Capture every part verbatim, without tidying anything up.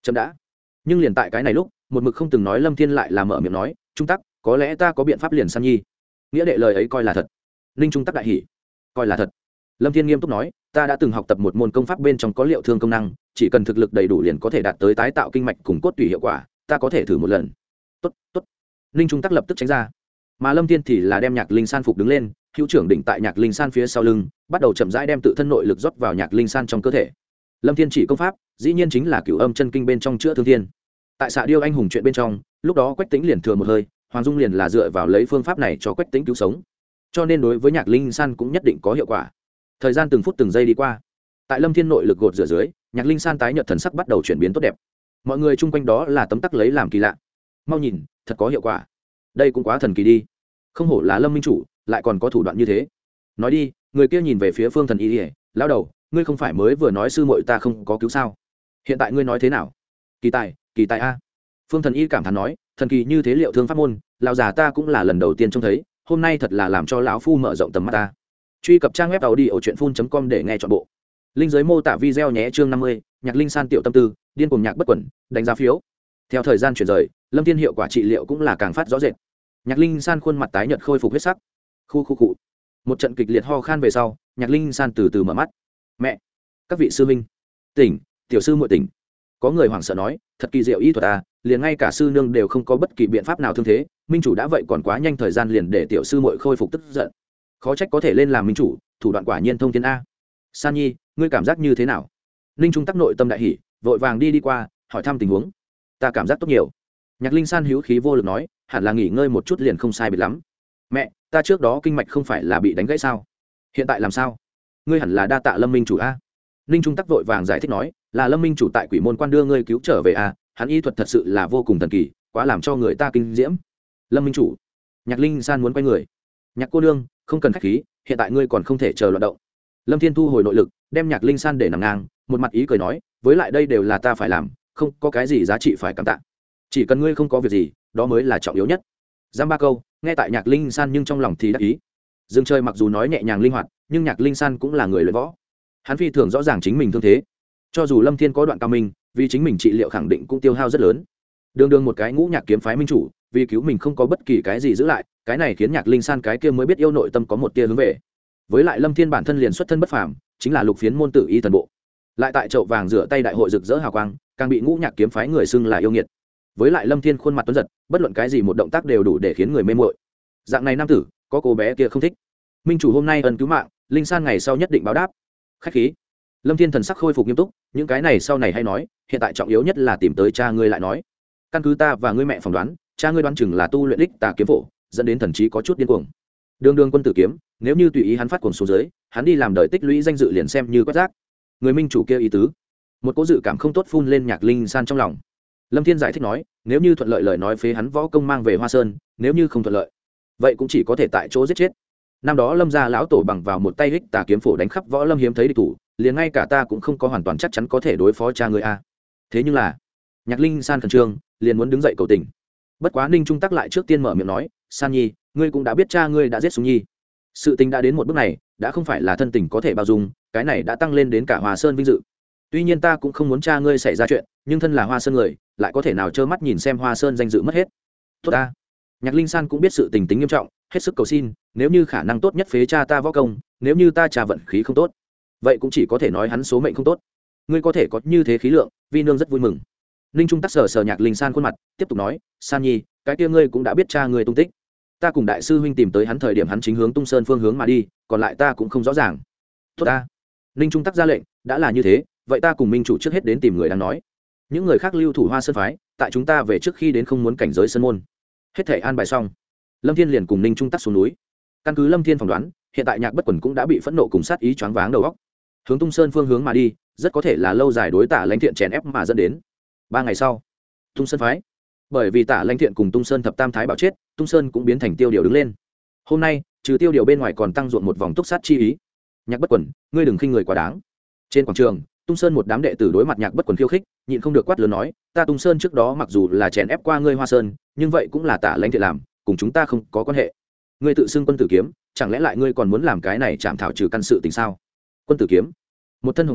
chậm đã. Nhưng liền tại cái này lúc, một mực không từng nói Lâm Thiên lại là mở miệng nói, trung tắc, có lẽ ta có biện pháp liền san nhi. Nghĩa đệ lời ấy coi là thật. Ninh trung tắc đại hỉ, coi là thật. Lâm Thiên nghiêm túc nói, ta đã từng học tập một môn công pháp bên trong có liệu thương công năng, chỉ cần thực lực đầy đủ liền có thể đạt tới tái tạo kinh mạch cùng cốt tủy hiệu quả, ta có thể thử một lần. Tốt, tốt. Ninh trung tắc lập tức tránh ra, mà Lâm Thiên thì là đem Nhạc Linh San phục đứng lên, hữu trưởng đỉnh tại Nhạc Linh San phía sau lưng, bắt đầu chậm rãi đem tự thân nội lực rót vào Nhạc Linh San trong cơ thể. Lâm Thiên chỉ công pháp, dĩ nhiên chính là Cửu Âm chân kinh bên trong chữa thương thiên. Tại Xạ Điêu anh hùng chuyện bên trong, lúc đó Quách Tĩnh liền thừa một hơi, Hoàng Dung liền là dựa vào lấy phương pháp này cho Quách Tĩnh cứu sống, cho nên đối với Nhạc Linh San cũng nhất định có hiệu quả. Thời gian từng phút từng giây đi qua, tại Lâm Thiên nội lực gột rửa dưới, Nhạc Linh San tái nhợt thần sắc bắt đầu chuyển biến tốt đẹp. Mọi người chung quanh đó là tấm tắc lấy làm kỳ lạ. Mau nhìn, thật có hiệu quả. Đây cũng quá thần kỳ đi. Không hổ là Lâm minh chủ, lại còn có thủ đoạn như thế. Nói đi, người kia nhìn về phía Phương Thần Y, lão đầu, ngươi không phải mới vừa nói sư muội ta không có cứu sao? Hiện tại ngươi nói thế nào? Kỳ tài, kỳ tài a. Phương Thần Y cảm thán nói, thần kỳ như thế liệu thương pháp môn, lão già ta cũng là lần đầu tiên trông thấy, hôm nay thật là làm cho lão phu mở rộng tầm mắt ta. Truy cập trang web tàu đi ở truyện phun chấm com để nghe trọn bộ. Linh giới mô tả video nhé, chương năm mươi, Nhạc Linh San tiểu tâm tư, điên cuồng nhạc bất quẩn, đánh giá phiếu. Theo thời gian chuyển rời, Lâm Thiên hiệu quả trị liệu cũng là càng phát rõ rệt. Nhạc Linh San khuôn mặt tái nhợt khôi phục huyết sắc. Khu khu cụ. Một trận kịch liệt ho khan về sau, Nhạc Linh San từ từ mở mắt. Mẹ, các vị sư huynh, tỉnh, tiểu sư muội tỉnh. Có người hoảng sợ nói, thật kỳ diệu y thuật à, liền ngay cả sư nương đều không có bất kỳ biện pháp nào thương thế, minh chủ đã vậy còn quá nhanh thời gian liền để tiểu sư muội khôi phục tức giận. Khó trách có thể lên làm minh chủ, thủ đoạn quả nhiên thông thiên a. San nhi, ngươi cảm giác như thế nào? Ninh Trung tắc nội tâm đại hỉ, vội vàng đi đi qua, hỏi thăm tình huống. Ta cảm giác tốt nhiều. Nhạc Linh San hữu khí vô lực nói, hẳn là nghỉ ngơi một chút liền không sai biệt lắm. Mẹ, ta trước đó kinh mạch không phải là bị đánh gãy sao? Hiện tại làm sao? Ngươi hẳn là đa tạ Lâm minh chủ a. Ninh Trung tắc vội vàng giải thích nói, là Lâm minh chủ tại Quỷ môn quan đưa ngươi cứu trở về a, hắn y thuật thật sự là vô cùng thần kỳ, quá làm cho người ta kinh diễm. Lâm minh chủ. Nhạc Linh San muốn quay người. Nhạc cô nương, không cần khách khí, hiện tại ngươi còn không thể chờ loạn động. Lâm Thiên thu hồi nội lực, đem Nhạc Linh San để nằm ngang, một mặt ý cười nói, với lại đây đều là ta phải làm, không có cái gì giá trị phải cảm tạ. Chỉ cần ngươi không có việc gì, đó mới là trọng yếu nhất. Giam ba câu, nghe tại Nhạc Linh San nhưng trong lòng thì đắc ý. Dương Trời mặc dù nói nhẹ nhàng linh hoạt, nhưng Nhạc Linh San cũng là người luyện võ. Hắn phi thường rõ ràng chính mình thương thế. Cho dù Lâm Thiên có đoạn cao minh, vì chính mình trị liệu khẳng định cũng tiêu hao rất lớn. Đường đường một cái ngũ nhạc kiếm phái minh chủ, vì cứu mình không có bất kỳ cái gì giữ lại, cái này khiến Nhạc Linh San cái kia mới biết yêu nội tâm có một tia hướng về. Với lại Lâm Thiên bản thân liền xuất thân bất phàm, chính là lục phiến môn tử y thần bộ. Lại tại chậu vàng rửa tay đại hội rực rỡ hào quang, càng bị ngũ nhạc kiếm phái người xưng là yêu nghiệt. Với lại Lâm Thiên khuôn mặt tuấn giật, bất luận cái gì một động tác đều đủ để khiến người mê muội. Dạng này nam tử, có cô bé kia không thích. Minh chủ hôm nay ân cứu mạng, Linh San ngày sau nhất định báo đáp. Khách khí. Lâm Thiên thần sắc khôi phục nghiêm túc, những cái này sau này hay nói, hiện tại trọng yếu nhất là tìm tới cha ngươi lại nói. Căn cứ ta và ngươi mẹ phỏng đoán, cha ngươi đoán chừng là tu luyện đích tà kiếm phổ, dẫn đến thần trí có chút điên cuồng. Đường đường quân tử kiếm, nếu như tùy ý hắn phát cuồng xuống dưới, hắn đi làm đời tích lũy danh dự liền xem như quét rác. Người minh chủ kia ý tứ, một cố dự cảm không tốt phun lên Nhạc Linh San trong lòng. Lâm Thiên giải thích nói, nếu như thuận lợi lời nói phế hắn võ công mang về Hoa Sơn, nếu như không thuận lợi, vậy cũng chỉ có thể tại chỗ giết chết. Năm đó Lâm gia lão tổ bằng vào một tay hích tà kiếm phổ đánh khắp võ lâm hiếm thấy địch thủ, liền ngay cả ta cũng không có hoàn toàn chắc chắn có thể đối phó cha ngươi a. Thế nhưng là, Nhạc Linh San khẩn trương, liền muốn đứng dậy cầu tình. Bất quá Ninh Trung tắc lại trước tiên mở miệng nói, San nhi, ngươi cũng đã biết cha ngươi đã giết Súng Nhi. Sự tình đã đến một bước này, đã không phải là thân tình có thể bao dung, cái này đã tăng lên đến cả Hoa Sơn vinh dự. Tuy nhiên ta cũng không muốn cha ngươi xảy ra chuyện, nhưng thân là Hoa Sơn người, lại có thể nào trơ mắt nhìn xem Hoa Sơn danh dự mất hết. Tốt ta. Nhạc Linh San cũng biết sự tình tính nghiêm trọng, hết sức cầu xin, nếu như khả năng tốt nhất phế cha ta võ công, nếu như ta cha vận khí không tốt, vậy cũng chỉ có thể nói hắn số mệnh không tốt. Ngươi có thể có như thế khí lượng, vi nương rất vui mừng. Ninh Trung tắc sờ sờ Nhạc Linh San khuôn mặt, tiếp tục nói, San nhi, cái kia ngươi cũng đã biết cha ngươi tung tích. Ta cùng đại sư huynh tìm tới hắn thời điểm hắn chính hướng Tung Sơn phương hướng mà đi, còn lại ta cũng không rõ ràng. Tốt ta. Ninh Trung tắc ra lệnh, đã là như thế, vậy ta cùng minh chủ trước hết đến tìm người đang nói. Những người khác lưu thủ Hoa Sơn phái, tại chúng ta về trước khi đến không muốn cảnh giới sơn môn. Hết thể an bài xong, Lâm Thiên liền cùng Ninh Trung tắc xuống núi. Căn cứ Lâm Thiên phỏng đoán, hiện tại Nhạc Bất Quần cũng đã bị phẫn nộ cùng sát ý choáng váng đầu óc, hướng Tung Sơn phương hướng mà đi, rất có thể là lâu dài đối Tả Lãnh Thiện chèn ép mà dẫn đến. Ba ngày sau, Tung Sơn phái, bởi vì Tả Lãnh Thiện cùng Tung Sơn thập tam thái bảo chết, Tung Sơn cũng biến thành tiêu điều đứng lên. Hôm nay, trừ tiêu điều bên ngoài còn tăng ruộng một vòng túc sát chi ý. Nhạc Bất Quần, ngươi đừng khinh người quá đáng. Trên quảng trường, Tung Sơn một đám đệ tử đối mặt Nhạc Bất Quần khiêu khích, nhịn không được quát lớn nói, ta Tung Sơn trước đó mặc dù là chèn ép qua ngươi Hoa Sơn, nhưng vậy cũng là Tả Lãnh Thiện làm, cùng chúng ta không có quan hệ. Ngươi tự xưng quân tử kiếm, chẳng lẽ lại ngươi còn muốn làm cái này chạm thảo trừ căn sự tình sao? Quân tử kiếm, một thân hồng bào,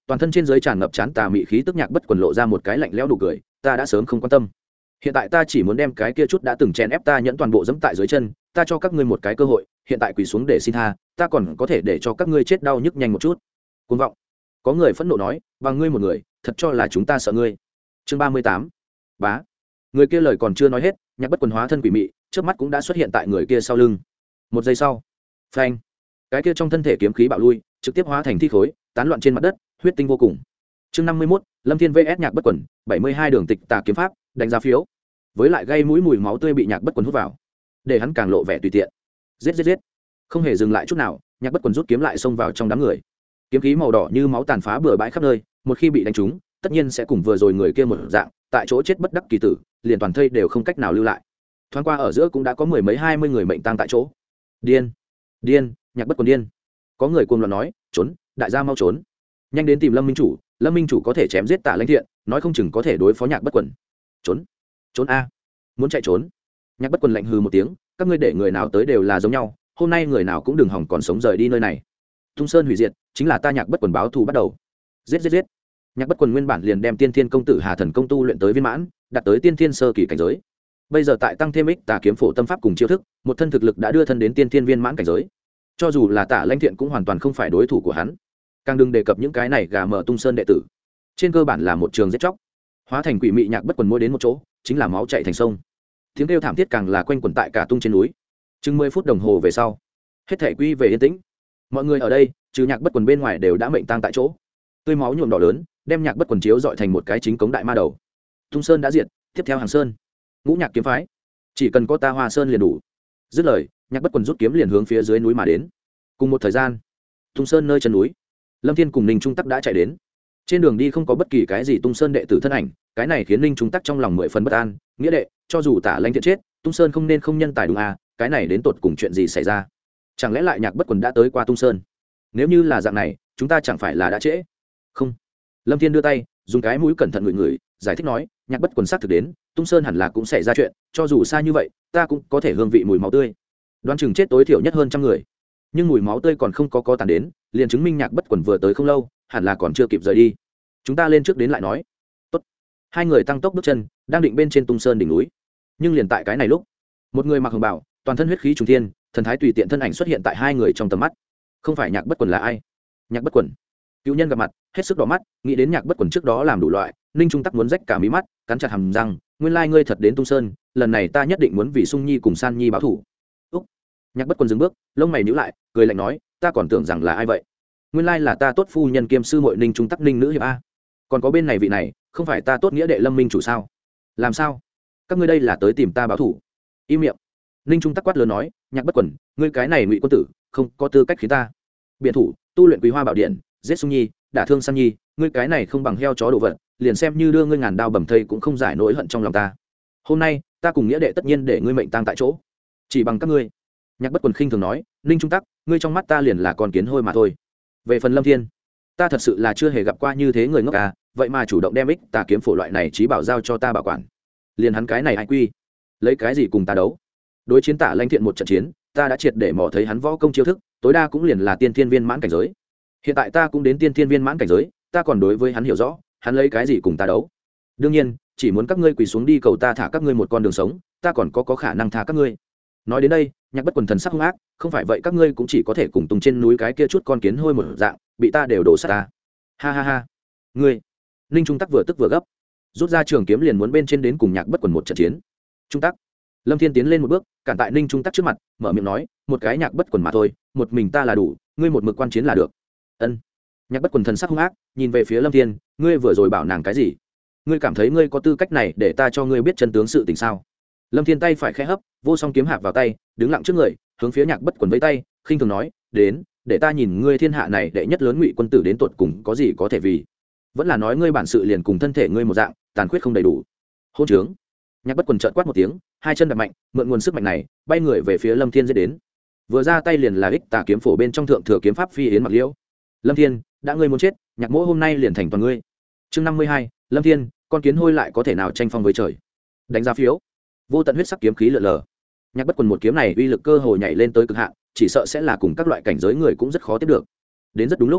toàn thân trên dưới tràn ngập chán tà mị khí tức Nhạc Bất Quần lộ ra một cái lạnh lẽo nụ cười, ta đã sớm không quan tâm, hiện tại ta chỉ muốn đem cái kia chút đã từng chèn ép ta nhẫn toàn bộ dẫm tại dưới chân, ta cho các ngươi một cái cơ hội, hiện tại quỳ xuống để xin tha, ta còn có thể để cho các ngươi chết đau nhức nhanh một chút. Cuồng vọng. Có người phẫn nộ nói, bằng ngươi một người, thật cho là chúng ta sợ ngươi. Chương ba mươi tám. Bá. Người kia lời còn chưa nói hết, Nhạc Bất Quần hóa thân quỷ mị, chớp mắt cũng đã xuất hiện tại người kia sau lưng. Một giây sau, phanh, cái kia trong thân thể kiếm khí bạo lui, trực tiếp hóa thành thi khối, tán loạn trên mặt đất, huyết tinh vô cùng. Chương năm mươi mốt, Lâm Thiên vs Nhạc Bất Quần, bảy mươi hai đường tịch tà kiếm pháp, đánh giá phiếu. Với lại gây mũi mùi máu tươi bị Nhạc Bất Quần hút vào, để hắn càng lộ vẻ tùy tiện. Giết giết giết. Không hề dừng lại chút nào, Nhạc Bất Quần rút kiếm lại xông vào trong đám người. Kiếm khí màu đỏ như máu tàn phá bừa bãi khắp nơi, một khi bị đánh trúng, tất nhiên sẽ cùng vừa rồi người kia một dạng, tại chỗ chết bất đắc kỳ tử, liền toàn thây đều không cách nào lưu lại. Thoáng qua ở giữa cũng đã có mười mấy hai mươi người mệnh tang tại chỗ. Điên, điên, Nhạc Bất Quần điên. Có người cuồng loạn nói, trốn, đại gia mau trốn, nhanh đến tìm Lâm Minh chủ, Lâm Minh chủ có thể chém giết Tả Lãnh Thiện, nói không chừng có thể đối phó Nhạc Bất Quần. Trốn, trốn a, muốn chạy trốn. Nhạc Bất Quần lạnh hừ một tiếng, các ngươi để người nào tới đều là giống nhau, hôm nay người nào cũng đừng hòng còn sống rời đi nơi này. Tung Sơn hủy diệt, chính là ta Nhạc Bất Quần báo thù bắt đầu. Giết giết giết. Nhạc Bất Quần nguyên bản liền đem Tiên Thiên công tử Hà Thần công tu luyện tới viên mãn, đạt tới Tiên Thiên sơ kỳ cảnh giới. Bây giờ tại tăng thêm ích Tà kiếm phổ tâm pháp cùng chiêu thức, một thân thực lực đã đưa thân đến Tiên Thiên viên mãn cảnh giới. Cho dù là Tả Lãnh Thiện cũng hoàn toàn không phải đối thủ của hắn. Càng đừng đề cập những cái này gà mờ Tung Sơn đệ tử. Trên cơ bản là một trường giết chóc. Hóa thành quỷ mị Nhạc Bất Quần mỗi đến một chỗ, chính là máu chảy thành sông. Tiếng kêu thảm thiết càng là quanh quẩn tại cả Tung trên núi. Chừng mười phút đồng hồ về sau, hết thảy quy về yên tĩnh. Mọi người ở đây, trừ Nhạc Bất Quần bên ngoài đều đã mệnh tang tại chỗ. Tươi máu nhuộm đỏ lớn, đem Nhạc Bất Quần chiếu dọi thành một cái chính cống đại ma đầu. Tung Sơn đã diệt, tiếp theo Hàng Sơn, Ngũ Nhạc kiếm phái, chỉ cần có ta Hoa Sơn liền đủ. Dứt lời, Nhạc Bất Quần rút kiếm liền hướng phía dưới núi mà đến. Cùng một thời gian, Tung Sơn nơi chân núi, Lâm Thiên cùng Ninh Trung Tắc đã chạy đến. Trên đường đi không có bất kỳ cái gì Tung Sơn đệ tử thân ảnh, cái này khiến Ninh Trung Tắc trong lòng mười phần bất an, nghĩa đệ, cho dù Tả Lãnh Thiện chết, Tung Sơn không nên không nhân tài đúng à, cái này đến tột cùng chuyện gì xảy ra? Chẳng lẽ lại Nhạc Bất Quần đã tới qua Tung Sơn? Nếu như là dạng này, chúng ta chẳng phải là đã trễ? Không. Lâm Thiên đưa tay, dùng cái mũi cẩn thận ngửi ngửi, giải thích nói, Nhạc Bất Quần xác thực đến, Tung Sơn hẳn là cũng xảy ra chuyện, cho dù xa như vậy, ta cũng có thể hương vị mùi máu tươi. Đoán chừng chết tối thiểu nhất hơn trăm người, nhưng mùi máu tươi còn không có có tàn đến, liền chứng minh Nhạc Bất Quần vừa tới không lâu, hẳn là còn chưa kịp rời đi. Chúng ta lên trước đến lại nói. Tốt. Hai người tăng tốc bước chân, đang định bên trên Tung Sơn đỉnh núi. Nhưng liền tại cái này lúc, một người mặc hồng bào, toàn thân huyết khí trùng thiên, thần thái tùy tiện thân ảnh xuất hiện tại hai người trong tầm mắt. Không phải Nhạc Bất Quần là ai? Nhạc Bất Quần. Cựu nhân gặp mặt, hết sức đỏ mắt, nghĩ đến Nhạc Bất Quần trước đó làm đủ loại, Ninh Trung Tắc muốn rách cả mí mắt, cắn chặt hàm răng, nguyên lai ngươi thật đến Tung Sơn, lần này ta nhất định muốn vì Sung Nhi cùng San Nhi báo thù. Úc. Nhạc Bất Quần dừng bước, lông mày nhíu lại, cười lạnh nói, ta còn tưởng rằng là ai vậy? Nguyên lai là ta tốt phu nhân kiêm sư muội Ninh Trung Tắc Ninh nữ hiệp a. Còn có bên này vị này, không phải ta tốt nghĩa đệ Lâm Minh chủ sao? Làm sao? Các ngươi đây là tới tìm ta báo thù? Im miệng. Ninh Trung Tắc quát lớn nói, Nhạc Bất Quần, ngươi cái này ngụy quân tử, không có tư cách khiến ta biện thủ, tu luyện Quý Hoa Bảo Điện, giết Sung Nhi, đả thương San Nhi, ngươi cái này không bằng heo chó đồ vật, liền xem như đưa ngươi ngàn đao bầm thây cũng không giải nỗi hận trong lòng ta. Hôm nay, ta cùng nghĩa đệ tất nhiên để ngươi mệnh tang tại chỗ, chỉ bằng các ngươi. Nhạc Bất Quần khinh thường nói, Ninh Trung Tắc, ngươi trong mắt ta liền là con kiến hôi mà thôi. Về phần Lâm Thiên, ta thật sự là chưa hề gặp qua như thế người ngốc à, vậy mà chủ động đem ích Tà kiếm phổ loại này trí bảo giao cho ta bảo quản. Liền hắn cái này ai quy, lấy cái gì cùng ta đấu? Đối chiến Tả Lãnh Thiện một trận chiến, ta đã triệt để mò thấy hắn võ công chiêu thức, tối đa cũng liền là tiên thiên viên mãn cảnh giới. Hiện tại ta cũng đến tiên thiên viên mãn cảnh giới, ta còn đối với hắn hiểu rõ, hắn lấy cái gì cùng ta đấu? Đương nhiên, chỉ muốn các ngươi quỳ xuống đi cầu ta thả các ngươi một con đường sống, ta còn có có khả năng tha các ngươi. Nói đến đây, Nhạc Bất Quần thần sắc hung ác, không phải vậy các ngươi cũng chỉ có thể cùng Tùng trên núi cái kia chút con kiến hôi một dạng, bị ta đều đổ sát ta. Ha ha ha. Ngươi. Ninh Trung Tắc vừa tức vừa gấp, rút ra trường kiếm liền muốn bên trên đến cùng Nhạc Bất Quần một trận chiến. Trung Tắc. Lâm Thiên tiến lên một bước, cản tại Ninh Trung Tắc trước mặt, mở miệng nói, một cái Nhạc Bất Quần mà thôi, một mình ta là đủ, ngươi một mực quan chiến là được. Ân. Nhạc Bất Quần thần sắc hung ác, nhìn về phía Lâm Thiên, ngươi vừa rồi bảo nàng cái gì? Ngươi cảm thấy ngươi có tư cách này để ta cho ngươi biết chân tướng sự tình sao? Lâm Thiên tay phải khẽ hấp, vô song kiếm hạp vào tay, đứng lặng trước người, hướng phía Nhạc Bất Quần vẫy tay, khinh thường nói, đến, để ta nhìn ngươi thiên hạ này đệ nhất lớn ngụy quân tử đến tuột cùng có gì có thể vì. Vẫn là nói ngươi bản sự liền cùng thân thể ngươi một dạng, tàn khuyết không đầy đủ. Hôn trướng. Nhạc Bất Quần trợn quát một tiếng, hai chân đạp mạnh, mượn nguồn sức mạnh này, bay người về phía Lâm Thiên giết đến. Vừa ra tay liền là ích Tà kiếm phổ bên trong thượng thừa kiếm pháp phi yến mặc liễu. Lâm Thiên, đã ngươi muốn chết, Nhạc mỗ hôm nay liền thành toàn ngươi. Chương năm mươi hai, Lâm Thiên, con kiến hôi lại có thể nào tranh phong với trời. Đánh giá phiếu. Vô tận huyết sắc kiếm khí lượn lờ. Nhạc Bất Quần một kiếm này uy lực cơ hồ nhảy lên tới cực hạn, chỉ sợ sẽ là cùng các loại cảnh giới người cũng rất khó tiếp được. Đến rất đúng lúc,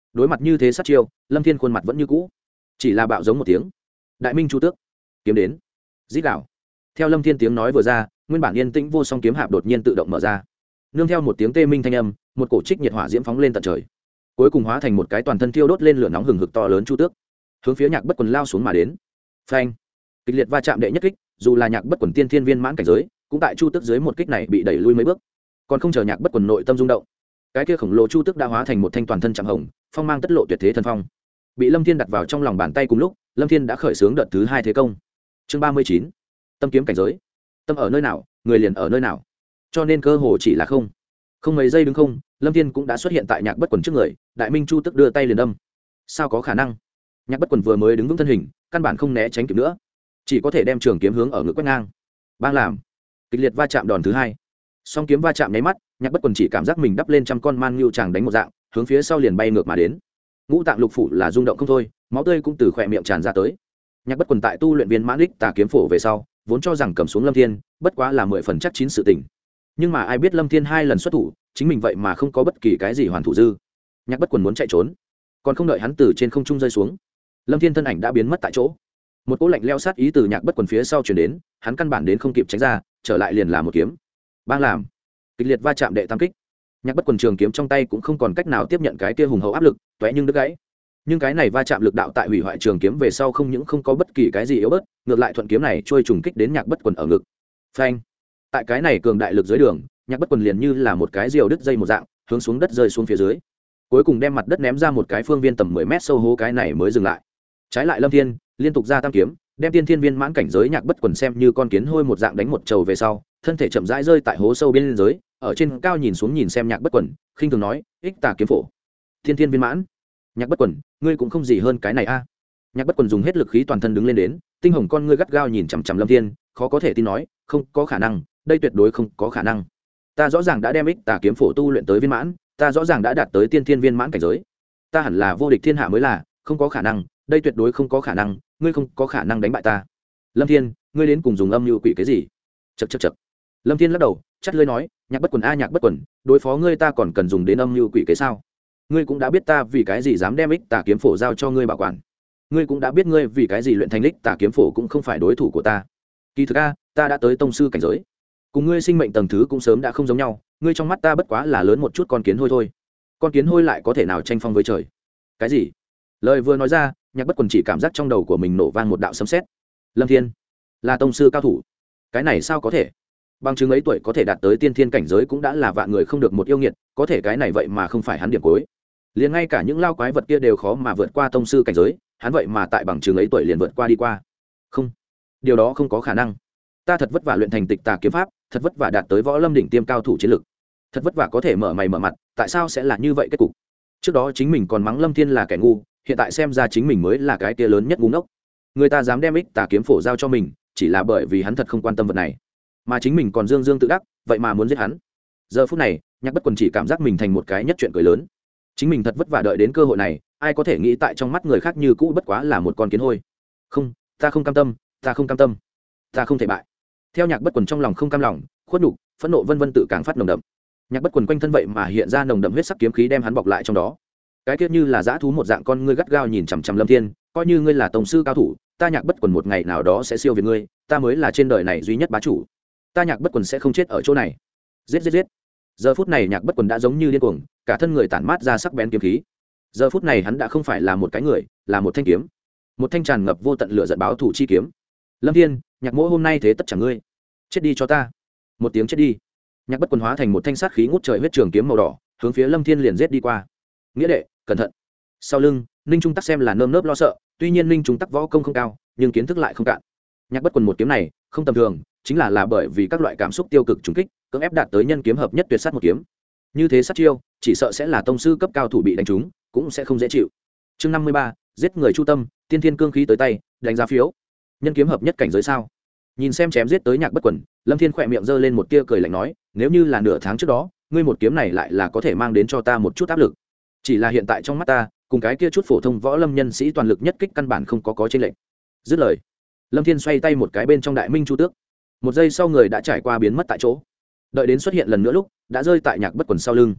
đối mặt như thế sát chiêu, lâm thiên khuôn mặt vẫn như cũ, chỉ là bạo giống một tiếng. Đại minh chu tước kiếm đến, rít đảo. Theo lâm thiên tiếng nói vừa ra, nguyên bản yên tĩnh vô song kiếm hạp đột nhiên tự động mở ra, nương theo một tiếng tê minh thanh âm, một cổ trích nhiệt hỏa diễm phóng lên tận trời, cuối cùng hóa thành một cái toàn thân thiêu đốt lên lửa nóng hừng hực to lớn chu tước, hướng phía Nhạc Bất Quần lao xuống mà đến. Phanh! Kịch liệt va chạm đệ nhất kích, dù là Nhạc Bất Quần tiên thiên viên mãn cảnh giới, cũng tại chu tước dưới một kích này bị đẩy lui mấy bước. Còn không chờ Nhạc Bất Quần nội tâm rung động, cái kia khổng lồ chu tước đã hóa thành một thanh toàn thân trắng hồng, phong mang tất lộ tuyệt thế thần phong, bị Lâm Thiên đặt vào trong lòng bàn tay. Cùng lúc, Lâm Thiên đã khởi xướng đợt thứ hai thế công. Chương ba mươi chín, tâm kiếm cảnh giới. Tâm ở nơi nào, người liền ở nơi nào. Cho nên cơ hồ chỉ là không. Không mấy giây đứng không, Lâm Thiên cũng đã xuất hiện tại Nhạc Bất Quần trước người, Đại Minh Chu Tức đưa tay liền đâm. Sao có khả năng? Nhạc Bất Quần vừa mới đứng vững thân hình, căn bản không né tránh kịp nữa, chỉ có thể đem trường kiếm hướng ở ngực quét ngang. Bang làm. Kịch liệt va chạm đòn thứ hai. Song kiếm va chạm nháy mắt, Nhạc Bất Quần chỉ cảm giác mình đắp lên trăm con man ngưu chàng đánh một dạng, hướng phía sau liền bay ngược mà đến. Ngũ tạng lục phủ là rung động không thôi, máu tươi cũng từ khóe miệng tràn ra tới. Nhạc Bất Quần tại tu luyện viên mãn đích tà kiếm phổ về sau, vốn cho rằng cầm xuống Lâm Thiên, bất quá là mười phần chắc chín sự tình. Nhưng mà ai biết Lâm Thiên hai lần xuất thủ, chính mình vậy mà không có bất kỳ cái gì hoàn thủ dư. Nhạc Bất Quần muốn chạy trốn, còn không đợi hắn từ trên không trung rơi xuống, Lâm Thiên thân ảnh đã biến mất tại chỗ. Một cỗ lạnh lẽo sát ý từ Nhạc Bất Quần phía sau truyền đến, hắn căn bản đến không kịp tránh ra, trở lại liền là một kiếm. Bang làm. Kịch liệt va chạm đệ tam kích. Nhạc Bất Quần trường kiếm trong tay cũng không còn cách nào tiếp nhận cái kia hùng hậu áp lực, toé nhưng đứt gãy. Nhưng cái này va chạm lực đạo tại hủy hoại trường kiếm về sau không những không có bất kỳ cái gì yếu bớt, ngược lại thuận kiếm này trôi trùng kích đến Nhạc Bất Quần ở ngực. Phanh. Tại cái này cường đại lực dưới đường, Nhạc Bất Quần liền như là một cái diều đứt dây một dạng, hướng xuống đất rơi xuống phía dưới, cuối cùng đem mặt đất ném ra một cái phương viên tầm mười mét sâu hố, cái này mới dừng lại. Trái lại Lâm Thiên liên tục ra tam kiếm, đem tiên thiên viên mãn cảnh giới Nhạc Bất Quần xem như con kiến hôi một dạng đánh một trầu về sau, thân thể chậm rãi rơi tại hố sâu bên dưới, ở trên cao nhìn xuống nhìn xem Nhạc Bất Quần, khinh thường nói: "Ích tà kiếm phổ, thiên thiên viên mãn." Nhạc Bất Quần, ngươi cũng không gì hơn cái này a. Nhạc Bất Quần dùng hết lực khí toàn thân đứng lên đến, tinh hồng con ngươi gắt gao nhìn chằm chằm Lâm Thiên, khó có thể tin nói: "Không có khả năng, đây tuyệt đối không có khả năng. Ta rõ ràng đã đem Ích tà kiếm phổ tu luyện tới viên mãn, ta rõ ràng đã đạt tới tiên thiên viên mãn cảnh giới, ta hẳn là vô địch thiên hạ mới là, không có khả năng, đây tuyệt đối không có khả năng, ngươi không có khả năng đánh bại ta." Lâm Thiên, ngươi đến cùng dùng âm mưu quỷ cái gì? Chậc chậc chậc. Lâm Thiên lắc đầu, chắt lưỡi nói: "Nhạc Bất Quần a Nhạc Bất Quần, đối phó ngươi ta còn cần dùng đến âm mưu quỷ kế sao? Ngươi cũng đã biết ta vì cái gì dám đem Ích tà kiếm phổ giao cho ngươi bảo quản, ngươi cũng đã biết ngươi vì cái gì luyện thành Ích tà kiếm phổ cũng không phải đối thủ của ta. Kỳ thực a, ta đã tới tông sư cảnh giới, cùng ngươi sinh mệnh tầng thứ cũng sớm đã không giống nhau, ngươi trong mắt ta bất quá là lớn một chút con kiến hôi thôi. Con kiến hôi lại có thể nào tranh phong với trời?" Cái gì? Lời vừa nói ra, Nhạc Bất Quần chỉ cảm giác trong đầu của mình nổ vang một đạo sấm sét. Lâm Thiên là tông sư cao thủ, cái này sao có thể? Bằng chứng ấy tuổi có thể đạt tới tiên thiên cảnh giới cũng đã là vạn người không được một yêu nghiệt, có thể cái này vậy mà không phải hắn điểm cuối. Liền ngay cả những lao quái vật kia đều khó mà vượt qua tông sư cảnh giới, hắn vậy mà tại bằng chứng ấy tuổi liền vượt qua đi qua. Không, điều đó không có khả năng. Ta thật vất vả luyện thành Tịch Tà kiếm pháp, thật vất vả đạt tới võ lâm đỉnh tiêm cao thủ chiến lực, thật vất vả có thể mở mày mở mặt, tại sao sẽ là như vậy kết cục? Trước đó chính mình còn mắng Lâm Thiên là kẻ ngu, hiện tại xem ra chính mình mới là cái kia lớn nhất ngu ngốc. Người ta dám đem Ích tà kiếm phổ giao cho mình, chỉ là bởi vì hắn thật không quan tâm vật này, mà chính mình còn dương dương tự đắc, vậy mà muốn giết hắn. Giờ phút này, Nhạc Bất Quần chỉ cảm giác mình thành một cái nhất chuyện cười lớn. Chính mình thật vất vả đợi đến cơ hội này, ai có thể nghĩ tại trong mắt người khác như cũ bất quá là một con kiến hôi. Không, ta không cam tâm, ta không cam tâm, ta không thể bại. Theo Nhạc Bất Quần trong lòng không cam lòng, khuất nhục, phẫn nộ vân vân tự càng phát nồng đậm. Nhạc Bất Quần quanh thân vậy mà hiện ra nồng đậm huyết sắc kiếm khí đem hắn bọc lại trong đó. Cái kia như là dã thú một dạng con ngươi gắt gao nhìn chằm chằm Lâm Thiên, coi như ngươi là tổng sư cao thủ, ta Nhạc Bất Quần một ngày nào đó sẽ siêu việt ngươi, ta mới là trên đời này duy nhất bá chủ. Ta Nhạc Bất Quần sẽ không chết ở chỗ này. Giết giết giết. Giờ phút này Nhạc Bất Quần đã giống như điên cuồng, cả thân người tản mát ra sắc bén kiếm khí. Giờ phút này hắn đã không phải là một cái người, là một thanh kiếm, một thanh tràn ngập vô tận lửa giận báo thủ chi kiếm. Lâm Thiên, Nhạc Mỗ hôm nay thế tất chẳng ngươi, chết đi cho ta. Một tiếng chết đi. Nhạc Bất Quần hóa thành một thanh sát khí ngút trời huyết trường kiếm màu đỏ, hướng phía Lâm Thiên liền giết đi qua. Nghĩa đệ, cẩn thận. Sau lưng, Ninh Trung Tắc xem là nơm nớp lo sợ, tuy nhiên Ninh Trung Tắc võ công không cao, nhưng kiến thức lại không cạn. Nhạc Bất Quần một kiếm này, không tầm thường, chính là là bởi vì các loại cảm xúc tiêu cực trùng kích, cưỡng ép đạt tới nhân kiếm hợp nhất tuyệt sát một kiếm. Như thế sát chiêu, chỉ sợ sẽ là tông sư cấp cao thủ bị đánh trúng, cũng sẽ không dễ chịu. Chương năm mươi ba, giết người chu tâm, tiên thiên cương khí tới tay, đánh giá phiếu. Nhân kiếm hợp nhất cảnh giới sao? Nhìn xem chém giết tới Nhạc Bất Quần, Lâm Thiên khỏe miệng giơ lên một tia cười lạnh nói, nếu như là nửa tháng trước đó, ngươi một kiếm này lại là có thể mang đến cho ta một chút áp lực. Chỉ là hiện tại trong mắt ta, cùng cái kia chút phổ thông võ lâm nhân sĩ toàn lực nhất kích căn bản không có có chênh lệch. Dứt lời, Lâm Thiên xoay tay một cái bên trong Đại Minh Chu Tước. Một giây sau người đã trải qua biến mất tại chỗ. Đợi đến xuất hiện lần nữa lúc, đã rơi tại Nhạc Bất Quần sau lưng.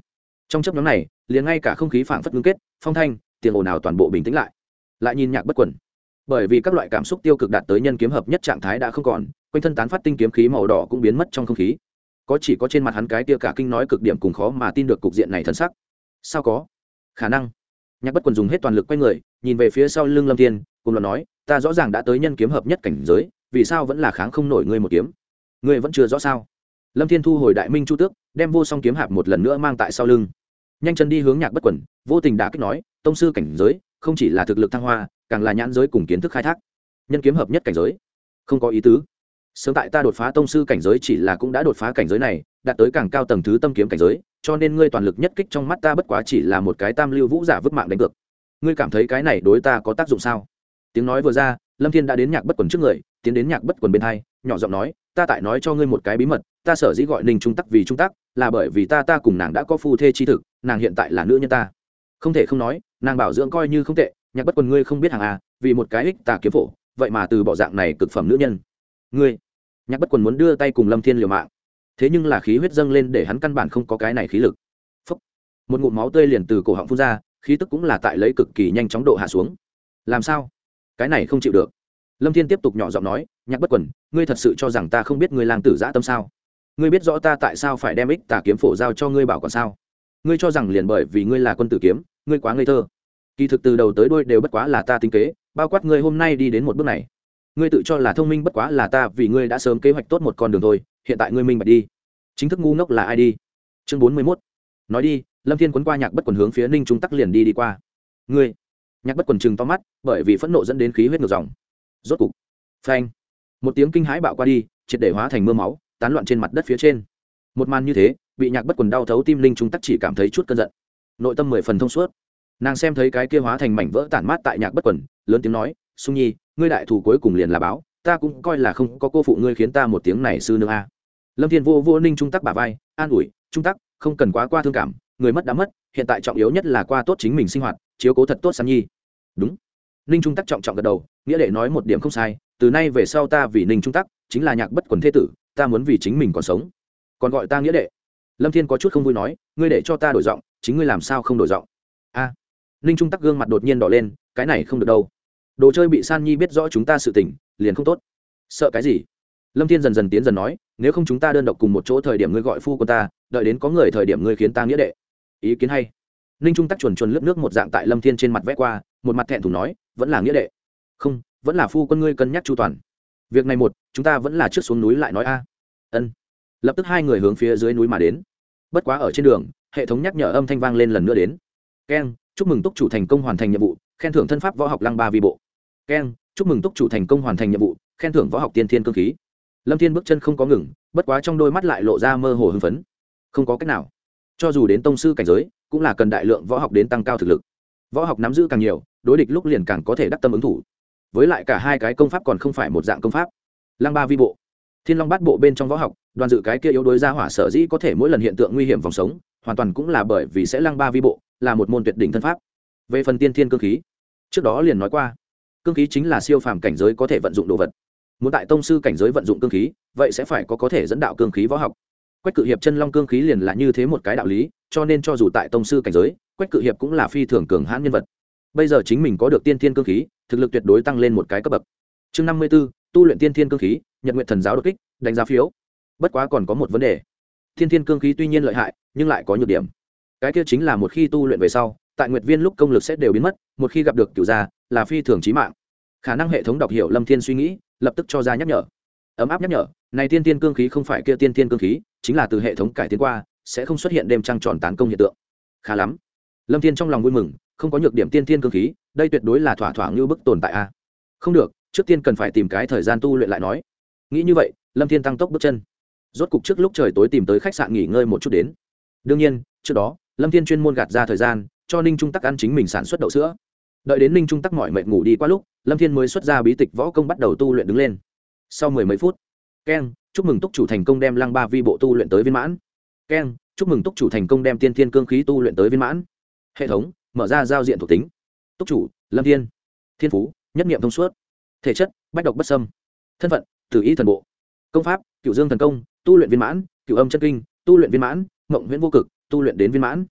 Trong chấp nhóm này liền ngay cả không khí phảng phất ngưng kết, phong thanh tiếng ồn ào toàn bộ bình tĩnh lại. Lại nhìn Nhạc Bất Quần, bởi vì các loại cảm xúc tiêu cực đạt tới nhân kiếm hợp nhất trạng thái đã không còn, quanh thân tán phát tinh kiếm khí màu đỏ cũng biến mất trong không khí, có chỉ có trên mặt hắn cái tia cả kinh nói cực điểm cùng khó mà tin được cục diện này thân sắc. Sao có khả năng? Nhạc Bất Quần dùng hết toàn lực quay người nhìn về phía sau lưng Lâm Thiên, cùng là nói, ta rõ ràng đã tới nhân kiếm hợp nhất cảnh giới, vì sao vẫn là kháng không nổi ngươi một kiếm? Ngươi vẫn chưa rõ sao? Lâm Thiên thu hồi Đại Minh Chu Tước, đem vô song kiếm hạp một lần nữa mang tại sau lưng, nhanh chân đi hướng Nhạc Bất Quần, vô tình đả kích nói, tông sư cảnh giới không chỉ là thực lực thăng hoa, càng là nhãn giới cùng kiến thức khai thác. Nhân kiếm hợp nhất cảnh giới không có ý tứ. Sớm tại ta đột phá tông sư cảnh giới chỉ là cũng đã đột phá cảnh giới này, đạt tới càng cao tầng thứ tâm kiếm cảnh giới, cho nên ngươi toàn lực nhất kích trong mắt ta bất quá chỉ là một cái tam lưu vũ giả vứt mạng đánh cược. Ngươi cảm thấy cái này đối ta có tác dụng sao? Tiếng nói vừa ra, Lâm Thiên đã đến Nhạc Bất Quần trước người, tiến đến Nhạc Bất Quần bên hai, nhỏ giọng nói, ta tại nói cho ngươi một cái bí mật, ta sở dĩ gọi Ninh Trung Tắc vì Trung Tắc, là bởi vì ta ta cùng nàng đã có phu thê chi thực, nàng hiện tại là nữ nhân ta. Không thể không nói, nàng bảo dưỡng coi như không tệ, Nhạc Bất Quần ngươi không biết hàng à, vì một cái ích tà kiếm phổ, vậy mà từ bỏ dạng này cực phẩm nữ nhân. Ngươi, Nhạc Bất Quần muốn đưa tay cùng Lâm Thiên liều mạng, thế nhưng là khí huyết dâng lên để hắn căn bản không có cái này khí lực. Phốc. Một ngụm máu tươi liền từ cổ họng phun ra, khí tức cũng là tại lấy cực kỳ nhanh chóng độ hạ xuống. Làm sao? Cái này không chịu được. Lâm Thiên tiếp tục nhỏ giọng nói, Nhạc Bất Quần, ngươi thật sự cho rằng ta không biết ngươi lang tử dã tâm sao? Ngươi biết rõ ta tại sao phải đem ích tà kiếm phổ giao cho ngươi bảo quản sao? Ngươi cho rằng liền bởi vì ngươi là quân tử kiếm, ngươi quá ngây thơ. Kỳ thực từ đầu tới đuôi đều bất quá là ta tính kế, bao quát ngươi hôm nay đi đến một bước này. Ngươi tự cho là thông minh bất quá là ta vì ngươi đã sớm kế hoạch tốt một con đường thôi, hiện tại ngươi minh bạch đi. Chính thức ngu ngốc là ai đi? Chương bốn mươi mốt. Nói đi, Lâm Thiên quấn qua Nhạc Bất Quần hướng phía Ninh Trung Tắc liền đi đi qua. Ngươi. Nhạc Bất Quần trừng to mắt, bởi vì phẫn nộ dẫn đến khí huyết ngược dòng. Rốt cục, phanh, một tiếng kinh hãi bạo qua đi, triệt để hóa thành mưa máu, tán loạn trên mặt đất phía trên. Một màn như thế, bị Nhạc Bất Quần đau thấu tim, Ninh Trung Tắc chỉ cảm thấy chút cơn giận, nội tâm mười phần thông suốt. Nàng xem thấy cái kia hóa thành mảnh vỡ tản mát tại Nhạc Bất Quần, lớn tiếng nói, Sung Nhi, ngươi đại thủ cuối cùng liền là báo, ta cũng coi là không có cô phụ ngươi khiến ta một tiếng này sư nương a. Lâm Thiên vô vô Ninh Trung Tắc bả vai, an ủi, Trung Tắc, không cần quá qua thương cảm, người mất đã mất, hiện tại trọng yếu nhất là qua tốt chính mình sinh hoạt, chiếu cố thật tốt San Nhi. Đúng. Ninh Trung Tắc trọng trọng gật đầu, nghĩa đệ nói một điểm không sai, từ nay về sau ta vì Ninh Trung Tắc chính là Nhạc Bất Quần thế tử, ta muốn vì chính mình còn sống, còn gọi ta nghĩa đệ. Lâm Thiên có chút không vui nói, ngươi để cho ta đổi giọng, chính ngươi làm sao không đổi giọng? A. À. Ninh Trung Tắc gương mặt đột nhiên đỏ lên, cái này không được đâu. Đồ chơi bị San Nhi biết rõ chúng ta sự tình, liền không tốt. Sợ cái gì? Lâm Thiên dần dần tiến dần nói, nếu không chúng ta đơn độc cùng một chỗ thời điểm ngươi gọi phu của ta, đợi đến có người thời điểm ngươi khiến ta nghĩa đệ. Ý kiến hay. Ninh Trung Tắc chuồn chuồn lướt nước một dạng tại Lâm Thiên trên mặt vẽ qua, một mặt thẹn thùng nói, vẫn là nghĩa đệ. Không, vẫn là phu quân ngươi cân nhắc chu toàn. Việc này một, chúng ta vẫn là trước xuống núi lại nói a. Ân. Lập tức hai người hướng phía dưới núi mà đến. Bất quá ở trên đường, hệ thống nhắc nhở âm thanh vang lên lần nữa đến. Keng, chúc mừng túc chủ thành công hoàn thành nhiệm vụ, khen thưởng thân pháp võ học lăng ba vi bộ. Keng, chúc mừng túc chủ thành công hoàn thành nhiệm vụ, khen thưởng võ học tiên thiên cương khí. Lâm Thiên bước chân không có ngừng, bất quá trong đôi mắt lại lộ ra mơ hồ hưng phấn. Không có cách nào, cho dù đến tông sư cảnh giới, cũng là cần đại lượng võ học đến tăng cao thực lực. Võ học nắm giữ càng nhiều, đối địch lúc liền càng có thể đắc tâm ứng thủ. Với lại cả hai cái công pháp còn không phải một dạng công pháp. Lăng ba vi bộ, Thiên Long Bát Bộ bên trong võ học, đoàn dự cái kia yếu đối ra hỏa sở dĩ có thể mỗi lần hiện tượng nguy hiểm vòng sống, hoàn toàn cũng là bởi vì sẽ lăng ba vi bộ, là một môn tuyệt đỉnh thân pháp. Về phần tiên thiên cương khí, trước đó liền nói qua, cương khí chính là siêu phàm cảnh giới có thể vận dụng đồ vật. Muốn tại tông sư cảnh giới vận dụng cương khí, vậy sẽ phải có có thể dẫn đạo cương khí võ học. Quách Cự Hiệp chân long cương khí liền là như thế một cái đạo lý, cho nên cho dù tại tông sư cảnh giới, Quách Cự Hiệp cũng là phi thường cường hãn nhân vật. Bây giờ chính mình có được tiên thiên cương khí, thực lực tuyệt đối tăng lên một cái cấp bậc. Chương năm mươi b ố, tu luyện tiên thiên cương khí, Nhật Nguyệt Thần giáo đột kích, đánh giá phiếu. Bất quá còn có một vấn đề. Tiên thiên cương khí tuy nhiên lợi hại, nhưng lại có nhược điểm. Cái kia chính là một khi tu luyện về sau, tại Nguyệt Viên lúc công lực sẽ đều biến mất, một khi gặp được cửu gia, là phi thường chí mạng. Khả năng hệ thống đọc hiểu Lâm Thiên suy nghĩ, lập tức cho ra nhắc nhở. Ấm áp nhắc nhở, này tiên thiên cương khí không phải kia tiên thiên cương khí, chính là từ hệ thống cải tiến qua, sẽ không xuất hiện đêm trăng tròn tán công hiện tượng. Khá lắm. Lâm Thiên trong lòng vui mừng, không có nhược điểm tiên thiên cương khí, đây tuyệt đối là thỏa thỏa như bức tồn tại a. Không được, trước tiên cần phải tìm cái thời gian tu luyện lại nói. Nghĩ như vậy, Lâm Thiên tăng tốc bước chân. Rốt cục trước lúc trời tối tìm tới khách sạn nghỉ ngơi một chút đến. Đương nhiên, trước đó, Lâm Thiên chuyên môn gạt ra thời gian, cho Ninh Trung Tắc ăn chính mình sản xuất đậu sữa. Đợi đến Ninh Trung Tắc mỏi mệt ngủ đi qua lúc, Lâm Thiên mới xuất ra bí tịch võ công bắt đầu tu luyện đứng lên. Sau mười mấy phút, keng, chúc mừng túc chủ thành công đem lăng ba vi bộ tu luyện tới viên mãn. Keng, chúc mừng túc chủ thành công đem tiên thiên cương khí tu luyện tới viên mãn. Hệ thống mở ra giao diện thuộc tính. Túc chủ Lâm Thiên, thiên phú nhất niệm thông suốt, thể chất bách độc bất xâm, thân phận tử ý thần bộ, công pháp cựu dương thần công tu luyện viên mãn, cựu âm chân kinh tu luyện viên mãn, mộng huyễn vô cực tu luyện đến viên mãn.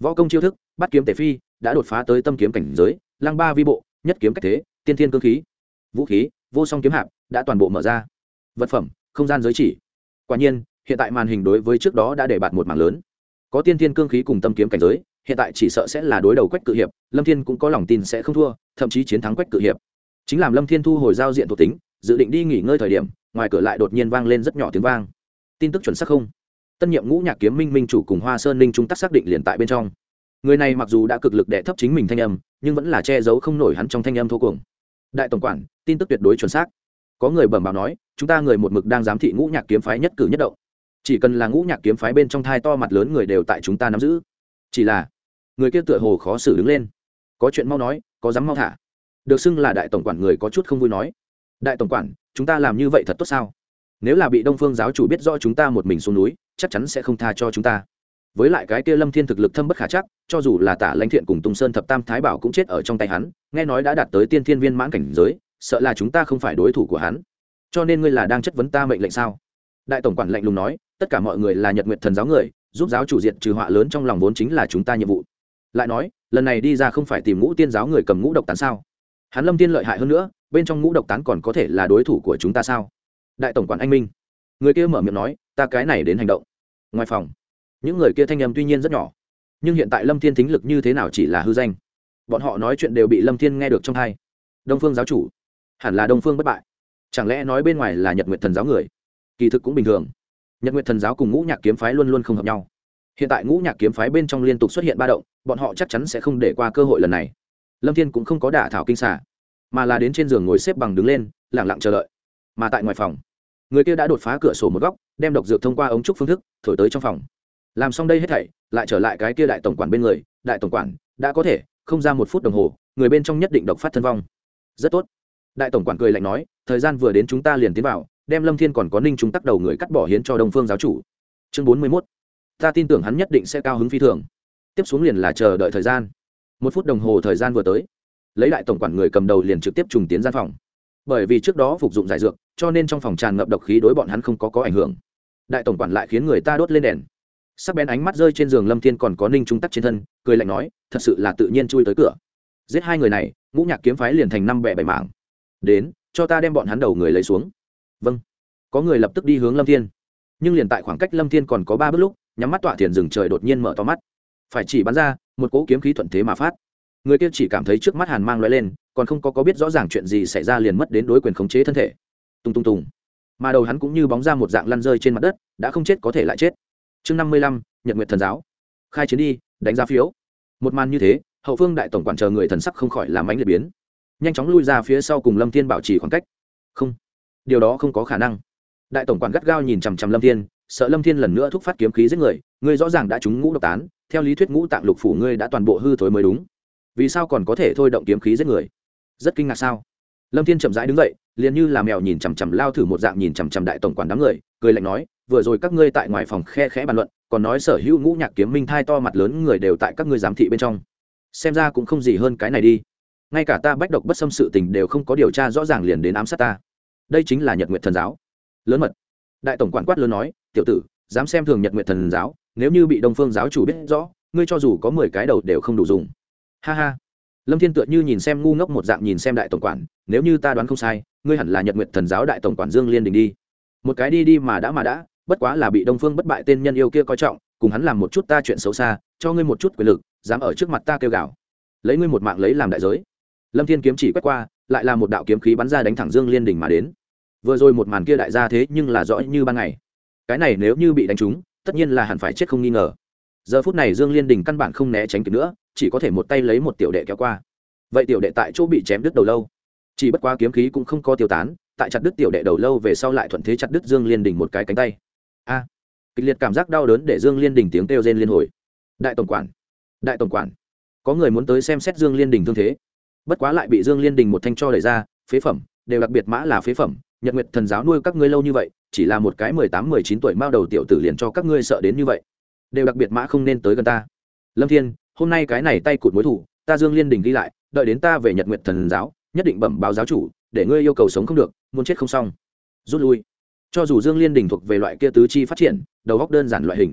võ công chiêu thức bắt kiếm tể phi đã đột phá tới tâm kiếm cảnh giới, lăng ba vi bộ nhất kiếm cách thế, tiên thiên cương khí, vũ khí vô song kiếm hạp đã toàn bộ mở ra. Vật phẩm không gian giới chỉ. Quả nhiên hiện tại màn hình đối với trước đó đã để bạt một mảng lớn. Có tiên thiên cương khí cùng tâm kiếm cảnh giới, hiện tại chỉ sợ sẽ là đối đầu Quách Cự Hiệp. Lâm Thiên cũng có lòng tin sẽ không thua, thậm chí chiến thắng Quách Cự Hiệp. Chính làm Lâm Thiên thu hồi giao diện thuộc tính, dự định đi nghỉ ngơi thời điểm, ngoài cửa lại đột nhiên vang lên rất nhỏ tiếng vang. Tin tức chuẩn xác không? Tân nhiệm Ngũ Nhạc Kiếm Minh minh chủ cùng Hoa Sơn Ninh Trung tác xác định liền tại bên trong. Người này mặc dù đã cực lực đè thấp chính mình thanh âm, nhưng vẫn là che giấu không nổi hắn trong thanh âm thô cuồng. Đại tổng quản, tin tức tuyệt đối chuẩn xác. Có người bẩm báo nói, chúng ta người một mực đang giám thị Ngũ Nhạc kiếm phái nhất cử nhất động. Chỉ cần là Ngũ Nhạc kiếm phái bên trong thai to mặt lớn người đều tại chúng ta nắm giữ. Chỉ là, người kia tựa hồ khó xử đứng lên. Có chuyện mau nói, có dám mau thả. Được xưng là đại tổng quản người có chút không vui nói. Đại tổng quản, chúng ta làm như vậy thật tốt sao? Nếu là bị Đông Phương giáo chủ biết rõ chúng ta một mình xuống núi, chắc chắn sẽ không tha cho chúng ta. Với lại cái kia Lâm Thiên thực lực thâm bất khả chắc, cho dù là Tả Lãnh Thiện cùng Tung Sơn thập tam thái bảo cũng chết ở trong tay hắn, nghe nói đã đạt tới tiên thiên viên mãn cảnh giới, sợ là chúng ta không phải đối thủ của hắn. Cho nên ngươi là đang chất vấn ta mệnh lệnh sao? Đại tổng quản lạnh lùng nói, tất cả mọi người là Nhật Nguyệt Thần giáo người, giúp giáo chủ diệt trừ họa lớn trong lòng vốn chính là chúng ta nhiệm vụ. Lại nói, lần này đi ra không phải tìm Ngũ Tiên giáo người cầm ngũ độc tán sao? Hắn Lâm Thiên lợi hại hơn nữa, bên trong ngũ độc tán còn có thể là đối thủ của chúng ta sao? Đại tổng quản anh minh. Người kia mở miệng nói, ta cái này đến hành động. Ngoài phòng, những người kia thanh âm tuy nhiên rất nhỏ, nhưng hiện tại Lâm Thiên thính lực như thế nào chỉ là hư danh. Bọn họ nói chuyện đều bị Lâm Thiên nghe được trong tai. Đông Phương giáo chủ, hẳn là Đông Phương bất bại. Chẳng lẽ nói bên ngoài là Nhật Nguyệt Thần giáo người? Kỳ thực cũng bình thường. Nhật Nguyệt Thần giáo cùng Ngũ Nhạc kiếm phái luôn luôn không hợp nhau. Hiện tại Ngũ Nhạc kiếm phái bên trong liên tục xuất hiện ba động, bọn họ chắc chắn sẽ không để qua cơ hội lần này. Lâm Thiên cũng không có đả thảo kinh xà, mà là đến trên giường ngồi xếp bằng đứng lên, lặng lặng chờ đợi. Mà tại ngoài phòng, người kia đã đột phá cửa sổ một góc, đem độc dược thông qua ống trúc phương thức thổi tới trong phòng. Làm xong đây hết thảy, lại trở lại cái kia đại tổng quản bên người. Đại tổng quản, đã có thể không ra một phút đồng hồ, người bên trong nhất định độc phát thân vong. Rất tốt. Đại tổng quản cười lạnh nói, thời gian vừa đến chúng ta liền tiến vào, đem Lâm Thiên còn có Ninh Trung tắc đầu người cắt bỏ hiến cho Đông Phương giáo chủ. Chương bốn mươi mốt. Ta tin tưởng hắn nhất định sẽ cao hứng phi thường. Tiếp xuống liền là chờ đợi thời gian. Một phút đồng hồ thời gian vừa tới, lấy đại tổng quản người cầm đầu liền trực tiếp trùng tiến gian phòng. Bởi vì trước đó phục dụng giải dược, cho nên trong phòng tràn ngập độc khí, đối bọn hắn không có có ảnh hưởng. Đại tổng quản lại khiến người ta đốt lên đèn. Sắc bén ánh mắt rơi trên giường Lâm Thiên còn có Ninh Trung tắc trên thân, cười lạnh nói, thật sự là tự nhiên chui tới cửa. Giết hai người này, Ngũ Nhạc kiếm phái liền thành năm bè bảy mảng. Đến, cho ta đem bọn hắn đầu người lấy xuống. Vâng. Có người lập tức đi hướng Lâm Thiên, nhưng liền tại khoảng cách Lâm Thiên còn có ba bước lúc, nhắm mắt tọa thiền rừng trời đột nhiên mở to mắt, phải chỉ bắn ra một cỗ kiếm khí thuận thế mà phát. Người kia chỉ cảm thấy trước mắt hàn mang lóe lên, còn không có có biết rõ ràng chuyện gì xảy ra liền mất đến đối quyền khống chế thân thể. Tung tung tung, mà đầu hắn cũng như bóng ra một dạng lăn rơi trên mặt đất, đã không chết có thể lại chết. Chương năm mươi lăm, Nhật Nguyệt Thần giáo. Khai chiến đi, đánh giá phiếu. Một màn như thế, hậu phương đại tổng quản chờ người thần sắc không khỏi làm ánh liệt biến, nhanh chóng lui ra phía sau cùng Lâm Thiên bảo trì khoảng cách. Không, điều đó không có khả năng. Đại tổng quản gắt gao nhìn chằm chằm Lâm Thiên, sợ Lâm Thiên lần nữa thúc phát kiếm khí giết người. Ngươi rõ ràng đã trúng ngũ độc tán, theo lý thuyết ngũ tạng lục phủ ngươi đã toàn bộ hư thối mới đúng, vì sao còn có thể thôi động kiếm khí giết người? Rất kinh ngạc sao? Lâm Thiên chậm rãi đứng dậy, liền như là mèo nhìn chằm chằm lao thử một dạng nhìn chằm chằm đại tổng quản đám người, cười lạnh nói, vừa rồi các ngươi tại ngoài phòng khe khẽ bàn luận, còn nói sở hữu Ngũ Nhạc kiếm minh thai to mặt lớn người đều tại các ngươi giám thị bên trong, xem ra cũng không gì hơn cái này đi. Ngay cả ta bách độc bất xâm sự tình đều không có điều tra rõ ràng liền đến ám sát ta, đây chính là Nhật Nguyệt Thần giáo. Lớn mật. Đại tổng quản quát lớn nói, tiểu tử, dám xem thường Nhật Nguyệt Thần giáo, nếu như bị Đông Phương giáo chủ biết rõ, ngươi cho dù có mười cái đầu đều không đủ dùng. Ha ha. Lâm Thiên tựa như nhìn xem ngu ngốc một dạng nhìn xem đại tổng quản, nếu như ta đoán không sai, ngươi hẳn là Nhật Nguyệt Thần giáo đại tổng quản Dương Liên Đình đi. Một cái đi đi mà đã mà đã, bất quá là bị Đông Phương bất bại tên nhân yêu kia coi trọng, cùng hắn làm một chút ta chuyện xấu xa, cho ngươi một chút quyền lực, dám ở trước mặt ta kêu gào, lấy ngươi một mạng lấy làm đại giới. Lâm Thiên kiếm chỉ quét qua, lại là một đạo kiếm khí bắn ra đánh thẳng Dương Liên Đình mà đến. Vừa rồi một màn kia đại gia thế nhưng là rõ như ban ngày. Cái này nếu như bị đánh trúng, tất nhiên là hẳn phải chết không nghi ngờ. Giờ phút này Dương Liên Đình căn bản không né tránh kịp nữa, chỉ có thể một tay lấy một tiểu đệ kéo qua. Vậy tiểu đệ tại chỗ bị chém đứt đầu lâu, chỉ bất quá kiếm khí cũng không có tiêu tán, tại chặt đứt tiểu đệ đầu lâu về sau lại thuận thế chặt đứt Dương Liên Đình một cái cánh tay. A! À, kịch liệt cảm giác đau đớn để Dương Liên Đình tiếng kêu rên liên hồi. Đại tổng quản, đại tổng quản, có người muốn tới xem xét Dương Liên Đình thương thế, bất quá lại bị Dương Liên Đình một thanh cho đẩy ra. Phế phẩm, đều đặc biệt mã là phế phẩm. Nhật Nguyệt Thần giáo nuôi các ngươi lâu như vậy, chỉ là một cái mười tám mười chín tuổi mao đầu tiểu tử liền cho các ngươi sợ đến như vậy, đều đặc biệt mã không nên tới gần ta. Lâm Thiên, hôm nay cái này tay cụt mối thủ, ta Dương Liên Đình ghi lại, đợi đến ta về Nhật Nguyệt Thần giáo, nhất định bẩm báo giáo chủ, để ngươi yêu cầu sống không được, muốn chết không xong. Rút lui. Cho dù Dương Liên Đình thuộc về loại kia tứ chi phát triển, đầu óc đơn giản loại hình,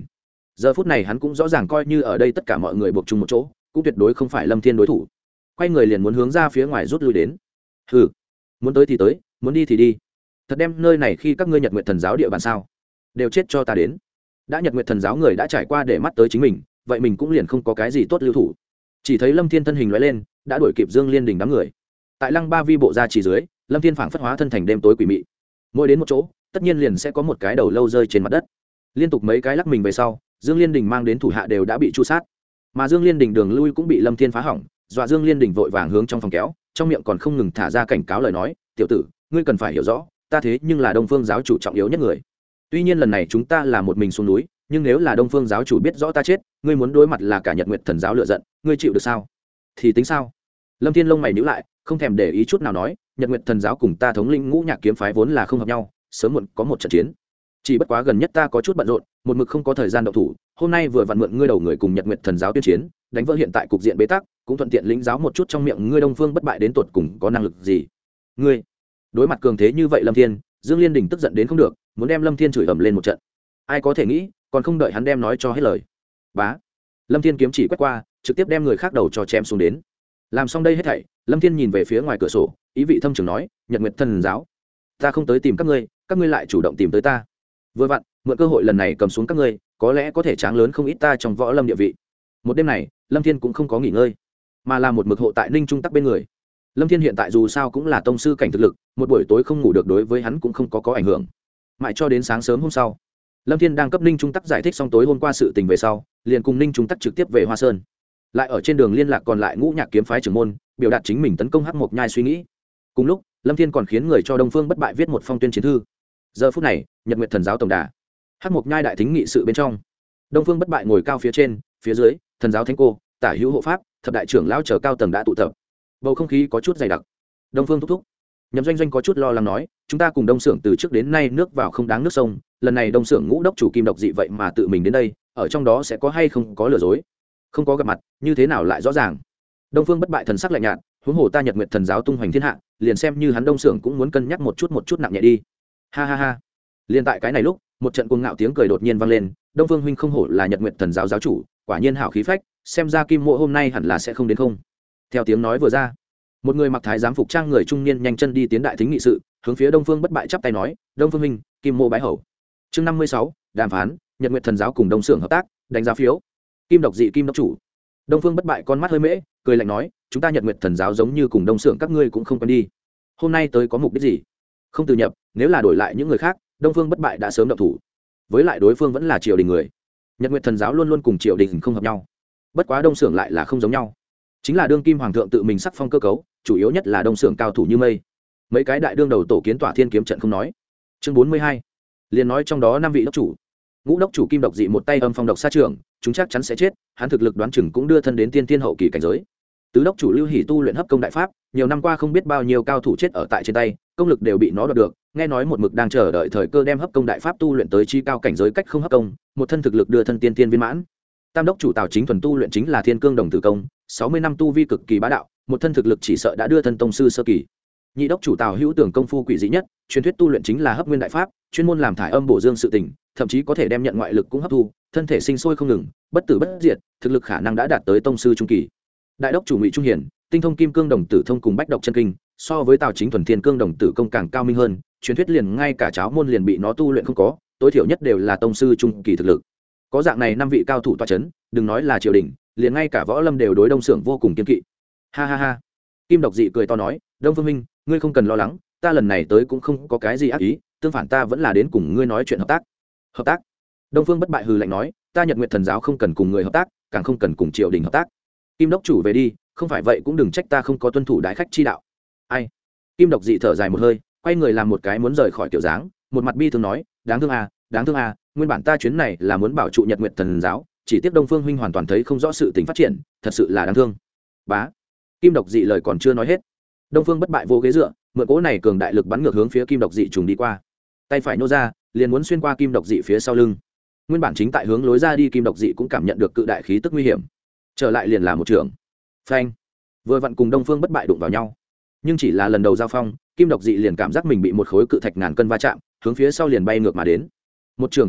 giờ phút này hắn cũng rõ ràng coi như ở đây tất cả mọi người buộc chung một chỗ cũng tuyệt đối không phải lâm thiên đối thủ. Quay người liền muốn hướng ra phía ngoài rút lui đến. Hừ, muốn tới thì tới, muốn đi thì đi, thật đem nơi này khi các ngươi Nhật Nguyệt Thần giáo địa bàn sao? Đều chết cho ta đến. Đã Nhật Nguyệt Thần giáo người đã trải qua để mắt tới chính mình, vậy mình cũng liền không có cái gì tốt lưu thủ. Chỉ thấy Lâm Thiên thân hình lóe lên, đã đuổi kịp Dương Liên Đình đám người. Tại Lăng Ba Vi bộ ra chỉ dưới, Lâm Thiên phảng phất hóa thân thành đêm tối quỷ mị. Mỗi đến một chỗ, tất nhiên liền sẽ có một cái đầu lâu rơi trên mặt đất. Liên tục mấy cái lắc mình về sau, Dương Liên Đình mang đến thủ hạ đều đã bị tru sát. Mà Dương Liên Đình đường lui cũng bị Lâm Thiên phá hỏng, dọa Dương Liên Đình vội vàng hướng trong phòng kéo, trong miệng còn không ngừng thả ra cảnh cáo lời nói, "Tiểu tử, ngươi cần phải hiểu rõ, ta thế nhưng là Đông Phương giáo chủ trọng yếu nhất người. Tuy nhiên lần này chúng ta là một mình xuống núi, nhưng nếu là Đông Phương giáo chủ biết rõ ta chết, ngươi muốn đối mặt là cả Nhật Nguyệt Thần giáo lựa giận, ngươi chịu được sao?" Thì tính sao? Lâm Thiên lông mày nhíu lại, không thèm để ý chút nào nói, Nhật Nguyệt Thần giáo cùng ta thống lĩnh Ngũ Nhạc kiếm phái vốn là không hợp nhau, sớm muộn có một trận chiến. Chỉ bất quá gần nhất ta có chút bận rộn, một mực không có thời gian động thủ, hôm nay vừa vặn mượn ngươi đầu người cùng Nhật Nguyệt Thần giáo tuyên chiến, đánh vỡ hiện tại cục diện bế tắc, cũng thuận tiện lĩnh giáo một chút trong miệng ngươi Đông Phương bất bại đến tột cùng có năng lực gì. Ngươi đối mặt cường thế như vậy Lâm Thiên, Dương Liên Đình tức giận đến không được, muốn đem Lâm Thiên chửi ầm lên một trận. Ai có thể nghĩ, còn không đợi hắn đem nói cho hết lời. Bá. Lâm Thiên kiếm chỉ quét qua, trực tiếp đem người khác đầu cho chém xuống đến. Làm xong đây hết thảy, Lâm Thiên nhìn về phía ngoài cửa sổ, ý vị thâm trường nói, Nhật Nguyệt Thần giáo, ta không tới tìm các ngươi, các ngươi lại chủ động tìm tới ta. Vừa vặn, mượn cơ hội lần này cầm xuống các ngươi, có lẽ có thể tráng lớn không ít ta trong võ lâm địa vị. Một đêm này, Lâm Thiên cũng không có nghỉ ngơi, mà là một mực hộ tại Ninh Trung Tắc bên người. Lâm Thiên hiện tại dù sao cũng là tông sư cảnh thực lực, một buổi tối không ngủ được đối với hắn cũng không có có ảnh hưởng. Mãi cho đến sáng sớm hôm sau, Lâm Thiên đang cấp Ninh Trung Tắc giải thích xong tối hôm qua sự tình về sau, liền cùng Ninh Trung Tắc trực tiếp về Hoa Sơn. Lại ở trên đường liên lạc còn lại Ngũ Nhạc kiếm phái trưởng môn, biểu đạt chính mình tấn công Hắc Mộc Nhai suy nghĩ. Cùng lúc, Lâm Thiên còn khiến người cho Đông Phương bất bại viết một phong tuyên chiến thư. Giờ phút này, Nhật Nguyệt Thần giáo tổng đà, Hắc Mộc Nhai đại thính nghị sự bên trong, Đông Phương bất bại ngồi cao phía trên, phía dưới, thần giáo thánh cô, tả hữu hộ pháp, thập đại trưởng lão chờ cao tầng đã tụ tập. Bầu không khí có chút dày đặc. Đông Phương thúc thúc, Nhậm Doanh Doanh có chút lo lắng nói, chúng ta cùng Đông Sưởng từ trước đến nay nước vào không đáng nước sông, lần này Đông Sưởng Ngũ đốc chủ Kim Độc Dị vậy mà tự mình đến đây, ở trong đó sẽ có hay không có lừa dối? Không có gặp mặt, như thế nào lại rõ ràng? Đông Phương bất bại thần sắc lạnh nhạt, huống hồ ta Nhật Nguyệt Thần giáo tung hoành thiên hạ, liền xem như hắn Đông Sưởng cũng muốn cân nhắc một chút một chút nặng nhẹ đi. Ha ha ha. Liên tại cái này lúc, một trận cuồng ngạo tiếng cười đột nhiên vang lên, Đông Phương huynh không hổ là Nhật Nguyệt Thần giáo giáo chủ, quả nhiên hảo khí phách, xem ra Kim Mộ hôm nay hẳn là sẽ không đến không. Theo tiếng nói vừa ra, một người mặc thái giám phục trang người trung niên nhanh chân đi tiến đại thính nghị sự, hướng phía Đông Phương bất bại chắp tay nói, Đông Phương huynh, Kim Mộ bái hậu. Chương năm mươi sáu, đàm phán, Nhật Nguyệt Thần giáo cùng Đông Sưởng hợp tác, đánh giá phiếu. Kim Độc Dị Kim đốc chủ. Đông Phương bất bại con mắt hơi mễ, cười lạnh nói, chúng ta Nhật Nguyệt Thần giáo giống như cùng Đông Sưởng các ngươi cũng không quen đi. Hôm nay tới có mục đích gì? Không từ nhập, nếu là đổi lại những người khác, Đông Phương bất bại đã sớm động thủ. Với lại đối phương vẫn là triều đình người. Nhật Nguyệt Thần giáo luôn luôn cùng triều đình không hợp nhau. Bất quá Đông Sưởng lại là không giống nhau. Chính là đương kim hoàng thượng tự mình sắc phong cơ cấu, chủ yếu nhất là Đông Sưởng cao thủ như mây. Mấy cái đại đương đầu tổ kiến tỏa thiên kiếm trận không nói. Chương bốn mươi hai, liền nói trong đó năm vị đốc chủ. Ngũ đốc chủ Kim Độc Dị một tay âm phong độc sát trưởng, chúng chắc chắn sẽ chết, hắn thực lực đoán chừng cũng đưa thân đến tiên tiên hậu kỳ cảnh giới. Tứ đốc chủ Lưu Hỷ tu luyện hấp công đại pháp, nhiều năm qua không biết bao nhiêu cao thủ chết ở tại trên tay, công lực đều bị nó đoạt được, nghe nói một mực đang chờ đợi thời cơ đem hấp công đại pháp tu luyện tới chi cao cảnh giới cách không hấp công, một thân thực lực đưa thân tiên tiên viên mãn. Tam đốc chủ Tào Chính thuần tu luyện chính là Thiên Cương Đồng Tử công, sáu mươi năm tu vi cực kỳ bá đạo, một thân thực lực chỉ sợ đã đưa thân tông sư sơ kỳ. Nhị đốc chủ Tào Hữu tưởng công phu quỷ dị nhất, truyền thuyết tu luyện chính là hấp nguyên đại pháp, chuyên môn làm thải âm bổ dương sự tình, thậm chí có thể đem nhận ngoại lực cũng hấp thu, thân thể sinh sôi không ngừng, bất tử bất diệt, thực lực khả năng đã đạt tới tông sư trung kỳ. Đại đốc chủ Ngụy Trung Hiển, tinh thông Kim Cương Đồng Tử thông cùng Bách Độc chân kinh, so với Tào Chính thuần Thiên Cương Đồng Tử công càng cao minh hơn, truyền thuyết liền ngay cả cháo môn liền bị nó tu luyện không có, tối thiểu nhất đều là tông sư trung kỳ thực lực. Có dạng này năm vị cao thủ tọa chấn, đừng nói là triều đình, liền ngay cả võ lâm đều đối Đông Sưởng vô cùng kiên kỵ. Ha ha ha. Kim Độc Dị cười to nói, Đông Phương minh, ngươi không cần lo lắng, ta lần này tới cũng không có cái gì ác ý, tương phản ta vẫn là đến cùng ngươi nói chuyện hợp tác. Hợp tác? Đông Phương bất bại hừ lạnh nói, ta Nhật Nguyệt Thần giáo không cần cùng người hợp tác, càng không cần cùng triều đình hợp tác. Kim đốc chủ về đi, không phải vậy cũng đừng trách ta không có tuân thủ đại khách chi đạo. Ai? Kim Độc Dị thở dài một hơi, quay người làm một cái muốn rời khỏi kiểu dáng, một mặt bi thương nói, đáng thương à, đáng thương à, nguyên bản ta chuyến này là muốn bảo trụ Nhật Nguyệt Thần giáo, chỉ tiếc Đông Phương huynh hoàn toàn thấy không rõ sự tình phát triển, thật sự là đáng thương. Bá. Kim Độc Dị lời còn chưa nói hết, Đông Phương bất bại vô ghế dựa, mượn cỗ này cường đại lực bắn ngược hướng phía Kim Độc Dị trùng đi qua. Tay phải nô ra, liền muốn xuyên qua Kim Độc Dị phía sau lưng. Nguyên bản chính tại hướng lối ra đi Kim Độc Dị cũng cảm nhận được cự đại khí tức nguy hiểm, trở lại liền là một trường. Phanh. Vừa vặn cùng Đông Phương bất bại đụng vào nhau, nhưng chỉ là lần đầu giao phong, Kim Độc Dị liền cảm giác mình bị một khối cự thạch ngàn cân va chạm, hướng phía sau liền bay ngược mà đến. Một trường qua đi,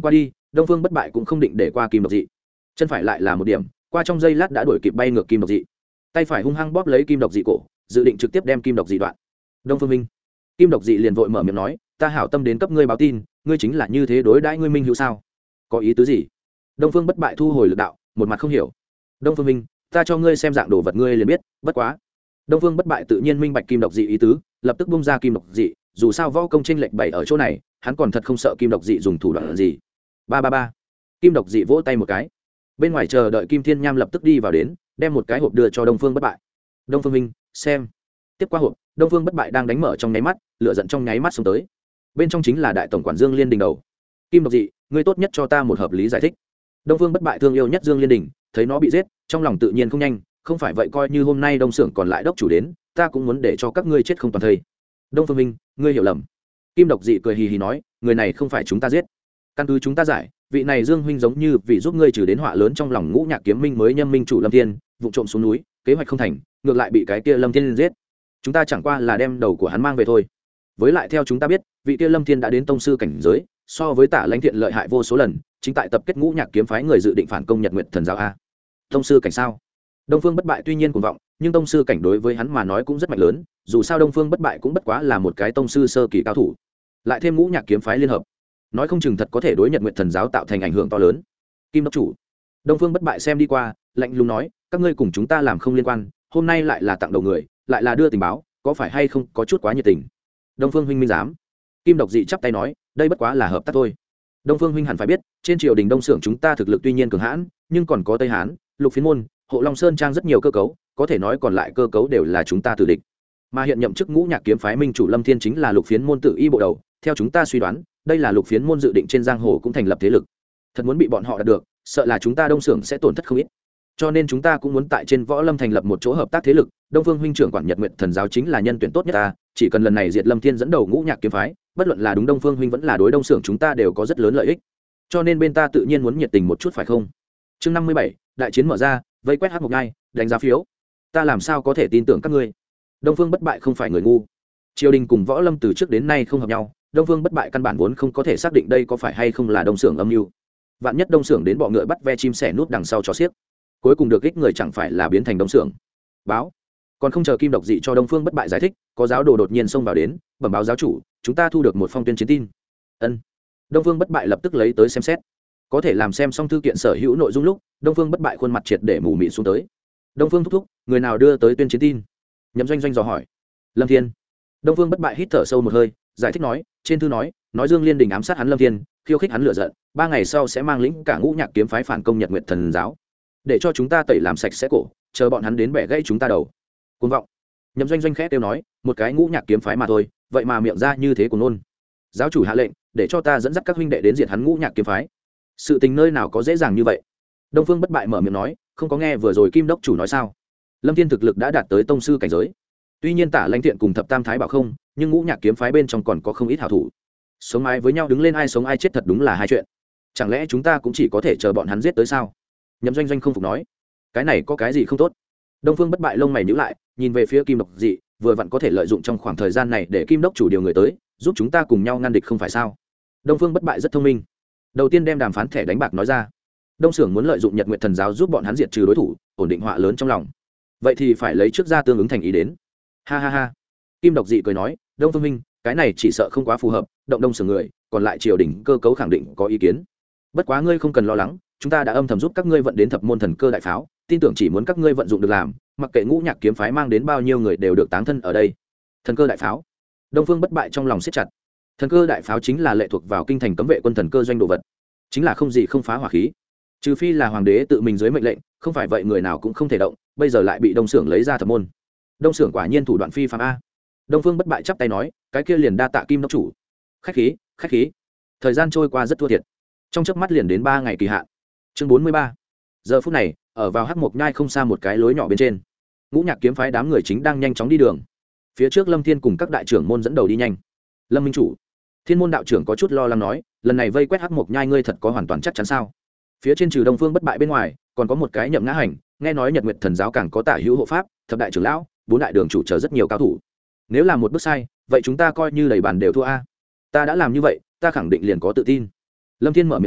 đông phương bất bại cũng không định để qua kim độc dị. Chân phải lại là một điểm, qua trong giây lát đã đuổi kịp bay ngược kim độc dị. Tay phải hung hăng bóp lấy kim độc dị cổ, dự định trực tiếp đem kim độc dị đoạn. Đông Phương Minh, kim độc dị liền vội mở miệng nói, ta hảo tâm đến cấp ngươi báo tin, ngươi chính là như thế đối đãi ngươi minh hữu sao? Có ý tứ gì? Đông Phương bất bại thu hồi lực đạo, một mặt không hiểu. Đông Phương Minh, ta cho ngươi xem dạng đồ vật ngươi liền biết, bất quá. Đông Phương bất bại tự nhiên minh bạch kim độc dị ý tứ, lập tức bung ra kim độc dị, dù sao võ công chênh lệch bảy ở chỗ này, hắn còn thật không sợ kim độc dị dùng thủ đoạn gì. Ba ba ba. Kim độc dị vỗ tay một cái. Bên ngoài chờ đợi Kim Thiên Nham lập tức đi vào đến, đem một cái hộp đưa cho Đông Phương bất bại. Đông Phương Minh, xem. Tiếp qua hộp, Đông Phương bất bại đang đánh mở trong nháy mắt, lửa giận trong nháy mắt xông tới. Bên trong chính là đại tổng quản Dương Liên Đình đầu. Kim độc dị, ngươi tốt nhất cho ta một hợp lý giải thích. Đông Phương bất bại thương yêu nhất Dương Liên Đình, thấy nó bị giết, trong lòng tự nhiên không nhanh, không phải vậy coi như hôm nay Đông Xưởng còn lại đốc chủ đến, ta cũng muốn để cho các ngươi chết không toàn thây. Đông Phương Minh, ngươi hiểu lầm. Kim độc dị cười hì hì nói, người này không phải chúng ta giết. Căn cứ chúng ta giải, vị này Dương huynh giống như vì giúp ngươi trừ đến họa lớn trong lòng Ngũ Nhạc Kiếm Minh mới nhâm minh chủ Lâm Thiên, vụ trộm xuống núi, kế hoạch không thành, ngược lại bị cái kia Lâm Thiên giết. Chúng ta chẳng qua là đem đầu của hắn mang về thôi. Với lại theo chúng ta biết, vị kia Lâm Thiên đã đến tông sư cảnh giới, so với Tả Lãnh Thiện lợi hại vô số lần, chính tại tập kết Ngũ Nhạc kiếm phái người dự định phản công Nhật Nguyệt Thần giáo a. Tông sư cảnh sao? Đông Phương bất bại tuy nhiên cuồng vọng, nhưng tông sư cảnh đối với hắn mà nói cũng rất mạnh lớn, dù sao Đông Phương bất bại cũng bất quá là một cái tông sư sơ kỳ cao thủ. Lại thêm Ngũ Nhạc kiếm phái liên hợp, nói không chừng thật có thể đối Nhật Nguyệt Thần giáo tạo thành ảnh hưởng to lớn. Kim đốc chủ, Đông Phương bất bại xem đi qua, lạnh lùng nói, các ngươi cùng chúng ta làm không liên quan, hôm nay lại là tặng đầu người, lại là đưa tình báo, có phải hay không có chút quá nhiệt tình? Đông Phương huynh minh dám? Kim độc dị chắp tay nói, đây bất quá là hợp tác thôi. Đông Phương huynh hẳn phải biết, trên triều đình Đông Xưởng chúng ta thực lực tuy nhiên cường hãn, nhưng còn có Tây Hán, Lục Phiến môn, Hộ Long Sơn trang rất nhiều cơ cấu, có thể nói còn lại cơ cấu đều là chúng ta tử địch. Mà hiện nhậm chức Ngũ Nhạc kiếm phái minh chủ Lâm Thiên chính là Lục Phiến môn tự y bộ đầu, theo chúng ta suy đoán, đây là Lục Phiến môn dự định trên giang hồ cũng thành lập thế lực. Thật muốn bị bọn họ đạt được, sợ là chúng ta Đông Xưởng sẽ tổn thất không ít. Cho nên chúng ta cũng muốn tại trên Võ Lâm thành lập một chỗ hợp tác thế lực, Đông Phương huynh trưởng quản Nhật Nguyệt Thần giáo chính là nhân tuyển tốt nhất ta, chỉ cần lần này diệt Lâm Thiên dẫn đầu Ngũ Nhạc kiếm phái, bất luận là đúng Đông Phương huynh vẫn là đối Đông Xưởng chúng ta đều có rất lớn lợi ích. Cho nên bên ta tự nhiên muốn nhiệt tình một chút phải không? Chương năm mươi bảy, đại chiến mở ra, vây quét Hắc Mộc Nhai, đánh giá phiếu. Ta làm sao có thể tin tưởng các ngươi? Đông Phương bất bại không phải người ngu. Triều đình cùng Võ Lâm từ trước đến nay không hợp nhau, Đông Phương bất bại căn bản vốn không có thể xác định đây có phải hay không là Đông Xưởng âm mưu. Vạn nhất Đông Xưởng đến bọ ngựa bắt ve chim sẻ nút đằng sau cho xiếc, cuối cùng được ích người chẳng phải là biến thành Đông Xưởng. Báo, còn không chờ Kim độc dị cho Đông Phương bất bại giải thích, có giáo đồ đột nhiên xông vào đến, bẩm báo giáo chủ, chúng ta thu được một phong tuyên chiến tin. Ân. Đông Phương bất bại lập tức lấy tới xem xét. Có thể làm xem xong thư kiện sở hữu nội dung lúc, Đông Phương bất bại khuôn mặt triệt để mù mịt xuống tới. Đông Phương thúc thúc, người nào đưa tới tuyên chiến tin? Nhậm Doanh Doanh dò hỏi. Lâm Thiên. Đông Phương bất bại hít thở sâu một hơi, giải thích nói, trên thư nói, nói Dương Liên Đình ám sát hắn Lâm Thiên, khiêu khích hắn lửa giận, ba ngày sau sẽ mang lĩnh cả Ngũ Nhạc kiếm phái phản công Nhật Nguyệt Thần giáo, để cho chúng ta tẩy làm sạch sẽ cổ, chờ bọn hắn đến bẻ gãy chúng ta đầu. Cuồng vọng. Nhậm Doanh Doanh khẽ tiêu nói, một cái Ngũ Nhạc kiếm phái mà thôi, vậy mà miệng ra như thế của nôn. Giáo chủ hạ lệnh, để cho ta dẫn dắt các huynh đệ đến diệt hắn Ngũ Nhạc kiếm phái. Sự tình nơi nào có dễ dàng như vậy? Đông Phương bất bại mở miệng nói, không có nghe vừa rồi Kim đốc chủ nói sao? Lâm Thiên thực lực đã đạt tới tông sư cảnh giới. Tuy nhiên Tả Lãnh Thiện cùng Thập Tam Thái bảo không, nhưng Ngũ Nhạc kiếm phái bên trong còn có không ít hảo thủ. Sống mái với nhau đứng lên ai sống ai chết thật đúng là hai chuyện. Chẳng lẽ chúng ta cũng chỉ có thể chờ bọn hắn giết tới sao? Nhậm Doanh Doanh không phục nói, cái này có cái gì không tốt? Đông Phương bất bại lông mày nhíu lại, nhìn về phía Kim độc dị, vừa vặn có thể lợi dụng trong khoảng thời gian này để Kim đốc chủ điều người tới, giúp chúng ta cùng nhau ngăn địch không phải sao? Đông Phương bất bại rất thông minh. Đầu tiên đem đàm phán thẻ đánh bạc nói ra. Đông Xưởng muốn lợi dụng Nhật Nguyệt Thần giáo giúp bọn hắn diệt trừ đối thủ, ổn định họa lớn trong lòng. Vậy thì phải lấy trước ra tương ứng thành ý đến. Ha ha ha. Kim độc dị cười nói, Đông Phương minh, cái này chỉ sợ không quá phù hợp, động Đông Xưởng người, còn lại triều đình cơ cấu khẳng định có ý kiến. Bất quá ngươi không cần lo lắng, chúng ta đã âm thầm giúp các ngươi vận đến thập môn thần cơ đại pháo, tin tưởng chỉ muốn các ngươi vận dụng được làm, mặc kệ Ngũ Nhạc kiếm phái mang đến bao nhiêu người đều được táng thân ở đây. Thần cơ đại pháo. Đông Phương bất bại trong lòng siết chặt. Thần cơ đại pháo chính là lệ thuộc vào kinh thành cấm vệ quân thần cơ doanh đồ vật, chính là không gì không phá hỏa khí, trừ phi là hoàng đế tự mình dưới mệnh lệnh, không phải vậy người nào cũng không thể động. Bây giờ lại bị Đông Xưởng lấy ra thập môn. Đông Xưởng quả nhiên thủ đoạn phi phàm a. Đông Phương bất bại chắp tay nói, cái kia liền đa tạ Kim đốc chủ. Khách khí, khách khí. Thời gian trôi qua rất thua thiệt, trong chớp mắt liền đến ba ngày kỳ hạn. Chương bốn mươi ba. Giờ phút này, ở vào Hắc Mộc Nhai không xa một cái lối nhỏ bên trên, Ngũ Nhạc kiếm phái đám người chính đang nhanh chóng đi đường. Phía trước Lâm Thiên cùng các đại trưởng môn dẫn đầu đi nhanh. Lâm minh chủ, Thiên môn đạo trưởng có chút lo lắng nói, lần này vây quét Hắc Mộc Nhai ngươi thật có hoàn toàn chắc chắn sao? Phía trên trừ Đông Phương bất bại bên ngoài, còn có một cái Nhậm Ngã Hành, nghe nói Nhật Nguyệt Thần giáo càng có Tả Hữu hộ pháp, thập đại trưởng lão, bốn đại đường chủ chờ rất nhiều cao thủ. Nếu làm một bước sai, vậy chúng ta coi như đầy bàn đều thua a. Ta đã làm như vậy, ta khẳng định liền có tự tin. Lâm Thiên mở miệng nói,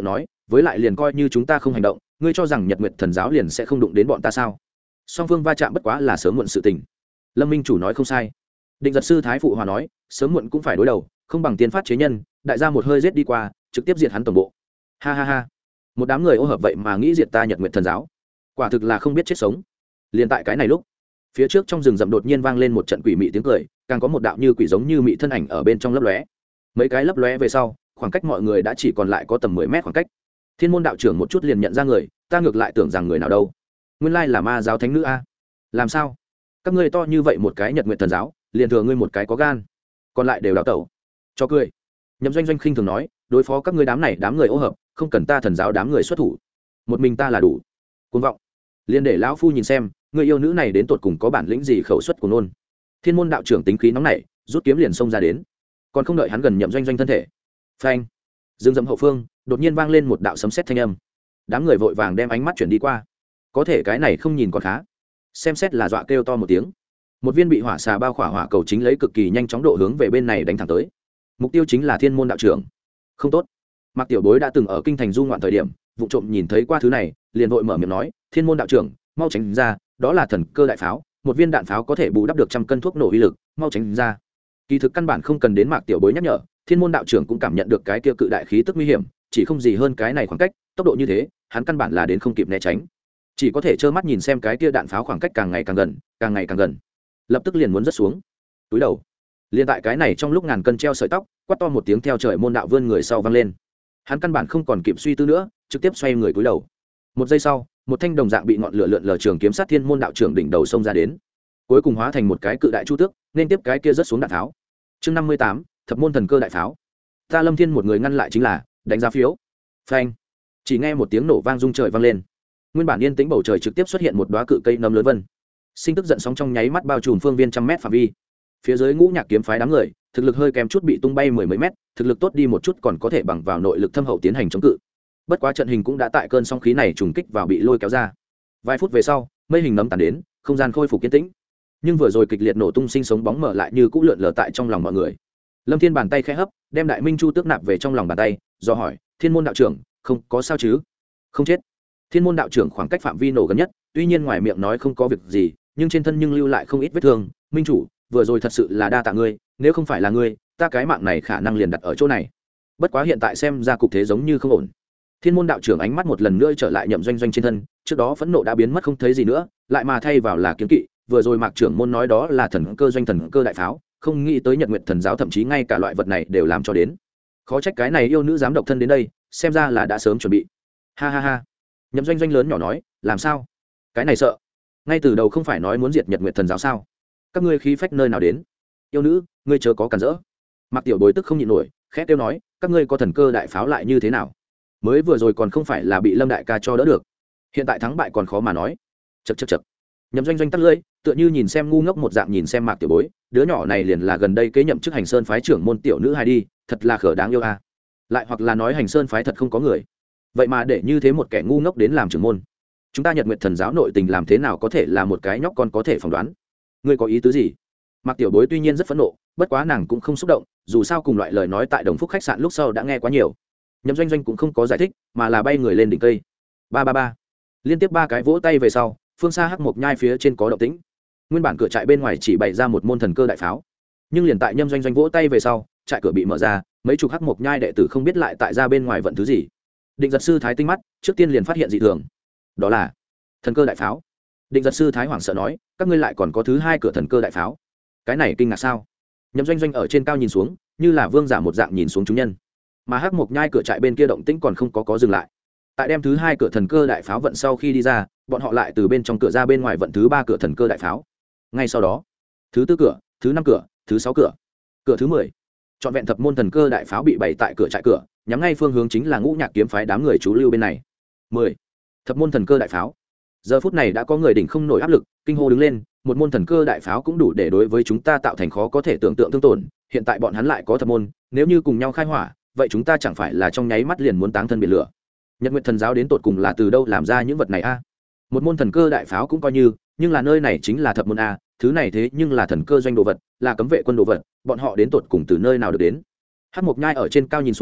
với lại liền coi như chúng ta không hành động, ngươi cho rằng Nhật Nguyệt Thần giáo liền sẽ không đụng đến bọn ta sao? Song phương va chạm bất quá là sớm muộn sự tình. Lâm Minh chủ nói không sai. Định giật sư thái phụ hòa nói, sớm muộn cũng phải đối đầu, không bằng tiên phát chế nhân, đại gia một hơi giết đi qua, trực tiếp diệt hắn toàn bộ. Ha ha ha. Một đám người ô hợp vậy mà nghĩ diệt ta Nhật Nguyệt Thần giáo, quả thực là không biết chết sống. Liền tại cái này lúc, phía trước trong rừng rậm đột nhiên vang lên một trận quỷ mị tiếng cười, càng có một đạo như quỷ giống như mị thân ảnh ở bên trong lấp lóe. Mấy cái lấp lóe về sau, khoảng cách mọi người đã chỉ còn lại có tầm mười mét khoảng cách. Thiên môn đạo trưởng một chút liền nhận ra người, ta ngược lại tưởng rằng người nào đâu, nguyên lai là ma giáo thánh nữ a. Làm sao các ngươi to như vậy một cái Nhật Nguyệt Thần giáo, liền thừa ngươi một cái có gan, còn lại đều đào tẩu cho cười. Nhậm Doanh Doanh khinh thường nói, đối phó các ngươi đám này đám người ô hợp, không cần ta thần giáo đám người xuất thủ, một mình ta là đủ. Cuồng vọng, liền để lão phu nhìn xem người yêu nữ này đến tột cùng có bản lĩnh gì khẩu suất của nôn. Thiên môn đạo trưởng tính khí nóng nảy, rút kiếm liền xông ra đến, còn không đợi hắn gần Nhậm Doanh Doanh thân thể, phanh, dương dẫm hậu phương đột nhiên vang lên một đạo sấm sét thanh âm. Đám người vội vàng đem ánh mắt chuyển đi qua, có thể cái này không nhìn còn khá, xem xét là dọa kêu to một tiếng. Một viên bị hỏa xà bao khỏa hỏa cầu chính lấy cực kỳ nhanh chóng độ hướng về bên này đánh thẳng tới, mục tiêu chính là thiên môn đạo trưởng. Không tốt, Mạc Tiểu Bối đã từng ở kinh thành du ngoạn thời điểm vụ trộm nhìn thấy qua thứ này, liền vội mở miệng nói, thiên môn đạo trưởng mau tránh ra, đó là thần cơ đại pháo, một viên đạn pháo có thể bù đắp được trăm cân thuốc nổ uy lực, mau tránh ra. Kỳ thực căn bản không cần đến Mạc Tiểu Bối nhắc nhở, thiên môn đạo trưởng cũng cảm nhận được cái kia cự đại khí tức nguy hiểm, chỉ không gì hơn cái này khoảng cách, tốc độ như thế hắn căn bản là đến không kịp né tránh, chỉ có thể trơ mắt nhìn xem cái kia đạn pháo khoảng cách càng ngày càng gần, càng ngày càng gần, lập tức liền muốn rớt xuống. Túi đầu, liền tại cái này trong lúc ngàn cân treo sợi tóc, quát to một tiếng theo trời môn đạo vươn người sau vang lên. Hắn căn bản không còn kịp suy tư nữa, trực tiếp xoay người cúi đầu. Một giây sau, một thanh đồng dạng bị ngọn lửa lượn lờ trường kiếm sát thiên môn đạo trưởng đỉnh đầu xông ra đến, cuối cùng hóa thành một cái cự đại chu tước, nên tiếp cái kia rớt xuống đạn pháo. Chương năm mươi tám, thập môn thần cơ đại pháo. Ta Lâm Thiên một người ngăn lại chính là đánh giá phiếu. Phanh, chỉ nghe một tiếng nổ vang rung trời vang lên, nguyên bản yên tĩnh bầu trời trực tiếp xuất hiện một đóa cự cây nấm lớn vân, sinh tức giận sóng trong nháy mắt bao trùm phương viên trăm mét phạm vi. Phía dưới ngũ nhạc kiếm phái đám người thực lực hơi kém chút bị tung bay mười mấy mét, thực lực tốt đi một chút còn có thể bằng vào nội lực thâm hậu tiến hành chống cự. Bất quá trận hình cũng đã tại cơn sóng khí này trùng kích vào bị lôi kéo ra. Vài phút về sau, mây hình nấm tàn đến, không gian khôi phục yên tĩnh. Nhưng vừa rồi kịch liệt nổ tung sinh sống bóng mở lại như cũ lượn lờ tại trong lòng mọi người. Lâm Thiên bàn tay khẽ hấp, đem Đại Minh Chu tước nạp về trong lòng bàn tay, do hỏi, thiên môn đạo trưởng không có sao chứ? Không chết. Thiên môn đạo trưởng khoảng cách phạm vi nổ gần nhất, tuy nhiên ngoài miệng nói không có việc gì, nhưng trên thân nhưng lưu lại không ít vết thương. Minh chủ, vừa rồi thật sự là đa tạ ngươi, nếu không phải là ngươi, ta cái mạng này khả năng liền đặt ở chỗ này. Bất quá hiện tại xem ra cục thế giống như không ổn. Thiên môn đạo trưởng ánh mắt một lần nữa trở lại Nhậm Doanh Doanh trên thân, trước đó phẫn nộ đã biến mất không thấy gì nữa, lại mà thay vào là kiêng kỵ. Vừa rồi Mạc trưởng môn nói đó là thần cơ doanh thần cơ đại pháo, không nghĩ tới Nhật Nguyệt Thần giáo thậm chí ngay cả loại vật này đều làm cho đến. Khó trách cái này yêu nữ dám độc thân đến đây, xem ra là đã sớm chuẩn bị. Ha ha ha. Nhậm Doanh Doanh lớn nhỏ nói, làm sao? Cái này sợ. Ngay từ đầu không phải nói muốn diệt Nhật Nguyệt Thần giáo sao? Các ngươi khí phách nơi nào đến? Yêu nữ, ngươi chớ có cản rỡ. Mạc Tiểu Bối tức không nhịn nổi, khẽ kêu nói, các ngươi có thần cơ đại pháo lại như thế nào? Mới vừa rồi còn không phải là bị Lâm đại ca cho đỡ được, hiện tại thắng bại còn khó mà nói. Chậc chậc chậc. Nhậm Doanh Doanh tắt lưỡi, tựa như nhìn xem ngu ngốc một dạng nhìn xem Mạc Tiểu Bối, đứa nhỏ này liền là gần đây kế nhậm chức Hành Sơn phái trưởng môn tiểu nữ hài đi, thật là khở đáng yêu a. À. Lại hoặc là nói Hành Sơn phái thật không có người, vậy mà để như thế một kẻ ngu ngốc đến làm trưởng môn. Chúng ta Nhật Nguyệt Thần giáo nội tình làm thế nào có thể là một cái nhóc con có thể phỏng đoán? Ngươi có ý tứ gì? Mạc Tiểu Bối tuy nhiên rất phẫn nộ, bất quá nàng cũng không xúc động, dù sao cùng loại lời nói tại Đồng Phúc khách sạn lúc sau đã nghe quá nhiều. Nhậm Doanh Doanh cũng không có giải thích, mà là bay người lên đỉnh cây. Ba ba ba. Liên tiếp ba cái vỗ tay về sau, phương xa hắc mộc nhai phía trên có động tĩnh. Nguyên bản cửa trại bên ngoài chỉ bày ra một môn thần cơ đại pháo, nhưng liền tại Nhâm Doanh Doanh vỗ tay về sau, trại cửa bị mở ra, mấy chục hắc mộc nhai đệ tử không biết lại tại ra bên ngoài vận thứ gì. Định giật sư thái tinh mắt trước tiên liền phát hiện dị thường, đó là thần cơ đại pháo. Định giật sư thái hoảng sợ nói, các ngươi lại còn có thứ hai cửa thần cơ đại pháo, cái này kinh ngạc sao? Nhâm Doanh Doanh ở trên cao nhìn xuống, như là vương giả một dạng nhìn xuống chúng nhân, mà hắc mộc nhai cửa trại bên kia động tĩnh còn không có có dừng lại. Tại đem thứ hai cửa thần cơ đại pháo vận sau khi đi ra, bọn họ lại từ bên trong cửa ra bên ngoài vận thứ ba cửa thần cơ đại pháo. Ngay sau đó, thứ tư cửa, thứ năm cửa, thứ sáu cửa, cửa thứ mười, trọn vẹn thập môn thần cơ đại pháo bị bày tại cửa trại cửa, nhắm ngay phương hướng chính là ngũ nhạc kiếm phái đám người trú lưu bên này. Mười, thập môn thần cơ đại pháo. Giờ phút này đã có người đỉnh không nổi áp lực, kinh hô đứng lên, một môn thần cơ đại pháo cũng đủ để đối với chúng ta tạo thành khó có thể tưởng tượng thương tổn, hiện tại bọn hắn lại có thập môn, nếu như cùng nhau khai hỏa, vậy chúng ta chẳng phải là trong nháy mắt liền muốn táng thân biển lửa. Nhật Nguyệt Thần giáo đến tột cùng là từ đâu làm ra những vật này a? Một môn thần cơ đại pháo cũng coi như, nhưng là nơi này chính là thập môn a, thứ này thế nhưng là thần cơ doanh đồ vật, là cấm vệ quân đồ vật, bọn họ đến tột cùng từ nơi nào được đến? Hắc Mộc Nhai ở trên cao nhìn xuống,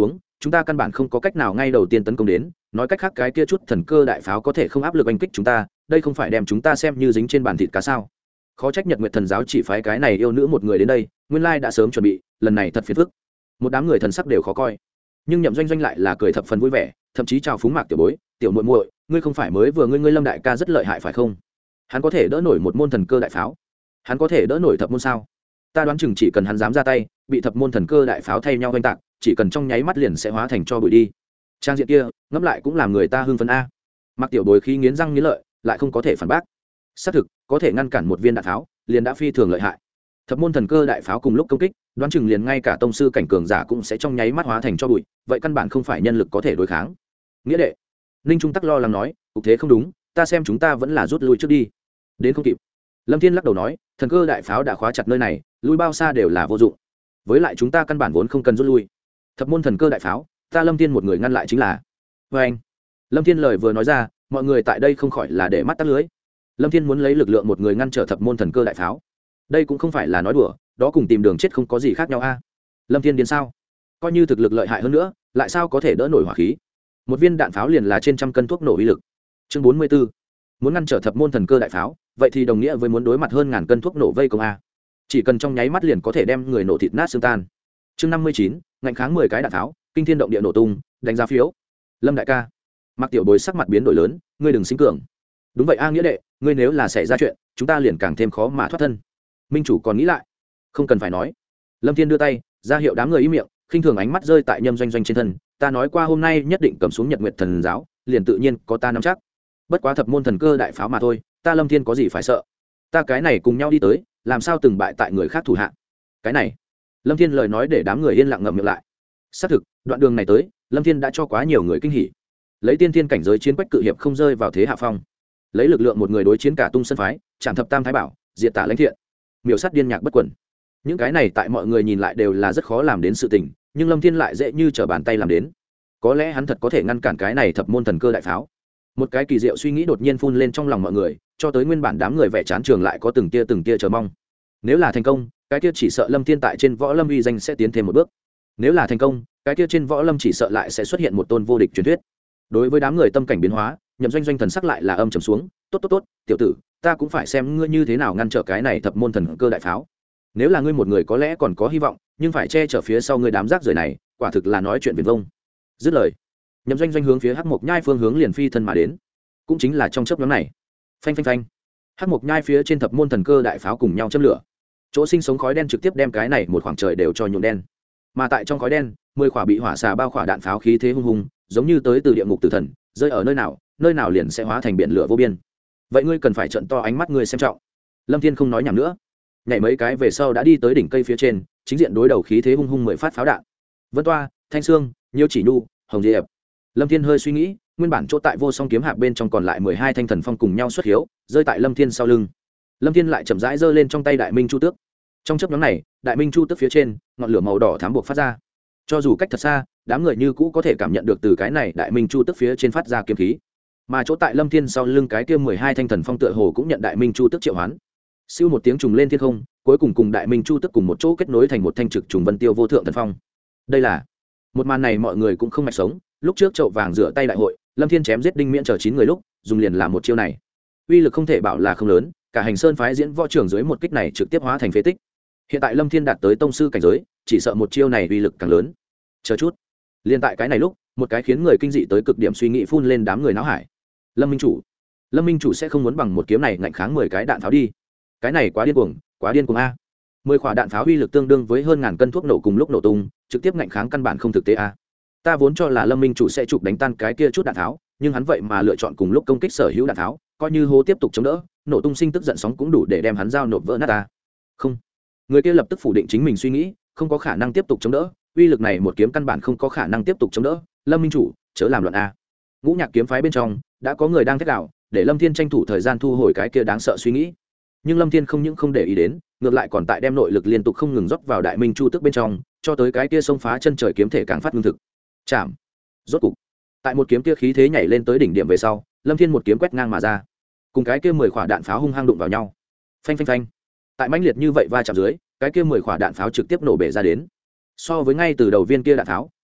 chúng ta căn bản không có cách nào ngay đầu tiên tấn công đến, nói cách khác cái kia chút thần cơ đại pháo có thể không áp lực oanh kích chúng ta, đây không phải đem chúng ta xem như dính trên bàn thịt cá sao? Khó trách Nhật Nguyệt Thần giáo chỉ phái cái này yêu nữ một người đến đây, nguyên lai đã sớm chuẩn bị, lần này thật phiền phức. Một đám người thần sắc đều khó coi, nhưng Nhậm Doanh Doanh lại là cười thập phần vui vẻ, thậm chí chào phúng Mạc tiểu bối, tiểu muội muội, ngươi không phải mới vừa ngươi ngươi Lâm đại ca rất lợi hại phải không? Hắn có thể đỡ nổi một môn thần cơ đại pháo, hắn có thể đỡ nổi thập môn sao? Ta đoán chừng chỉ cần hắn dám ra tay, bị thập môn thần cơ đại pháo thay nhau oanh tạc, chỉ cần trong nháy mắt liền sẽ hóa thành cho bụi đi. Trang diện kia, ngẫm lại cũng làm người ta hưng phấn a. Mạc tiểu bối khí nghiến răng nghiến lợi, lại không có thể phản bác. Xác thực, có thể ngăn cản một viên đạn pháo, liền đã phi thường lợi hại. Thập môn thần cơ đại pháo cùng lúc công kích, đoán chừng liền ngay cả tông sư cảnh cường giả cũng sẽ trong nháy mắt hóa thành cho bụi, vậy căn bản không phải nhân lực có thể đối kháng. Nghĩa đệ, Ninh Trung Tắc lo lắng nói, cục thế không đúng, ta xem chúng ta vẫn là rút lui trước đi. Đến không kịp. Lâm Thiên lắc đầu nói, thần cơ đại pháo đã khóa chặt nơi này, lui bao xa đều là vô dụng. Với lại chúng ta căn bản vốn không cần rút lui. Thập môn thần cơ đại pháo, ta Lâm Thiên một người ngăn lại chính là. Và anh, Lâm Thiên lời vừa nói ra, mọi người tại đây không khỏi là để mắt tắt lưới. Lâm Thiên muốn lấy lực lượng một người ngăn trở thập môn thần cơ đại pháo, đây cũng không phải là nói đùa, đó cùng tìm đường chết không có gì khác nhau a. Lâm Thiên điên sao? Coi như thực lực lợi hại hơn nữa, lại sao có thể đỡ nổi hỏa khí? Một viên đạn pháo liền là trên trăm cân thuốc nổ uy lực. Chương bốn mươi 44. Muốn ngăn trở thập môn thần cơ đại pháo, vậy thì đồng nghĩa với muốn đối mặt hơn ngàn cân thuốc nổ vây công a. Chỉ cần trong nháy mắt liền có thể đem người nổ thịt nát xương tan. Chương năm mươi chín, ngạnh kháng mười cái đạn pháo, kinh thiên động địa nổ tung, đánh giá phiếu. Lâm đại ca. Mạc tiểu bối sắc mặt biến đổi lớn, ngươi đừng sinh cường. Đúng vậy a Nghĩa đệ, ngươi nếu là xảy ra chuyện, chúng ta liền càng thêm khó mà thoát thân. Minh chủ còn nghĩ lại, không cần phải nói. Lâm Thiên đưa tay ra hiệu đám người im miệng, khinh thường ánh mắt rơi tại Nhâm Doanh Doanh trên thân. Ta nói qua hôm nay nhất định cầm xuống Nhật Nguyệt Thần giáo, liền tự nhiên có ta nắm chắc. Bất quá thập môn thần cơ đại pháo mà thôi, ta Lâm Thiên có gì phải sợ? Ta cái này cùng nhau đi tới, làm sao từng bại tại người khác thủ hạ? Cái này, Lâm Thiên lời nói để đám người yên lặng ngậm miệng lại. Xác thực, đoạn đường này tới, Lâm Thiên đã cho quá nhiều người kinh hỉ. Lấy tiên thiên cảnh giới chiến quách cự hiệp không rơi vào thế hạ phong, lấy lực lượng một người đối chiến cả tung sân phái, chạm thập tam thái bảo, diệt tả lãnh thiện, miểu sát điên nhạc bất quẩn. Những cái này tại mọi người nhìn lại đều là rất khó làm đến sự tình, nhưng Lâm Thiên lại dễ như trở bàn tay làm đến. Có lẽ hắn thật có thể ngăn cản cái này thập môn thần cơ đại pháo. Một cái kỳ diệu suy nghĩ đột nhiên phun lên trong lòng mọi người, cho tới nguyên bản đám người vẻ chán trường lại có từng tia từng tia chờ mong. Nếu là thành công, cái kia chỉ sợ Lâm Thiên tại trên võ lâm uy danh sẽ tiến thêm một bước. Nếu là thành công, cái kia trên võ lâm chỉ sợ lại sẽ xuất hiện một tôn vô địch truyền thuyết. Đối với đám người tâm cảnh biến hóa, Nhậm Doanh Doanh thần sắc lại là âm trầm xuống. Tốt tốt tốt, tiểu tử, ta cũng phải xem ngươi như thế nào ngăn trở cái này thập môn thần cơ đại pháo. Nếu là ngươi một người có lẽ còn có hy vọng, nhưng phải che chở phía sau ngươi đám rác rưởi này, quả thực là nói chuyện viển vông. Dứt lời, Nhậm Doanh Doanh hướng phía Hắc Mộc Nhai phương hướng liền phi thân mà đến. Cũng chính là trong chớp nhoáng này, phanh phanh phanh, Hắc Mộc Nhai phía trên thập môn thần cơ đại pháo cùng nhau châm lửa. Chỗ sinh sống khói đen trực tiếp đem cái này một khoảng trời đều cho nhuộm đen. Mà tại trong khói đen, mười quả bị hỏa xà bao khỏa đạn pháo khí thế hung hùng, giống như tới từ địa ngục tử thần, rơi ở nơi nào, nơi nào liền sẽ hóa thành biển lửa vô biên. Vậy ngươi cần phải trợn to ánh mắt ngươi xem trọng. Lâm Thiên không nói nhảm nữa, nhảy mấy cái về sau đã đi tới đỉnh cây phía trên, chính diện đối đầu khí thế hung hung mười phát pháo đạn. Vân Toa, Thanh Sương, Nhiêu Chỉ Nhu, Hồng Diệp. Lâm Thiên hơi suy nghĩ, nguyên bản chỗ tại vô song kiếm hạp bên trong còn lại mười hai thanh thần phong cùng nhau xuất hiếu, rơi tại Lâm Thiên sau lưng. Lâm Thiên lại chậm rãi giơ lên trong tay Đại Minh Chu Tước. Trong chớp nhoáng này, Đại Minh Chu Tước phía trên, ngọn lửa màu đỏ thám buộc phát ra. Cho dù cách thật xa, đám người như cũ có thể cảm nhận được từ cái này Đại Minh Chu Tước phía trên phát ra kiếm khí. Mà chỗ tại Lâm Thiên sau lưng cái kia mười hai thanh thần phong tựa hồ cũng nhận Đại Minh Chu Tước triệu hoán. Siêu một tiếng trùng lên thiên không, cuối cùng cùng Đại Minh Chu Tước cùng một chỗ kết nối thành một thanh trực trùng vân tiêu vô thượng thần phong. Đây là một màn này mọi người cũng không mạch sống, lúc trước chậu vàng rửa tay đại hội, Lâm Thiên chém giết đinh miễn chờ chín người lúc, dùng liền làm một chiêu này. Uy lực không thể bảo là không lớn, cả hành sơn phái diễn võ trưởng dưới một kích này trực tiếp hóa thành phế tích. Hiện tại Lâm Thiên đạt tới tông sư cảnh giới, chỉ sợ một chiêu này uy lực càng lớn. Chờ chút, liên tại cái này lúc, một cái khiến người kinh dị tới cực điểm suy nghĩ phun lên đám người não hải. Lâm Minh chủ, Lâm Minh chủ sẽ không muốn bằng một kiếm này ngạnh kháng mười cái đạn pháo đi. Cái này quá điên cuồng, quá điên cuồng a. mười quả đạn pháo uy lực tương đương với hơn ngàn cân thuốc nổ cùng lúc nổ tung, trực tiếp ngạnh kháng căn bản không thực tế a. Ta vốn cho là Lâm Minh chủ sẽ chụp đánh tan cái kia chút đạn tháo, nhưng hắn vậy mà lựa chọn cùng lúc công kích sở hữu đạn tháo, coi như hô tiếp tục chống đỡ, nổ tung sinh tức giận sóng cũng đủ để đem hắn giao nộp vỡ nát ta. Không, người kia lập tức phủ định chính mình suy nghĩ, không có khả năng tiếp tục chống đỡ, uy lực này một kiếm căn bản không có khả năng tiếp tục chống đỡ. Lâm Minh chủ, chớ làm loạn a. Ngũ Nhạc kiếm phái bên trong đã có người đang thét đảo, để Lâm Thiên tranh thủ thời gian thu hồi cái kia đáng sợ suy nghĩ. Nhưng Lâm Thiên không những không để ý đến, ngược lại còn tại đem nội lực liên tục không ngừng rót vào Đại Minh Chu Tước bên trong, cho tới cái kia xông phá chân trời kiếm thể càng phát ngưng thực. Chạm. Rốt cục, tại một kiếm kia khí thế nhảy lên tới đỉnh điểm về sau, Lâm Thiên một kiếm quét ngang mà ra, cùng cái kia mười quả đạn pháo hung hăng đụng vào nhau. Phanh phanh phanh. Tại mãnh liệt như vậy va chạm dưới, cái kia mười quả đạn pháo trực tiếp nổ bể ra đến. So với ngay từ đầu viên kia đạn pháo,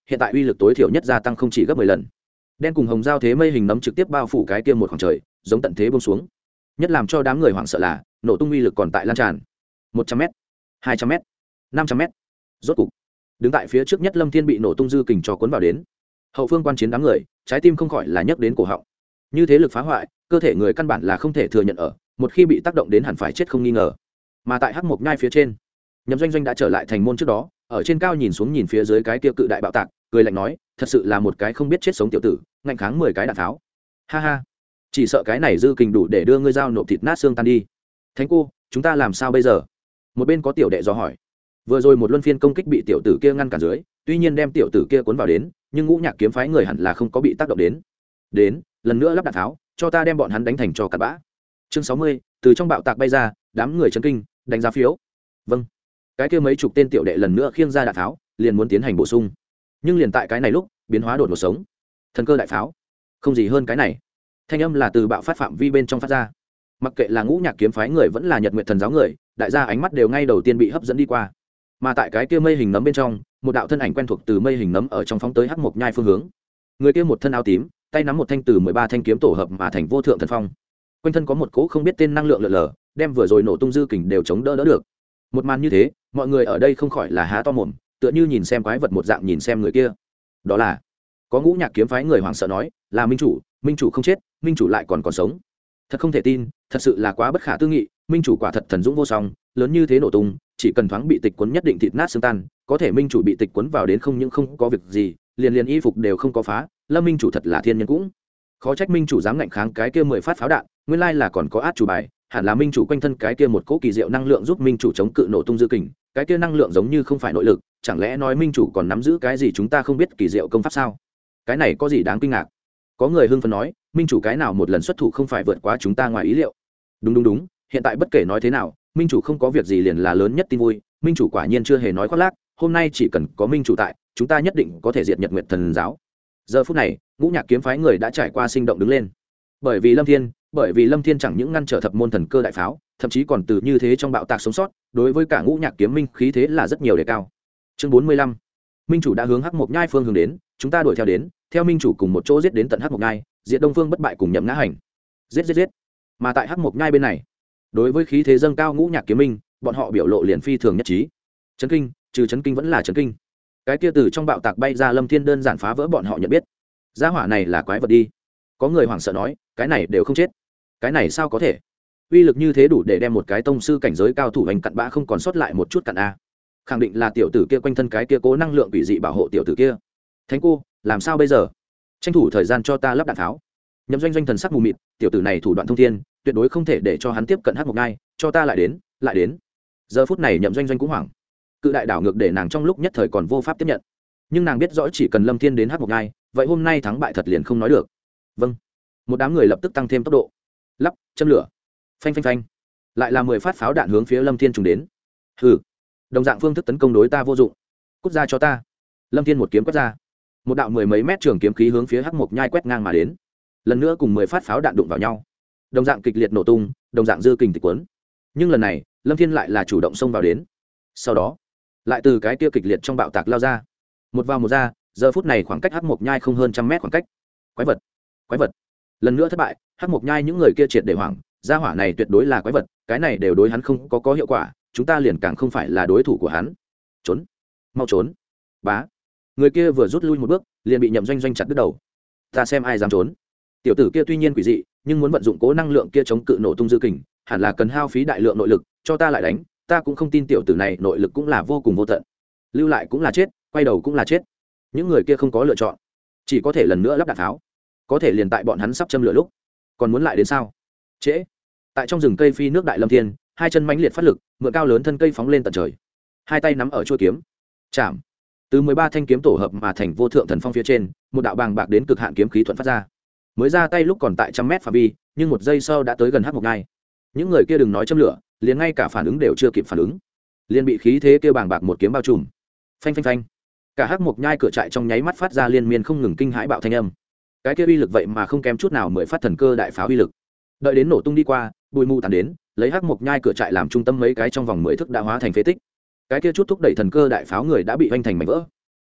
hiện tại uy lực tối thiểu nhất gia tăng không chỉ gấp mười lần. Đen cùng hồng giao thế mây hình nấm trực tiếp bao phủ cái kia một khoảng trời, giống tận thế buông xuống. Nhất làm cho đám người hoảng sợ là nổ tung uy lực còn tại lan tràn. một trăm mét, hai trăm mét, năm trăm mét. Rốt cục, đứng tại phía trước nhất Lâm Thiên bị nổ tung dư kình cho cuốn vào đến. Hậu phương quan chiến đám người, trái tim không khỏi là nhấc đến cổ họng. Như thế lực phá hoại, cơ thể người căn bản là không thể thừa nhận ở, một khi bị tác động đến hẳn phải chết không nghi ngờ. Mà tại hắc mộc nhai phía trên, Nhậm Doanh Doanh đã trở lại thành môn trước đó, ở trên cao nhìn xuống nhìn phía dưới cái kia cự đại bạo tạc, cười lạnh nói, thật sự là một cái không biết chết sống tiểu tử, ngạnh kháng mười cái đạn tháo. Ha ha, chỉ sợ cái này dư kình đủ để đưa ngươi dao nộp thịt nát xương tan đi. Thánh cô, chúng ta làm sao bây giờ? Một bên có tiểu đệ dò hỏi. Vừa rồi một luân phiên công kích bị tiểu tử kia ngăn cản dưới, tuy nhiên đem tiểu tử kia cuốn vào đến, nhưng ngũ nhạc kiếm phái người hẳn là không có bị tác động đến. Đến, lần nữa lắp đạn tháo, cho ta đem bọn hắn đánh thành cho cặn bã. Chương sáu mươi, từ trong bạo tạc bay ra, đám người chấn kinh, đánh giá phiếu. Vâng. Cái kia mấy chục tên tiểu đệ lần nữa khiêng ra đạn tháo, liền muốn tiến hành bổ sung. Nhưng liền tại cái này lúc, biến hóa đột ngột sống. Thần cơ đại pháo. Không gì hơn cái này. Thanh âm là từ bạo phát phạm vi bên trong phát ra. Mặc kệ là ngũ nhạc kiếm phái người vẫn là Nhật Nguyệt thần giáo người, đại gia ánh mắt đều ngay đầu tiên bị hấp dẫn đi qua. Mà tại cái kia mây hình nấm bên trong, một đạo thân ảnh quen thuộc từ mây hình nấm ở trong phóng tới hắc mộc nhai phương hướng. Người kia một thân áo tím, tay nắm một thanh từ mười ba thanh kiếm tổ hợp mà thành vô thượng thần phong. Quanh thân có một cỗ không biết tên năng lượng lượn lờ, đem vừa rồi nổ tung dư kình đều chống đỡ đỡ được. Một màn như thế, mọi người ở đây không khỏi là há to mồm, tựa như nhìn xem quái vật một dạng nhìn xem người kia. Đó là, có ngũ nhạc kiếm phái người hoảng sợ nói, là minh chủ, minh chủ không chết, minh chủ lại còn còn sống. Thật không thể tin, thật sự là quá bất khả tư nghị, minh chủ quả thật thần dũng vô song, lớn như thế nổ tung, chỉ cần thoáng bị tịch cuốn nhất định thịt nát xương tan, có thể minh chủ bị tịch cuốn vào đến không những không có việc gì, liền liền y phục đều không có phá, Lâm minh chủ thật là thiên nhân cũng. Khó trách minh chủ dám ngạnh kháng cái kia mười phát pháo đạn, nguyên lai là còn có át chủ bài, hẳn là minh chủ quanh thân cái kia một cỗ kỳ diệu năng lượng giúp minh chủ chống cự nổ tung dư kình, cái kia năng lượng giống như không phải nội lực, chẳng lẽ nói minh chủ còn nắm giữ cái gì chúng ta không biết kỳ diệu công pháp sao? Cái này có gì đáng kinh ngạc? Có người hưng phấn nói, minh chủ cái nào một lần xuất thủ không phải vượt quá chúng ta ngoài ý liệu. Đúng đúng đúng, hiện tại bất kể nói thế nào, minh chủ không có việc gì liền là lớn nhất tin vui, minh chủ quả nhiên chưa hề nói khoác lác, hôm nay chỉ cần có minh chủ tại, chúng ta nhất định có thể diệt Nhật Nguyệt thần giáo. Giờ phút này, ngũ nhạc kiếm phái người đã trải qua sinh động đứng lên. Bởi vì Lâm Thiên, bởi vì Lâm Thiên chẳng những ngăn trở thập môn thần cơ đại pháo, thậm chí còn từ như thế trong bạo tạc sống sót, đối với cả ngũ nhạc kiếm minh khí thế là rất nhiều đề cao. Chương bốn mươi lăm, minh chủ đã hướng hắc mộc nhai phương hướng đến, chúng ta đuổi theo đến, theo minh chủ cùng một chỗ giết đến tận hắc mộc nhai, diệt đông phương bất bại cùng nhậm ngã hành. Giết giết giết. Mà tại hắc mộc nhai bên này, đối với khí thế dâng cao ngũ nhạc kiếm minh, bọn họ biểu lộ liền phi thường nhất trí. Chấn kinh, trừ chấn kinh vẫn là chấn kinh. Cái kia từ trong bạo tạc bay ra Lâm Thiên đơn giản phá vỡ bọn họ nhận biết. Gia hỏa này là quái vật đi. Có người hoảng sợ nói, cái này đều không chết. Cái này sao có thể? Uy lực như thế đủ để đem một cái tông sư cảnh giới cao thủ hành cặn bã không còn sót lại một chút cặn a. Khẳng định là tiểu tử kia quanh thân cái kia cố năng lượng quỷ dị bảo hộ tiểu tử kia. Thánh cô, làm sao bây giờ? Tranh thủ thời gian cho ta lắp đạn tháo. Nhậm Doanh Doanh thần sắc mù mịt, tiểu tử này thủ đoạn thông thiên, tuyệt đối không thể để cho hắn tiếp cận hắc mộc nhai, cho ta lại đến, lại đến. Giờ phút này Nhậm Doanh Doanh cũng hoảng. Cự đại đảo ngược để nàng trong lúc nhất thời còn vô pháp tiếp nhận. Nhưng nàng biết rõ chỉ cần Lâm Thiên đến hắc mộc nhai, vậy hôm nay thắng bại thật liền không nói được. Vâng. Một đám người lập tức tăng thêm tốc độ. Lắp, châm lửa. Phanh phanh phanh. Lại là mười phát pháo đạn hướng phía Lâm Thiên trùng đến. Hừ. Đồng dạng phương thức tấn công đối ta vô dụng. Cút ra cho ta. Lâm Thiên một kiếm quét ra. Một đạo mười mấy mét trường kiếm khí hướng phía hắc mộc nhai quét ngang mà đến. Lần nữa cùng mười phát pháo đạn đụng vào nhau. Đồng dạng kịch liệt nổ tung, đồng dạng dư kình tịch cuốn. Nhưng lần này, Lâm Thiên lại là chủ động xông vào đến. Sau đó, lại từ cái kia kịch liệt trong bạo tạc lao ra. Một vào một ra, giờ phút này khoảng cách hắc mộc nhai không hơn trăm mét khoảng cách. Quái vật, quái vật. Lần nữa thất bại, hắc mộc nhai những người kia triệt để hoảng, gia hỏa này tuyệt đối là quái vật, cái này đều đối hắn không có có hiệu quả, chúng ta liền càng không phải là đối thủ của hắn. Trốn, mau trốn. Bá. Người kia vừa rút lui một bước, liền bị Nhậm Doanh Doanh chặt đứt đầu. Ta xem ai dám trốn. Tiểu tử kia tuy nhiên quỷ dị, nhưng muốn vận dụng cố năng lượng kia chống cự nổ tung dư kình, hẳn là cần hao phí đại lượng nội lực, cho ta lại đánh, ta cũng không tin tiểu tử này nội lực cũng là vô cùng vô tận. Lưu lại cũng là chết, quay đầu cũng là chết. Những người kia không có lựa chọn, chỉ có thể lần nữa lắp đạn tháo. Có thể liền tại bọn hắn sắp châm lửa lúc, còn muốn lại đến sao? Trễ. Tại trong rừng cây phi nước đại Lâm Thiên, hai chân mãnh liệt phát lực, mượn cao lớn thân cây phóng lên tận trời. Hai tay nắm ở chuôi kiếm, chạm. Từ mười ba thanh kiếm tổ hợp mà thành vô thượng thần phong phía trên, một đạo bàng bạc đến cực hạn kiếm khí thuận phát ra. Mới ra tay lúc còn tại trăm mét phạm vi, nhưng một giây sau đã tới gần hắc mộc nhai. Những người kia đừng nói châm lửa, liền ngay cả phản ứng đều chưa kịp phản ứng, liền bị khí thế kia bàng bạc một kiếm bao trùm. Phanh phanh phanh. Cả hắc mộc nhai cửa trại trong nháy mắt phát ra liên miên không ngừng kinh hãi bạo thanh âm. Cái kia uy lực vậy mà không kém chút nào mười phát thần cơ đại pháo uy lực. Đợi đến nổ tung đi qua, bụi mù tàn đến, lấy hắc mộc nhai cửa trại làm trung tâm mấy cái trong vòng mười thước đã hóa thành phế tích. Cái kia chút thúc đẩy thần cơ đại pháo người đã bị hoành thành mảnh vỡ.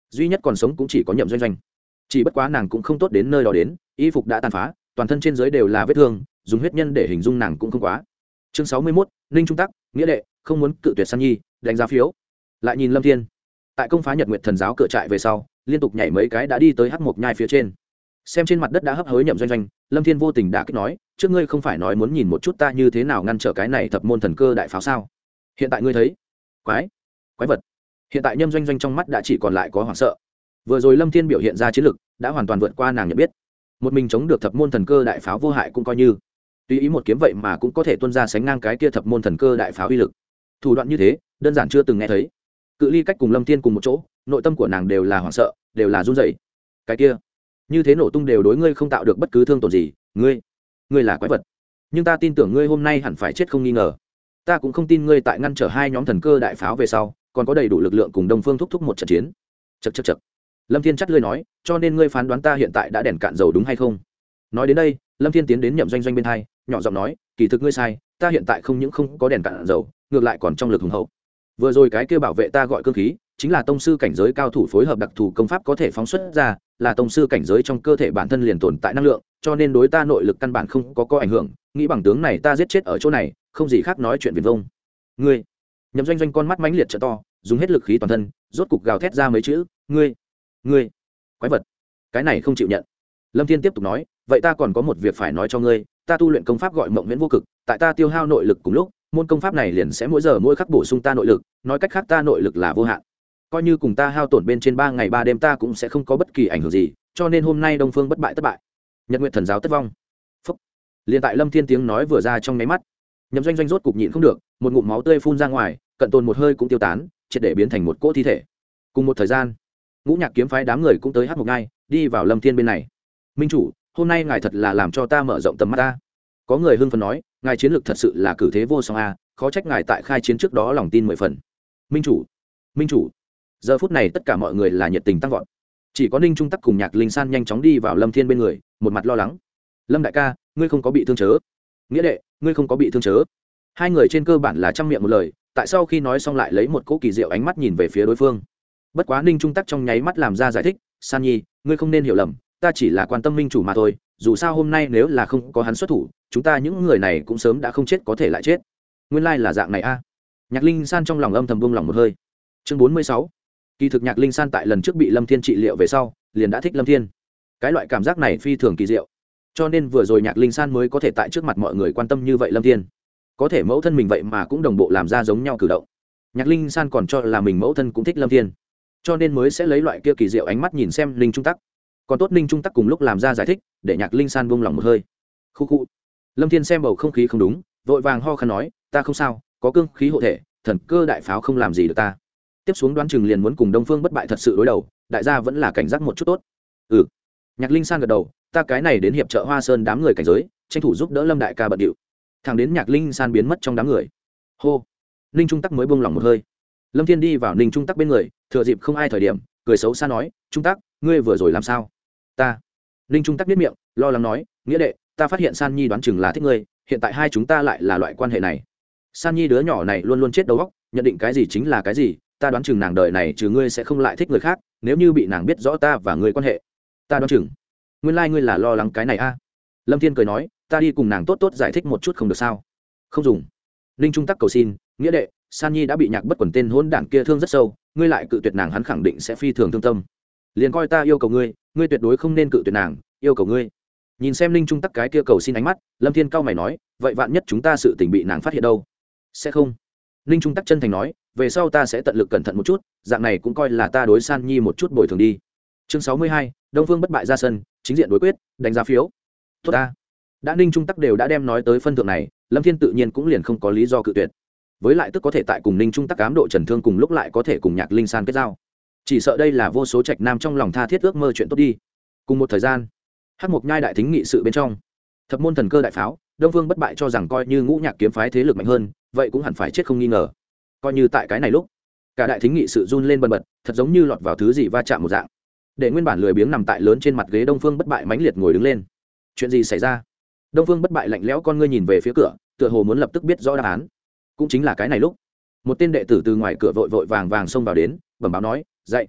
duy nhất còn sống cũng chỉ có Nhậm Doanh Doanh. Chỉ bất quá nàng cũng không tốt đến nơi đó đến, y phục đã tàn phá, toàn thân trên dưới đều là vết thương, dùng huyết nhân để hình dung nàng cũng không quá. Chương sáu mươi mốt, Ninh Trung Tắc, nghĩa đệ, không muốn cự tuyệt San Nhi, đánh giá phiếu. Lại nhìn Lâm Thiên, tại công phá Nhật Nguyệt Thần giáo cửa trại về sau, liên tục nhảy mấy cái đã đi tới Hắc Mộc Nhai phía trên. Xem trên mặt đất đã hấp hối Nhậm Doanh Doanh, Lâm Thiên vô tình đã kích nói, trước ngươi không phải nói muốn nhìn một chút ta như thế nào ngăn trở cái này thập môn thần cơ đại pháo sao? Hiện tại ngươi thấy, quái, quái vật. Hiện tại Nhậm Doanh Doanh trong mắt đã chỉ còn lại có hoảng sợ. Vừa rồi Lâm Thiên biểu hiện ra chiến lực đã hoàn toàn vượt qua nàng nhận biết. Một mình chống được thập môn thần cơ đại pháo vô hại cũng coi như, tùy ý một kiếm vậy mà cũng có thể tuôn ra sánh ngang cái kia thập môn thần cơ đại pháo uy lực. Thủ đoạn như thế, đơn giản chưa từng nghe thấy. Cự ly cách cùng Lâm Thiên cùng một chỗ, nội tâm của nàng đều là hoảng sợ, đều là run rẩy. Cái kia, như thế nổ tung đều đối ngươi không tạo được bất cứ thương tổn gì, ngươi, ngươi là quái vật. Nhưng ta tin tưởng ngươi hôm nay hẳn phải chết không nghi ngờ. Ta cũng không tin ngươi tại ngăn trở hai nhóm thần cơ đại pháo về sau, còn có đầy đủ lực lượng cùng Đông Phương thúc thúc một trận chiến. Chậc chậc chậc. Lâm Thiên chắt lưỡi nói, cho nên ngươi phán đoán ta hiện tại đã đèn cạn dầu đúng hay không? Nói đến đây, Lâm Thiên tiến đến Nhậm Doanh Doanh bên hai, nhỏ giọng nói, kỳ thực ngươi sai, ta hiện tại không những không có đèn cạn dầu, ngược lại còn trong lực hùng hậu. Vừa rồi cái kia bảo vệ ta gọi cương khí, chính là tông sư cảnh giới cao thủ phối hợp đặc thù công pháp có thể phóng xuất ra, là tông sư cảnh giới trong cơ thể bản thân liền tồn tại năng lượng, cho nên đối ta nội lực căn bản không có có ảnh hưởng, nghĩ bằng tướng này ta giết chết ở chỗ này, không gì khác nói chuyện viển vông. Ngươi. Nhậm Doanh Doanh con mắt mãnh liệt trợ to, dùng hết lực khí toàn thân, rốt cục gào thét ra mấy chữ, ngươi, ngươi, quái vật. Cái này không chịu nhận. Lâm Thiên tiếp tục nói, vậy ta còn có một việc phải nói cho ngươi, ta tu luyện công pháp gọi Mộng Viễn Vô Cực, tại ta tiêu hao nội lực cùng lúc, môn công pháp này liền sẽ mỗi giờ mỗi khắc bổ sung ta nội lực, nói cách khác ta nội lực là vô hạn. Coi như cùng ta hao tổn bên trên ba ngày ba đêm ta cũng sẽ không có bất kỳ ảnh hưởng gì, cho nên hôm nay Đông Phương bất bại thất bại, Nhật Nguyệt Thần giáo thất vong. Phúc. Liên tại Lâm Thiên tiếng nói vừa ra trong mấy mắt, Nhậm Doanh Doanh rốt cục nhịn không được, một ngụm máu tươi phun ra ngoài, cận tồn một hơi cũng tiêu tán, triệt để biến thành một cỗ thi thể. Cùng một thời gian, Ngũ Nhạc kiếm phái đám người cũng tới Hắc Mộc Nhai, đi vào Lâm Thiên bên này. Minh chủ, hôm nay ngài thật là làm cho ta mở rộng tầm mắt ta. Có người hưng phấn nói, ngài chiến lược thật sự là cử thế vô song a, khó trách ngài tại khai chiến trước đó lòng tin mười phần. Minh chủ, Minh chủ. Giờ phút này tất cả mọi người là nhiệt tình tăng vọt. Chỉ có Ninh Trung Tắc cùng Nhạc Linh San nhanh chóng đi vào Lâm Thiên bên người, một mặt lo lắng. Lâm đại ca, ngươi không có bị thương chớ? Nghĩa đệ, ngươi không có bị thương chớ? Hai người trên cơ bản là trăm miệng một lời, tại sau khi nói xong lại lấy một cỗ kỳ diệu ánh mắt nhìn về phía đối phương. Bất quá Ninh Trung Tắc trong nháy mắt làm ra giải thích, San Nhi, ngươi không nên hiểu lầm, ta chỉ là quan tâm Minh chủ mà thôi, dù sao hôm nay nếu là không có hắn xuất thủ, chúng ta những người này cũng sớm đã không chết có thể lại chết. Nguyên lai là dạng này a. Nhạc Linh San trong lòng âm thầm buông lòng một hơi. Chương bốn mươi sáu. Kỳ thực Nhạc Linh San tại lần trước bị Lâm Thiên trị liệu về sau, liền đã thích Lâm Thiên. Cái loại cảm giác này phi thường kỳ diệu, cho nên vừa rồi Nhạc Linh San mới có thể tại trước mặt mọi người quan tâm như vậy Lâm Thiên. Có thể mẫu thân mình vậy mà cũng đồng bộ làm ra giống nhau cử động. Nhạc Linh San còn cho là mình mẫu thân cũng thích Lâm Thiên, cho nên mới sẽ lấy loại kia kỳ diệu ánh mắt nhìn xem Ninh Trung Tắc. Còn tốt Ninh Trung Tắc cùng lúc làm ra giải thích, để Nhạc Linh San buông lòng một hơi. Khu khu. Lâm Thiên xem bầu không khí không đúng, vội vàng ho khan nói, ta không sao, có cương khí hộ thể, thần cơ đại pháo không làm gì được ta. Tiếp xuống đoán chừng liền muốn cùng Đông Phương bất bại thật sự đối đầu, đại gia vẫn là cảnh giác một chút tốt. Ừ. Nhạc Linh San gật đầu, ta cái này đến hiệp trợ Hoa Sơn đám người cảnh giới, tranh thủ giúp đỡ Lâm đại ca bận điệu. Thẳng đến Nhạc Linh San biến mất trong đám người. Hô. Ninh Trung Tắc mới buông lòng một hơi. Lâm Thiên đi vào Ninh Trung Tắc bên người, thừa dịp không ai thời điểm, cười xấu xa nói, Trung Tắc, ngươi vừa rồi làm sao? Ta. Ninh Trung Tắc biết miệng, lo lắng nói, nghĩa đệ, ta phát hiện San Nhi đoán chừng là thích ngươi, hiện tại hai chúng ta lại là loại quan hệ này. San Nhi đứa nhỏ này luôn luôn chết đầu óc, nhận định cái gì chính là cái gì, ta đoán chừng nàng đời này trừ ngươi sẽ không lại thích người khác, nếu như bị nàng biết rõ ta và ngươi quan hệ. Ta đoán chừng, nguyên lai ngươi là lo lắng cái này a. Lâm Thiên cười nói, ta đi cùng nàng tốt tốt giải thích một chút không được sao? Không dùng. Ninh Trung Tắc cầu xin, nghĩa đệ, San Nhi đã bị Nhạc Bất Quần tên hỗn đản kia thương rất sâu, ngươi lại cự tuyệt nàng hắn khẳng định sẽ phi thường thương tâm. Liền coi ta yêu cầu ngươi, ngươi tuyệt đối không nên cự tuyệt nàng, yêu cầu ngươi. Nhìn xem Ninh Trung Tắc cái kia cầu xin ánh mắt, Lâm Thiên cao mày nói, vậy vạn nhất chúng ta sự tình bị nàng phát hiện đâu? Sẽ không. Ninh Trung Tắc chân thành nói, về sau ta sẽ tận lực cẩn thận một chút, dạng này cũng coi là ta đối San Nhi một chút bồi thường đi. Chương sáu mươi hai, Đông Phương bất bại ra sân, chính diện đối quyết, đánh giá phiếu. Tốt ta. Đã Ninh Trung Tắc đều đã đem nói tới phân thượng này, Lâm Thiên tự nhiên cũng liền không có lý do cự tuyệt. Với lại tức có thể tại cùng Ninh Trung Tắc ám độ Trần Thương cùng lúc lại có thể cùng Nhạc Linh San kết giao. Chỉ sợ đây là vô số trạch nam trong lòng tha thiết ước mơ chuyện tốt đi. Cùng một thời gian, Hắc Mộc Nhai đại thính nghị sự bên trong, thập môn thần cơ đại pháo, Đông Phương bất bại cho rằng coi như Ngũ Nhạc kiếm phái thế lực mạnh hơn, vậy cũng hẳn phải chết không nghi ngờ. Coi như tại cái này lúc, cả đại thính nghị sự run lên bần bật, thật giống như lọt vào thứ gì va chạm một dạng. Để nguyên bản lười biếng nằm tại lớn trên mặt ghế Đông Phương bất bại mãnh liệt ngồi đứng lên. Chuyện gì xảy ra? Đông Phương bất bại lạnh lẽo con ngươi nhìn về phía cửa, tựa hồ muốn lập tức biết rõ đáp án. Cũng chính là cái này lúc, một tên đệ tử từ ngoài cửa vội vội vàng vàng xông vào đến, bẩm báo nói, dậy,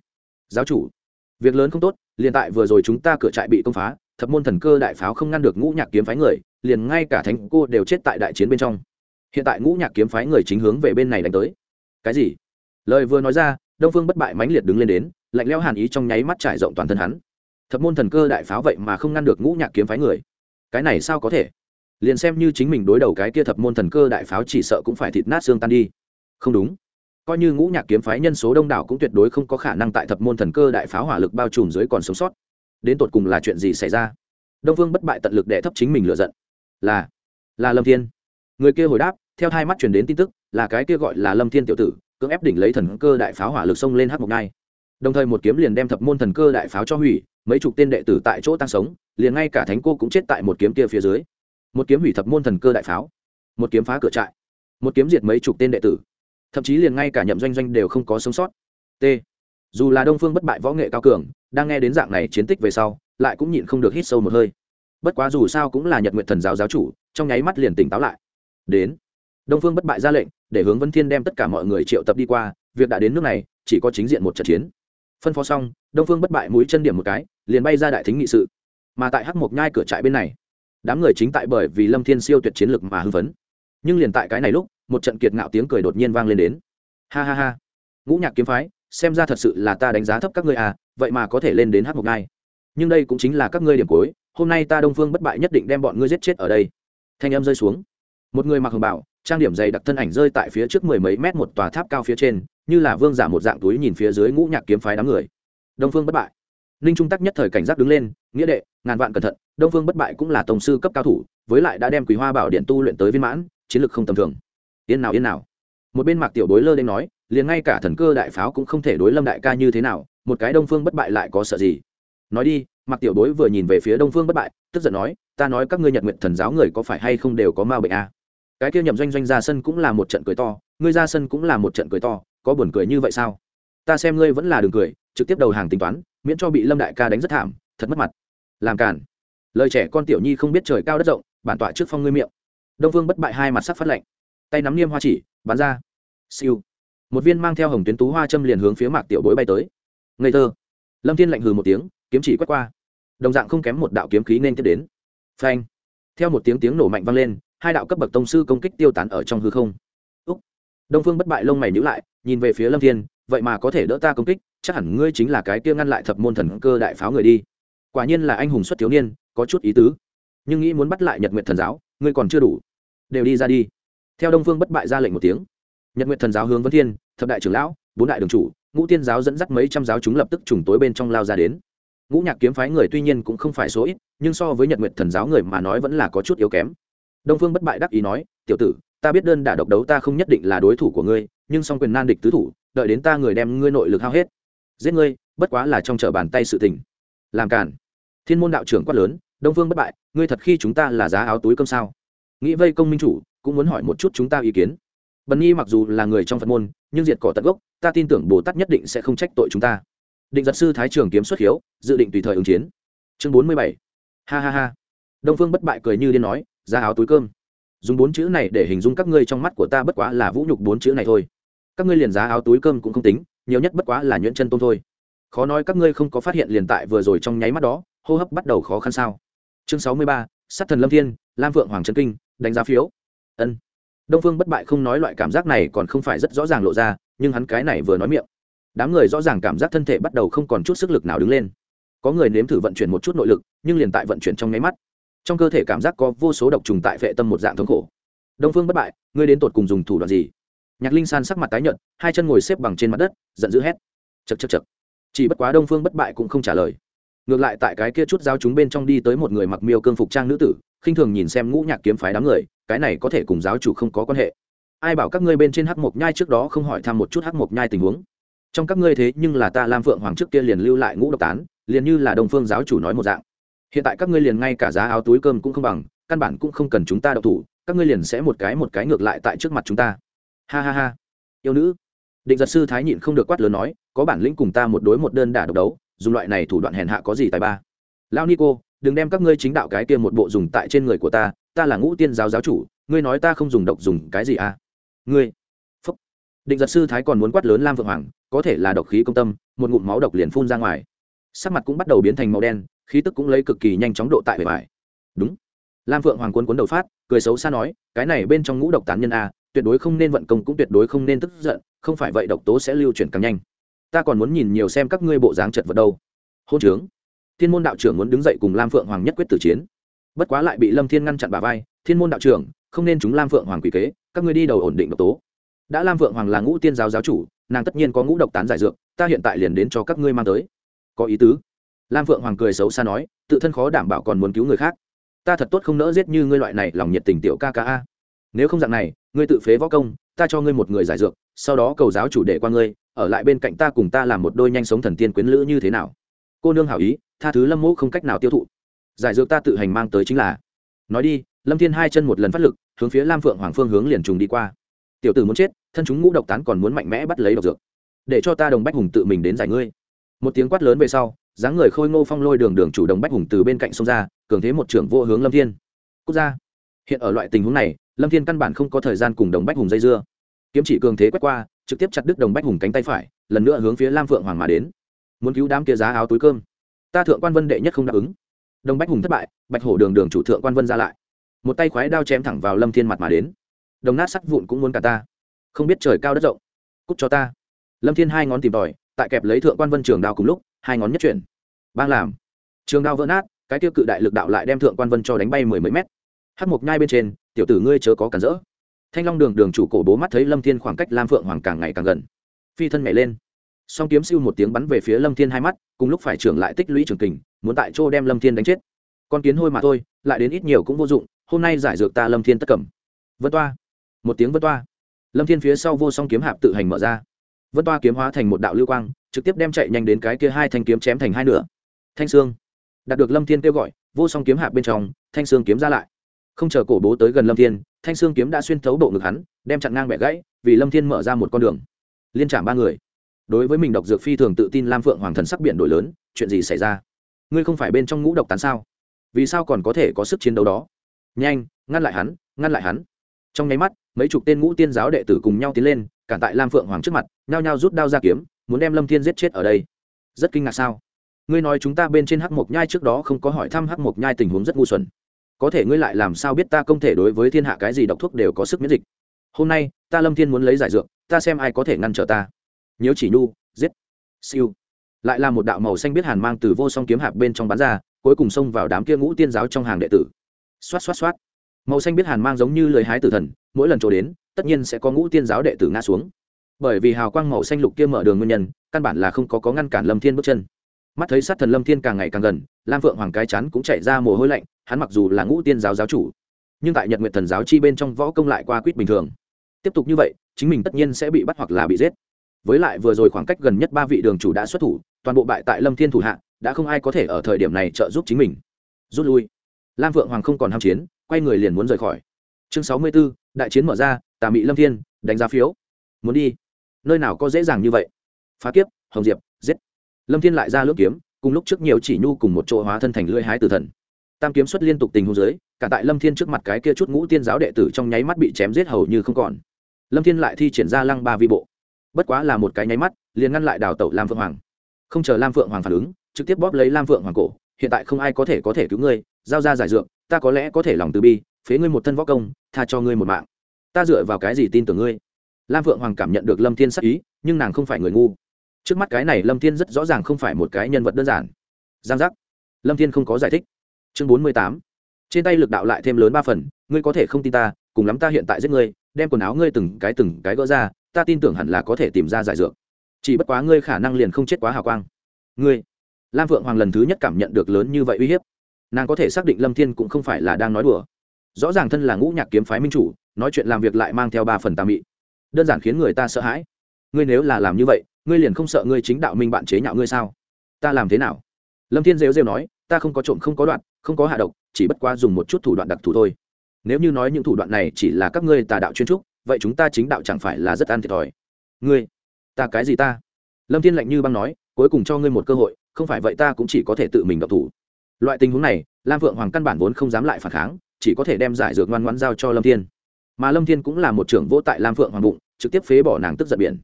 giáo chủ, việc lớn không tốt, liền tại vừa rồi chúng ta cửa trại bị công phá, thập môn thần cơ đại pháo không ngăn được ngũ nhạc kiếm phái người, liền ngay cả thánh cô đều chết tại đại chiến bên trong. Hiện tại ngũ nhạc kiếm phái người chính hướng về bên này đánh tới. Cái gì? Lời vừa nói ra, Đông Phương Bất Bại mãnh liệt đứng lên đến, lạnh lẽo hàn ý trong nháy mắt trải rộng toàn thân hắn. Thập môn thần cơ đại pháo vậy mà không ngăn được ngũ nhạc kiếm phái người, cái này sao có thể? Liền xem như chính mình đối đầu cái kia thập môn thần cơ đại pháo chỉ sợ cũng phải thịt nát xương tan đi. Không đúng, coi như ngũ nhạc kiếm phái nhân số đông đảo cũng tuyệt đối không có khả năng tại thập môn thần cơ đại pháo hỏa lực bao trùm dưới còn sống sót. Đến tột cùng là chuyện gì xảy ra? Đông Phương Bất Bại tận lực đè thấp chính mình lửa giận. Là, là Lâm Thiên. Người kia hồi đáp, theo hai mắt truyền đến tin tức, là cái kia gọi là Lâm Thiên tiểu tử, cưỡng ép đỉnh lấy thần cơ đại pháo hỏa lực xông lên hắc mộc ngai. Đồng thời một kiếm liền đem thập môn thần cơ đại pháo cho hủy, mấy chục tên đệ tử tại chỗ tăng sống, liền ngay cả thánh cô cũng chết tại một kiếm kia phía dưới. Một kiếm hủy thập môn thần cơ đại pháo, một kiếm phá cửa trại, một kiếm diệt mấy chục tên đệ tử, thậm chí liền ngay cả Nhậm Doanh Doanh đều không có sống sót. T. Dù là Đông Phương Bất Bại võ nghệ cao cường, đang nghe đến dạng này chiến tích về sau, lại cũng nhịn không được hít sâu một hơi. Bất quá dù sao cũng là Nhật Nguyệt Thần giáo giáo chủ, trong nháy mắt liền tỉnh táo lại. Đến, Đông Phương Bất Bại ra lệnh, để Hướng Vân Thiên đem tất cả mọi người triệu tập đi qua, việc đã đến nước này, chỉ có chính diện một trận chiến. Phân phó xong, Đông Phương Bất Bại mũi chân điểm một cái, liền bay ra đại thính nghị sự. Mà tại Hắc Mộc Nhai cửa trại bên này, đám người chính tại bởi vì Lâm Thiên siêu tuyệt chiến lực mà hưng phấn. Nhưng liền tại cái này lúc, một trận kiệt ngạo tiếng cười đột nhiên vang lên đến. Ha ha ha, Ngũ Nhạc kiếm phái, xem ra thật sự là ta đánh giá thấp các ngươi à, vậy mà có thể lên đến Hắc Mộc Nhai. Nhưng đây cũng chính là các ngươi điểm cuối, hôm nay ta Đông Phương Bất Bại nhất định đem bọn ngươi giết chết ở đây. Thanh âm rơi xuống, một người mặc hồng bào, trang điểm dày đặc thân ảnh rơi tại phía trước mười mấy mét một tòa tháp cao phía trên, như là vương giả một dạng túi nhìn phía dưới Ngũ Nhạc kiếm phái đám người. Đông Phương Bất Bại. Ninh Trung Tắc nhất thời cảnh giác đứng lên, nghĩa đệ, ngàn vạn cẩn thận, Đông Phương Bất Bại cũng là tổng sư cấp cao thủ, với lại đã đem Quý Hoa Bảo Điện tu luyện tới viên mãn, chiến lực không tầm thường. Yên nào yên nào. Một bên Mạc Tiểu Bối lơ đến nói, liền ngay cả thần cơ đại pháo cũng không thể đối Lâm đại ca như thế nào, một cái Đông Phương Bất Bại lại có sợ gì? Nói đi, Mạc Tiểu Bối vừa nhìn về phía Đông Phương Bất Bại, tức giận nói, ta nói các ngươi Nhật Nguyệt Thần giáo người có phải hay không đều có ma bệnh à? Cái kia Nhậm Doanh Doanh ra sân cũng là một trận cười to, ngươi ra sân cũng là một trận cười to, có buồn cười như vậy sao? Ta xem ngươi vẫn là đường cười, trực tiếp đầu hàng tính toán, miễn cho bị Lâm đại ca đánh rất thảm, thật mất mặt. Làm cản. Lời trẻ con tiểu nhi không biết trời cao đất rộng, bản tọa trước phong ngươi miệng. Đông Phương Bất Bại hai mặt sắc phát lạnh, tay nắm niêm hoa chỉ, bắn ra. Siêu. Một viên mang theo hồng tuyến tú hoa châm liền hướng phía Mạc Tiểu Bối bay tới. Ngây thơ. Lâm Thiên lạnh hừ một tiếng, kiếm chỉ quét qua. Đồng dạng không kém một đạo kiếm khí nên tiếp đến. Phanh. Theo một tiếng tiếng nổ mạnh vang lên, hai đạo cấp bậc tông sư công kích tiêu tán ở trong hư không. Úc. Đông Phương Bất Bại lông mày nhíu lại, nhìn về phía Lâm Thiên, vậy mà có thể đỡ ta công kích, chắc hẳn ngươi chính là cái kia ngăn lại thập môn thần cơ đại pháo người đi. Quả nhiên là anh hùng xuất thiếu niên, có chút ý tứ. Nhưng nghĩ muốn bắt lại Nhật Nguyệt Thần giáo, ngươi còn chưa đủ. Đều đi ra đi. Theo Đông Phương Bất Bại ra lệnh một tiếng, Nhật Nguyệt Thần giáo hướng Vân Thiên, thập đại trưởng lão, bốn đại đường chủ, ngũ tiên giáo dẫn dắt mấy trăm giáo chúng lập tức trùng tối bên trong lao ra đến. Ngũ Nhạc kiếm phái người tuy nhiên cũng không phải số ít, nhưng so với Nhật Nguyệt Thần giáo người mà nói vẫn là có chút yếu kém. Đông Phương Bất Bại đắc ý nói, tiểu tử, ta biết đơn đả độc đấu ta không nhất định là đối thủ của ngươi, nhưng song quyền nan địch tứ thủ, đợi đến ta người đem ngươi nội lực hao hết, giết ngươi, bất quá là trong trở bàn tay sự tình. Làm cản. Thiên môn đạo trưởng quát lớn, Đông Phương Bất Bại, ngươi thật khi chúng ta là giá áo túi cơm sao? Nghĩ vây công minh chủ, cũng muốn hỏi một chút chúng ta ý kiến. Bần Nhi mặc dù là người trong Phật môn, nhưng diệt cỏ tận gốc, ta tin tưởng Bồ Tát nhất định sẽ không trách tội chúng ta. Định Giật sư Thái Trường kiếm xuất hiếu, dự định tùy thời ứng chiến. Chương bốn mươi bảy. Ha ha ha. Đông Phương Bất Bại cười như điên nói, giá áo túi cơm. Dùng bốn chữ này để hình dung các ngươi trong mắt của ta bất quá là vũ nhục bốn chữ này thôi. Các ngươi liền giá áo túi cơm cũng không tính, nhiều nhất bất quá là nhuyễn chân tôn thôi. Khó nói các ngươi không có phát hiện liền tại vừa rồi trong nháy mắt đó, hô hấp bắt đầu khó khăn sao? Chương sáu mươi ba, Sát thần Lâm Thiên, Lam Vượng Hoàng Trấn Kinh, đánh giá phiếu. Ân. Đông Phương Bất Bại không nói loại cảm giác này còn không phải rất rõ ràng lộ ra, nhưng hắn cái này vừa nói miệng, đám người rõ ràng cảm giác thân thể bắt đầu không còn chút sức lực nào đứng lên. Có người nếm thử vận chuyển một chút nội lực, nhưng liền tại vận chuyển trong nháy mắt, trong cơ thể cảm giác có vô số độc trùng tại phệ tâm một dạng thống khổ. Đông Phương Bất Bại, ngươi đến tột cùng dùng thủ đoạn gì? Nhạc Linh San sắc mặt tái nhợt, hai chân ngồi xếp bằng trên mặt đất, giận dữ hét. Chậc chậc chậc. Chỉ bất quá Đông Phương Bất Bại cũng không trả lời. Ngược lại tại cái kia chút giao chúng bên trong đi tới một người mặc miêu cương phục trang nữ tử, khinh thường nhìn xem Ngũ Nhạc kiếm phái đám người, cái này có thể cùng giáo chủ không có quan hệ. Ai bảo các ngươi bên trên Hắc Mộc Nhai trước đó không hỏi thăm một chút Hắc Mộc Nhai tình huống? Trong các ngươi thế nhưng là ta Lam Phượng Hoàng trước kia liền lưu lại ngũ độc tán, liền như là Đông Phương giáo chủ nói một dạng. Hiện tại các ngươi liền ngay cả giá áo túi cơm cũng không bằng, căn bản cũng không cần chúng ta động thủ, các ngươi liền sẽ một cái một cái ngược lại tại trước mặt chúng ta. Ha ha ha. Yêu nữ. Định Giật sư Thái nhịn không được quát lớn nói, có bản lĩnh cùng ta một đối một đơn đả độc đấu, dùng loại này thủ đoạn hèn hạ có gì tài ba? Lão Nico, đừng đem các ngươi chính đạo cái kia một bộ dùng tại trên người của ta, ta là Ngũ Tiên giáo giáo chủ, ngươi nói ta không dùng độc dùng cái gì à? Ngươi. Phúc. Định Giật sư Thái còn muốn quát lớn Lam Vượng Hoàng, có thể là độc khí công tâm, một ngụm máu độc liền phun ra ngoài, sắc mặt cũng bắt đầu biến thành màu đen, khí tức cũng lấy cực kỳ nhanh chóng độ tại bề bài. Đúng. Lam Phượng Hoàng cuốn cuốn đầu phát, cười xấu xa nói, cái này bên trong ngũ độc tán nhân a, tuyệt đối không nên vận công, cũng tuyệt đối không nên tức giận, không phải vậy độc tố sẽ lưu chuyển càng nhanh. Ta còn muốn nhìn nhiều xem các ngươi bộ dáng chật vật đâu. Hôn trướng. Thiên môn đạo trưởng muốn đứng dậy cùng Lam Phượng Hoàng nhất quyết tử chiến, bất quá lại bị Lâm Thiên ngăn chặn bả vai. Thiên môn đạo trưởng, không nên chúng Lam Phượng Hoàng quỷ kế, các ngươi đi đầu ổn định độc tố. Đã Lam Phượng Hoàng là ngũ tiên giáo giáo chủ, nàng tất nhiên có ngũ độc tán giải dược, ta hiện tại liền đến cho các ngươi mang tới. Có ý tứ. Lam Phượng Hoàng cười xấu xa nói, tự thân khó đảm bảo còn muốn cứu người khác, ta thật tốt không nỡ giết như ngươi loại này lòng nhiệt tình tiểu ca ca a. Nếu không dạng này, ngươi tự phế võ công, ta cho ngươi một người giải dược, sau đó cầu giáo chủ để qua ngươi, ở lại bên cạnh ta cùng ta làm một đôi nhanh sống thần tiên quyến lữ như thế nào? Cô nương hảo ý, tha thứ Lâm Mỗ không cách nào tiêu thụ. Giải dược ta tự hành mang tới chính là. Nói đi, Lâm Thiên hai chân một lần phát lực, hướng phía Lam Phượng Hoàng phương hướng liền trùng đi qua. Tiểu tử muốn chết, thân chúng ngũ độc tán còn muốn mạnh mẽ bắt lấy độc dược. Để cho ta Đồng Bách Hùng tự mình đến giải ngươi. Một tiếng quát lớn về sau, dáng người khôi ngô phong lôi đường đường chủ Đồng Bách Hùng từ bên cạnh xông ra, cường thế một trưởng vô hướng Lâm Thiên. Cút ra. Hiện ở loại tình huống này, Lâm Thiên căn bản không có thời gian cùng Đồng Bách Hùng dây dưa, kiếm chỉ cường thế quét qua, trực tiếp chặt đứt Đồng Bách Hùng cánh tay phải, lần nữa hướng phía Lam Phượng Hoàng mà đến. Muốn cứu đám kia giá áo túi cơm, ta Thượng Quan Vân đệ nhất không đáp ứng. Đồng Bách Hùng thất bại, Bạch Hổ đường đường chủ Thượng Quan Vân ra lại, một tay khoái đao chém thẳng vào Lâm Thiên mặt mà đến. Đồng nát sắt vụn cũng muốn cả ta, không biết trời cao đất rộng, cút cho ta. Lâm Thiên hai ngón tìm tòi, tại kẹp lấy Thượng Quan Vân trường đao cùng lúc, hai ngón nhất chuyển, bang làm, trường đao vỡ nát, cái tiêu cự đại lực đạo lại đem Thượng Quan Vân cho đánh bay mười mấy mét. Hắc Mộc Nhai bên trên, tiểu tử ngươi chớ có cản rỡ. Thanh Long đường đường chủ cổ bố mắt thấy Lâm Thiên khoảng cách Lam Phượng Hoàng càng ngày càng gần, phi thân nhảy lên, song kiếm siêu một tiếng bắn về phía Lâm Thiên hai mắt, cùng lúc phải trưởng lại tích lũy trường kình, muốn tại chỗ đem Lâm Thiên đánh chết. Con kiến hôi mà thôi, lại đến ít nhiều cũng vô dụng, hôm nay giải dược ta Lâm Thiên tất cầm. Vân toa, một tiếng vân toa, Lâm Thiên phía sau vô song kiếm hạp tự hành mở ra, vân toa kiếm hóa thành một đạo lưu quang, trực tiếp đem chạy nhanh đến cái kia hai thanh kiếm chém thành hai nửa. Thanh xương, đạt được Lâm Thiên kêu gọi, vô song kiếm hạp bên trong, thanh xương kiếm ra lại. Không chờ cổ bố tới gần Lâm Thiên, thanh xương kiếm đã xuyên thấu bộ ngực hắn, đem chặn ngang bẻ gãy, vì Lâm Thiên mở ra một con đường. Liên trảm ba người. Đối với mình độc dược phi thường tự tin Lam Phượng Hoàng thần sắc biển đổi lớn, chuyện gì xảy ra? Ngươi không phải bên trong ngũ độc tán sao? Vì sao còn có thể có sức chiến đấu đó? Nhanh, ngăn lại hắn, ngăn lại hắn. Trong nháy mắt, mấy chục tên ngũ tiên giáo đệ tử cùng nhau tiến lên, cản tại Lam Phượng Hoàng trước mặt, nhao nhao rút đao ra kiếm, muốn đem Lâm Thiên giết chết ở đây. Rất kinh ngạc sao? Ngươi nói chúng ta bên trên Hắc Mộc Nhai trước đó không có hỏi thăm Hắc Mộc Nhai tình huống rất ngu xuẩn. Có thể ngươi lại làm sao biết ta công thể đối với thiên hạ cái gì độc thuốc đều có sức miễn dịch? Hôm nay, ta Lâm Thiên muốn lấy giải dược, ta xem ai có thể ngăn trở ta. Nhiễu Chỉ Nhu, giết. Siêu. Lại là một đạo màu xanh biết hàn mang từ vô song kiếm hạp bên trong bắn ra, cuối cùng xông vào đám kia ngũ tiên giáo trong hàng đệ tử. Xoát xoát xoát. Màu xanh biết hàn mang giống như lưỡi hái tử thần, mỗi lần trổ đến, tất nhiên sẽ có ngũ tiên giáo đệ tử ngã xuống. Bởi vì hào quang màu xanh lục kia mở đường nguyên nhân, căn bản là không có có ngăn cản Lâm Thiên bước chân. Mắt thấy sát thần Lâm Thiên càng ngày càng gần, Lam Phượng Hoàng cái chán cũng chảy ra mồ hôi lạnh, hắn mặc dù là ngũ tiên giáo giáo chủ, nhưng tại Nhật Nguyệt Thần giáo chi bên trong võ công lại qua quýt bình thường. Tiếp tục như vậy, chính mình tất nhiên sẽ bị bắt hoặc là bị giết. Với lại vừa rồi khoảng cách gần nhất ba vị đường chủ đã xuất thủ, toàn bộ bại tại Lâm Thiên thủ hạ, đã không ai có thể ở thời điểm này trợ giúp chính mình. Rút lui. Lam Phượng Hoàng không còn ham chiến, quay người liền muốn rời khỏi. Chương sáu mươi 64, đại chiến mở ra, Tà Mị Lâm Thiên, đánh giá phiếu. Muốn đi? Nơi nào có dễ dàng như vậy? Phá kiếp, Hồng Diệp, giết. Lâm Thiên lại ra lưỡng kiếm, cùng lúc trước nhiều chỉ nhu cùng một chỗ hóa thân thành lưỡi hái tử thần. Tam kiếm xuất liên tục tình huống dưới, cả tại Lâm Thiên trước mặt cái kia chút ngũ tiên giáo đệ tử trong nháy mắt bị chém giết hầu như không còn. Lâm Thiên lại thi triển ra lăng ba vi bộ, bất quá là một cái nháy mắt, liền ngăn lại đào tẩu Lam Phượng Hoàng. Không chờ Lam Phượng Hoàng phản ứng, trực tiếp bóp lấy Lam Phượng Hoàng cổ, hiện tại không ai có thể có thể cứu ngươi, giao ra giải dược, ta có lẽ có thể lòng từ bi, phế ngươi một thân võ công, tha cho ngươi một mạng. Ta dựa vào cái gì tin tưởng ngươi? Lam Phượng Hoàng cảm nhận được Lâm Thiên sắc ý, nhưng nàng không phải người ngu. Trước mắt cái này Lâm Thiên rất rõ ràng không phải một cái nhân vật đơn giản. Giang giác. Lâm Thiên không có giải thích. Chương bốn mươi tám. Trên tay lực đạo lại thêm lớn ba phần, ngươi có thể không tin ta, cùng lắm ta hiện tại giết ngươi, đem quần áo ngươi từng cái từng cái gỡ ra, ta tin tưởng hẳn là có thể tìm ra giải dược. Chỉ bất quá ngươi khả năng liền không chết quá hào quang. Ngươi. Lam Phượng Hoàng lần thứ nhất cảm nhận được lớn như vậy uy hiếp. Nàng có thể xác định Lâm Thiên cũng không phải là đang nói đùa. Rõ ràng thân là ngũ nhạc kiếm phái minh chủ, nói chuyện làm việc lại mang theo ba phần tà mị, đơn giản khiến người ta sợ hãi. Ngươi nếu là làm như vậy, ngươi liền không sợ ngươi chính đạo minh bạn chế nhạo ngươi sao? Ta làm thế nào? Lâm Thiên rêu rêu nói, ta không có trộm không có đoạn, không có hạ độc, chỉ bất quá dùng một chút thủ đoạn đặc thù thôi. Nếu như nói những thủ đoạn này chỉ là các ngươi tà đạo chuyên trúc, vậy chúng ta chính đạo chẳng phải là rất ăn thiệt thòi? Ngươi, ta cái gì ta? Lâm Thiên lạnh như băng nói, cuối cùng cho ngươi một cơ hội, không phải vậy ta cũng chỉ có thể tự mình động thủ. Loại tình huống này, Lam Phượng Hoàng căn bản vốn không dám lại phản kháng, chỉ có thể đem giải dược ngoan ngoãn giao cho Lâm Thiên. Mà Lâm Thiên cũng là một trưởng vỗ tại Lam Phượng Hoàng bụng, trực tiếp phế bỏ nàng tức giận biển.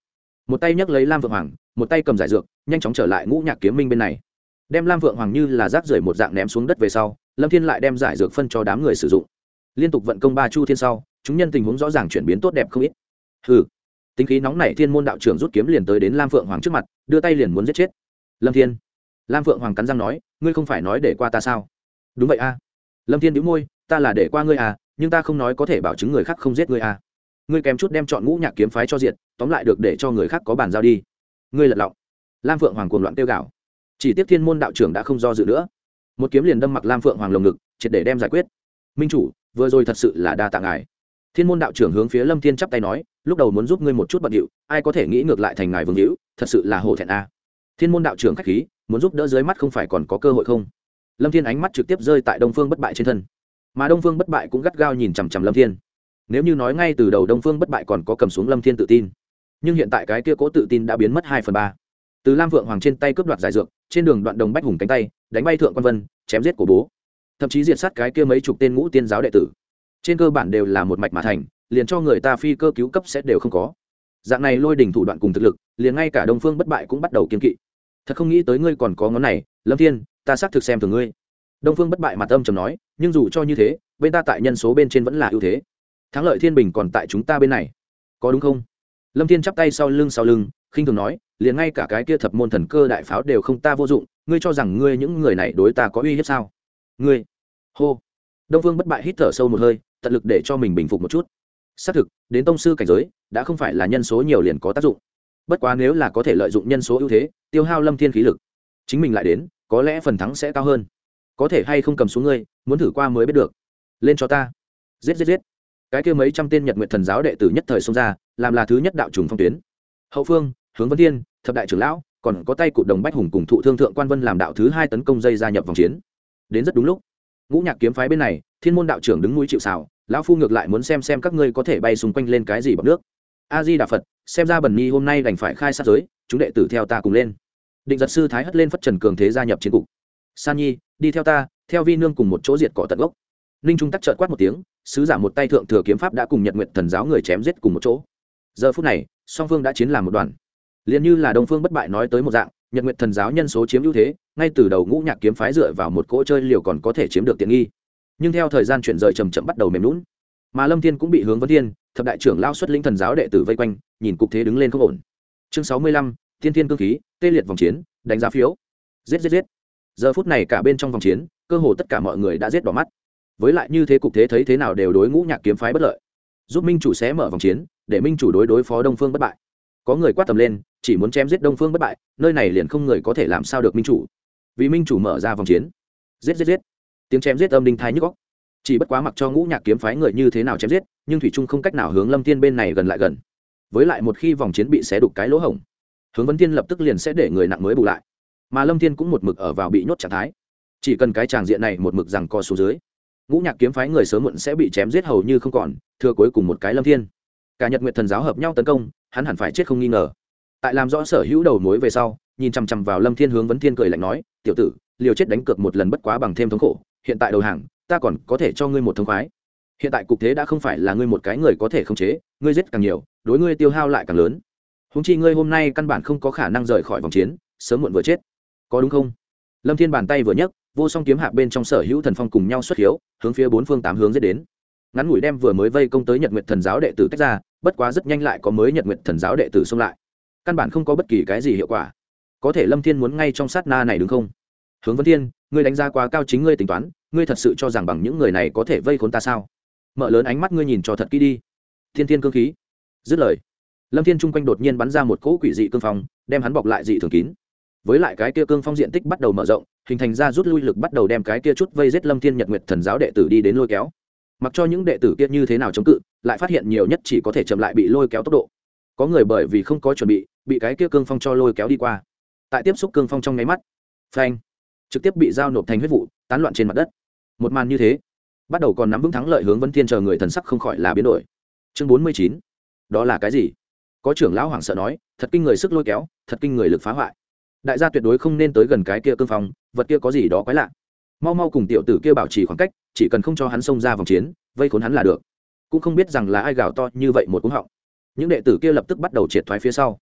một tay nhấc lấy lam vượng hoàng, một tay cầm giải dược nhanh chóng trở lại ngũ nhạc kiếm minh bên này, đem lam vượng hoàng như là rác rưởi một dạng ném xuống đất về sau, lâm thiên lại đem giải dược phân cho đám người sử dụng. Liên tục vận công ba chu thiên sau, chúng nhân tình huống rõ ràng chuyển biến tốt đẹp không ít. Hừ, tính khí nóng nảy thiên môn đạo trưởng rút kiếm liền tới đến lam vượng hoàng trước mặt, đưa tay liền muốn giết chết lâm thiên. Lam vượng hoàng cắn răng nói, ngươi không phải nói để qua ta sao? Đúng vậy a. Lâm thiên nhíu môi, ta là để qua ngươi à, nhưng ta không nói có thể bảo chứng người khác không giết ngươi à. Ngươi kém chút đem chọn ngũ nhạc kiếm phái cho diệt, tóm lại được để cho người khác có bàn giao đi. Ngươi lật lọng. Lam Phượng Hoàng cuồng loạn tiêu gạo. Chỉ tiếc Thiên môn đạo trưởng đã không do dự nữa, một kiếm liền đâm mặc Lam Phượng Hoàng lồng ngực, triệt để đem giải quyết. Minh chủ, vừa rồi thật sự là đa tạ ngài. Thiên môn đạo trưởng hướng phía Lâm Thiên chắp tay nói, lúc đầu muốn giúp ngươi một chút bận điệu, ai có thể nghĩ ngược lại thành ngài vương hữu, thật sự là hổ thẹn a. À. Thiên môn đạo trưởng khách khí, muốn giúp đỡ dưới mắt không phải còn có cơ hội không? Lâm Thiên ánh mắt trực tiếp rơi tại Đông Phương Bất Bại trên thân, mà Đông Phương Bất Bại cũng gắt gao nhìn chằm chằm Lâm Thiên. Nếu như nói ngay từ đầu Đông Phương Bất Bại còn có cầm xuống Lâm Thiên tự tin, nhưng hiện tại cái kia cố tự tin đã biến mất hai phần ba. Từ Lam Vượng Hoàng trên tay cướp đoạt giải dược, trên đường đoạn đồng bách hùng cánh tay, đánh bay thượng quan vân, chém giết cổ bố, thậm chí diệt sát cái kia mấy chục tên ngũ tiên giáo đệ tử, trên cơ bản đều là một mạch mà thành, liền cho người ta phi cơ cứu cấp sẽ đều không có. Dạng này lôi đỉnh thủ đoạn cùng thực lực, liền ngay cả Đông Phương Bất Bại cũng bắt đầu kiêng kỵ. Thật không nghĩ tới ngươi còn có ngón này, Lâm Thiên, ta xác thực xem thường ngươi. Đông Phương Bất Bại mặt âm trầm nói, nhưng dù cho như thế, bên ta tại nhân số bên trên vẫn là ưu thế, thắng lợi thiên bình còn tại chúng ta bên này, có đúng không? Lâm Thiên chắp tay sau lưng sau lưng, khinh thường nói, liền ngay cả cái kia thập môn thần cơ đại pháo đều không ta vô dụng, ngươi cho rằng ngươi những người này đối ta có uy hiếp sao? Ngươi, hô. Đông Phương Bất Bại hít thở sâu một hơi, tận lực để cho mình bình phục một chút. Xác thực, đến tông sư cảnh giới, đã không phải là nhân số nhiều liền có tác dụng. Bất quá nếu là có thể lợi dụng nhân số ưu thế, tiêu hao Lâm Thiên khí lực, chính mình lại đến, có lẽ phần thắng sẽ cao hơn. Có thể hay không cầm xuống ngươi, muốn thử qua mới biết được. Lên cho ta. Giết giết giết. Cái kia mấy trăm tên Nhật Nguyệt Thần giáo đệ tử nhất thời xông ra, làm là thứ nhất đạo trùng phong tuyến. Hậu phương, Hướng Vân Thiên, thập đại trưởng lão, còn có tay cụt đồng bách hùng cùng thụ thương thượng quan vân làm đạo thứ hai tấn công dây gia nhập vòng chiến. Đến rất đúng lúc. Ngũ Nhạc kiếm phái bên này, Thiên môn đạo trưởng đứng núi chịu sào, lão phu ngược lại muốn xem xem các ngươi có thể bay xung quanh lên cái gì bằng nước. A Di Đà Phật, xem ra Bần Nhi hôm nay đành phải khai sát giới, chúng đệ tử theo ta cùng lên. Định giật sư thái hất lên phất trần cường thế gia nhập chiến cục. San Nhi, đi theo ta, theo vi nương cùng một chỗ diệt cỏ tận gốc. Ninh Trung tắc chợt quát một tiếng, sứ giả một tay thượng thừa kiếm pháp đã cùng Nhật Nguyệt Thần giáo người chém giết cùng một chỗ. Giờ phút này, song phương đã chiến làm một đoàn. Liên như là Đông Phương Bất Bại nói tới một dạng, Nhật Nguyệt Thần giáo nhân số chiếm ưu thế, ngay từ đầu Ngũ Nhạc kiếm phái dựa vào một cỗ chơi liều còn có thể chiếm được tiện nghi. Nhưng theo thời gian chuyển rời chậm chậm bắt đầu mềm nhũn. Mà Lâm Thiên cũng bị Hướng Vân Thiên, thập đại trưởng lao xuất lĩnh thần giáo đệ tử vây quanh, nhìn cục thế đứng lên không ổn. Chương sáu mươi lăm, Thiên Thiên cương khí, tê liệt vòng chiến, đánh giá phiếu. Giết giết giết. Giờ phút này cả bên trong vòng chiến, cơ hồ tất cả mọi người đã giết đỏ mắt. Với lại như thế cục thế thấy thế nào đều đối Ngũ Nhạc kiếm phái bất lợi. Giúp Minh chủ xé mở vòng chiến, để Minh chủ đối đối phó Đông Phương Bất Bại. Có người quát tầm lên, chỉ muốn chém giết Đông Phương Bất Bại, nơi này liền không người có thể làm sao được Minh chủ. Vì Minh chủ mở ra vòng chiến. Giết giết giết. Tiếng chém giết âm đinh thai nhức óc. Chỉ bất quá mặc cho Ngũ Nhạc kiếm phái người như thế nào chém giết, nhưng thủy trung không cách nào hướng Lâm Thiên bên này gần lại gần. Với lại một khi vòng chiến bị xé đục cái lỗ hổng, Hướng Vân Thiên lập tức liền sẽ để người nặng mới bù lại. Mà Lâm Thiên cũng một mực ở vào bị nhốt trạng thái. Chỉ cần cái tràng diện này một mực rằng co xuống dưới, Ngũ Nhạc kiếm phái người sớm muộn sẽ bị chém giết hầu như không còn, thừa cuối cùng một cái Lâm Thiên. Cả Nhật Nguyệt Thần giáo hợp nhau tấn công, hắn hẳn phải chết không nghi ngờ. Tại làm rõ sở hữu đầu mối về sau, nhìn chằm chằm vào Lâm Thiên, Hướng Vân Thiên cười lạnh nói, "Tiểu tử, liều chết đánh cược một lần bất quá bằng thêm thống khổ, hiện tại đầu hàng, ta còn có thể cho ngươi một thông khoái. Hiện tại cục thế đã không phải là ngươi một cái người có thể khống chế, ngươi giết càng nhiều, đối ngươi tiêu hao lại càng lớn. Huống chi ngươi hôm nay căn bản không có khả năng rời khỏi vòng chiến, sớm muộn vừa chết. Có đúng không?" Lâm Thiên bàn tay vừa nhấc, vô song kiếm hạp bên trong sở hữu thần phong cùng nhau xuất hiếu, hướng phía bốn phương tám hướng giết đến. Ngắn ngủi đem vừa mới vây công tới Nhật Nguyệt Thần giáo đệ tử tách ra, bất quá rất nhanh lại có mới Nhật Nguyệt Thần giáo đệ tử xông lại. Căn bản không có bất kỳ cái gì hiệu quả. Có thể Lâm Thiên muốn ngay trong sát na này đúng không? Hướng Vân Thiên, ngươi đánh giá quá cao chính ngươi tính toán, ngươi thật sự cho rằng bằng những người này có thể vây khốn ta sao? Mở lớn ánh mắt ngươi nhìn cho thật kỹ đi. Thiên Thiên cương khí. Dứt lời, Lâm Thiên trung quanh đột nhiên bắn ra một cỗ quỷ dị cương phong, đem hắn bọc lại dị thường kín. Với lại cái kia cương phong diện tích bắt đầu mở rộng, hình thành ra rút lui lực bắt đầu đem cái kia chút vây giết Lâm Thiên Nhật Nguyệt Thần giáo đệ tử đi đến lôi kéo. Mặc cho những đệ tử kia như thế nào chống cự, lại phát hiện nhiều nhất chỉ có thể chậm lại bị lôi kéo tốc độ. Có người bởi vì không có chuẩn bị, bị cái kia cương phong cho lôi kéo đi qua. Tại tiếp xúc cương phong trong nháy mắt, phanh, trực tiếp bị dao nộp thành huyết vụ, tán loạn trên mặt đất. Một màn như thế, bắt đầu còn nắm vững thắng lợi Hướng Vân Thiên chờ người thần sắc không khỏi là biến đổi. Chương bốn mươi chín, đó là cái gì? Có trưởng lão hoảng sợ nói, thật kinh người sức lôi kéo, thật kinh người lực phá hoại. Đại gia tuyệt đối không nên tới gần cái kia cương phong, vật kia có gì đó quái lạ. Mau mau cùng tiểu tử kia bảo trì khoảng cách, chỉ cần không cho hắn xông ra vòng chiến, vây khốn hắn là được. Cũng không biết rằng là ai gào to như vậy một cú họng. Những đệ tử kia lập tức bắt đầu triệt thoái phía sau.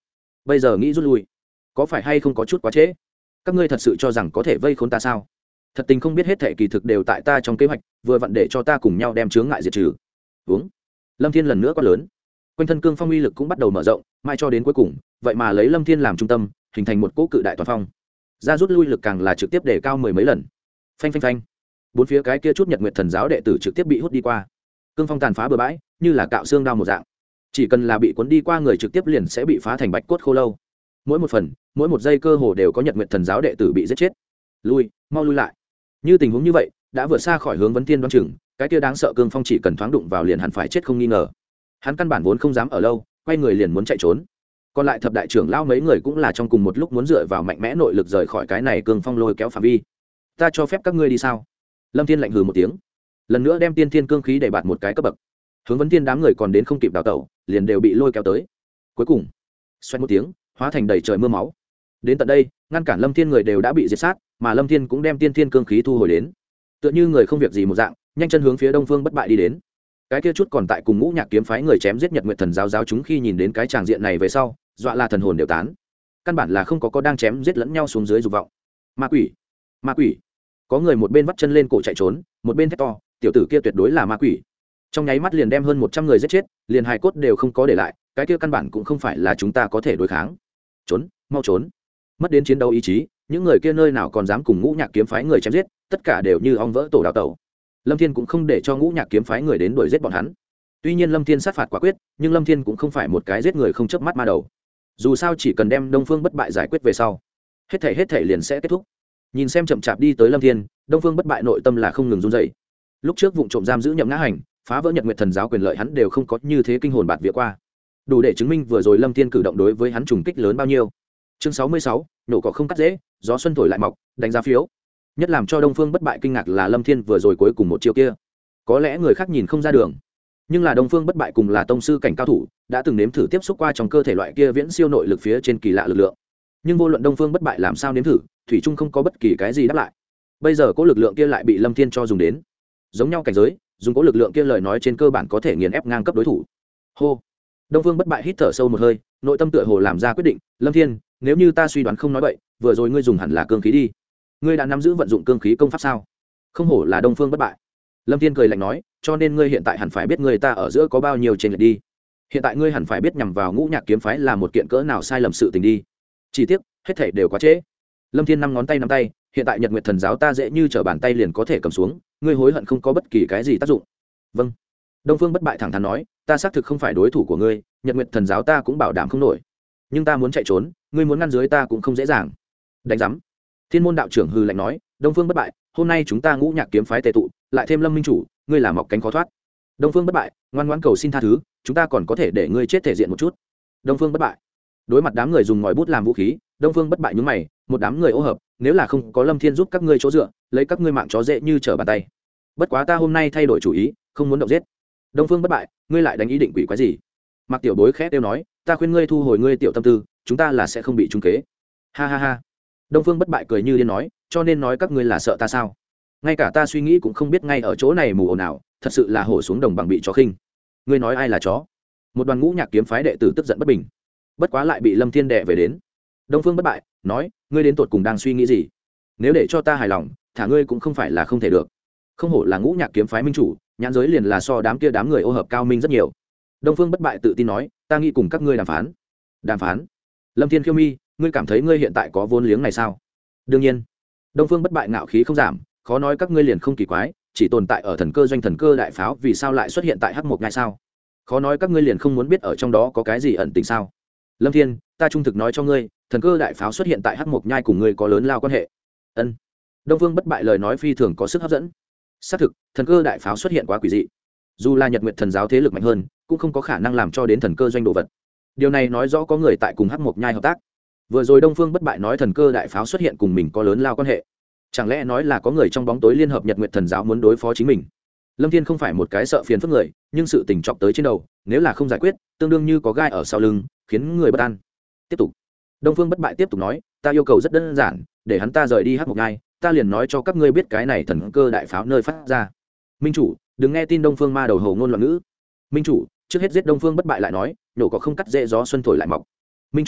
bây giờ nghĩ rút lui có phải hay không có chút quá trễ? Các ngươi thật sự cho rằng có thể vây khốn ta sao? Thật tình không biết hết thệ kỳ thực đều tại ta trong kế hoạch, vừa vặn để cho ta cùng nhau đem chướng ngại diệt trừ. Uống. Lâm Thiên lần nữa quát lớn, quanh thân cương phong uy lực cũng bắt đầu mở rộng, mai cho đến cuối cùng, vậy mà lấy Lâm Thiên làm trung tâm, hình thành một cỗ cự đại toàn phong. Ra rút lui lực càng là trực tiếp để cao mười mấy lần. Phanh phanh phanh. Bốn phía cái kia chút Nhật Nguyệt Thần giáo đệ tử trực tiếp bị hút đi qua. Cương phong tàn phá bừa bãi, như là cạo xương đao một dạng. Chỉ cần là bị cuốn đi qua người trực tiếp liền sẽ bị phá thành bạch cốt khô lâu. Mỗi một phần, mỗi một giây cơ hồ đều có Nhật Nguyệt Thần giáo đệ tử bị giết chết. Lui, mau lui lại. Như tình huống như vậy, đã vượt xa khỏi hướng vấn thiên đoán chừng, cái kia đáng sợ cương phong chỉ cần thoáng đụng vào liền hẳn phải chết không nghi ngờ. Hắn căn bản vốn không dám ở lâu, quay người liền muốn chạy trốn. Còn lại thập đại trưởng lao mấy người cũng là trong cùng một lúc muốn dựa vào mạnh mẽ nội lực rời khỏi cái này cương phong lôi kéo phạm vi. Ta cho phép các ngươi đi sao? Lâm Thiên lạnh hừ một tiếng, lần nữa đem tiên thiên cương khí để bạt một cái cấp bậc. Hướng vấn thiên đám người còn đến không kịp đào tẩu, liền đều bị lôi kéo tới. Cuối cùng, xoẹt một tiếng, hóa thành đầy trời mưa máu. Đến tận đây, ngăn cản Lâm Thiên người đều đã bị diệt sát, mà Lâm Thiên cũng đem tiên thiên cương khí thu hồi đến. Tựa như người không việc gì một dạng, nhanh chân hướng phía Đông Phương Bất Bại đi đến. Cái kia chút còn tại cùng Ngũ Nhạc kiếm phái người chém giết Nhật Nguyệt Thần giáo giáo chúng khi nhìn đến cái tràng diện này về sau, dọa là thần hồn đều tán. Căn bản là không có có đang chém giết lẫn nhau xuống dưới dục vọng. Ma quỷ, ma quỷ. Có người một bên vắt chân lên cổ chạy trốn, một bên thét to, tiểu tử kia tuyệt đối là ma quỷ. Trong nháy mắt liền đem hơn một trăm người giết chết, liền hài cốt đều không có để lại, cái kia căn bản cũng không phải là chúng ta có thể đối kháng. Trốn, mau trốn. Mất đến chiến đấu ý chí, những người kia nơi nào còn dám cùng Ngũ Nhạc kiếm phái người chém giết, tất cả đều như ong vỡ tổ đào tẩu. Lâm Thiên cũng không để cho Ngũ Nhạc kiếm phái người đến đuổi giết bọn hắn. Tuy nhiên Lâm Thiên sát phạt quả quyết, nhưng Lâm Thiên cũng không phải một cái giết người không chớp mắt ma đầu. Dù sao chỉ cần đem Đông Phương Bất Bại giải quyết về sau, hết thảy hết thảy liền sẽ kết thúc. Nhìn xem chậm chạp đi tới Lâm Thiên, Đông Phương Bất Bại nội tâm là không ngừng run rẩy. Lúc trước vụng trộm giam giữ Nhậm Ngã Hành, phá vỡ Nhật Nguyệt Thần giáo quyền lợi hắn đều không có như thế kinh hồn bạt vía qua. Đủ để chứng minh vừa rồi Lâm Thiên cử động đối với hắn trùng kích lớn bao nhiêu. Chương sáu mươi sáu, nổ cỏ không cắt dễ, gió xuân thổi lại mọc, đánh giá phiếu. Nhất làm cho Đông Phương Bất Bại kinh ngạc là Lâm Thiên vừa rồi cuối cùng một chiêu kia. Có lẽ người khác nhìn không ra đường, nhưng là Đông Phương Bất Bại cùng là tông sư cảnh cao thủ, đã từng nếm thử tiếp xúc qua trong cơ thể loại kia viễn siêu nội lực phía trên kỳ lạ lực lượng. Nhưng vô luận Đông Phương Bất Bại làm sao nếm thử, thủy chung không có bất kỳ cái gì đáp lại. Bây giờ có lực lượng kia lại bị Lâm Thiên cho dùng đến. Giống nhau cảnh giới, dùng có lực lượng kia lời nói trên cơ bản có thể nghiền ép ngang cấp đối thủ. Hô. Đông Phương Bất Bại hít thở sâu một hơi, nội tâm tựa hồ làm ra quyết định, Lâm Thiên, nếu như ta suy đoán không nói bậy, vừa rồi ngươi dùng hẳn là cương khí đi. Ngươi đã nắm giữ vận dụng cương khí công pháp sao? Không hổ là Đông Phương Bất Bại. Lâm Thiên cười lạnh nói, cho nên ngươi hiện tại hẳn phải biết người ta ở giữa có bao nhiêu trên lệch đi. Hiện tại ngươi hẳn phải biết nhằm vào Ngũ Nhạc kiếm phái là một kiện cỡ nào sai lầm sự tình đi. Chỉ tiếc, hết thảy đều quá trễ. Lâm Thiên năm ngón tay nắm tay, hiện tại Nhật Nguyệt Thần giáo ta dễ như trở bàn tay liền có thể cầm xuống, ngươi hối hận không có bất kỳ cái gì tác dụng. Vâng. Đông Phương Bất Bại thẳng thắn nói, ta xác thực không phải đối thủ của ngươi, Nhật Nguyệt Thần giáo ta cũng bảo đảm không nổi. Nhưng ta muốn chạy trốn, ngươi muốn ngăn dưới ta cũng không dễ dàng. Đánh rắm. Thiên môn đạo trưởng hừ lạnh nói, Đông Phương Bất Bại, hôm nay chúng ta Ngũ Nhạc kiếm phái tề tụ, lại thêm Lâm minh chủ, ngươi là mọc cánh khó thoát. Đông Phương Bất Bại, ngoan ngoãn cầu xin tha thứ, chúng ta còn có thể để ngươi chết thể diện một chút. Đông Phương Bất Bại. Đối mặt đám người dùng ngòi bút làm vũ khí, Đông Phương Bất Bại nhướng mày, một đám người ô hợp, nếu là không có Lâm Thiên giúp các ngươi chỗ dựa, lấy các ngươi mạng chó dễ như trở bàn tay. Bất quá ta hôm nay thay đổi chủ ý, không muốn động giết. Đông Phương Bất Bại, ngươi lại đánh ý định quỷ quái gì? Mạc Tiểu Bối khẽ kêu nói, ta khuyên ngươi thu hồi ngươi tiểu tâm tư, chúng ta là sẽ không bị trúng kế. Ha ha ha. Đông Phương Bất Bại cười như điên nói, cho nên nói các ngươi là sợ ta sao? Ngay cả ta suy nghĩ cũng không biết ngay ở chỗ này mù ồn nào, thật sự là hổ xuống đồng bằng bị chó khinh. Ngươi nói ai là chó? Một đoàn Ngũ Nhạc kiếm phái đệ tử tức giận bất bình. Bất quá lại bị Lâm Thiên đè về đến. Đông Phương Bất Bại nói, ngươi đến tột cùng đang suy nghĩ gì? Nếu để cho ta hài lòng, thả ngươi cũng không phải là không thể được. Không hổ là Ngũ Nhạc kiếm phái minh chủ, nhãn giới liền là so đám kia đám người ô hợp cao minh rất nhiều. Đông Phương Bất Bại tự tin nói, ta nghĩ cùng các ngươi đàm phán. Đàm phán? Lâm Thiên khiêu mi, ngươi cảm thấy ngươi hiện tại có vốn liếng này sao? Đương nhiên. Đông Phương Bất Bại ngạo khí không giảm, khó nói các ngươi liền không kỳ quái, chỉ tồn tại ở thần cơ doanh thần cơ đại pháo vì sao lại xuất hiện tại hắc mộc nhai sao? Khó nói các ngươi liền không muốn biết ở trong đó có cái gì ẩn tình sao? Lâm Thiên, ta trung thực nói cho ngươi, thần cơ đại pháo xuất hiện tại hắc mộc nhai cùng ngươi có lớn lao quan hệ. Ân. Đông Phương Bất Bại lời nói phi thường có sức hấp dẫn. Xác thực, thần cơ đại pháo xuất hiện quá quỷ dị. Dù là Nhật Nguyệt Thần giáo thế lực mạnh hơn, cũng không có khả năng làm cho đến thần cơ doanh đồ vật. Điều này nói rõ có người tại cùng hắc mộc nhai hợp tác. Vừa rồi Đông Phương Bất Bại nói thần cơ đại pháo xuất hiện cùng mình có lớn lao quan hệ, chẳng lẽ nói là có người trong bóng tối liên hợp Nhật Nguyệt Thần giáo muốn đối phó chính mình? Lâm Thiên không phải một cái sợ phiền phức người, nhưng sự tình chọc tới trên đầu, nếu là không giải quyết, tương đương như có gai ở sau lưng, khiến người bất an. Tiếp tục. Đông Phương Bất Bại tiếp tục nói, ta yêu cầu rất đơn giản, để hắn ta rời đi hắc mộc nhai, ta liền nói cho các ngươi biết cái này thần cơ đại pháo nơi phát ra. Minh chủ, đừng nghe tin Đông Phương ma đầu hầu ngôn loạn ngữ. Minh chủ, trước hết giết Đông Phương Bất Bại lại nói, nhổ có không cắt dễ gió xuân thổi lại mọc. Minh chủ,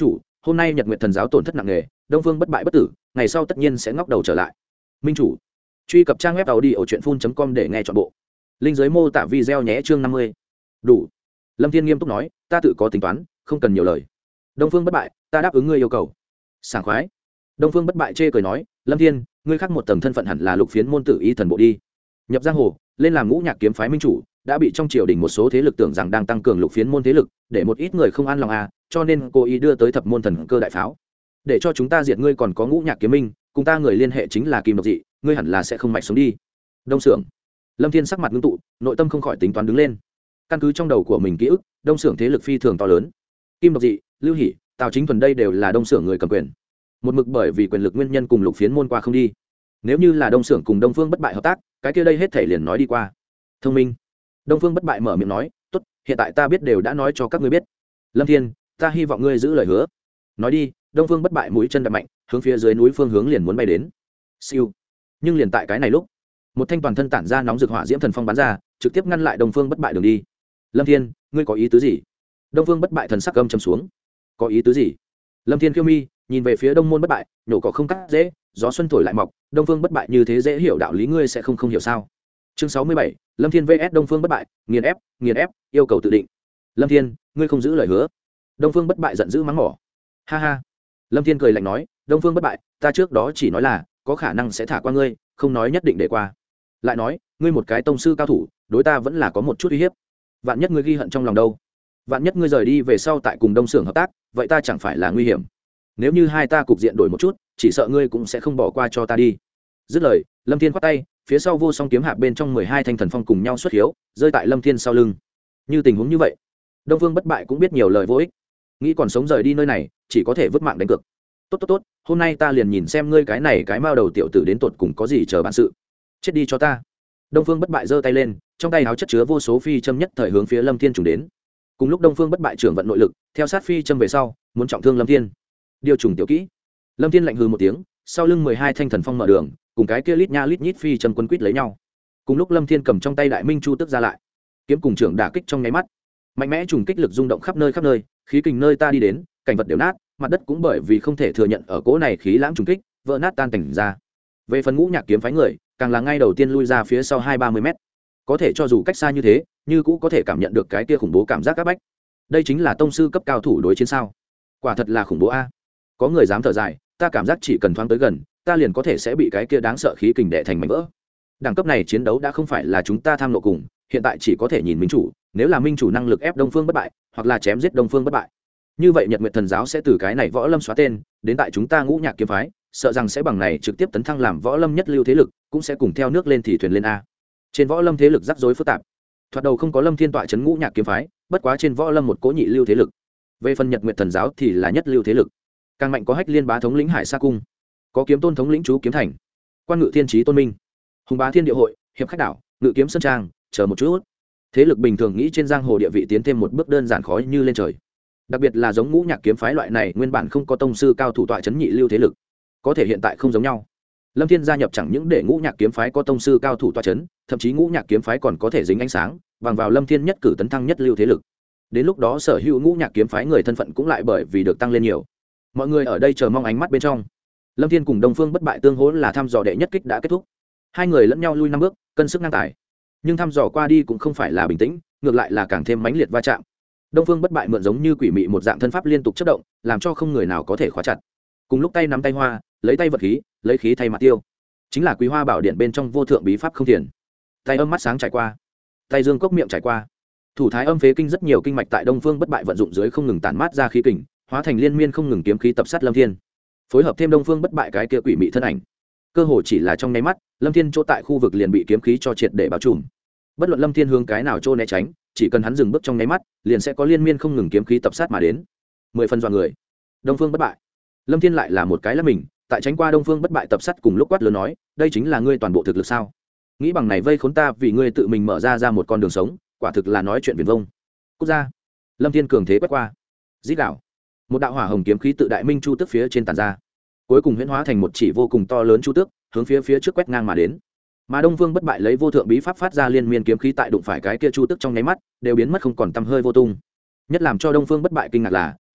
hôm nay nhật nguyện thần giáo tổn thất nặng nề, đông phương bất bại bất tử, ngày sau tất nhiên sẽ ngóc đầu trở lại. Minh chủ, truy cập trang web tàu đi ở truyện phun com để nghe chọn bộ linh dưới mô tả video nhé. Chương năm mươi. Đủ. Lâm Thiên nghiêm túc nói, ta tự có tính toán, không cần nhiều lời. Đông phương bất bại, ta đáp ứng ngươi yêu cầu. Sảng khoái. Đông phương bất bại chê cười nói, Lâm Thiên, ngươi khác một tầng thân phận hẳn là lục phiến môn tử y thần bộ đi. Nhập giang hồ, lên làm ngũ nhạc kiếm phái minh chủ, đã bị trong triều đình một số thế lực tưởng rằng đang tăng cường lục phiến môn thế lực, để một ít người không an lòng à, cho nên cố ý đưa tới thập môn thần cơ đại pháo, để cho chúng ta diệt ngươi. Còn có ngũ nhạc kiếm minh, cùng ta người liên hệ chính là kim độc dị, ngươi hẳn là sẽ không mạch sống đi. Đông Sưởng. Lâm Thiên sắc mặt ngưng tụ, nội tâm không khỏi tính toán đứng lên. Căn cứ trong đầu của mình ký ức, Đông Sưởng thế lực phi thường to lớn. Kim độc dị, Lưu Hỷ, Tào Chính Thuần đây đều là Đông Sưởng người cầm quyền. Một mực bởi vì quyền lực nguyên nhân cùng lục phiến môn qua không đi. Nếu như là Đông Sưởng cùng Đông Phương bất bại hợp tác, cái kia đây hết thảy liền nói đi qua. Thông minh. Đông Phương bất bại mở miệng nói, tốt, hiện tại ta biết đều đã nói cho các ngươi biết. Lâm Thiên, ta hy vọng ngươi giữ lời hứa. Nói đi. Đông Phương bất bại mũi chân đập mạnh, hướng phía dưới núi phương hướng liền muốn bay đến. Siêu. Nhưng liền tại cái này lúc, một thanh toàn thân tản ra nóng rực hỏa diễm thần phong bắn ra, trực tiếp ngăn lại Đông Phương bất bại đường đi. Lâm Thiên, ngươi có ý tứ gì? Đông Phương bất bại thần sắc âm trầm xuống. Có ý tứ gì? Lâm Thiên khiêu mi, nhìn về phía Đông môn bất bại, nhổ cỏ không cắt dễ, gió xuân thổi lại mọc, Đông Phương bất bại như thế dễ hiểu đạo lý ngươi sẽ không không hiểu sao? Chương sáu mươi bảy, Lâm Thiên vs Đông Phương bất bại, nghiền ép, nghiền ép, yêu cầu tự định. Lâm Thiên, ngươi không giữ lời hứa. Đông Phương bất bại giận dữ mắng mỏ. Ha ha. Lâm Thiên cười lạnh nói, Đông Phương bất bại, ta trước đó chỉ nói là có khả năng sẽ thả qua ngươi, không nói nhất định để qua. Lại nói, ngươi một cái tông sư cao thủ, đối ta vẫn là có một chút uy hiếp. Vạn nhất ngươi ghi hận trong lòng đâu? Vạn nhất ngươi rời đi về sau tại cùng Đông Sưởng hợp tác, vậy ta chẳng phải là nguy hiểm? Nếu như hai ta cục diện đổi một chút, chỉ sợ ngươi cũng sẽ không bỏ qua cho ta đi. Dứt lời, Lâm Thiên quát tay, phía sau vô song kiếm hạ bên trong mười hai thanh thần phong cùng nhau xuất hiếu, rơi tại Lâm Thiên sau lưng. Như tình huống như vậy, Đông Phương bất bại cũng biết nhiều lời vô ích, nghĩ còn sống rời đi nơi này, chỉ có thể vứt mạng đánh cược. Tốt tốt tốt, hôm nay ta liền nhìn xem ngươi cái này cái mao đầu tiểu tử đến tột cùng có gì chờ bản sự. Chết đi cho ta. Đông Phương bất bại giơ tay lên, trong tay áo chất chứa vô số phi châm nhất thời hướng phía Lâm Thiên trùng đến. Cùng lúc Đông Phương bất bại trưởng vận nội lực, theo sát phi châm về sau, muốn trọng thương Lâm Thiên. Điều trùng tiểu kỹ. Lâm Thiên lạnh hừ một tiếng, sau lưng mười hai thanh thần phong mở đường, cùng cái kia lít nha lít nhít phi châm quân quýt lấy nhau. Cùng lúc Lâm Thiên cầm trong tay đại minh chu tức ra lại, kiếm cùng trưởng đả kích trong nháy mắt, mạnh mẽ trùng kích lực rung động khắp nơi khắp nơi, khí kình nơi ta đi đến, cảnh vật đều nát, mặt đất cũng bởi vì không thể thừa nhận ở cỗ này khí lãng trùng kích, vỡ nát tan tành ra. Về phần ngũ nhạc kiếm phái người, càng là ngay đầu tiên lui ra phía sau hai ba mươi mét. Có thể cho dù cách xa như thế, như cũ có thể cảm nhận được cái kia khủng bố cảm giác áp bách. Đây chính là tông sư cấp cao thủ đối chiến sao? Quả thật là khủng bố a. Có người dám thở dài, ta cảm giác chỉ cần thoáng tới gần, ta liền có thể sẽ bị cái kia đáng sợ khí kình đè thành mảnh vỡ. Đẳng cấp này chiến đấu đã không phải là chúng ta tham lộ cùng, hiện tại chỉ có thể nhìn minh chủ, nếu là minh chủ năng lực ép Đông Phương bất bại, hoặc là chém giết Đông Phương bất bại, như vậy Nhật Nguyệt Thần giáo sẽ từ cái này võ lâm xóa tên, đến tại chúng ta ngũ nhạc kiếm phái, sợ rằng sẽ bằng này trực tiếp tấn thăng làm võ lâm nhất lưu thế lực, cũng sẽ cùng theo nước lên thì thuyền lên a. Trên võ lâm thế lực rắc rối phức tạp, thoạt đầu không có Lâm Thiên tọa trấn ngũ nhạc kiếm phái, bất quá trên võ lâm một cố nhị lưu thế lực. Về phần Nhật Nguyệt Thần giáo thì là nhất lưu thế lực, càng mạnh có Hách Liên bá thống lĩnh Hải Sa cung, có Kiếm Tôn thống lĩnh chú Kiếm Thành, Quan Ngự Thiên Chí Tôn Minh, Hùng Bá Thiên Địa hội, Hiệp Khách đảo, Ngự Kiếm Sơn Trang, chờ một chút. Thế lực bình thường nghĩ trên giang hồ địa vị tiến thêm một bước đơn giản khó như lên trời. Đặc biệt là giống ngũ nhạc kiếm phái loại này nguyên bản không có tông sư cao thủ tọa trấn nhị lưu thế lực, có thể hiện tại không giống nhau. Lâm Thiên gia nhập chẳng những để ngũ nhạc kiếm phái có tông sư cao thủ tọa trấn, thậm chí ngũ nhạc kiếm phái còn có thể dính ánh sáng, bằng vào Lâm Thiên nhất cử tấn thăng nhất lưu thế lực. Đến lúc đó sở hữu ngũ nhạc kiếm phái người thân phận cũng lại bởi vì được tăng lên nhiều. Mọi người ở đây chờ mong ánh mắt bên trong. Lâm Thiên cùng Đông Phương bất bại tương hỗ là thăm dò đệ nhất kích đã kết thúc. Hai người lẫn nhau lui năm bước, cân sức ngang tài. Nhưng thăm dò qua đi cũng không phải là bình tĩnh, ngược lại là càng thêm mãnh liệt va chạm. Đông Phương bất bại mượn giống như quỷ mị một dạng thân pháp liên tục chớp động, làm cho không người nào có thể khóa chặt. Cùng lúc tay nắm tay hoa, lấy tay vật khí, lấy khí thay mặt tiêu. Chính là Quý Hoa Bảo Điện bên trong vô thượng bí pháp không thiền. Tay âm mắt sáng trải qua, tay dương cốc miệng trải qua. Thủ thái âm phế kinh rất nhiều kinh mạch tại Đông Phương bất bại vận dụng dưới không ngừng tản mát ra khí kình, hóa thành liên miên không ngừng kiếm khí tập sát Lâm Thiên. Phối hợp thêm Đông Phương bất bại cái kia quỷ mị thân ảnh, cơ hồ chỉ là trong nháy mắt, Lâm Thiên chỗ tại khu vực liền bị kiếm khí cho triệt để bao trùm. Bất luận Lâm Thiên hướng cái nào chỗ né tránh, chỉ cần hắn dừng bước trong nháy mắt, liền sẽ có liên miên không ngừng kiếm khí tập sát mà đến. Mười phần dọa người. Đông Phương bất bại. Lâm Thiên lại là một cái là mình, tại tránh qua Đông Phương bất bại tập sát cùng lúc quát lớn nói, đây chính là ngươi toàn bộ thực lực sao? Nghĩ bằng này vây khốn ta vì ngươi tự mình mở ra ra một con đường sống, quả thực là nói chuyện viển vông. Cút ra. Lâm Thiên cường thế quét qua. Rít đảo. Một đạo hỏa hồng kiếm khí tự đại minh chu tước phía trên tàn ra, cuối cùng huyễn hóa thành một chỉ vô cùng to lớn chu tước, hướng phía phía trước quét ngang mà đến. Mà Đông Phương bất bại lấy vô thượng bí pháp phát ra liên miên kiếm khí tại đụng phải cái kia chu tước trong nháy mắt, đều biến mất không còn tăm hơi vô tung. Nhất làm cho Đông Phương bất bại kinh ngạc là,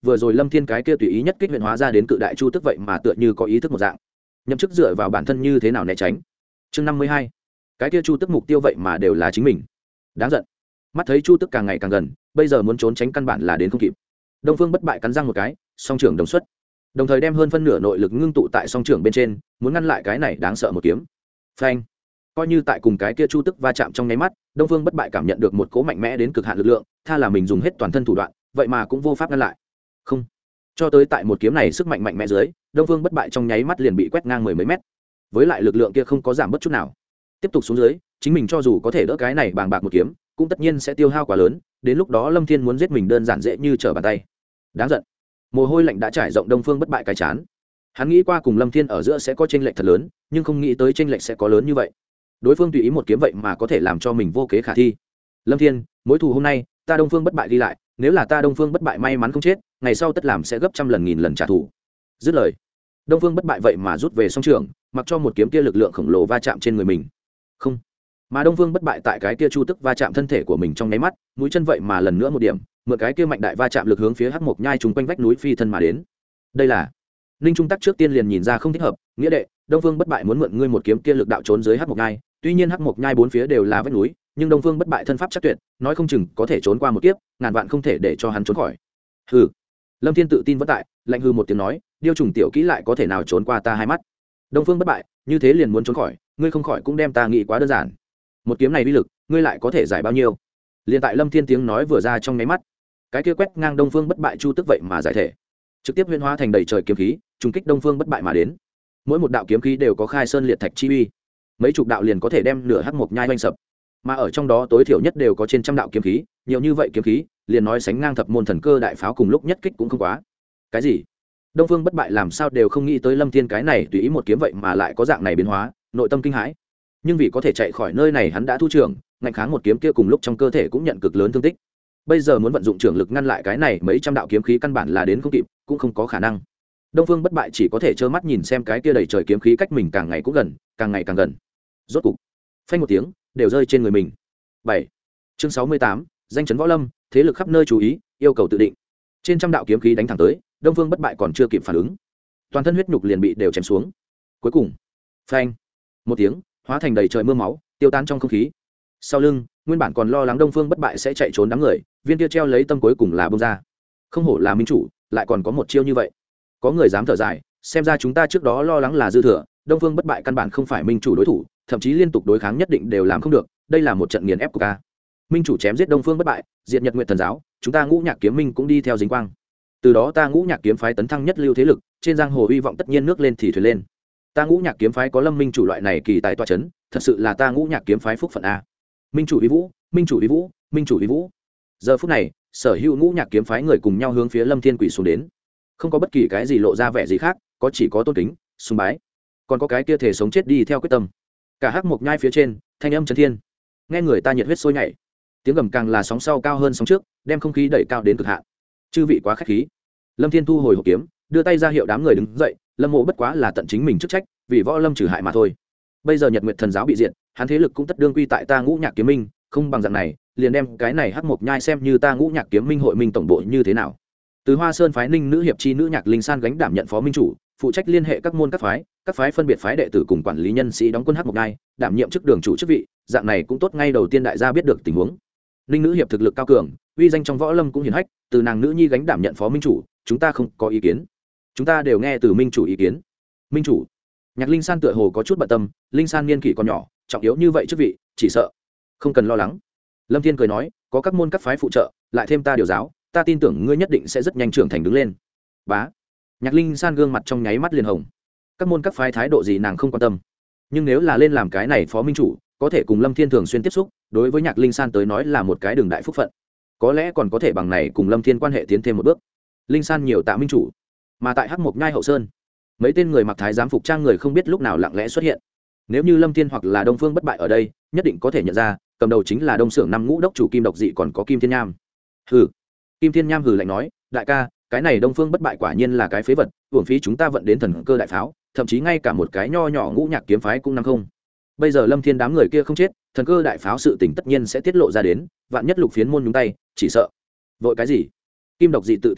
vừa rồi lâm thiên cái kia tùy ý nhất kích huyện hóa ra đến cự đại chu tức vậy mà tựa như có ý thức một dạng nhậm chức dựa vào bản thân như thế nào né tránh. Chương năm mươi hai, cái kia chu tức mục tiêu vậy mà đều là chính mình, đáng giận. Mắt thấy chu tức càng ngày càng gần, bây giờ muốn trốn tránh căn bản là đến không kịp. Đông Phương Bất Bại cắn răng một cái, song trưởng đồng xuất, đồng thời đem hơn phân nửa nội lực ngưng tụ tại song trưởng bên trên, muốn ngăn lại cái này đáng sợ một kiếm. Phanh! Coi như tại cùng cái kia chu tức va chạm trong nháy mắt, Đông Phương Bất Bại cảm nhận được một cỗ mạnh mẽ đến cực hạn lực lượng, tha là mình dùng hết toàn thân thủ đoạn, vậy mà cũng vô pháp ngăn lại. Không, cho tới tại một kiếm này sức mạnh mạnh mẽ dưới, Đông Phương Bất Bại trong nháy mắt liền bị quét ngang mười mấy mét. Với lại lực lượng kia không có giảm bất chút nào. Tiếp tục xuống dưới, chính mình cho dù có thể đỡ cái này bàng bạc một kiếm, cũng tất nhiên sẽ tiêu hao quá lớn, đến lúc đó Lâm Thiên muốn giết mình đơn giản dễ như trở bàn tay. Đáng giận. Mồ hôi lạnh đã trải rộng Đông Phương Bất Bại cái chán. Hắn nghĩ qua cùng Lâm Thiên ở giữa sẽ có chênh lệch thật lớn, nhưng không nghĩ tới chênh lệch sẽ có lớn như vậy. Đối phương tùy ý một kiếm vậy mà có thể làm cho mình vô kế khả thi. Lâm Thiên, mối thù hôm nay, ta Đông Phương Bất Bại đi lại, nếu là ta Đông Phương Bất Bại may mắn không chết, ngày sau tất làm sẽ gấp trăm lần nghìn lần trả thù. Dứt lời, Đông Phương Bất Bại vậy mà rút về song trường, mặc cho một kiếm kia lực lượng khổng lồ va chạm trên người mình. Không, mà Đông Phương Bất Bại tại cái kia chu tức va chạm thân thể của mình trong nháy mắt, mũi chân vậy mà lần nữa một điểm, mượn cái kia mạnh đại va chạm lực hướng phía Hắc Mộc Nhai trùng quanh vách núi phi thân mà đến. Đây là Ninh Trung Tắc trước tiên liền nhìn ra không thích hợp, nghĩa đệ, Đông Phương Bất Bại muốn mượn ngươi một kiếm kia lực đạo trốn dưới Hắc Mộc Nhai, tuy nhiên Hắc Mộc Nhai bốn phía đều là vách núi, nhưng Đông Phương Bất Bại thân pháp chắc tuyệt, nói không chừng có thể trốn qua một kiếp, ngàn vạn không thể để cho hắn trốn khỏi. Hừ. Lâm Thiên tự tin vẫn tại, lạnh hừ một tiếng nói, điêu trùng tiểu kỹ lại có thể nào trốn qua ta hai mắt. Đông Phương Bất Bại, như thế liền muốn trốn khỏi, ngươi không khỏi cũng đem ta nghĩ quá đơn giản. Một kiếm này uy lực, ngươi lại có thể giải bao nhiêu? Liên tại Lâm Thiên tiếng nói vừa ra trong nháy mắt, cái kia quét ngang Đông Phương Bất Bại chu tức vậy mà giải thể, trực tiếp huyễn hóa thành đầy trời kiếm khí, trùng kích Đông Phương Bất Bại mà đến. Mỗi một đạo kiếm khí đều có khai sơn liệt thạch chi uy, mấy chục đạo liền có thể đem nửa Hắc Mộc Nhai vanh sập, mà ở trong đó tối thiểu nhất đều có trên trăm đạo kiếm khí, nhiều như vậy kiếm khí, liền nói sánh ngang thập môn thần cơ đại pháo cùng lúc nhất kích cũng không quá. Cái gì? Đông Phương Bất Bại làm sao đều không nghĩ tới Lâm Thiên cái này tùy ý một kiếm vậy mà lại có dạng này biến hóa, nội tâm kinh hãi. Nhưng vì có thể chạy khỏi nơi này hắn đã thu trưởng, ngạnh kháng một kiếm kia cùng lúc trong cơ thể cũng nhận cực lớn thương tích. Bây giờ muốn vận dụng trưởng lực ngăn lại cái này mấy trăm đạo kiếm khí căn bản là đến không kịp, cũng không có khả năng. Đông Phương Bất Bại chỉ có thể trơ mắt nhìn xem cái kia đầy trời kiếm khí cách mình càng ngày cũng gần, càng ngày càng gần. Rốt cục, phanh một tiếng, đều rơi trên người mình. bảy. Chương sáu mươi tám, danh chấn võ lâm, thế lực khắp nơi chú ý, yêu cầu tự định. Trên trăm đạo kiếm khí đánh thẳng tới, Đông Phương Bất Bại còn chưa kịp phản ứng, toàn thân huyết nhục liền bị đều chém xuống. Cuối cùng, phanh một tiếng, hóa thành đầy trời mưa máu, tiêu tán trong không khí. Sau lưng, nguyên bản còn lo lắng Đông Phương Bất Bại sẽ chạy trốn đám người, viên kia treo lấy tâm cuối cùng là bung ra. Không hổ là minh chủ, lại còn có một chiêu như vậy. Có người dám thở dài, xem ra chúng ta trước đó lo lắng là dư thừa, Đông Phương Bất Bại căn bản không phải minh chủ đối thủ, thậm chí liên tục đối kháng nhất định đều làm không được, đây là một trận nghiền ép của ca. Minh chủ chém giết Đông Phương Bất Bại, diệt Nhật Nguyệt Thần giáo, chúng ta Ngũ Nhạc Kiếm Minh cũng đi theo dính quang. Từ đó ta Ngũ Nhạc Kiếm phái tấn thăng nhất lưu thế lực, trên giang hồ hy vọng tất nhiên nước lên thì thuyền lên. Ta Ngũ Nhạc Kiếm phái có Lâm minh chủ loại này kỳ tài tọa chấn, thật sự là ta Ngũ Nhạc Kiếm phái phúc phận a. Minh chủ uy vũ, minh chủ uy vũ, minh chủ uy vũ. Giờ phút này, sở hữu Ngũ Nhạc Kiếm phái người cùng nhau hướng phía Lâm Thiên quỳ xuống đến, không có bất kỳ cái gì lộ ra vẻ gì khác, có chỉ có tôn kính, sùng bái, còn có cái kia thể sống chết đi theo quyết tâm. Cả Hắc Mộc Nhai phía trên, thanh âm chấn thiên, nghe người ta nhiệt huyết sôi nhảy, tiếng gầm càng là sóng sau cao hơn sóng trước, đem không khí đẩy cao đến cực hạn. Chư vị quá khách khí. Lâm Thiên thu hồi hộp kiếm, đưa tay ra hiệu đám người đứng dậy, Lâm Mộ bất quá là tận chính mình chức trách, vì võ lâm trừ hại mà thôi. Bây giờ Nhật Nguyệt Thần giáo bị diệt, hắn thế lực cũng tất đương quy tại ta Ngũ Nhạc Kiếm Minh, không bằng dạng này, liền đem cái này Hắc Mộc Nhai xem như ta Ngũ Nhạc Kiếm Minh hội minh tổng bộ như thế nào. Từ Hoa Sơn phái Ninh nữ hiệp chi nữ Nhạc Linh San gánh đảm nhận phó minh chủ, phụ trách liên hệ các môn các phái, các phái phân biệt phái đệ tử cùng quản lý nhân sĩ đóng quân Hắc Mộc Nhai, đảm nhiệm chức đường chủ chức vị, dạng này cũng tốt ngay đầu tiên đại gia biết được tình huống. Ninh nữ hiệp thực lực cao cường, uy danh trong võ lâm cũng hiển hách, từ nàng nữ nhi gánh đảm nhận phó minh chủ, chúng ta không có ý kiến. Chúng ta đều nghe từ minh chủ ý kiến. Minh chủ. Nhạc Linh San tựa hồ có chút bận tâm, Linh San niên kỷ còn nhỏ, trọng yếu như vậy chức vị, chỉ sợ không cần lo lắng. Lâm Thiên cười nói, có các môn các phái phụ trợ, lại thêm ta điều giáo, ta tin tưởng ngươi nhất định sẽ rất nhanh trưởng thành đứng lên. Bá. Nhạc Linh San gương mặt trong nháy mắt liền hồng. Các môn các phái thái độ gì nàng không quan tâm, nhưng nếu là lên làm cái này phó minh chủ, có thể cùng Lâm Thiên thường xuyên tiếp xúc, đối với Nhạc Linh San tới nói là một cái đường đại phúc phận. Có lẽ còn có thể bằng này cùng Lâm Thiên quan hệ tiến thêm một bước. Linh San nhiều tạ minh chủ, mà tại Hắc Mộc Nhai hậu sơn, mấy tên người mặc thái giám phục trang người không biết lúc nào lặng lẽ xuất hiện. Nếu như Lâm Thiên hoặc là Đông Phương Bất Bại ở đây, nhất định có thể nhận ra, cầm đầu chính là Đông Xưởng năm ngũ đốc chủ Kim Độc Dị còn có Kim Thiên Nham. Hừ. Kim Thiên Nham hừ lạnh nói, đại ca, cái này Đông Phương Bất Bại quả nhiên là cái phế vật, uổng phí chúng ta vận đến thần cơ đại pháo, thậm chí ngay cả một cái nho nhỏ Ngũ Nhạc Kiếm phái cũng nắm không. Bây giờ Lâm Thiên đám người kia không chết, thần cơ đại pháo sự tình tất nhiên sẽ tiết lộ ra đến, vạn nhất Lục Phiến môn nhúng tay, chỉ sợ. Vội cái gì? Kim Độc Dị tự tin nói,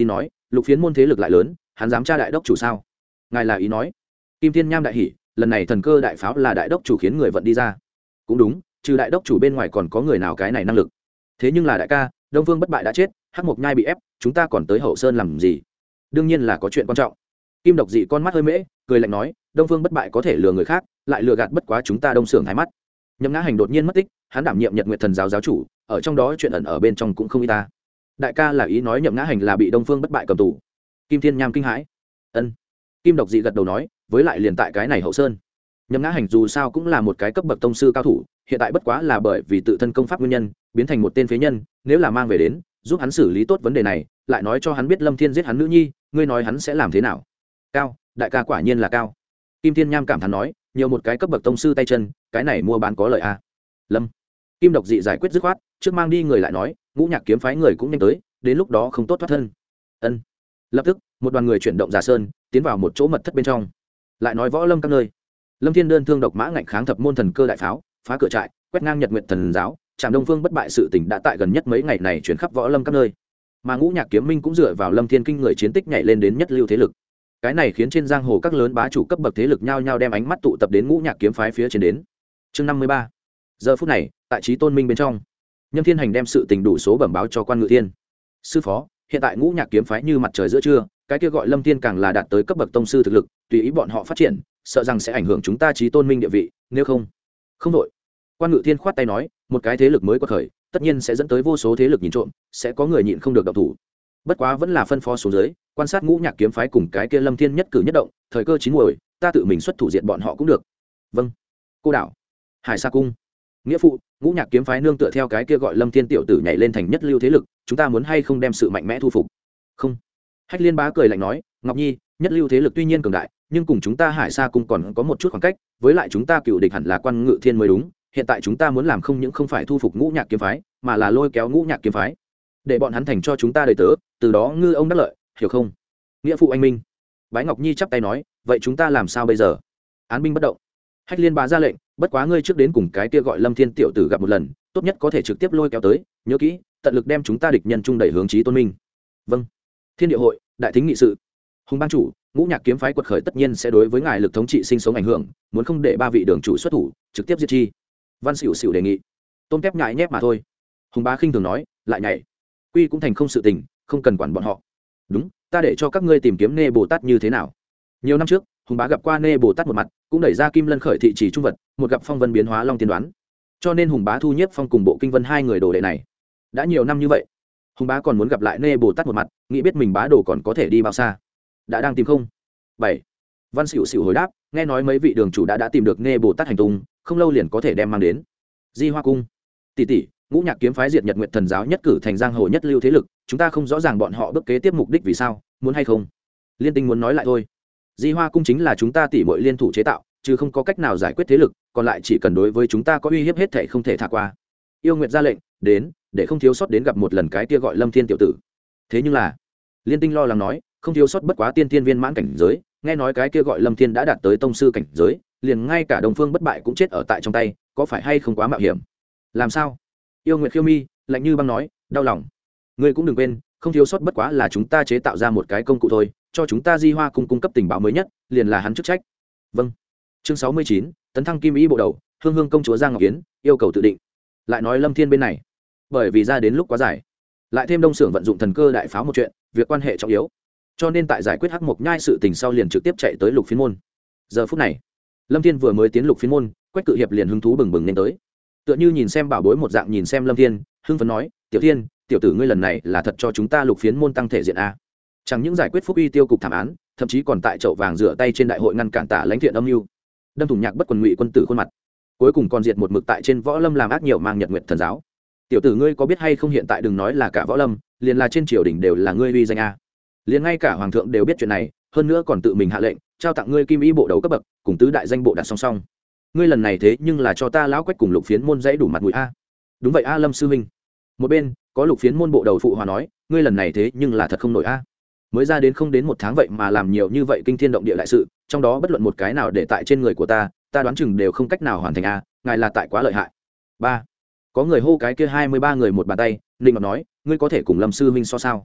lục phiến môn thế lực lại lớn, hắn dám tra đại đốc chủ sao? Ngài là ý nói? Kim Thiên Nham đại hỉ, lần này thần cơ đại pháo là đại đốc chủ khiến người vận đi ra. Cũng đúng, trừ đại đốc chủ bên ngoài còn có người nào cái này năng lực. Thế nhưng là đại ca, Đông Vương bất bại đã chết, Hắc Mộc Nhai bị ép, chúng ta còn tới Hậu Sơn làm gì? Đương nhiên là có chuyện quan trọng. Kim Độc Dị con mắt hơi mễ, cười lạnh nói, Đông Vương bất bại có thể lừa người khác, lại lừa gạt bất quá chúng ta Đông Sưởng Thái mắt. Nhậm Ngã Hành đột nhiên mất tích, hắn đảm nhiệm Nhật Nguyệt Thần giáo giáo chủ, ở trong đó chuyện ẩn ở bên trong cũng không ít ta. Đại ca là ý nói Nhậm Ngã Hành là bị Đông Phương bất bại cầm tù. Kim Thiên Nham kinh hãi. Ân. Kim Độc Dị gật đầu nói, với lại liền tại cái này Hậu Sơn. Nhậm Ngã Hành dù sao cũng là một cái cấp bậc tông sư cao thủ, hiện tại bất quá là bởi vì tự thân công pháp nguyên nhân, biến thành một tên phế nhân, nếu là mang về đến, giúp hắn xử lý tốt vấn đề này, lại nói cho hắn biết Lâm Thiên giết hắn nữ nhi, ngươi nói hắn sẽ làm thế nào? Cao, đại ca quả nhiên là cao. Kim Thiên Nham cảm thán nói, nhiều một cái cấp bậc tông sư tay chân, cái này mua bán có lợi a. À? Lâm. Kim Độc Dị giải quyết dứt khoát, trước mang đi người lại nói, Ngũ Nhạc kiếm phái người cũng nhanh tới, đến lúc đó không tốt thoát thân. Ân. Lập tức, một đoàn người chuyển động giả sơn, tiến vào một chỗ mật thất bên trong. Lại nói võ lâm các nơi. Lâm Thiên đơn thương độc mã ngạnh kháng thập môn thần cơ đại pháo, phá cửa trại, quét ngang Nhật Nguyệt Thần giáo, Trảm Đông Phương bất bại sự tình đã tại gần nhất mấy ngày này chuyển khắp võ lâm các nơi. Mà Ngũ Nhạc kiếm minh cũng dựa vào Lâm Thiên kinh người chiến tích nhảy lên đến nhất lưu thế lực. Cái này khiến trên giang hồ các lớn bá chủ cấp bậc thế lực nhao nhao đem ánh mắt tụ tập đến Ngũ Nhạc kiếm phái phía trên đến. Chương năm mươi ba. Giờ phút này, tại Chí Tôn Minh bên trong, Nhâm Thiên Hành đem sự tình đủ số bẩm báo cho Quan Ngự Thiên. Sư phó, hiện tại Ngũ Nhạc kiếm phái như mặt trời giữa trưa, cái kia gọi Lâm Thiên càng là đạt tới cấp bậc tông sư thực lực, tùy ý bọn họ phát triển, sợ rằng sẽ ảnh hưởng chúng ta Chí Tôn Minh địa vị, nếu không. Không đội. Quan Ngự Thiên khoát tay nói, một cái thế lực mới quật khởi, tất nhiên sẽ dẫn tới vô số thế lực nhìn trộm, sẽ có người nhịn không được động thủ. Bất quá vẫn là phân phó xuống dưới, quan sát Ngũ Nhạc kiếm phái cùng cái kia Lâm Thiên nhất cử nhất động, thời cơ chín muồi, ta tự mình xuất thủ diện bọn họ cũng được. Vâng. Cô đảo, Hải Sa cung, nghĩa phụ, Ngũ Nhạc kiếm phái nương tựa theo cái kia gọi Lâm Thiên tiểu tử nhảy lên thành nhất lưu thế lực, chúng ta muốn hay không đem sự mạnh mẽ thu phục? Không. Hách Liên Bá cười lạnh nói, Ngọc Nhi, nhất lưu thế lực tuy nhiên cường đại, nhưng cùng chúng ta Hải Sa cung còn có một chút khoảng cách, với lại chúng ta cựu địch hẳn là Quan Ngự Thiên mới đúng, hiện tại chúng ta muốn làm không những không phải thu phục Ngũ Nhạc kiếm phái, mà là lôi kéo Ngũ Nhạc kiếm phái, để bọn hắn thành cho chúng ta đầy tớ, từ đó ngư ông đắc lợi, hiểu không? Nghĩa phụ anh minh. Bái Ngọc Nhi chắp tay nói, vậy chúng ta làm sao bây giờ? Án binh bất động. Hách Liên Bá ra lệnh, bất quá ngươi trước đến cùng cái kia gọi Lâm Thiên tiểu tử gặp một lần, tốt nhất có thể trực tiếp lôi kéo tới, nhớ kỹ, tận lực đem chúng ta địch nhân trung đẩy hướng Chí Tôn Minh. Vâng. Thiên địa hội, đại thính nghị sự. Hùng bang chủ, Ngũ Nhạc kiếm phái quật khởi tất nhiên sẽ đối với ngài lực thống trị sinh sống ảnh hưởng, muốn không để ba vị đường chủ xuất thủ, trực tiếp diệt chi. Văn Sửu Sửu đề nghị. Tôm kép nhại nhép mà thôi. Hùng bá khinh thường nói, lại nhảy. Quy cũng thành không sự tình, không cần quản bọn họ. Đúng, ta để cho các ngươi tìm kiếm Nê Bồ Tát như thế nào? Nhiều năm trước, Hùng bá gặp qua Nê Bồ Tát một mặt, cũng đẩy ra Kim Lân khởi thị chỉ trung vật, một gặp phong vân biến hóa long tiên đoán. Cho nên Hùng bá thu nhiếp phong cùng bộ kinh vân hai người đồ đệ này. Đã nhiều năm như vậy, Hùng bá còn muốn gặp lại Nê Bồ Tát một mặt, nghĩ biết mình bá đồ còn có thể đi bao xa. Đã đang tìm không? Bảy. Văn Sửu Sửu hồi đáp, nghe nói mấy vị đường chủ đã đã tìm được Nê Bồ Tát hành tung, không lâu liền có thể đem mang đến. Di Hoa cung. Tỷ tỷ, Ngũ Nhạc kiếm phái diệt Nhật Nguyệt Thần giáo nhất cử thành giang hồ nhất lưu thế lực, chúng ta không rõ ràng bọn họ bước kế tiếp mục đích vì sao, muốn hay không? Liên Tinh muốn nói lại thôi. Di Hoa cung chính là chúng ta tỷ muội liên thủ chế tạo, chứ không có cách nào giải quyết thế lực, còn lại chỉ cần đối với chúng ta có uy hiếp hết thảy không thể thả qua. Yêu Nguyệt ra lệnh, đến, để không thiếu sót đến gặp một lần cái kia gọi Lâm Thiên tiểu tử. Thế nhưng là, Liên Tinh lo lắng nói, không thiếu sót bất quá tiên tiên viên mãn cảnh giới, nghe nói cái kia gọi Lâm Thiên đã đạt tới tông sư cảnh giới, liền ngay cả Đông Phương bất bại cũng chết ở tại trong tay, có phải hay không quá mạo hiểm? Làm sao? Yêu Nguyệt khiêu mi, lạnh như băng nói, đau lòng. Ngươi cũng đừng quên, không thiếu sót bất quá là chúng ta chế tạo ra một cái công cụ thôi, cho chúng ta Di Hoa cung cung cấp tình báo mới nhất, liền là hắn chức trách. Vâng. Chương sáu mươi chín, tấn thăng kim ý bộ đầu, Hương Hương công chúa Giang Ngọc Yến, yêu cầu tự định. Lại nói Lâm Thiên bên này, bởi vì ra đến lúc quá dài, lại thêm Đông Sưởng vận dụng thần cơ đại pháo một chuyện, việc quan hệ trọng yếu, cho nên tại giải quyết Hắc Mộc Nhai sự tình sau liền trực tiếp chạy tới Lục Phiến môn. Giờ phút này, Lâm Thiên vừa mới tiến Lục Phiến môn, Quách Cự Hiệp liền hứng thú bừng bừng nên tới, tựa như nhìn xem bảo bối một dạng nhìn xem Lâm Thiên, hưng phấn nói, tiểu Thiên, tiểu tử ngươi lần này là thật cho chúng ta Lục Phiến môn tăng thể diện a. Chẳng những giải quyết phúc uy tiêu cục thảm án, thậm chí còn tại chậu vàng rửa tay trên đại hội ngăn cản Tả Lãnh Thiện âm mưu, đâm thủng nhạc bất quần ngụy quân tử khuôn mặt, cuối cùng còn diệt một mực tại trên võ lâm làm ác nhiều mang Nhật Nguyệt Thần giáo. Tiểu tử ngươi có biết hay không, hiện tại đừng nói là cả võ lâm, liền là trên triều đình đều là ngươi uy danh a. Liền ngay cả hoàng thượng đều biết chuyện này, hơn nữa còn tự mình hạ lệnh trao tặng ngươi kim y bộ đầu cấp bậc cùng tứ đại danh bộ đặt song song. Ngươi lần này thế nhưng là cho ta lão Quách cùng Lục Phiến môn dãy đủ mặt mũi a. Đúng vậy a Lâm sư huynh. Một bên có Lục Phiến môn bộ đầu phụ hòa nói, ngươi lần này thế nhưng là thật không nổi a. Mới ra đến không đến một tháng vậy mà làm nhiều như vậy kinh thiên động địa đại sự, trong đó bất luận một cái nào để tại trên người của ta, ta đoán chừng đều không cách nào hoàn thành a, ngài là tại quá lợi hại. Ba. Có người hô cái kia hai mươi ba người một bàn tay, Ninh Ngọc nói, ngươi có thể cùng Lâm sư huynh so sao?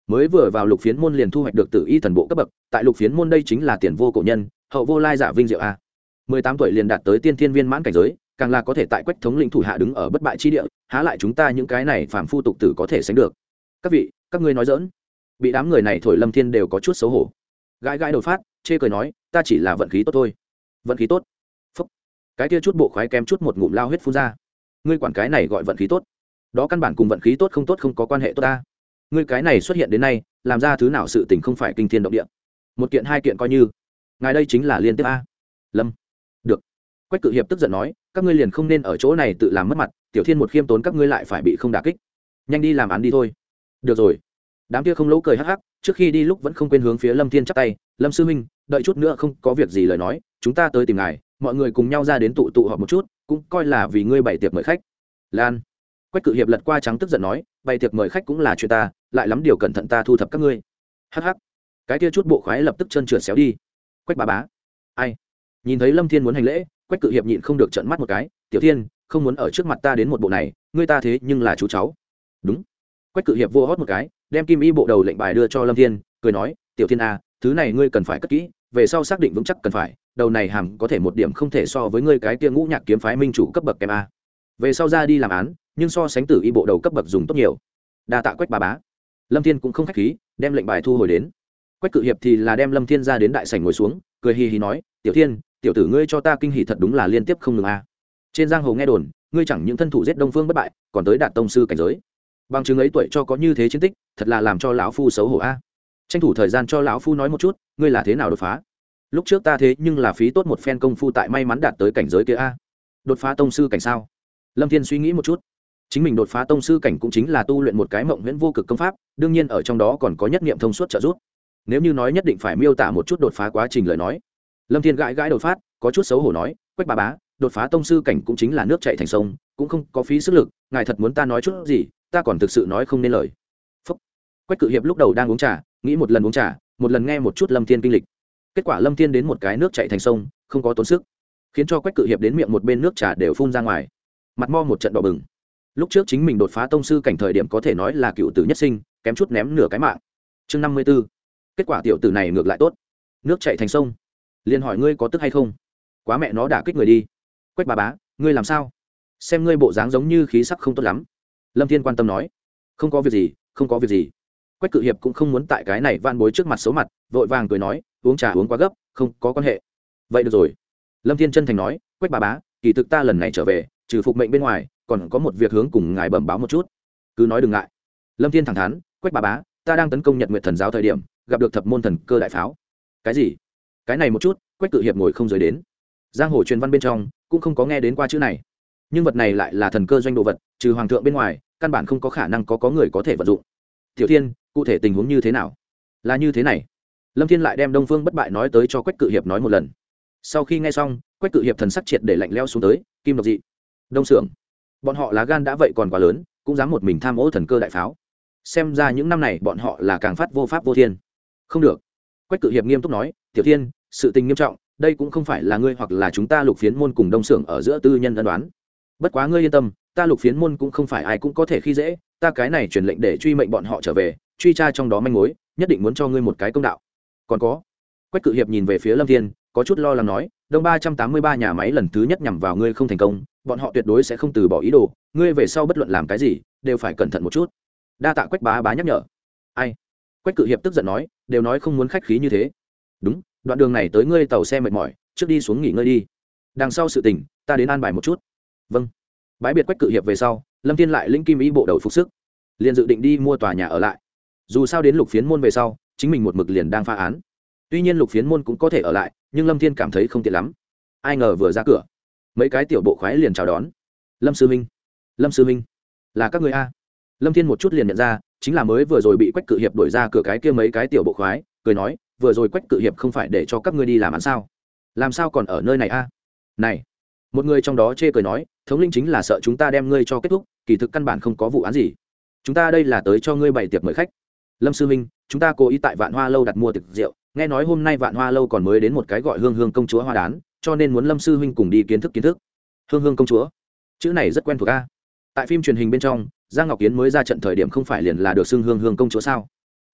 mới vừa vào lục phiến môn liền thu hoạch được tử y thần bộ cấp bậc, tại lục phiến môn đây chính là tiền vô cổ nhân, hậu vô lai giả vinh diệu a. mười tám tuổi liền đạt tới tiên thiên viên mãn cảnh giới, càng là có thể tại Quách thống lĩnh thủ hạ đứng ở bất bại chi địa, há lại chúng ta những cái này phàm phu tục tử có thể sánh được. Các vị, các ngươi nói giỡn. Bị đám người này thổi Lâm Thiên đều có chút xấu hổ. Gãi gãi đầu phát, chê cười nói, ta chỉ là vận khí tốt thôi. Vận khí tốt? Phúc. Cái kia chút bộ khoái kém chút một ngụm lao huyết phun ra. Ngươi quản cái này gọi vận khí tốt? Đó căn bản cùng vận khí tốt không tốt không có quan hệ tốt ta. Ngươi cái này xuất hiện đến nay, làm ra thứ nào sự tình không phải kinh thiên động địa. Một kiện hai kiện coi như. Ngài đây chính là liên tiếp a. Lâm. Được. Quách Cự Hiệp tức giận nói, các ngươi liền không nên ở chỗ này tự làm mất mặt, Tiểu Thiên một khiêm tốn các ngươi lại phải bị không đả kích. Nhanh đi làm án đi thôi. Được rồi. Đám kia không lỗ cười hắc hắc, trước khi đi lúc vẫn không quên hướng phía Lâm Thiên chắp tay, Lâm sư huynh, đợi chút nữa không có việc gì lời nói, chúng ta tới tìm ngài, mọi người cùng nhau ra đến tụ tụ họp một chút, cũng coi là vì ngươi bày tiệc mời khách. Lan. Quách Cự Hiệp lật qua trắng tức giận nói, bày tiệc mời khách cũng là chuyện ta, lại lắm điều cẩn thận ta thu thập các ngươi. Hắc hắc. Cái kia chút bộ khoái lập tức chân trượt xéo đi. Quách bá bá. Ai? Nhìn thấy Lâm Thiên muốn hành lễ, Quách Cự Hiệp nhịn không được trợn mắt một cái, Tiểu Thiên, không muốn ở trước mặt ta đến một bộ này, ngươi ta thế nhưng là chú cháu. Đúng. Quách Cự Hiệp vô hót một cái, đem kim y bộ đầu lệnh bài đưa cho Lâm Thiên, cười nói, Tiểu Thiên a, thứ này ngươi cần phải cất kỹ, về sau xác định vững chắc cần phải, đầu này hàm có thể một điểm không thể so với ngươi cái kia ngũ nhạc kiếm phái minh chủ cấp bậc kém a. Về sau ra đi làm án, nhưng so sánh tử y bộ đầu cấp bậc dùng tốt nhiều. Đa tạ Quách bá bá. Lâm Thiên cũng không khách khí, đem lệnh bài thu hồi đến. Quách Cự Hiệp thì là đem Lâm Thiên ra đến đại sảnh ngồi xuống, cười hì hì nói, Tiểu Thiên, tiểu tử ngươi cho ta kinh hỉ thật đúng là liên tiếp không ngừng a. Trên giang hồ nghe đồn, ngươi chẳng những thân thủ giết Đông Phương bất bại, còn tới đạt tông sư cảnh giới. Bằng chứng ấy tuổi cho có như thế chiến tích, thật là làm cho lão phu xấu hổ a. Tranh thủ thời gian cho lão phu nói một chút, ngươi là thế nào đột phá? Lúc trước ta thế nhưng là phí tốt một phen công phu tại may mắn đạt tới cảnh giới kia a. Đột phá tông sư cảnh sao? Lâm Thiên suy nghĩ một chút, chính mình đột phá tông sư cảnh cũng chính là tu luyện một cái mộng huyễn vô cực công pháp, đương nhiên ở trong đó còn có nhất niệm thông suốt trợ giúp. Nếu như nói nhất định phải miêu tả một chút đột phá quá trình lời nói, Lâm Thiên gãi gãi đột phát, có chút xấu hổ nói, Quách bá bá, đột phá tông sư cảnh cũng chính là nước chảy thành sông, cũng không có phí sức lực, ngài thật muốn ta nói chút gì, ta còn thực sự nói không nên lời. Phúc. Quách Cự Hiệp lúc đầu đang uống trà, nghĩ một lần uống trà, một lần nghe một chút Lâm Thiên kinh lịch. Kết quả Lâm Thiên đến một cái nước chảy thành sông, không có tốn sức, khiến cho Quách Cự Hiệp đến miệng một bên nước trà đều phun ra ngoài, mặt mo một trận đỏ bừng. Lúc trước chính mình đột phá tông sư cảnh thời điểm có thể nói là cựu tử nhất sinh, kém chút ném nửa cái mạng. Chương năm mươi b ố. Kết quả tiểu tử này ngược lại tốt, nước chảy thành sông. Liên hỏi ngươi có tức hay không? Quá mẹ nó đả kích người đi. Quách bá bá, ngươi làm sao? Xem ngươi bộ dáng giống như khí sắc không tốt lắm. Lâm Thiên quan tâm nói. Không có việc gì, không có việc gì. Quách Cự Hiệp cũng không muốn tại cái này van bối trước mặt xấu mặt, vội vàng cười nói, uống trà uống quá gấp, không có quan hệ. Vậy được rồi. Lâm Thiên chân thành nói, Quách bá bá, kỳ thực ta lần này trở về, trừ phục mệnh bên ngoài, còn có một việc hướng cùng ngài bẩm báo một chút. Cứ nói đừng ngại. Lâm Thiên thẳng thắn, Quách bá bá, ta đang tấn công Nhật Nguyệt Thần giáo thời điểm, gặp được thập môn thần cơ đại pháo. Cái gì? Cái này một chút, Quách Cự Hiệp ngồi không rời đến. Giang hồ truyền văn bên trong cũng không có nghe đến qua chữ này, nhưng vật này lại là thần cơ doanh đồ vật, trừ hoàng thượng bên ngoài, căn bản không có khả năng có có người có thể vận dụng. Tiểu Thiên, cụ thể tình huống như thế nào? Là như thế này. Lâm Thiên lại đem Đông Phương bất bại nói tới cho Quách Cự Hiệp nói một lần. Sau khi nghe xong, Quách Cự Hiệp thần sắc triệt để lạnh lẽo xuống tới, kim độc dị, Đông Sưởng, bọn họ lá gan đã vậy còn quá lớn, cũng dám một mình tham ô thần cơ đại pháo. Xem ra những năm này bọn họ là càng phát vô pháp vô thiên. Không được. Quách Cự Hiệp nghiêm túc nói, Tiểu Thiên, sự tình nghiêm trọng, đây cũng không phải là ngươi hoặc là chúng ta Lục Phiến môn cùng Đông Sưởng ở giữa tư nhân ân đoán. Bất quá ngươi yên tâm, ta Lục Phiến môn cũng không phải ai cũng có thể khi dễ, ta cái này truyền lệnh để truy mệnh bọn họ trở về, truy tra trong đó manh mối, nhất định muốn cho ngươi một cái công đạo. Còn có. Quách Cự Hiệp nhìn về phía Lâm Thiên, có chút lo lắng nói, Đông ba trăm tám mươi ba nhà máy lần thứ nhất nhằm vào ngươi không thành công, bọn họ tuyệt đối sẽ không từ bỏ ý đồ, ngươi về sau bất luận làm cái gì, đều phải cẩn thận một chút. Đa tạ Quách bá bá nhắc nhở. Ai? Quách Cự Hiệp tức giận nói, đều nói không muốn khách khí như thế. Đúng, đoạn đường này tới ngươi tàu xe mệt mỏi, trước đi xuống nghỉ ngơi đi. Đằng sau sự tình, ta đến an bài một chút. Vâng. Bái biệt Quách Cự Hiệp về sau, Lâm Thiên lại lĩnh kim ý bộ đầu phục sức, liền dự định đi mua tòa nhà ở lại. Dù sao đến Lục Phiến môn về sau, chính mình một mực liền đang phá án. Tuy nhiên Lục Phiến môn cũng có thể ở lại, nhưng Lâm Thiên cảm thấy không tiện lắm. Ai ngờ vừa ra cửa, mấy cái tiểu bộ khoái liền chào đón. Lâm sư huynh, Lâm sư huynh, là các người a? Lâm Thiên một chút liền nhận ra, chính là mới vừa rồi bị Quách Cự Hiệp đuổi ra cửa cái kia mấy cái tiểu bộ khoái, cười nói, vừa rồi Quách Cự Hiệp không phải để cho các ngươi đi làm án sao? Làm sao còn ở nơi này a? Này, một người trong đó chê cười nói, thống lĩnh chính là sợ chúng ta đem ngươi cho kết thúc, kỳ thực căn bản không có vụ án gì. Chúng ta đây là tới cho ngươi bày tiệc mời khách. Lâm sư huynh, chúng ta cố ý tại Vạn Hoa lâu đặt mua tiệc rượu, nghe nói hôm nay Vạn Hoa lâu còn mới đến một cái gọi Hương Hương công chúa hoa đán, cho nên muốn Lâm sư huynh cùng đi kiến thức kiến thức. Hương Hương công chúa, chữ này rất quen thuộc a. Tại phim truyền hình bên trong, Giang Ngọc Yến mới ra trận thời điểm không phải liền là được xưng Hương Hương công chúa sao?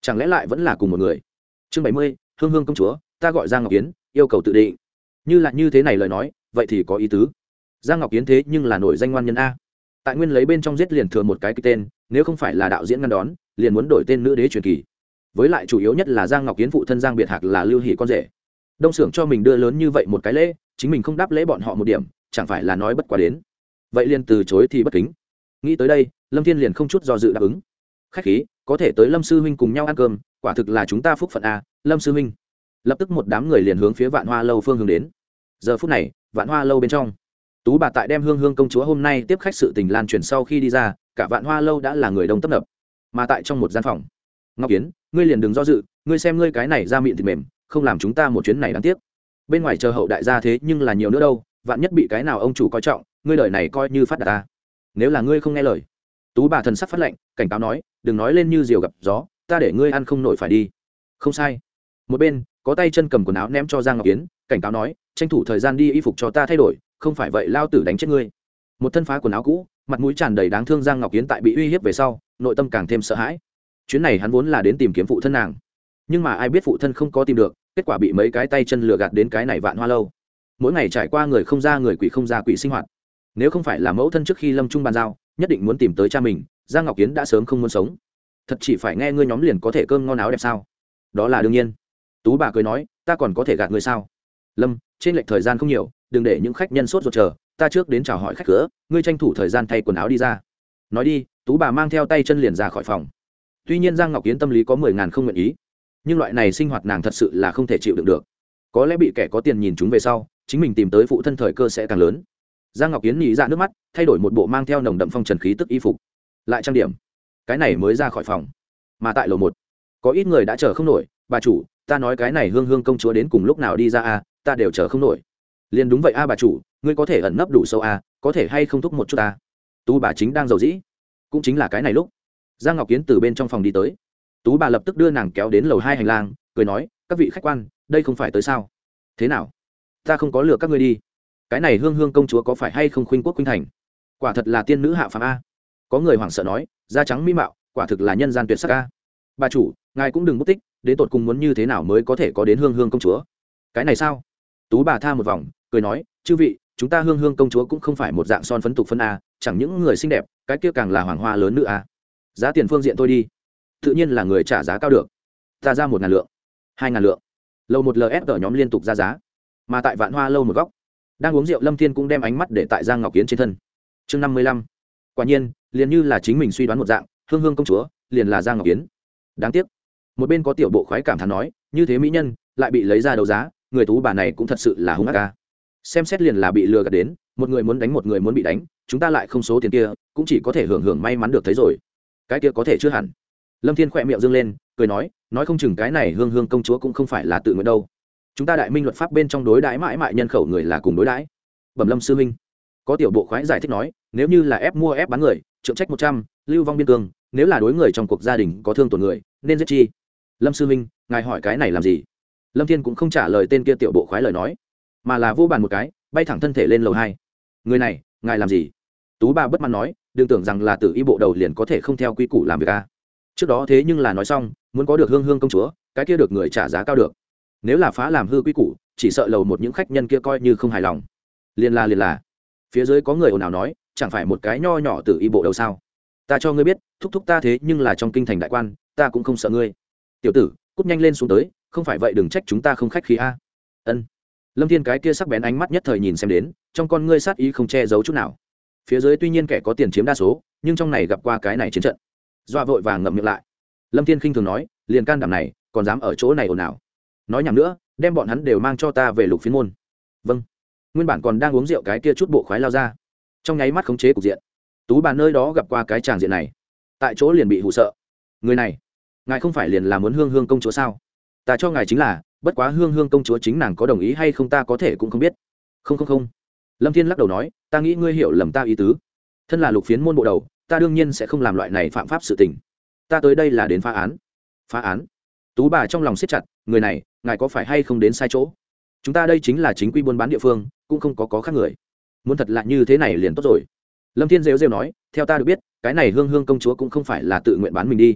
chẳng lẽ lại vẫn là cùng một người? Chương bảy mươi, hương hương công chúa, ta gọi Giang Ngọc Yến, yêu cầu tự định. Như là như thế này lời nói, vậy thì có ý tứ. Giang Ngọc Yến thế nhưng là nổi danh ngoan nhân a. Tại nguyên lấy bên trong giết liền thừa một cái, cái tên, nếu không phải là đạo diễn ngăn đón, liền muốn đổi tên nữ đế truyền kỳ. Với lại chủ yếu nhất là Giang Ngọc Yến phụ thân Giang Biệt Hạc là Lưu Hỷ con rể. Đông Xưởng cho mình đưa lớn như vậy một cái lễ, chính mình không đáp lễ bọn họ một điểm, chẳng phải là nói bất quá đến. Vậy liền từ chối thì bất kính. Nghĩ tới đây, Lâm Thiên liền không chút do dự đáp ứng. Khách khí, có thể tới Lâm sư huynh cùng nhau ăn cơm, quả thực là chúng ta phúc phận a, Lâm sư huynh. Lập tức một đám người liền hướng phía Vạn Hoa lâu phương hướng đến. Giờ phút này, Vạn Hoa lâu bên trong, Tú bà tại đem hương hương công chúa hôm nay tiếp khách sự tình lan truyền sau khi đi ra, cả Vạn Hoa lâu đã là người đông tấp nập. Mà tại trong một gian phòng, Ngọc Yến, ngươi liền đừng do dự, ngươi xem ngươi cái này da mịn thịt mềm, không làm chúng ta một chuyến này đáng tiếc. Bên ngoài chờ hậu đại gia thế nhưng là nhiều nữa đâu, vạn nhất bị cái nào ông chủ coi trọng, ngươi đời này coi như phát đạt ta. Nếu là ngươi không nghe lời, Tú bà thần sắc phát lệnh, cảnh cáo nói, đừng nói lên như diều gặp gió, ta để ngươi ăn không nổi phải đi. Không sai. Một bên có tay chân cầm quần áo ném cho Giang Ngọc Yến, cảnh cáo nói, tranh thủ thời gian đi y phục cho ta thay đổi, không phải vậy lao tử đánh chết ngươi. Một thân phá quần áo cũ, mặt mũi tràn đầy đáng thương Giang Ngọc Yến tại bị uy hiếp về sau, nội tâm càng thêm sợ hãi. Chuyến này hắn vốn là đến tìm kiếm phụ thân nàng, nhưng mà ai biết phụ thân không có tìm được, kết quả bị mấy cái tay chân lừa gạt đến cái này Vạn Hoa lâu. Mỗi ngày trải qua người không ra người quỷ không ra quỷ sinh hoạt. Nếu không phải là mẫu thân trước khi lâm trung bàn giao, nhất định muốn tìm tới cha mình, Giang Ngọc Yến đã sớm không muốn sống. Thật chỉ phải nghe ngươi nhóm liền có thể cơm ngon áo đẹp sao? Đó là đương nhiên. Tú bà cười nói, ta còn có thể gạt ngươi sao? Lâm, trên lệch thời gian không nhiều, đừng để những khách nhân sốt ruột chờ, ta trước đến chào hỏi khách cửa, ngươi tranh thủ thời gian thay quần áo đi ra. Nói đi, Tú bà mang theo tay chân liền ra khỏi phòng. Tuy nhiên Giang Ngọc Yến tâm lý có mười ngàn không nguyện ý, nhưng loại này sinh hoạt nàng thật sự là không thể chịu đựng được. Có lẽ bị kẻ có tiền nhìn chúng về sau, chính mình tìm tới phụ thân thời cơ sẽ càng lớn. Giang Ngọc Yến nhị dạ nước mắt, thay đổi một bộ mang theo nồng đậm phong trần khí tức y phục, lại trang điểm, cái này mới ra khỏi phòng. Mà tại lầu một, có ít người đã chờ không nổi, bà chủ, ta nói cái này hương hương công chúa đến cùng lúc nào đi ra a, ta đều chờ không nổi. Liền đúng vậy a bà chủ, ngươi có thể ẩn nấp đủ sâu a, có thể hay không thúc một chút a. Tú bà chính đang giàu dĩ, cũng chính là cái này lúc, Giang Ngọc Yến từ bên trong phòng đi tới. Tú bà lập tức đưa nàng kéo đến lầu hai hành lang, cười nói, các vị khách quan, đây không phải tới sao? Thế nào? Ta không có lừa các ngươi đi. Cái này hương hương công chúa có phải hay không khuynh quốc khuynh thành? Quả thật là tiên nữ hạ phàm a. Có người hoảng sợ nói, da trắng mỹ mạo, quả thực là nhân gian tuyệt sắc a. Bà chủ, ngài cũng đừng mất tích, đến tột cùng muốn như thế nào mới có thể có đến hương hương công chúa? Cái này sao? Tú bà tha một vòng, cười nói, chư vị, chúng ta hương hương công chúa cũng không phải một dạng son phấn tục phân a, chẳng những người xinh đẹp, cái kia càng là hoàng hoa lớn nữ a. Giá tiền phương diện tôi đi, tự nhiên là người trả giá cao được. Ta ra một ngàn lượng, hai ngàn lượng. Lầu một lờ ép ở nhóm liên tục ra giá. Mà tại Vạn Hoa lâu một góc, đang uống rượu Lâm Thiên cũng đem ánh mắt để tại Giang Ngọc Yến trên thân. Chương năm mươi lăm. Quả nhiên, liền như là chính mình suy đoán một dạng, hương hương công chúa liền là Giang Ngọc Yến. Đáng tiếc, một bên có tiểu bộ khoái cảm thán nói, như thế mỹ nhân lại bị lấy ra đấu giá, người tú bà này cũng thật sự là hung ác ca. Xem xét liền là bị lừa gạt đến, một người muốn đánh một người muốn bị đánh, chúng ta lại không số tiền kia, cũng chỉ có thể hưởng hưởng may mắn được thấy rồi. Cái kia có thể chưa hẳn. Lâm Thiên khỏe miệng dương lên, cười nói, nói không chừng cái này hương hương công chúa cũng không phải là tự nguyện đâu. Chúng ta đại minh luật pháp bên trong đối đãi mãi mãi nhân khẩu người là cùng đối đãi. Bẩm Lâm sư huynh, có tiểu bộ khoái giải thích nói, nếu như là ép mua ép bán người, trượng trách một trăm, lưu vong biên cương, nếu là đối người trong cuộc gia đình có thương tổn người, nên giết chi. Lâm sư huynh, ngài hỏi cái này làm gì? Lâm Thiên cũng không trả lời tên kia tiểu bộ khoái lời nói, mà là vô bàn một cái, bay thẳng thân thể lên lầu hai. Người này, ngài làm gì? Tú bà bất mãn nói, đừng tưởng rằng là tử y bộ đầu liền có thể không theo quy củ làm việc a. Trước đó thế nhưng là nói xong, muốn có được hương hương công chúa, cái kia được người trả giá cao được. Nếu là phá làm hư quy củ, chỉ sợ lầu một những khách nhân kia coi như không hài lòng. Liền là liền là. Phía dưới có người ồn ào nói, chẳng phải một cái nho nhỏ tử y bộ đầu sao? Ta cho ngươi biết, thúc thúc ta thế nhưng là trong kinh thành đại quan, ta cũng không sợ ngươi. Tiểu tử, cút nhanh lên xuống tới, không phải vậy đừng trách chúng ta không khách khí a. Ân. Lâm Thiên cái kia sắc bén ánh mắt nhất thời nhìn xem đến, trong con ngươi sát ý không che giấu chút nào. Phía dưới tuy nhiên kẻ có tiền chiếm đa số, nhưng trong này gặp qua cái này chiến trận, doa vội vàng ngậm miệng lại. Lâm Thiên khinh thường nói, liền can đảm này còn dám ở chỗ này ồn ào, nói nhảm nữa, đem bọn hắn đều mang cho ta về Lục Phiến môn. Vâng. Nguyên bản còn đang uống rượu cái kia chút bộ khoái lao ra, trong nháy mắt khống chế cục diện. Tú bà nơi đó gặp qua cái tràng diện này, tại chỗ liền bị hù sợ. Người này, ngài không phải liền là muốn hương hương công chúa sao? Ta cho ngài chính là, bất quá hương hương công chúa chính nàng có đồng ý hay không ta có thể cũng không biết. Không không không. Lâm Thiên lắc đầu nói, ta nghĩ ngươi hiểu lầm ta ý tứ. Thân là Lục Phiến môn bộ đầu, ta đương nhiên sẽ không làm loại này phạm pháp sự tình. Ta tới đây là đến phá án. Phá án? Tú bà trong lòng siết chặt, người này, ngài có phải hay không đến sai chỗ? Chúng ta đây chính là chính quy buôn bán địa phương, cũng không có có khác người. Muốn thật là như thế này liền tốt rồi. Lâm Thiên rêu rêu nói, theo ta được biết, cái này hương hương công chúa cũng không phải là tự nguyện bán mình đi.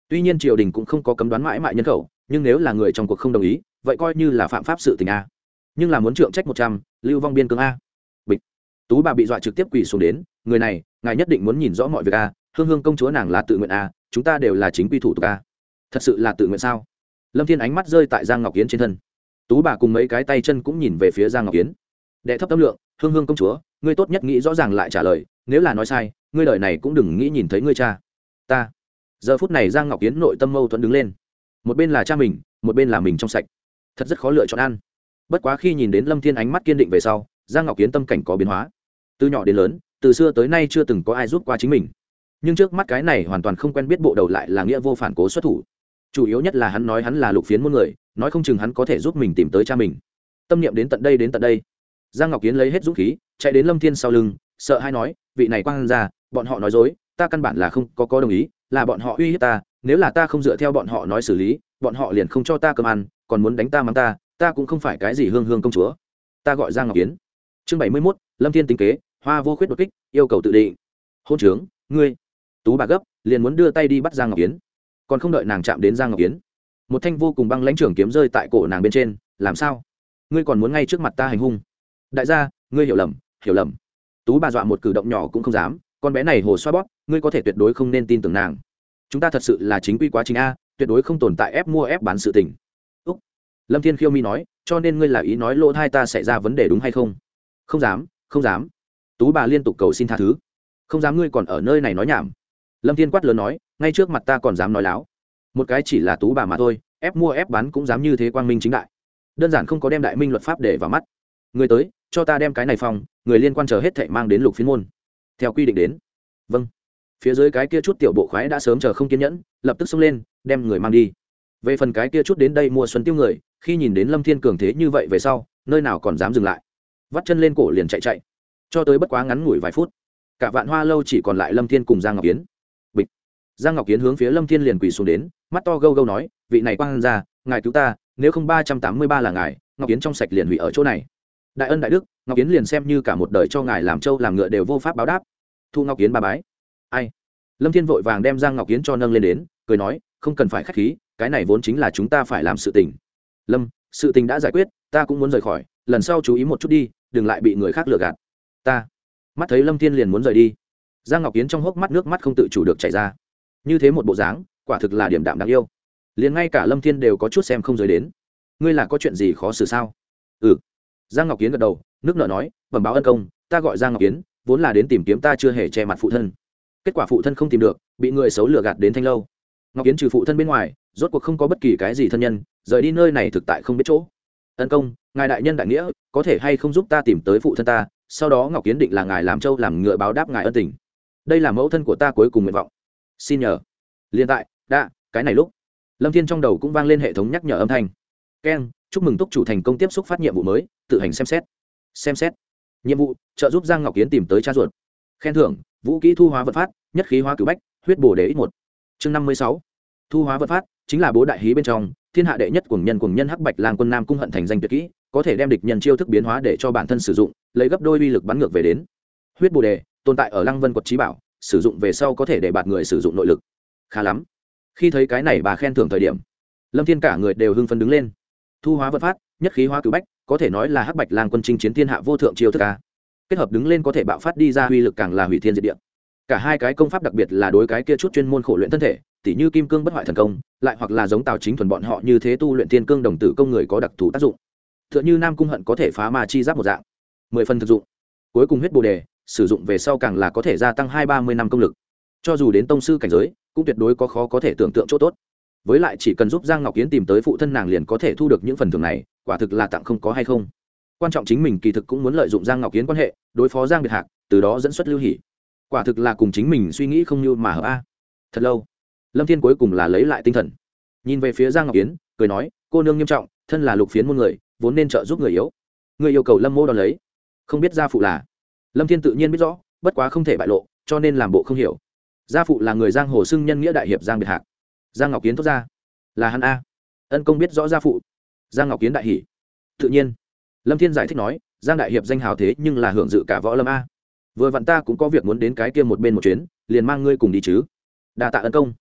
tuy nhiên triều đình cũng không có cấm đoán mãi mãi nhân khẩu, nhưng nếu là người trong cuộc không đồng ý vậy coi như là phạm pháp sự tình a. Nhưng là muốn trượng trách một trăm lưu vong biên cương a. Bịch. Tú bà bị dọa trực tiếp quỳ xuống đến, người này ngài nhất định muốn nhìn rõ mọi việc a, hương hương công chúa nàng là tự nguyện a, chúng ta đều là chính quy thủ tục a. Thật sự là tự nguyện sao? Lâm Thiên ánh mắt rơi tại Giang Ngọc Yến trên thân. Tú bà cùng mấy cái tay chân cũng nhìn về phía Giang Ngọc Yến. Đệ thấp tâm lượng, hương hương công chúa, ngươi tốt nhất nghĩ rõ ràng lại trả lời, nếu là nói sai ngươi đời này cũng đừng nghĩ nhìn thấy ngươi cha ta. Giờ phút này Giang Ngọc Yến nội tâm mâu thuẫn đứng lên, một bên là cha mình, một bên là mình trong sạch, thật rất khó lựa chọn ăn. Bất quá khi nhìn đến Lâm Thiên ánh mắt kiên định về sau, Giang Ngọc Yến tâm cảnh có biến hóa. Từ nhỏ đến lớn, từ xưa tới nay chưa từng có ai giúp qua chính mình, nhưng trước mắt cái này hoàn toàn không quen biết bộ đầu lại là nghĩa vô phản cố xuất thủ. Chủ yếu nhất là hắn nói hắn là Lục Phiến môn người, nói không chừng hắn có thể giúp mình tìm tới cha mình. Tâm niệm đến tận đây đến tận đây, Giang Ngọc Yến lấy hết dũng khí chạy đến Lâm Thiên sau lưng, sợ hai nói, vị này quang ra, bọn họ nói dối, ta căn bản là không có có đồng ý, là bọn họ uy hiếp ta, nếu là ta không dựa theo bọn họ nói xử lý, bọn họ liền không cho ta cơm ăn, còn muốn đánh ta mắng ta, ta cũng không phải cái gì hương hương công chúa. Ta gọi Giang Ngọc Yến. Chương bảy mươi mốt, Lâm Thiên tính kế, hoa vô khuyết đột kích, yêu cầu tự định. Hôn trướng, ngươi. Tú bà gấp, liền muốn đưa tay đi bắt Giang Ngọc Yến. Còn không đợi nàng chạm đến Giang Ngọc Yến, một thanh vô cùng băng lãnh trường kiếm rơi tại cổ nàng bên trên, làm sao? Ngươi còn muốn ngay trước mặt ta hành hung? Đại gia, ngươi hiểu lầm, hiểu lầm. Tú bà dọa một cử động nhỏ cũng không dám, con bé này hồ xoa bóp, ngươi có thể tuyệt đối không nên tin tưởng nàng. Chúng ta thật sự là chính quy quá trình a, tuyệt đối không tồn tại ép mua ép bán sự tình. Úc. Lâm Thiên khiêu mi nói, cho nên ngươi là ý nói lỗ hai ta xảy ra vấn đề đúng hay không? Không dám, không dám. Tú bà liên tục cầu xin tha thứ. Không dám, ngươi còn ở nơi này nói nhảm. Lâm Thiên quát lớn nói, ngay trước mặt ta còn dám nói láo. Một cái chỉ là tú bà mà thôi, ép mua ép bán cũng dám như thế quang minh chính đại. Đơn giản không có đem đại minh luật pháp để vào mắt. Người tới, cho ta đem cái này phòng, người liên quan chờ hết thảy mang đến Lục Phiến môn. Theo quy định đến. Vâng. Phía dưới cái kia chút tiểu bộ khoái đã sớm chờ không kiên nhẫn, lập tức xông lên, đem người mang đi. Về phần cái kia chút đến đây mua xuân tiêu người, khi nhìn đến Lâm Thiên cường thế như vậy về sau, nơi nào còn dám dừng lại, vắt chân lên cổ liền chạy chạy. Cho tới bất quá ngắn ngủi vài phút, cả Vạn Hoa lâu chỉ còn lại Lâm Thiên cùng Giang Ngọc Yến. Bịch. Giang Ngọc Yến hướng phía Lâm Thiên liền quỳ xuống đến, mắt to gâu gâu nói, vị này quang ra, ngài cứu ta, nếu không ba trăm tám mươi ba là ngài, Ngọc Yến trong sạch liền hủy ở chỗ này. Đại ân đại đức, Ngọc Yến liền xem như cả một đời cho ngài làm trâu làm ngựa đều vô pháp báo đáp. Thu Ngọc Yến ba bái. Ai? Lâm Thiên vội vàng đem Giang Ngọc Yến cho nâng lên đến, cười nói, không cần phải khách khí, cái này vốn chính là chúng ta phải làm sự tình. Lâm, sự tình đã giải quyết, ta cũng muốn rời khỏi, lần sau chú ý một chút đi, đừng lại bị người khác lừa gạt. Ta. Mắt thấy Lâm Thiên liền muốn rời đi, Giang Ngọc Yến trong hốc mắt nước mắt không tự chủ được chảy ra. Như thế một bộ dáng, quả thực là điểm đạm đáng yêu. Liền ngay cả Lâm Thiên đều có chút xem không rời đến. Ngươi là có chuyện gì khó xử sao? Ừ. Giang Ngọc Yến gật đầu, nước nở nói, bẩm báo ân công, ta gọi Giang Ngọc Yến, vốn là đến tìm kiếm ta chưa hề che mặt phụ thân. Kết quả phụ thân không tìm được, bị người xấu lừa gạt đến Thanh lâu. Ngọc Yến trừ phụ thân bên ngoài, rốt cuộc không có bất kỳ cái gì thân nhân, rời đi nơi này thực tại không biết chỗ. Ân công, ngài đại nhân đại nghĩa, có thể hay không giúp ta tìm tới phụ thân ta, sau đó Ngọc Yến định là ngài làm trâu làm ngựa báo đáp ngài ân tình. Đây là mẫu thân của ta cuối cùng nguyện vọng. Xin nhờ. Liên tại, đã, cái này lúc, Lâm Thiên trong đầu cũng vang lên hệ thống nhắc nhở âm thanh. Keng, chúc mừng túc chủ thành công tiếp xúc phát nhiệm vụ mới, tự hành xem xét. Xem xét. Nhiệm vụ, trợ giúp Giang Ngọc Yến tìm tới cha ruột. Khen thưởng, vũ kỹ thu hóa vật phát, nhất khí hóa cửu bách, huyết bổ đế ít một. Chương năm mươi sáu. Thu hóa vật phát chính là bố đại hí bên trong thiên hạ đệ nhất cuồng nhân cuồng nhân hắc bạch lang quân nam cung hận thành danh tuyệt kỹ, có thể đem địch nhân chiêu thức biến hóa để cho bản thân sử dụng, lấy gấp đôi uy lực bắn ngược về đến. Huyết bổ đề tồn tại ở Lăng Vân quật trí bảo, sử dụng về sau có thể để bạt người sử dụng nội lực. Khá lắm. Khi thấy cái này bà khen thưởng thời điểm, Lâm Thiên cả người đều hưng phấn đứng lên. Thu hóa vật phát, nhất khí hóa cửu bách, có thể nói là hắc bạch lang quân chinh chiến thiên hạ vô thượng chiêu thức a. Kết hợp đứng lên có thể bạo phát đi ra uy lực càng là hủy thiên diệt địa. Cả hai cái công pháp đặc biệt là đối cái kia chút chuyên môn khổ luyện thân thể, tỉ như kim cương bất hoại thần công, lại hoặc là giống Tào Chính thuần bọn họ như thế tu luyện thiên cương đồng tử công người có đặc thù tác dụng. Tựa như Nam Cung Hận có thể phá ma chi giáp một dạng, mười phần thực dụng. Cuối cùng huyết bồ đề, sử dụng về sau càng là có thể gia tăng hai ba mươi năm công lực. Cho dù đến tông sư cảnh giới, cũng tuyệt đối có khó có thể tưởng tượng chỗ tốt. Với lại chỉ cần giúp Giang Ngọc Yến tìm tới phụ thân nàng liền có thể thu được những phần thưởng này, quả thực là tặng không có hay không. Quan trọng chính mình kỳ thực cũng muốn lợi dụng Giang Ngọc Yến quan hệ, đối phó Giang Biệt Hạc, từ đó dẫn xuất Lưu Hỷ. Quả thực là cùng chính mình suy nghĩ không như mà hợp a. Thật lâu, Lâm Thiên cuối cùng là lấy lại tinh thần, nhìn về phía Giang Ngọc Yến, cười nói, cô nương nghiêm trọng, thân là Lục Phiến môn người, vốn nên trợ giúp người yếu. Người yêu cầu Lâm mô đón lấy, không biết gia phụ là. Lâm Thiên tự nhiên biết rõ, bất quá không thể bại lộ, cho nên làm bộ không hiểu. Gia phụ là người giang hồ xưng nhân nghĩa đại hiệp Giang Biệt Hạc. Giang Ngọc Yến thốt ra, là hắn a. Ân công biết rõ gia phụ. Giang Ngọc Yến đại hỉ. Tự nhiên. Lâm Thiên giải thích nói, Giang đại hiệp danh hào thế nhưng là hưởng dự cả võ lâm a. Vừa vặn ta cũng có việc muốn đến cái kia một bên một chuyến, liền mang ngươi cùng đi chứ. Đa tạ ân công.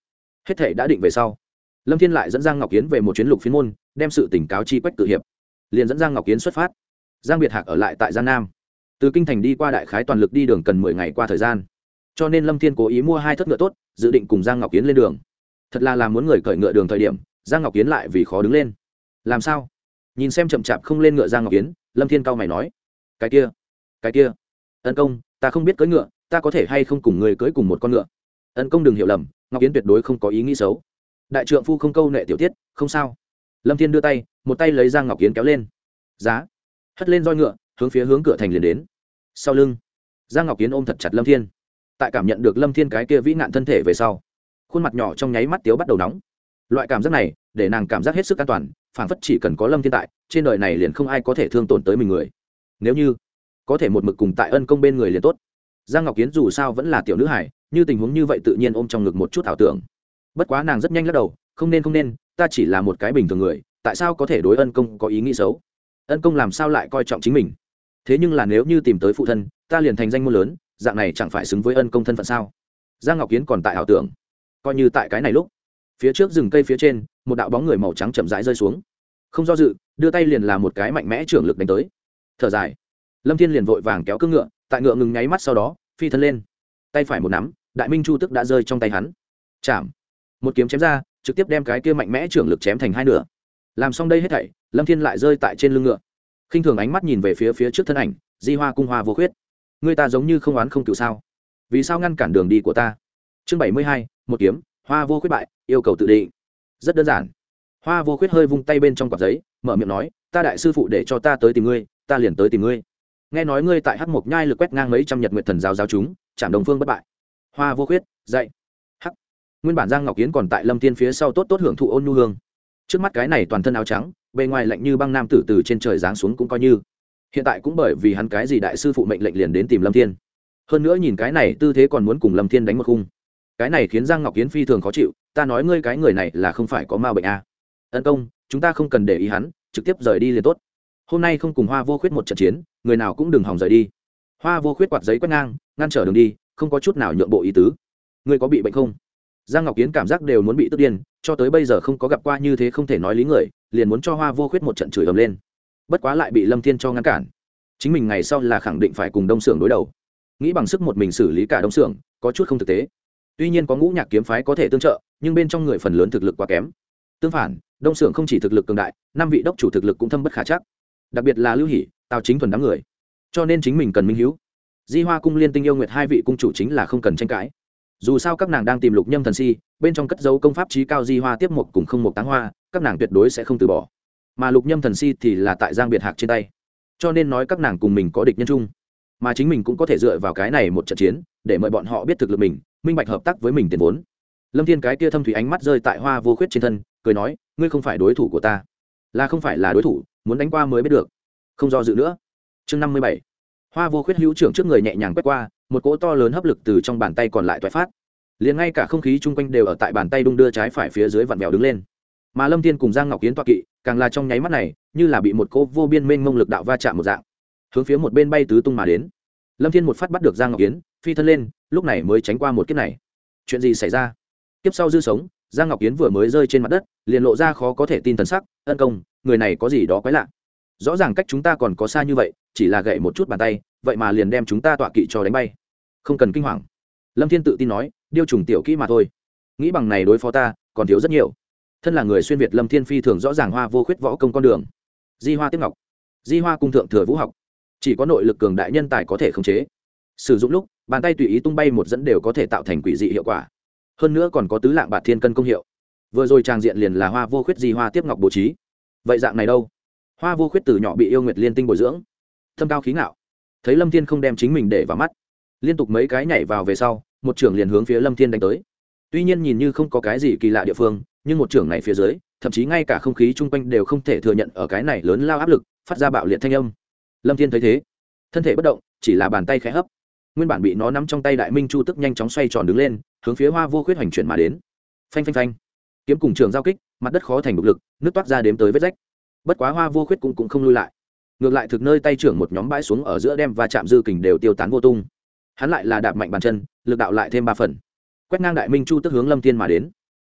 Hết thể đã định về sau, lâm thiên lại dẫn giang ngọc kiến về một chuyến lục phiến môn, đem sự tỉnh cáo chi quách cự hiệp, liền dẫn giang ngọc kiến xuất phát. Giang biệt hạc ở lại tại giang nam, từ kinh thành đi qua đại khái toàn lực đi đường cần mười ngày qua thời gian, cho nên lâm thiên cố ý mua hai thất ngựa tốt, dự định cùng giang ngọc kiến lên đường. Thật là làm muốn người cởi ngựa đường thời điểm, giang ngọc kiến lại vì khó đứng lên. Làm sao? Nhìn xem chậm chạp không lên ngựa giang ngọc kiến, lâm thiên cau mày nói: cái kia cái kia ân công, ta không biết cưỡi ngựa, ta có thể hay không cùng người cưỡi cùng một con ngựa? Ân công đừng hiểu lầm, ngọc kiến tuyệt đối không có ý nghĩ xấu, đại trượng phu không câu nệ tiểu tiết, không sao. Lâm thiên đưa tay, một tay lấy giang ngọc kiến kéo lên, giá hất lên roi ngựa, hướng phía hướng cửa thành liền đến. Sau lưng, giang ngọc kiến ôm thật chặt lâm thiên, tại cảm nhận được lâm thiên cái kia vĩ nạn thân thể về sau, khuôn mặt nhỏ trong nháy mắt tiếu bắt đầu nóng. Loại cảm giác này để nàng cảm giác hết sức an toàn, phảng phất chỉ cần có lâm thiên tại, trên đời này liền không ai có thể thương tổn tới mình người. Nếu như có thể một mực cùng tại ân công bên người liền tốt. Giang ngọc kiến dù sao vẫn là tiểu nữ hải, như tình huống như vậy tự nhiên ôm trong ngực một chút ảo tưởng. Bất quá nàng rất nhanh lắc đầu, không nên không nên, ta chỉ là một cái bình thường người, tại sao có thể đối ân công có ý nghĩ xấu? Ân công làm sao lại coi trọng chính mình? Thế nhưng là nếu như tìm tới phụ thân, ta liền thành danh môn lớn, dạng này chẳng phải xứng với ân công thân phận sao? Giang ngọc kiến còn tại ảo tưởng, coi như tại cái này lúc, phía trước rừng cây phía trên, một đạo bóng người màu trắng chậm rãi rơi xuống, không do dự, đưa tay liền là một cái mạnh mẽ trưởng lực đánh tới. Thở dài, lâm thiên liền vội vàng kéo cương ngựa, tại ngựa ngừng nháy mắt sau đó phi thân lên, tay phải một nắm, đại minh chu tức đã rơi trong tay hắn. Chạm, một kiếm chém ra, trực tiếp đem cái kia mạnh mẽ trưởng lực chém thành hai nửa. Làm xong đây hết thảy, lâm thiên lại rơi tại trên lưng ngựa, khinh thường ánh mắt nhìn về phía phía trước thân ảnh Di Hoa cung Hoa Vô Khuyết. Người ta giống như không oán không cựu sao? Vì sao ngăn cản đường đi của ta? Chương bảy mươi hai, một kiếm, Hoa Vô Khuyết bại, yêu cầu tự định. Rất đơn giản. Hoa Vô Khuyết hơi vung tay bên trong quạt giấy, mở miệng nói: ta đại sư phụ để cho ta tới tìm ngươi, ta liền tới tìm ngươi. Nghe nói ngươi tại Hắc Mộc Nhai lực quét ngang mấy trăm nhật nguyệt thần giáo giáo chúng, chạm Đồng Phương bất bại. Hoa Vô Khuyết, dậy. Hắc. Nguyên bản Giang Ngọc Kiến còn tại Lâm Tiên phía sau tốt tốt hưởng thụ ôn nhu hương. Trước mắt cái này toàn thân áo trắng, bề ngoài lạnh như băng nam tử từ trên trời giáng xuống cũng coi như. Hiện tại cũng bởi vì hắn cái gì đại sư phụ mệnh lệnh liền đến tìm Lâm Thiên. Hơn nữa nhìn cái này tư thế còn muốn cùng Lâm Thiên đánh một khung. Cái này khiến Giang Ngọc Kiến phi thường khó chịu, ta nói ngươi cái người này là không phải có ma bệnh à? Ân công, chúng ta không cần để ý hắn, trực tiếp rời đi liền tốt. Hôm nay không cùng Hoa Vô Khuyết một trận chiến, người nào cũng đừng hòng rời đi. Hoa Vô Khuyết quạt giấy quét ngang, ngăn trở đường đi, không có chút nào nhượng bộ ý tứ. Ngươi có bị bệnh không? Giang Ngọc Kiến cảm giác đều muốn bị tức điên, cho tới bây giờ không có gặp qua như thế không thể nói lý người, liền muốn cho Hoa Vô Khuyết một trận chửi ầm lên. Bất quá lại bị Lâm Thiên cho ngăn cản. Chính mình ngày sau là khẳng định phải cùng Đông Sưởng đối đầu, nghĩ bằng sức một mình xử lý cả Đông Sưởng, có chút không thực tế. Tuy nhiên có Ngũ Nhạc kiếm phái có thể tương trợ, nhưng bên trong người phần lớn thực lực quá kém. Tương phản, Đông Sưởng không chỉ thực lực cường đại, năm vị đốc chủ thực lực cũng thâm bất khả trắc. Đặc biệt là Lưu Hỷ, Tào Chính thuần đám người. Cho nên chính mình cần minh hiếu. Di Hoa cung Liên Tinh yêu nguyệt hai vị cung chủ chính là không cần tranh cãi. Dù sao các nàng đang tìm Lục Nhâm thần si, bên trong cất dấu công pháp chí cao Di Hoa tiếp một cùng không một táng hoa, các nàng tuyệt đối sẽ không từ bỏ. Mà Lục Nhâm thần si thì là tại Giang Biệt Hạc trên tay. Cho nên nói các nàng cùng mình có địch nhân chung, mà chính mình cũng có thể dựa vào cái này một trận chiến, để mời bọn họ biết thực lực mình, minh bạch hợp tác với mình tiền vốn. Lâm Thiên cái kia thâm thủy ánh mắt rơi tại Hoa Vô Khuyết trên thân, cười nói: ngươi không phải đối thủ của ta. Là không phải là đối thủ, muốn đánh qua mới biết được. Không do dự nữa. Chương năm mươi bảy. Hoa Vô Khuyết hữu trưởng trước người nhẹ nhàng quét qua, một cỗ to lớn hấp lực từ trong bàn tay còn lại toái phát. Liền ngay cả không khí chung quanh đều ở tại bàn tay đung đưa trái phải phía dưới vặn vẹo đứng lên. Mà Lâm Thiên cùng Giang Ngọc Kiến tọa kỵ, càng là trong nháy mắt này, như là bị một cỗ vô biên mênh mông lực đạo va chạm một dạng, hướng phía một bên bay tứ tung mà đến. Lâm Thiên một phát bắt được Giang Ngọc Kiến, phi thân lên, lúc này mới tránh qua một kiếp này. Chuyện gì xảy ra? Kiếp sau dư sống, Giang Ngọc Kiến vừa mới rơi trên mặt đất, liền lộ ra khó có thể tin thần sắc, ân công, người này có gì đó quái lạ. Rõ ràng cách chúng ta còn có xa như vậy, chỉ là gậy một chút bàn tay, vậy mà liền đem chúng ta tọa kỵ cho đánh bay. Không cần kinh hoàng. Lâm Thiên tự tin nói, điêu trùng tiểu kỹ mà thôi. Nghĩ bằng này đối phó ta, còn thiếu rất nhiều. Thân là người xuyên việt, Lâm Thiên phi thường rõ ràng Hoa Vô Khuyết võ công con đường. Di Hoa tiếp ngọc, Di Hoa cung thượng thừa vũ học, chỉ có nội lực cường đại nhân tài có thể khống chế. Sử dụng lúc, bàn tay tùy ý tung bay một dẫn đều có thể tạo thành quỷ dị hiệu quả. Hơn nữa còn có tứ lạng bạt thiên cân công hiệu. Vừa rồi trang diện liền là Hoa Vô Khuyết Di Hoa tiếp ngọc bố trí. Vậy dạng này đâu? Hoa Vô Khuyết từ nhỏ bị yêu nguyệt liên tinh bồi dưỡng, thâm cao khí ngạo. Thấy Lâm Thiên không đem chính mình để vào mắt, liên tục mấy cái nhảy vào về sau, một trưởng liền hướng phía Lâm Thiên đánh tới. Tuy nhiên nhìn như không có cái gì kỳ lạ địa phương, nhưng một trưởng này phía dưới, thậm chí ngay cả không khí chung quanh đều không thể thừa nhận ở cái này lớn lao áp lực, phát ra bạo liệt thanh âm. Lâm Thiên thấy thế, thân thể bất động, chỉ là bàn tay khẽ hấp, nguyên bản bị nó nắm trong tay đại minh chu tức nhanh chóng xoay tròn đứng lên, hướng phía Hoa Vô Khuyết hoành chuyển mà đến. Phanh phanh phanh, kiếm cùng trường giao kích, mặt đất khó thành đục lực, nước toát ra đếm tới vết rách. Bất quá Hoa Vô Khuyết cũng cũng không lui lại, ngược lại thực nơi tay trưởng một nhóm bãi xuống ở giữa đem và chạm dư kình đều tiêu tán vô tung. Hắn lại là đạp mạnh bàn chân, lực đạo lại thêm ba phần, quét ngang đại minh chu tức hướng Lâm Thiên mà đến.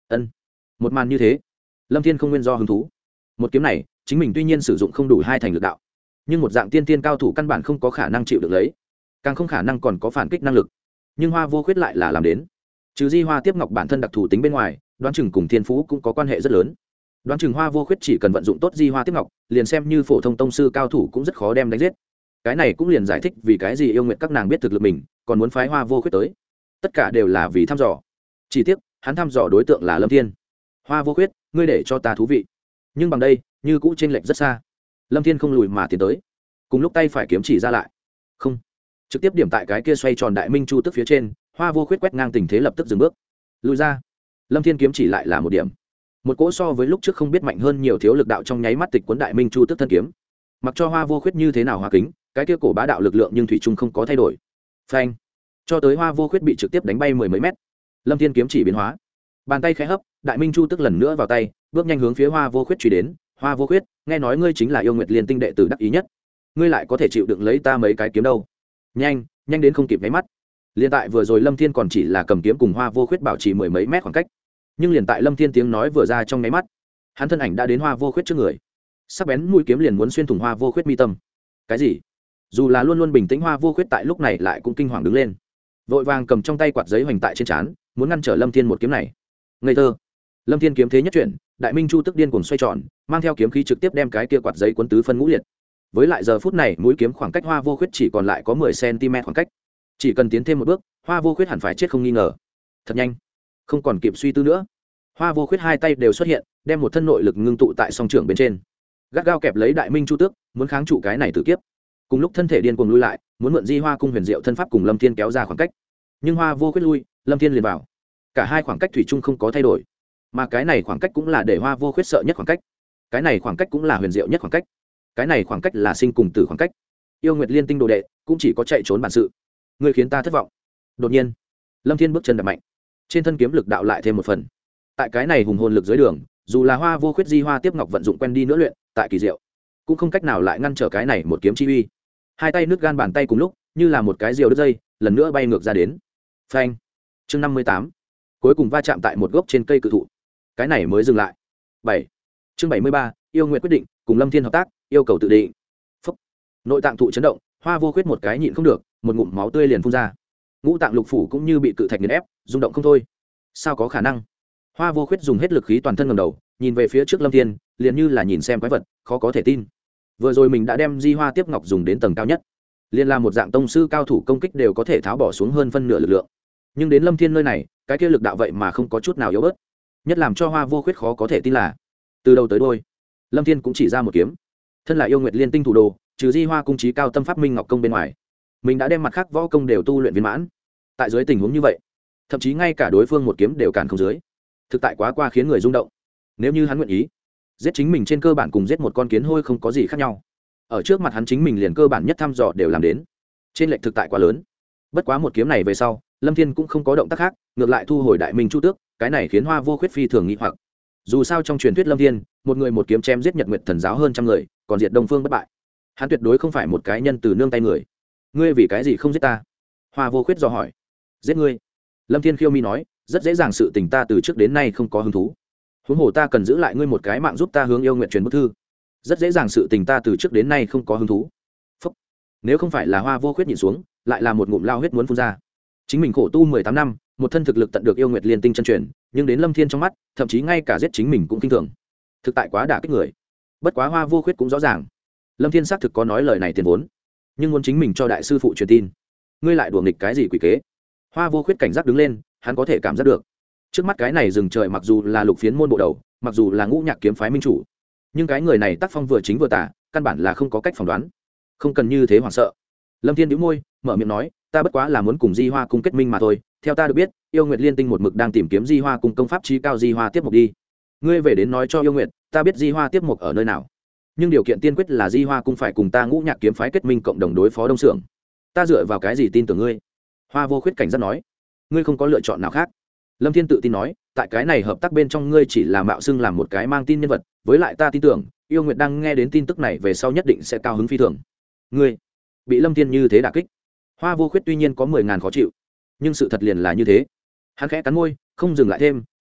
ân một màn như thế, lâm thiên không nguyên do hứng thú. Một kiếm này chính mình tuy nhiên sử dụng không đủ hai thành lực đạo, nhưng một dạng tiên tiên cao thủ căn bản không có khả năng chịu được lấy, càng không khả năng còn có phản kích năng lực. Nhưng Hoa Vô Khuyết lại là làm đến. Trừ Di Hoa Tiếp Ngọc bản thân đặc thù tính bên ngoài, đoán chừng cùng thiên phú cũng có quan hệ rất lớn. Đoán chừng Hoa Vô Khuyết chỉ cần vận dụng tốt Di Hoa Tiếp Ngọc, liền xem như phổ thông tông sư cao thủ cũng rất khó đem đánh giết. Cái này cũng liền giải thích vì cái gì yêu nguyện các nàng biết thực lực mình, còn muốn phái Hoa Vô Khuyết tới. Tất cả đều là vì thăm dò. Chỉ tiếc, hắn thăm dò đối tượng là Lâm Thiên. Hoa Vô Khuyết, ngươi để cho ta thú vị. Nhưng bằng đây, như cũ chênh lệch rất xa. Lâm Thiên không lùi mà tiến tới, cùng lúc tay phải kiếm chỉ ra lại, không, trực tiếp điểm tại cái kia xoay tròn đại minh chu tức phía trên. Hoa Vô Khuyết quét ngang tình thế lập tức dừng bước, lùi ra. Lâm Thiên kiếm chỉ lại là một điểm, một cỗ so với lúc trước không biết mạnh hơn nhiều thiếu lực đạo trong nháy mắt tịch cuốn đại minh chu tức thân kiếm. Mặc cho Hoa Vô Khuyết như thế nào hóa kính, cái kia cổ bá đạo lực lượng nhưng thủy chung không có thay đổi. Phanh, cho tới Hoa Vô Khuyết bị trực tiếp đánh bay mười mấy mét. Lâm Thiên kiếm chỉ biến hóa, bàn tay khẽ hấp, đại minh chu tức lần nữa vào tay, bước nhanh hướng phía Hoa Vô Khuyết truy đến. Hoa Vô Khuyết, nghe nói ngươi chính là yêu nguyệt liên tinh đệ tử đắc ý nhất, ngươi lại có thể chịu đựng lấy ta mấy cái kiếm đâu? Nhanh, nhanh đến không kịp nháy mắt. Liên tại vừa rồi Lâm Thiên còn chỉ là cầm kiếm cùng Hoa Vô Khuyết bảo trì mười mấy mét khoảng cách, nhưng liền tại Lâm Thiên tiếng nói vừa ra trong nháy mắt, hắn thân ảnh đã đến Hoa Vô Khuyết trước người, sắc bén mũi kiếm liền muốn xuyên thủng Hoa Vô Khuyết mi tâm. Cái gì? Dù là luôn luôn bình tĩnh Hoa Vô Khuyết tại lúc này lại cũng kinh hoàng đứng lên, vội vàng cầm trong tay quạt giấy hoành tại trên trán, muốn ngăn trở Lâm Thiên một kiếm này. Ngây thơ. Lâm Thiên kiếm thế nhất chuyển, đại minh chu tức điên cuồng xoay tròn, mang theo kiếm khí trực tiếp đem cái kia quạt giấy cuốn tứ phân ngũ liệt. Với lại giờ phút này mũi kiếm khoảng cách Hoa Vô Khuyết chỉ còn lại có mười xăng-ti-mét khoảng cách, chỉ cần tiến thêm một bước, Hoa Vô Khuyết hẳn phải chết không nghi ngờ. Thật nhanh, không còn kịp suy tư nữa, Hoa Vô Khuyết hai tay đều xuất hiện, đem một thân nội lực ngưng tụ tại song trưởng bên trên, gắt gao kẹp lấy đại minh chu tước, muốn kháng trụ cái này tử kiếp. Cùng lúc thân thể điên cuồng lui lại, muốn mượn Di Hoa cung huyền diệu thân pháp cùng Lâm Thiên kéo ra khoảng cách. Nhưng Hoa Vô Khuyết lui, Lâm Thiên liền vào, cả hai khoảng cách thủy chung không có thay đổi, mà cái này khoảng cách cũng là để Hoa Vô Khuyết sợ nhất khoảng cách, cái này khoảng cách cũng là huyền diệu nhất khoảng cách, cái này khoảng cách là sinh cùng tử khoảng cách. Yêu Nguyệt Liên tinh đồ đệ cũng chỉ có chạy trốn bản sự, ngươi khiến ta thất vọng. Đột nhiên, Lâm Thiên bước chân đập mạnh, trên thân kiếm lực đạo lại thêm một phần. Tại cái này hùng hồn lực dưới đường, dù là Hoa Vô Khuyết Di Hoa Tiếp Ngọc vận dụng quen đi nữa luyện, tại kỳ diệu, cũng không cách nào lại ngăn trở cái này một kiếm chi uy. Hai tay nứt gan bàn tay cùng lúc, như là một cái diều đứt dây, lần nữa bay ngược ra đến. Phanh. Chương năm mươi tám. Cuối cùng va chạm tại một gốc trên cây cự thụ. Cái này mới dừng lại. bảy. Chương bảy mươi ba, yêu nguyện quyết định, cùng Lâm Thiên hợp tác, yêu cầu tự định. Phúc. Nội tạng thụ chấn động, Hoa Vô Khuyết một cái nhịn không được, một ngụm máu tươi liền phun ra. Ngũ tạng lục phủ cũng như bị cự thạch nghiền ép, rung động không thôi. Sao có khả năng? Hoa Vô Khuyết dùng hết lực khí toàn thân ngẩng đầu, nhìn về phía trước Lâm Thiên, liền như là nhìn xem quái vật, khó có thể tin. Vừa rồi mình đã đem Di Hoa Tiếp Ngọc dùng đến tầng cao nhất, liền là một dạng tông sư cao thủ công kích đều có thể tháo bỏ xuống hơn phân nửa lực lượng. Nhưng đến Lâm Thiên nơi này, cái kia lực đạo vậy mà không có chút nào yếu bớt. Nhất làm cho Hoa Vô Khuyết khó có thể tin là, từ đầu tới đuôi, Lâm Thiên cũng chỉ ra một kiếm. Thân là yêu nguyệt liên tinh thủ đồ, trừ Di Hoa cung trí cao tâm pháp minh ngọc công bên ngoài, mình đã đem mặt khác võ công đều tu luyện viên mãn. Tại dưới tình huống như vậy, thậm chí ngay cả đối phương một kiếm đều cản không dưới, thực tại quá qua khiến người rung động. Nếu như hắn nguyện ý giết chính mình, trên cơ bản cùng giết một con kiến hôi không có gì khác nhau. Ở trước mặt hắn chính mình liền cơ bản nhất thăm dò đều làm đến, trên lệnh thực tại quá lớn. Bất quá một kiếm này về sau, Lâm Thiên cũng không có động tác khác, ngược lại thu hồi đại minh chu tước, cái này khiến Hoa Vô Khuyết phi thường nghi hoặc. Dù sao trong truyền thuyết Lâm Thiên, một người một kiếm chém giết Nhật Nguyệt thần giáo hơn trăm người, còn diệt Đông Phương bất bại. Hắn tuyệt đối không phải một cái nhân từ nương tay người. Ngươi vì cái gì không giết ta? Hoa Vô Khuyết dò hỏi. Giết ngươi? Lâm Thiên khiêu mi nói, rất dễ dàng, sự tình ta từ trước đến nay không có hứng thú. Huống hồ ta cần giữ lại ngươi một cái mạng giúp ta hướng yêu nguyện truyền bức thư. Rất dễ dàng, sự tình ta từ trước đến nay không có hứng thú. Phúc. Nếu không phải là Hoa Vô Khuyết nhìn xuống, lại là một ngụm lao huyết muốn phun ra. Chính mình khổ tu mười tám năm, một thân thực lực tận được yêu nguyệt liên tinh chân truyền, nhưng đến Lâm Thiên trong mắt, thậm chí ngay cả giết chính mình cũng kinh thường. Thực tại quá đả kích người. Bất quá Hoa Vô Khuyết cũng rõ ràng, Lâm Thiên xác thực có nói lời này tiền vốn, nhưng muốn chính mình cho đại sư phụ truyền tin, ngươi lại đùa nghịch cái gì quỷ kế? Hoa Vô Khuyết cảnh giác đứng lên, hắn có thể cảm giác được, trước mắt cái này rừng trời mặc dù là lục phiến môn bộ đầu, mặc dù là ngũ nhạc kiếm phái minh chủ, nhưng cái người này tác phong vừa chính vừa tả, căn bản là không có cách phỏng đoán. Không cần như thế hoảng sợ. Lâm Thiên nhíu môi, mở miệng nói, ta bất quá là muốn cùng Di Hoa cung kết minh mà thôi. Theo ta được biết, yêu nguyệt liên tinh một mực đang tìm kiếm Di Hoa cung công pháp chí cao Di Hoa tiếp mục đi. Ngươi về đến nói cho yêu nguyệt, ta biết Di Hoa tiếp mục ở nơi nào, nhưng điều kiện tiên quyết là Di Hoa cung phải cùng ta ngũ nhạc kiếm phái kết minh cộng đồng đối phó Đông Sưởng. Ta dựa vào cái gì tin tưởng ngươi? Hoa Vô Khuyết cảnh giác nói, ngươi không có lựa chọn nào khác. Lâm Thiên tự tin nói, tại cái này hợp tác bên trong ngươi chỉ là mạo xưng làm một cái mang tin nhân vật, với lại ta tin tưởng yêu nguyệt đang nghe đến tin tức này về sau nhất định sẽ cao hứng phi thường. Ngươi bị Lâm Thiên như thế đả kích, Hoa Vô Khuyết tuy nhiên có mười ngàn khó chịu, nhưng sự thật liền là như thế. Hắn khẽ cắn môi, không dừng lại thêm,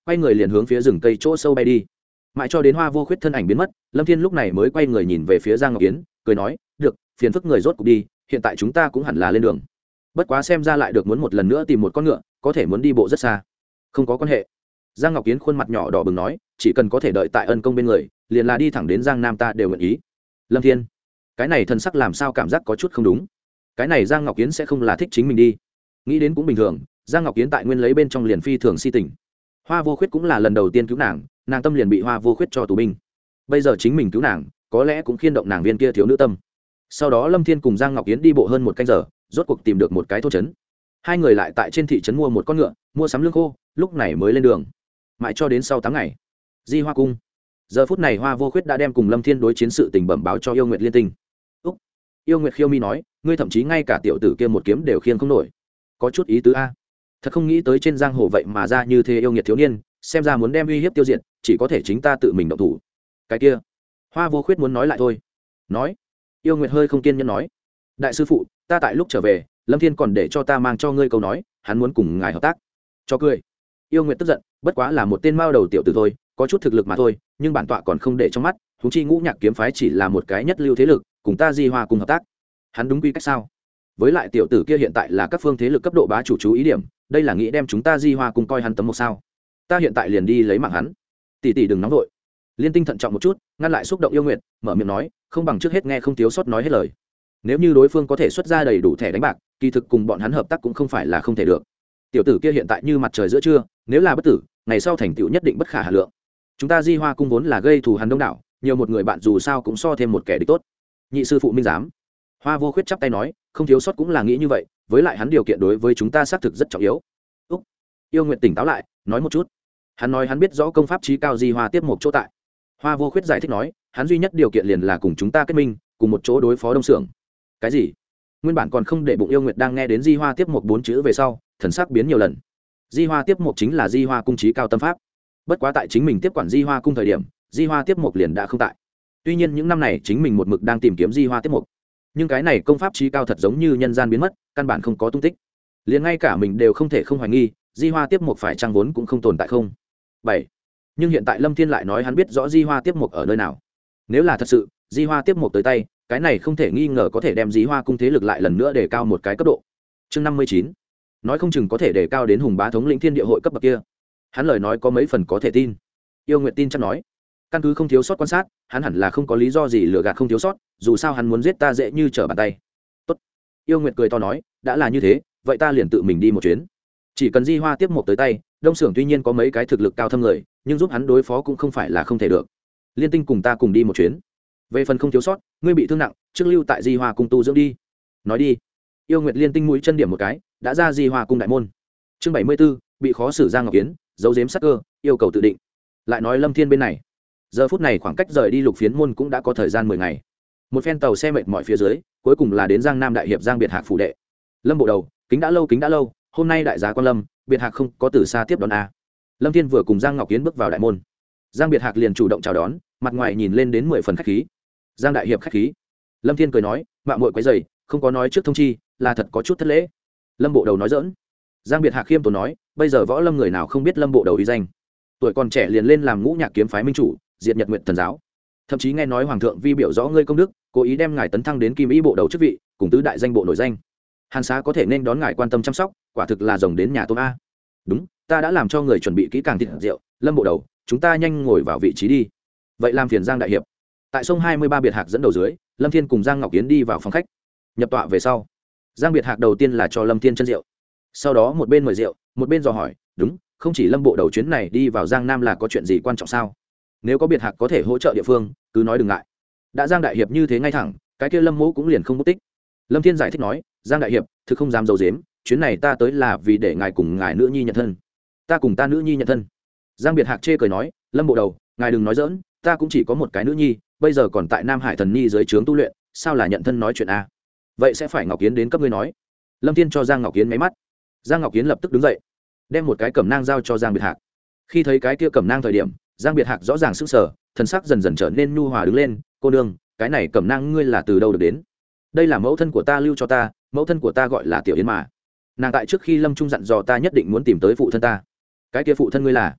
quay người liền hướng phía rừng cây chỗ sâu bay đi. Mãi cho đến Hoa Vô Khuyết thân ảnh biến mất, Lâm Thiên lúc này mới quay người nhìn về phía Giang Ngọc Yến, cười nói, được, phiền phức người rốt cục đi, hiện tại chúng ta cũng hẳn là lên đường. Bất quá xem ra lại được muốn một lần nữa tìm một con ngựa, có thể muốn đi bộ rất xa. Không có quan hệ. Giang Ngọc Yến khuôn mặt nhỏ đỏ bừng nói, chỉ cần có thể đợi tại ân công bên người, liền là đi thẳng đến Giang Nam ta đều nguyện ý. Lâm Thiên, cái này thần sắc làm sao cảm giác có chút không đúng. Cái này Giang Ngọc Yến sẽ không là thích chính mình đi. Nghĩ đến cũng bình thường, Giang Ngọc Yến tại nguyên lấy bên trong liền phi thường si tình. Hoa Vô Khuyết cũng là lần đầu tiên cứu nàng, nàng tâm liền bị Hoa Vô Khuyết cho tù binh. Bây giờ chính mình cứu nàng, có lẽ cũng khiên động nàng viên kia thiếu nữ tâm. Sau đó Lâm Thiên cùng Giang Ngọc Yến đi bộ hơn một canh giờ, rốt cuộc tìm được một cái thôn trấn. Hai người lại tại trên thị trấn mua một con ngựa, mua sắm lương khô, lúc này mới lên đường. Mãi cho đến sau tám ngày, Di Hoa cung. Giờ phút này Hoa Vô Khuyết đã đem cùng Lâm Thiên đối chiến sự tình bẩm báo cho Yêu Nguyệt Liên Tinh. Úc, Yêu Nguyệt Khiêu Mi nói, ngươi thậm chí ngay cả tiểu tử kia một kiếm đều khiêng không nổi, có chút ý tứ a. Thật không nghĩ tới trên giang hồ vậy mà ra như thế yêu nghiệt thiếu niên, xem ra muốn đem uy hiếp tiêu diệt, chỉ có thể chính ta tự mình động thủ. Cái kia, Hoa Vô Khuyết muốn nói lại thôi. Nói, Yêu Nguyệt hơi không kiên nhẫn nói, đại sư phụ, ta tại lúc trở về, Lâm Thiên còn để cho ta mang cho ngươi câu nói, hắn muốn cùng ngài hợp tác. Cho cười. Yêu Nguyệt tức giận, bất quá là một tên mao đầu tiểu tử thôi, có chút thực lực mà thôi, nhưng bản tọa còn không để trong mắt, huống chi Ngũ Nhạc kiếm phái chỉ là một cái nhất lưu thế lực, cùng ta Di Hoa cùng hợp tác. Hắn đúng quy cách sao? Với lại tiểu tử kia hiện tại là các phương thế lực cấp độ bá chủ chú ý điểm, đây là nghĩ đem chúng ta Di Hoa cùng coi hắn tấm một sao? Ta hiện tại liền đi lấy mạng hắn. Tỷ tỷ đừng nóng vội. Liên Tinh thận trọng một chút, ngăn lại xúc động Yêu Nguyệt, mở miệng nói, không bằng trước hết nghe không thiếu sót nói hết lời. Nếu như đối phương có thể xuất ra đầy đủ thẻ đánh bạc, kỳ thực cùng bọn hắn hợp tác cũng không phải là không thể được. Tiểu tử kia hiện tại như mặt trời giữa trưa, nếu là bất tử, ngày sau thành tựu nhất định bất khả hà lượng. Chúng ta Di Hoa cung vốn là gây thù hằn đông đảo, nhiều một người bạn dù sao cũng so thêm một kẻ địch tốt. Nhị sư phụ minh giám. Hoa Vô Khuyết chắp tay nói, không thiếu sót cũng là nghĩ như vậy, với lại hắn điều kiện đối với chúng ta xác thực rất trọng yếu. Úc, Yêu Nguyệt tỉnh táo lại, nói một chút. Hắn nói hắn biết rõ công pháp chí cao Di Hoa tiếp một chỗ tại. Hoa Vô Khuyết giải thích nói, hắn duy nhất điều kiện liền là cùng chúng ta kết minh, cùng một chỗ đối phó Đông Sưởng. Cái gì? Nguyên bản còn không để bụng Yêu Nguyệt đang nghe đến Di Hoa tiếp một bốn chữ về sau, thần sắc biến nhiều lần. Di Hoa tiếp một chính là Di Hoa cung chí cao tâm pháp. Bất quá tại chính mình tiếp quản Di Hoa cung thời điểm, Di Hoa tiếp một liền đã không tại. Tuy nhiên những năm này chính mình một mực đang tìm kiếm Di Hoa tiếp một, nhưng cái này công pháp chí cao thật giống như nhân gian biến mất, căn bản không có tung tích. Liền ngay cả mình đều không thể không hoài nghi, Di Hoa tiếp một phải chăng vốn cũng không tồn tại không. Bảy. Nhưng hiện tại Lâm Thiên lại nói hắn biết rõ Di Hoa tiếp một ở nơi nào. Nếu là thật sự, Di Hoa tiếp một tới tay, cái này không thể nghi ngờ có thể đem Di Hoa cung thế lực lại lần nữa để cao một cái cấp độ. Chương năm mươi chín, nói không chừng có thể để cao đến hùng bá thống lĩnh thiên địa hội cấp bậc kia. Hắn lời nói có mấy phần có thể tin. Yêu Nguyệt tin chắc nói, căn cứ không thiếu sót quan sát, hắn hẳn là không có lý do gì lừa gạt không thiếu sót, dù sao hắn muốn giết ta dễ như trở bàn tay. Tốt. Yêu Nguyệt cười to nói, đã là như thế, vậy ta liền tự mình đi một chuyến. Chỉ cần Di Hoa tiếp một tới tay, Đông Sưởng tuy nhiên có mấy cái thực lực cao thâm người, nhưng giúp hắn đối phó cũng không phải là không thể được. Liên Tinh cùng ta cùng đi một chuyến. Về phần không thiếu sót, ngươi bị thương nặng, trước lưu tại Di Hoa cung tu dưỡng đi. Nói đi. Yêu Nguyệt Liên Tinh mũi chân điểm một cái, đã ra Di Hoa cung đại môn. Chương bảy mươi 74, bị khó xử Giang Ngọc Yến, giấu giếm sắc cơ, yêu cầu tự định. Lại nói Lâm Thiên bên này, giờ phút này khoảng cách rời đi Lục Phiến môn cũng đã có thời gian mười ngày. Một phen tàu xe mệt mỏi phía dưới, cuối cùng là đến Giang Nam đại hiệp Giang Biệt Hạc phủ đệ. Lâm bộ đầu, kính đã lâu kính đã lâu, hôm nay đại giá quan Lâm, Biệt Hạc không có từ xa tiếp đón a. Lâm Thiên vừa cùng Giang Ngọc Yến bước vào đại môn, Giang Biệt Hạc liền chủ động chào đón, mặt ngoài nhìn lên đến mười phần khách khí. Giang đại hiệp khách khí. Lâm Thiên cười nói, mạo muội quấy rầy, không có nói trước thông chi, là thật có chút thất lễ. Lâm bộ đầu nói giỡn. Giang Biệt Hạc khiêm tốn nói, bây giờ võ lâm người nào không biết Lâm bộ đầu uy danh, tuổi còn trẻ liền lên làm Ngũ Nhạc kiếm phái minh chủ, diệt Nhật Nguyệt thần giáo, thậm chí nghe nói hoàng thượng vi biểu rõ ngươi công đức, cố ý đem ngài tấn thăng đến kim ý bộ đầu chức vị, cùng tứ đại danh bộ nổi danh. Hàn xá có thể nên đón ngài quan tâm chăm sóc, quả thực là rồng đến nhà tôm a. Đúng, ta đã làm cho người chuẩn bị kỹ càng thịt rượu, Lâm bộ đầu, chúng ta nhanh ngồi vào vị trí đi. Vậy làm phiền Giang đại hiệp. Tại sông hai mươi ba Biệt Hạc dẫn đầu dưới, Lâm Thiên cùng Giang Ngọc Yến đi vào phòng khách. Nhập tọa về sau, Giang Biệt Hạc đầu tiên là cho Lâm Thiên chân rượu, sau đó một bên mời rượu, một bên dò hỏi, đúng, không chỉ Lâm bộ đầu chuyến này đi vào Giang Nam là có chuyện gì quan trọng sao? Nếu có Biệt Hạc có thể hỗ trợ địa phương, cứ nói đừng ngại. Đã Giang đại hiệp như thế ngay thẳng, cái kia Lâm mỗ cũng liền không mất tích. Lâm Thiên giải thích nói, Giang đại hiệp, thực không dám giấu giếm, chuyến này ta tới là vì để ngài cùng ngài nữ nhi nhận thân. Ta cùng ta nữ nhi nhận thân. Giang Biệt Hạc chê cười nói, Lâm bộ đầu, ngài đừng nói dỡn, ta cũng chỉ có một cái nữ nhi, bây giờ còn tại Nam Hải thần ni dưới trướng tu luyện, sao là nhận thân nói chuyện a? Vậy sẽ phải Ngọc Yến đến cấp ngươi nói. Lâm Thiên cho Giang Ngọc Yến máy mắt. Giang Ngọc Yến lập tức đứng dậy, đem một cái cẩm nang giao cho Giang Biệt Hạc. Khi thấy cái kia cẩm nang thời điểm, Giang Biệt Hạc rõ ràng sững sờ, thần sắc dần dần trở nên nhu hòa đứng lên, cô nương, cái này cẩm nang ngươi là từ đâu được đến? Đây là mẫu thân của ta lưu cho ta, mẫu thân của ta gọi là Tiểu Yến mà. Nàng tại trước khi Lâm Trung dặn dò ta nhất định muốn tìm tới phụ thân ta. Cái kia phụ thân ngươi là?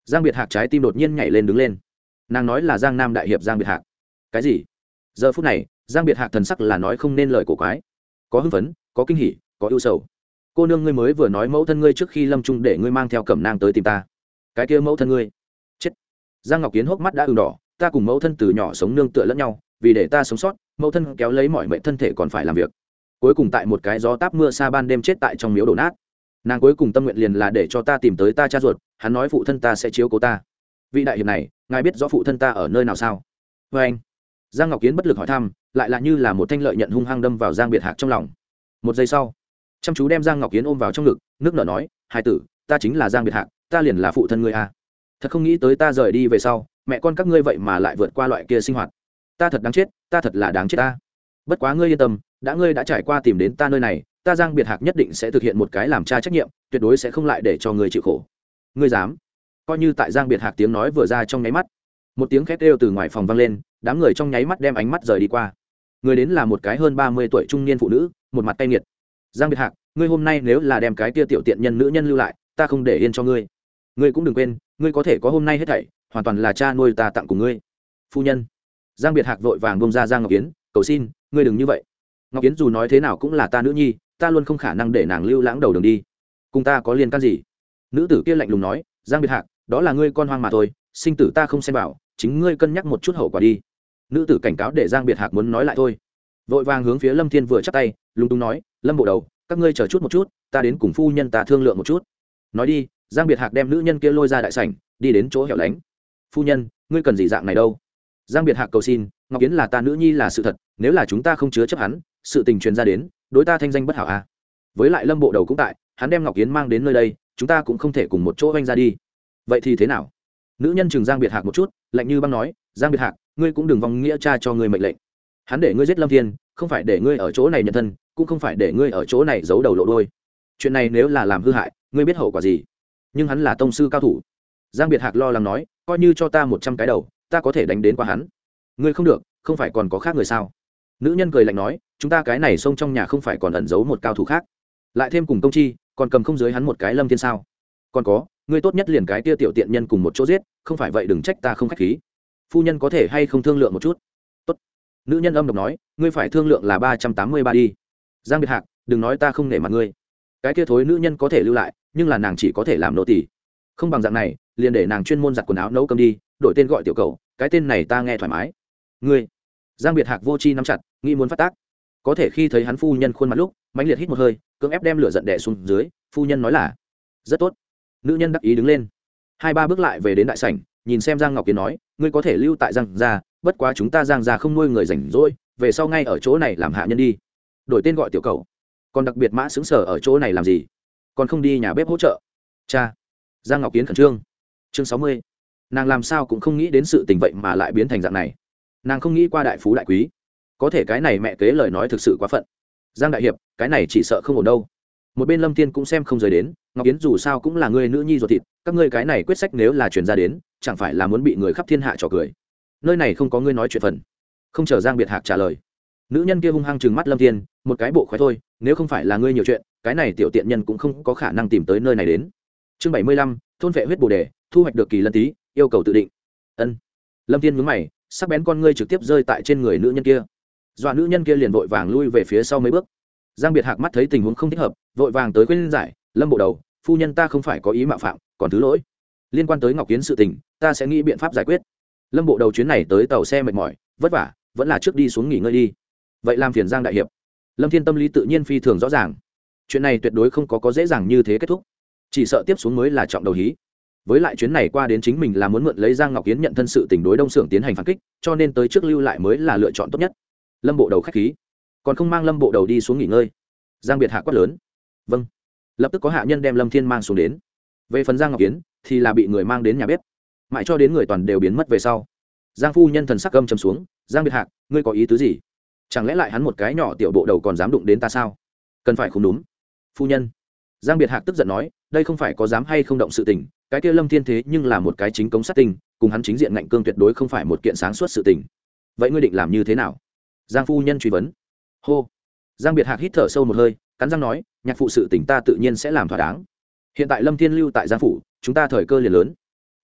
Giang Biệt Hạc trái tim đột nhiên nhảy lên đứng lên. Nàng nói là Giang Nam đại hiệp Giang Biệt Hạc. Cái gì? Giờ phút này Giang Biệt Hạc thần sắc là nói không nên lời cổ quái, có hưng phấn, có kinh hỉ, có ưu sầu. Cô nương, ngươi mới vừa nói mẫu thân ngươi trước khi lâm chung để ngươi mang theo cẩm nang tới tìm ta, cái kia mẫu thân ngươi chết. Giang Ngọc Kiến hốc mắt đã ửng đỏ. Ta cùng mẫu thân từ nhỏ sống nương tựa lẫn nhau, vì để ta sống sót, mẫu thân kéo lấy mọi mệnh thân thể còn phải làm việc, cuối cùng tại một cái gió táp mưa xa ban đêm chết tại trong miếu đổ nát. Nàng cuối cùng tâm nguyện liền là để cho ta tìm tới ta cha ruột, hắn nói phụ thân ta sẽ chiếu cố ta. Vị đại hiệp này, ngài biết rõ phụ thân ta ở nơi nào sao? Vê anh. Giang Ngọc Kiến bất lực hỏi thăm, lại là như là một thanh lợi nhận hung hăng đâm vào Giang Biệt Hạc trong lòng. Một giây sau, chăm chú đem Giang Ngọc Kiến ôm vào trong ngực, nước nở nói, hai tử, ta chính là Giang Biệt Hạc, ta liền là phụ thân ngươi à. Thật không nghĩ tới ta rời đi về sau, mẹ con các ngươi vậy mà lại vượt qua loại kia sinh hoạt. Ta thật đáng chết, ta thật là đáng chết ta. Bất quá ngươi yên tâm, đã ngươi đã trải qua tìm đến ta nơi này, ta Giang Biệt Hạc nhất định sẽ thực hiện một cái làm cha trách nhiệm, tuyệt đối sẽ không lại để cho ngươi chịu khổ. Ngươi dám? Coi như tại Giang Biệt Hạc tiếng nói vừa ra trong nháy mắt, một tiếng khét kêu từ ngoài phòng vang lên, đám người trong nháy mắt đem ánh mắt rời đi qua. Người đến là một cái hơn ba mươi tuổi trung niên phụ nữ, một mặt cay nghiệt. Giang Biệt Hạc, ngươi hôm nay nếu là đem cái kia tiểu tiện nhân nữ nhân lưu lại, ta không để yên cho ngươi. Ngươi cũng đừng quên, ngươi có thể có hôm nay hết thảy, hoàn toàn là cha nuôi ta tặng cùng ngươi. Phu nhân. Giang Biệt Hạc vội vàng bông ra Giang Ngọc Kiến, cầu xin ngươi đừng như vậy. Ngọc Kiến dù nói thế nào cũng là ta nữ nhi, ta luôn không khả năng để nàng lưu lãng đầu đường đi, cùng ta có liên can gì? Nữ tử kia lạnh lùng nói, Giang Biệt Hạc, đó là ngươi con hoang mà thôi, sinh tử ta không xem vào, chính ngươi cân nhắc một chút hậu quả đi. Nữ tử cảnh cáo để Giang Biệt Hạc muốn nói lại thôi, vội vàng hướng phía Lâm Thiên vừa chắp tay, lúng túng nói, Lâm bộ đầu, các ngươi chờ chút một chút, ta đến cùng phu nhân ta thương lượng một chút. Nói đi, Giang Biệt Hạc đem nữ nhân kia lôi ra đại sảnh, đi đến chỗ hẻo lánh. Phu nhân, ngươi cần gì dạng này đâu? Giang Biệt Hạc cầu xin, Ngọc Kiến là ta nữ nhi là sự thật, nếu là chúng ta không chứa chấp hắn, sự tình truyền ra đến, đối ta thanh danh bất hảo à? Với lại Lâm bộ đầu cũng tại, hắn đem Ngọc Kiến mang đến nơi đây, chúng ta cũng không thể cùng một chỗ vanh ra đi. Vậy thì thế nào? Nữ nhân chừng Giang Biệt Hạc một chút, lạnh như băng nói, Giang Biệt Hạc, ngươi cũng đừng vòng nghĩa cha cho ngươi mệnh lệnh. Hắn để ngươi giết Lâm Thiên, không phải để ngươi ở chỗ này nhận thân, cũng không phải để ngươi ở chỗ này giấu đầu lộ đuôi. Chuyện này nếu là làm hư hại, ngươi biết hậu quả gì? Nhưng hắn là tông sư cao thủ. Giang Biệt Hạc lo lắng nói, coi như cho ta một trăm cái đầu, ta có thể đánh đến qua hắn. Ngươi không được, không phải còn có khác người sao? Nữ nhân cười lạnh nói, chúng ta cái này xông trong nhà không phải còn ẩn giấu một cao thủ khác, lại thêm cùng công chi, còn cầm không dưới hắn một cái Lâm Thiên sao? Còn có, ngươi tốt nhất liền cái tia tiểu tiện nhân cùng một chỗ giết, không phải vậy đừng trách ta không khách khí. Phu nhân có thể hay không thương lượng một chút? Tốt. Nữ nhân âm độc nói, ngươi phải thương lượng là ba trăm tám mươi ba đi. Giang Biệt Hạc, đừng nói ta không nể mặt ngươi. Cái kia thối nữ nhân có thể lưu lại, nhưng là nàng chỉ có thể làm nô tỳ. Không bằng dạng này, liền để nàng chuyên môn giặt quần áo nấu cơm đi, đổi tên gọi tiểu cầu, cái tên này ta nghe thoải mái. Ngươi. Giang Biệt Hạc vô chi nắm chặt, nghĩ muốn phát tác. Có thể khi thấy hắn phu nhân khuôn mặt lúc, mãnh liệt hít một hơi, cưỡng ép đem lửa giận đè xuống dưới, phu nhân nói là, rất tốt. Nữ nhân đắc ý đứng lên, hai ba bước lại về đến đại sảnh, nhìn xem Giang Ngọc Kiến nói, ngươi có thể lưu tại Giang gia, bất quá chúng ta Giang gia không nuôi người rảnh rỗi, về sau ngay ở chỗ này làm hạ nhân đi. Đổi tên gọi tiểu cầu. Còn đặc biệt mã xứng sở ở chỗ này làm gì? Còn không đi nhà bếp hỗ trợ? Cha. Giang Ngọc Kiến khẩn trương. Chương sáu mươi. Nàng làm sao cũng không nghĩ đến sự tình vậy mà lại biến thành dạng này. Nàng không nghĩ qua đại phú đại quý, có thể cái này mẹ kế lời nói thực sự quá phận. Giang đại hiệp, cái này chỉ sợ không ổn đâu. Một bên Lâm Thiên cũng xem không rời đến, Ngọc Yến dù sao cũng là người nữ nhi ruột thịt, các ngươi cái này quyết sách nếu là truyền ra đến, chẳng phải là muốn bị người khắp thiên hạ trò cười. Nơi này không có ngươi nói chuyện phần. Không chờ Giang Biệt Hạc trả lời, nữ nhân kia hung hăng trừng mắt Lâm Thiên, một cái bộ khoái thôi, nếu không phải là ngươi nhiều chuyện, cái này tiểu tiện nhân cũng không có khả năng tìm tới nơi này đến. Chương bảy mươi lăm, thôn vệ huyết bổ đề, thu hoạch được kỳ lân tí, yêu cầu tự định. Ân. Lâm Thiên nhướng mày, sắc bén con ngươi trực tiếp rơi tại trên người nữ nhân kia. Dọa nữ nhân kia liền vội vàng lui về phía sau mấy bước. Giang Biệt Hạc mắt thấy tình huống không thích hợp, vội vàng tới khuyên giải, Lâm bộ đầu, phu nhân ta không phải có ý mạo phạm, còn thứ lỗi. Liên quan tới Ngọc Kiến sự tình, ta sẽ nghĩ biện pháp giải quyết. Lâm bộ đầu chuyến này tới tàu xe mệt mỏi, vất vả, vẫn là trước đi xuống nghỉ ngơi đi. Vậy làm phiền Giang đại hiệp. Lâm Thiên tâm lý tự nhiên phi thường rõ ràng, chuyện này tuyệt đối không có có dễ dàng như thế kết thúc, chỉ sợ tiếp xuống mới là trọng đầu hí. Với lại chuyến này qua đến chính mình là muốn mượn lấy Giang Ngọc Kiến nhận thân sự tình đối Đông Xưởng tiến hành phản kích, cho nên tới trước lưu lại mới là lựa chọn tốt nhất. Lâm bộ đầu khách khí, còn không mang Lâm bộ đầu đi xuống nghỉ ngơi. Giang Biệt Hạ quát lớn. Vâng. Lập tức có hạ nhân đem Lâm Thiên mang xuống đến. Về phần Giang Ngọc Kiến thì là bị người mang đến nhà bếp, mãi cho đến người toàn đều biến mất về sau, Giang phu nhân thần sắc gầm trầm xuống, Giang Biệt Hạc, ngươi có ý tứ gì? Chẳng lẽ lại hắn một cái nhỏ tiểu bộ đầu còn dám đụng đến ta sao? Cần phải không đúng. Phu nhân. Giang Biệt Hạc tức giận nói, đây không phải có dám hay không động sự tình, cái kia Lâm Thiên thế nhưng là một cái chính cống sát tinh, cùng hắn chính diện ngạnh cương tuyệt đối không phải một kiện sáng suốt sự tình. Vậy ngươi định làm như thế nào? Giang phu nhân truy vấn. Hô. Giang Biệt Hạc hít thở sâu một hơi, cắn răng nói, nhạc phụ sự tình ta tự nhiên sẽ làm thỏa đáng. Hiện tại Lâm Thiên lưu tại Giang phủ, chúng ta thời cơ liền lớn.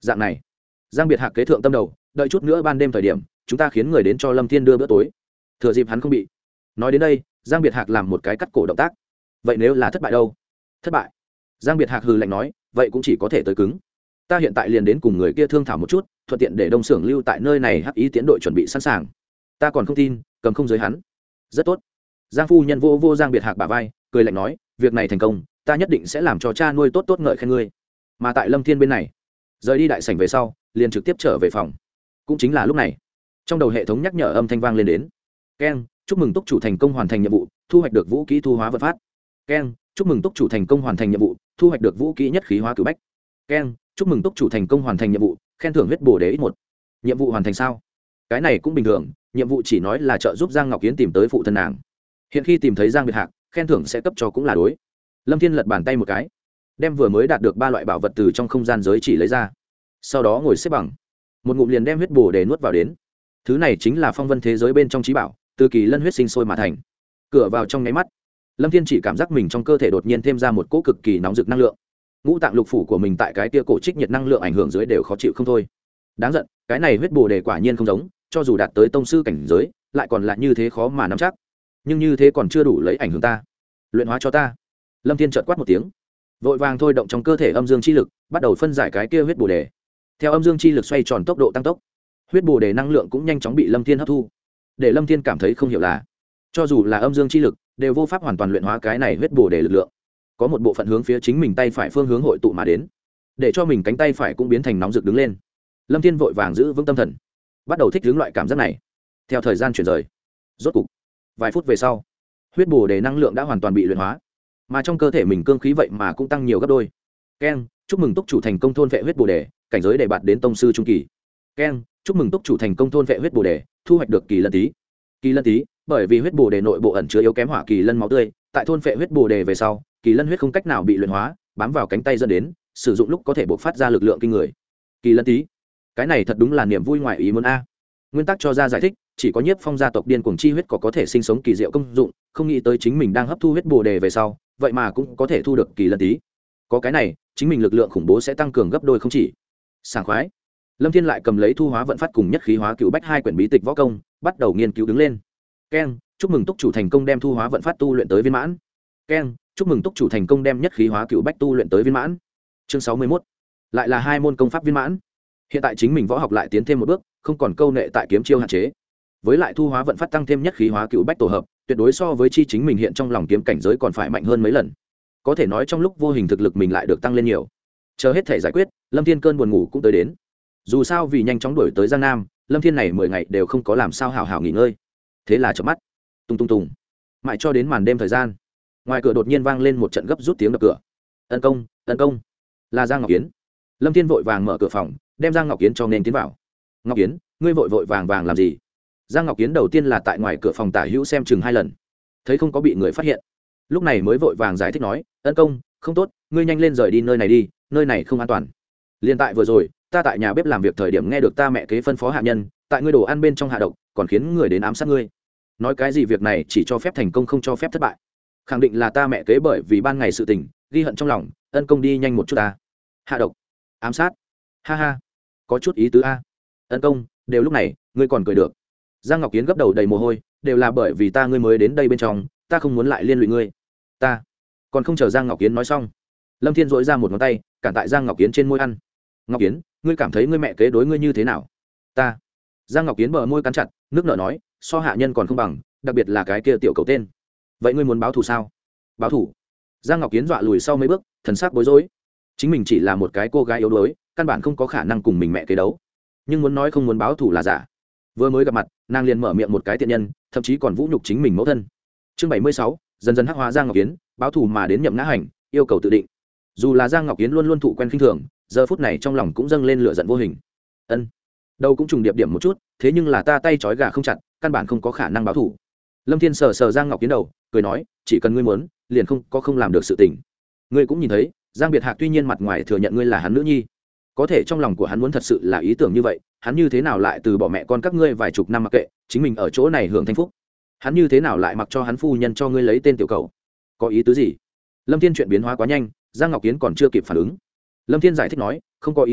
dạng này, giang biệt hạc kế thượng tâm đầu, đợi chút nữa ban đêm thời điểm chúng ta khiến người đến cho lâm thiên đưa bữa tối, thừa dịp hắn không bị. Nói đến đây giang biệt hạc làm một cái cắt cổ động tác. Vậy nếu là thất bại đâu? Thất bại? Giang biệt hạc hừ lạnh nói, vậy cũng chỉ có thể tới cứng. Ta hiện tại liền đến cùng người kia thương thảo một chút, thuận tiện để đông xưởng lưu tại nơi này hắc ý tiến đội chuẩn bị sẵn sàng. Ta còn không tin cầm không giới hắn. Rất tốt. Giang phu nhân vô vô giang biệt hạc bả vai, cười lạnh nói, việc này thành công ta nhất định sẽ làm cho cha nuôi tốt tốt ngợi khen ngươi. Mà tại lâm thiên bên này, rời đi đại sảnh về sau liền trực tiếp trở về phòng. Cũng chính là lúc này, trong đầu hệ thống nhắc nhở âm thanh vang lên đến. Keng, chúc mừng túc chủ thành công hoàn thành nhiệm vụ, thu hoạch được vũ kỹ thu hóa vật phát. Keng, chúc mừng túc chủ thành công hoàn thành nhiệm vụ, thu hoạch được vũ kỹ nhất khí hóa cửu bách. Keng, chúc mừng túc chủ thành công hoàn thành nhiệm vụ, khen thưởng huyết bổ đế ít một. Nhiệm vụ hoàn thành sao? Cái này cũng bình thường, nhiệm vụ chỉ nói là trợ giúp Giang Ngọc Kiến tìm tới phụ thân nàng. Hiện khi tìm thấy Giang Biệt Hạc, khen thưởng sẽ cấp cho cũng là đối. Lâm Thiên lật bàn tay một cái, đem vừa mới đạt được ba loại bảo vật từ trong không gian giới chỉ lấy ra, sau đó ngồi xếp bằng, một ngụm liền đem huyết bổ để nuốt vào đến. Thứ này chính là phong vân thế giới bên trong trí bảo, từ kỳ lân huyết sinh sôi mà thành. Cửa vào trong nháy mắt, Lâm Thiên chỉ cảm giác mình trong cơ thể đột nhiên thêm ra một cỗ cực kỳ nóng rực năng lượng. Ngũ tạng lục phủ của mình tại cái tia cổ trích nhiệt năng lượng ảnh hưởng dưới đều khó chịu không thôi. Đáng giận, cái này huyết bổ đề quả nhiên không giống, cho dù đạt tới tông sư cảnh giới, lại còn lại như thế khó mà nắm chắc. Nhưng như thế còn chưa đủ lấy ảnh hưởng ta. Luyện hóa cho ta. Lâm Thiên chợt quát một tiếng, vội vàng thôi động trong cơ thể âm dương chi lực, bắt đầu phân giải cái kia huyết bổ đề. Theo âm dương chi lực xoay tròn tốc độ tăng tốc, huyết bổ đề năng lượng cũng nhanh chóng bị Lâm Thiên hấp thu. Để Lâm Thiên cảm thấy không hiểu là, cho dù là âm dương chi lực, đều vô pháp hoàn toàn luyện hóa cái này huyết bổ đề lực lượng. Có một bộ phận hướng phía chính mình tay phải phương hướng hội tụ mà đến, để cho mình cánh tay phải cũng biến thành nóng rực đứng lên. Lâm Thiên vội vàng giữ vững tâm thần, bắt đầu thích ứng loại cảm giác này. Theo thời gian chuyển rời, rốt cục vài phút về sau, huyết bổ đề năng lượng đã hoàn toàn bị luyện hóa, mà trong cơ thể mình cương khí vậy mà cũng tăng nhiều gấp đôi. Keng, chúc mừng túc chủ thành công thôn vệ huyết bổ đề, cảnh giới đề bạt đến tông sư trung kỳ. Keng, chúc mừng túc chủ thành công thôn vệ huyết bổ đề, thu hoạch được kỳ lân tí. Kỳ lân tí, bởi vì huyết bổ đề nội bộ ẩn chứa yếu kém hỏa kỳ lân máu tươi, tại thôn vệ huyết bổ đề về sau, kỳ lân huyết không cách nào bị luyện hóa, bám vào cánh tay dẫn đến sử dụng lúc có thể bộc phát ra lực lượng kinh người. Kỳ lân tí, cái này thật đúng là niềm vui ngoài ý muốn a. Nguyên tắc cho ra giải thích, chỉ có nhiếp phong gia tộc điên cuồng chi huyết có có thể sinh sống kỳ diệu công dụng, không nghĩ tới chính mình đang hấp thu huyết bổ đề về sau, vậy mà cũng có thể thu được kỳ lân tí. Có cái này, chính mình lực lượng khủng bố sẽ tăng cường gấp đôi không chỉ. Sảng khoái. Lâm Thiên lại cầm lấy thu hóa vận phát cùng nhất khí hóa cựu bách hai quyển bí tịch võ công, bắt đầu nghiên cứu đứng lên. Keng, chúc mừng túc chủ thành công đem thu hóa vận phát tu luyện tới viên mãn. Keng, chúc mừng túc chủ thành công đem nhất khí hóa cựu bách tu luyện tới viên mãn. Chương sáu mươi mốt, lại là hai môn công pháp viên mãn. Hiện tại chính mình võ học lại tiến thêm một bước, không còn câu nệ tại kiếm chiêu hạn chế. Với lại thu hóa vận phát tăng thêm nhất khí hóa cựu bách tổ hợp, tuyệt đối so với chi chính mình hiện trong lòng kiếm cảnh giới còn phải mạnh hơn mấy lần. Có thể nói trong lúc vô hình thực lực mình lại được tăng lên nhiều. Chờ hết thể giải quyết, Lâm Thiên cơn buồn ngủ cũng tới đến. Dù sao vì nhanh chóng đuổi tới Giang Nam, Lâm Thiên này mười ngày đều không có làm sao hào hào nghỉ ngơi. Thế là chợp mắt, tung tung tung, mãi cho đến màn đêm thời gian, ngoài cửa đột nhiên vang lên một trận gấp rút tiếng đập cửa. Tấn công, tấn công, là Giang Ngọc Kiến. Lâm Thiên vội vàng mở cửa phòng, đem Giang Ngọc Kiến cho nên tiến vào. Ngọc Kiến, ngươi vội vội vàng vàng làm gì? Giang Ngọc Kiến đầu tiên là tại ngoài cửa phòng tả hữu xem chừng hai lần, thấy không có bị người phát hiện, lúc này mới vội vàng giải thích nói, tấn công, không tốt, ngươi nhanh lên rời đi nơi này đi, nơi này không an toàn. Liên tại vừa rồi, ta tại nhà bếp làm việc thời điểm nghe được ta mẹ kế phân phó hạ nhân, tại ngươi đồ ăn bên trong hạ độc, còn khiến người đến ám sát ngươi. Nói cái gì việc này chỉ cho phép thành công không cho phép thất bại. Khẳng định là ta mẹ kế bởi vì ban ngày sự tình, ghi hận trong lòng, ân công đi nhanh một chút ta. Hạ độc, ám sát, ha ha, có chút ý tứ a. Ân công, đều lúc này, ngươi còn cười được. Giang Ngọc Kiến gấp đầu đầy mồ hôi, đều là bởi vì ta ngươi mới đến đây bên trong, ta không muốn lại liên lụy ngươi. Ta, còn không chờ Giang Ngọc Kiến nói xong, Lâm Thiên dỗi ra một ngón tay, cản tại Giang Ngọc Kiến trên môi ăn. Ngọc Kiến, ngươi cảm thấy ngươi mẹ kế đối ngươi như thế nào? Ta. Giang Ngọc Kiến bờ môi cắn chặt, nước nở nói, so hạ nhân còn không bằng, đặc biệt là cái kia tiểu cầu tên. Vậy ngươi muốn báo thù sao? Báo thù? Giang Ngọc Kiến dọa lùi sau mấy bước, thần sắc bối rối. Chính mình chỉ là một cái cô gái yếu đuối, căn bản không có khả năng cùng mình mẹ kế đấu. Nhưng muốn nói không muốn báo thù là giả. Vừa mới gặp mặt, nàng liền mở miệng một cái tiện nhân, thậm chí còn vũ nhục chính mình mẫu thân. Chương bảy mươi sáu, dần dần hắc hóa Giang Ngọc Kiến, báo thù mà đến nhậm ngã hành, yêu cầu tự định. Dù là Giang Ngọc Kiến luôn luôn thụ quen khinh thường, giờ phút này trong lòng cũng dâng lên lửa giận vô hình. Ân, đầu cũng trùng điệp điểm một chút, thế nhưng là ta tay trói gà không chặt, căn bản không có khả năng báo thù. Lâm Thiên sờ sờ Giang Ngọc Kiến đầu, cười nói, chỉ cần ngươi muốn, liền không có không làm được sự tình. Ngươi cũng nhìn thấy, Giang Biệt Hạc tuy nhiên mặt ngoài thừa nhận ngươi là hắn nữ nhi, có thể trong lòng của hắn muốn thật sự là ý tưởng như vậy, hắn như thế nào lại từ bỏ mẹ con các ngươi vài chục năm mặc kệ, chính mình ở chỗ này hưởng thanh phúc. Hắn như thế nào lại mặc cho hắn phu nhân cho ngươi lấy tên tiểu cầu? Có ý tứ gì? Lâm Thiên chuyện biến hóa quá nhanh, Giang Ngọc Kiến còn chưa kịp phản ứng. Lâm Thiên giải thích nói, không có ý gì,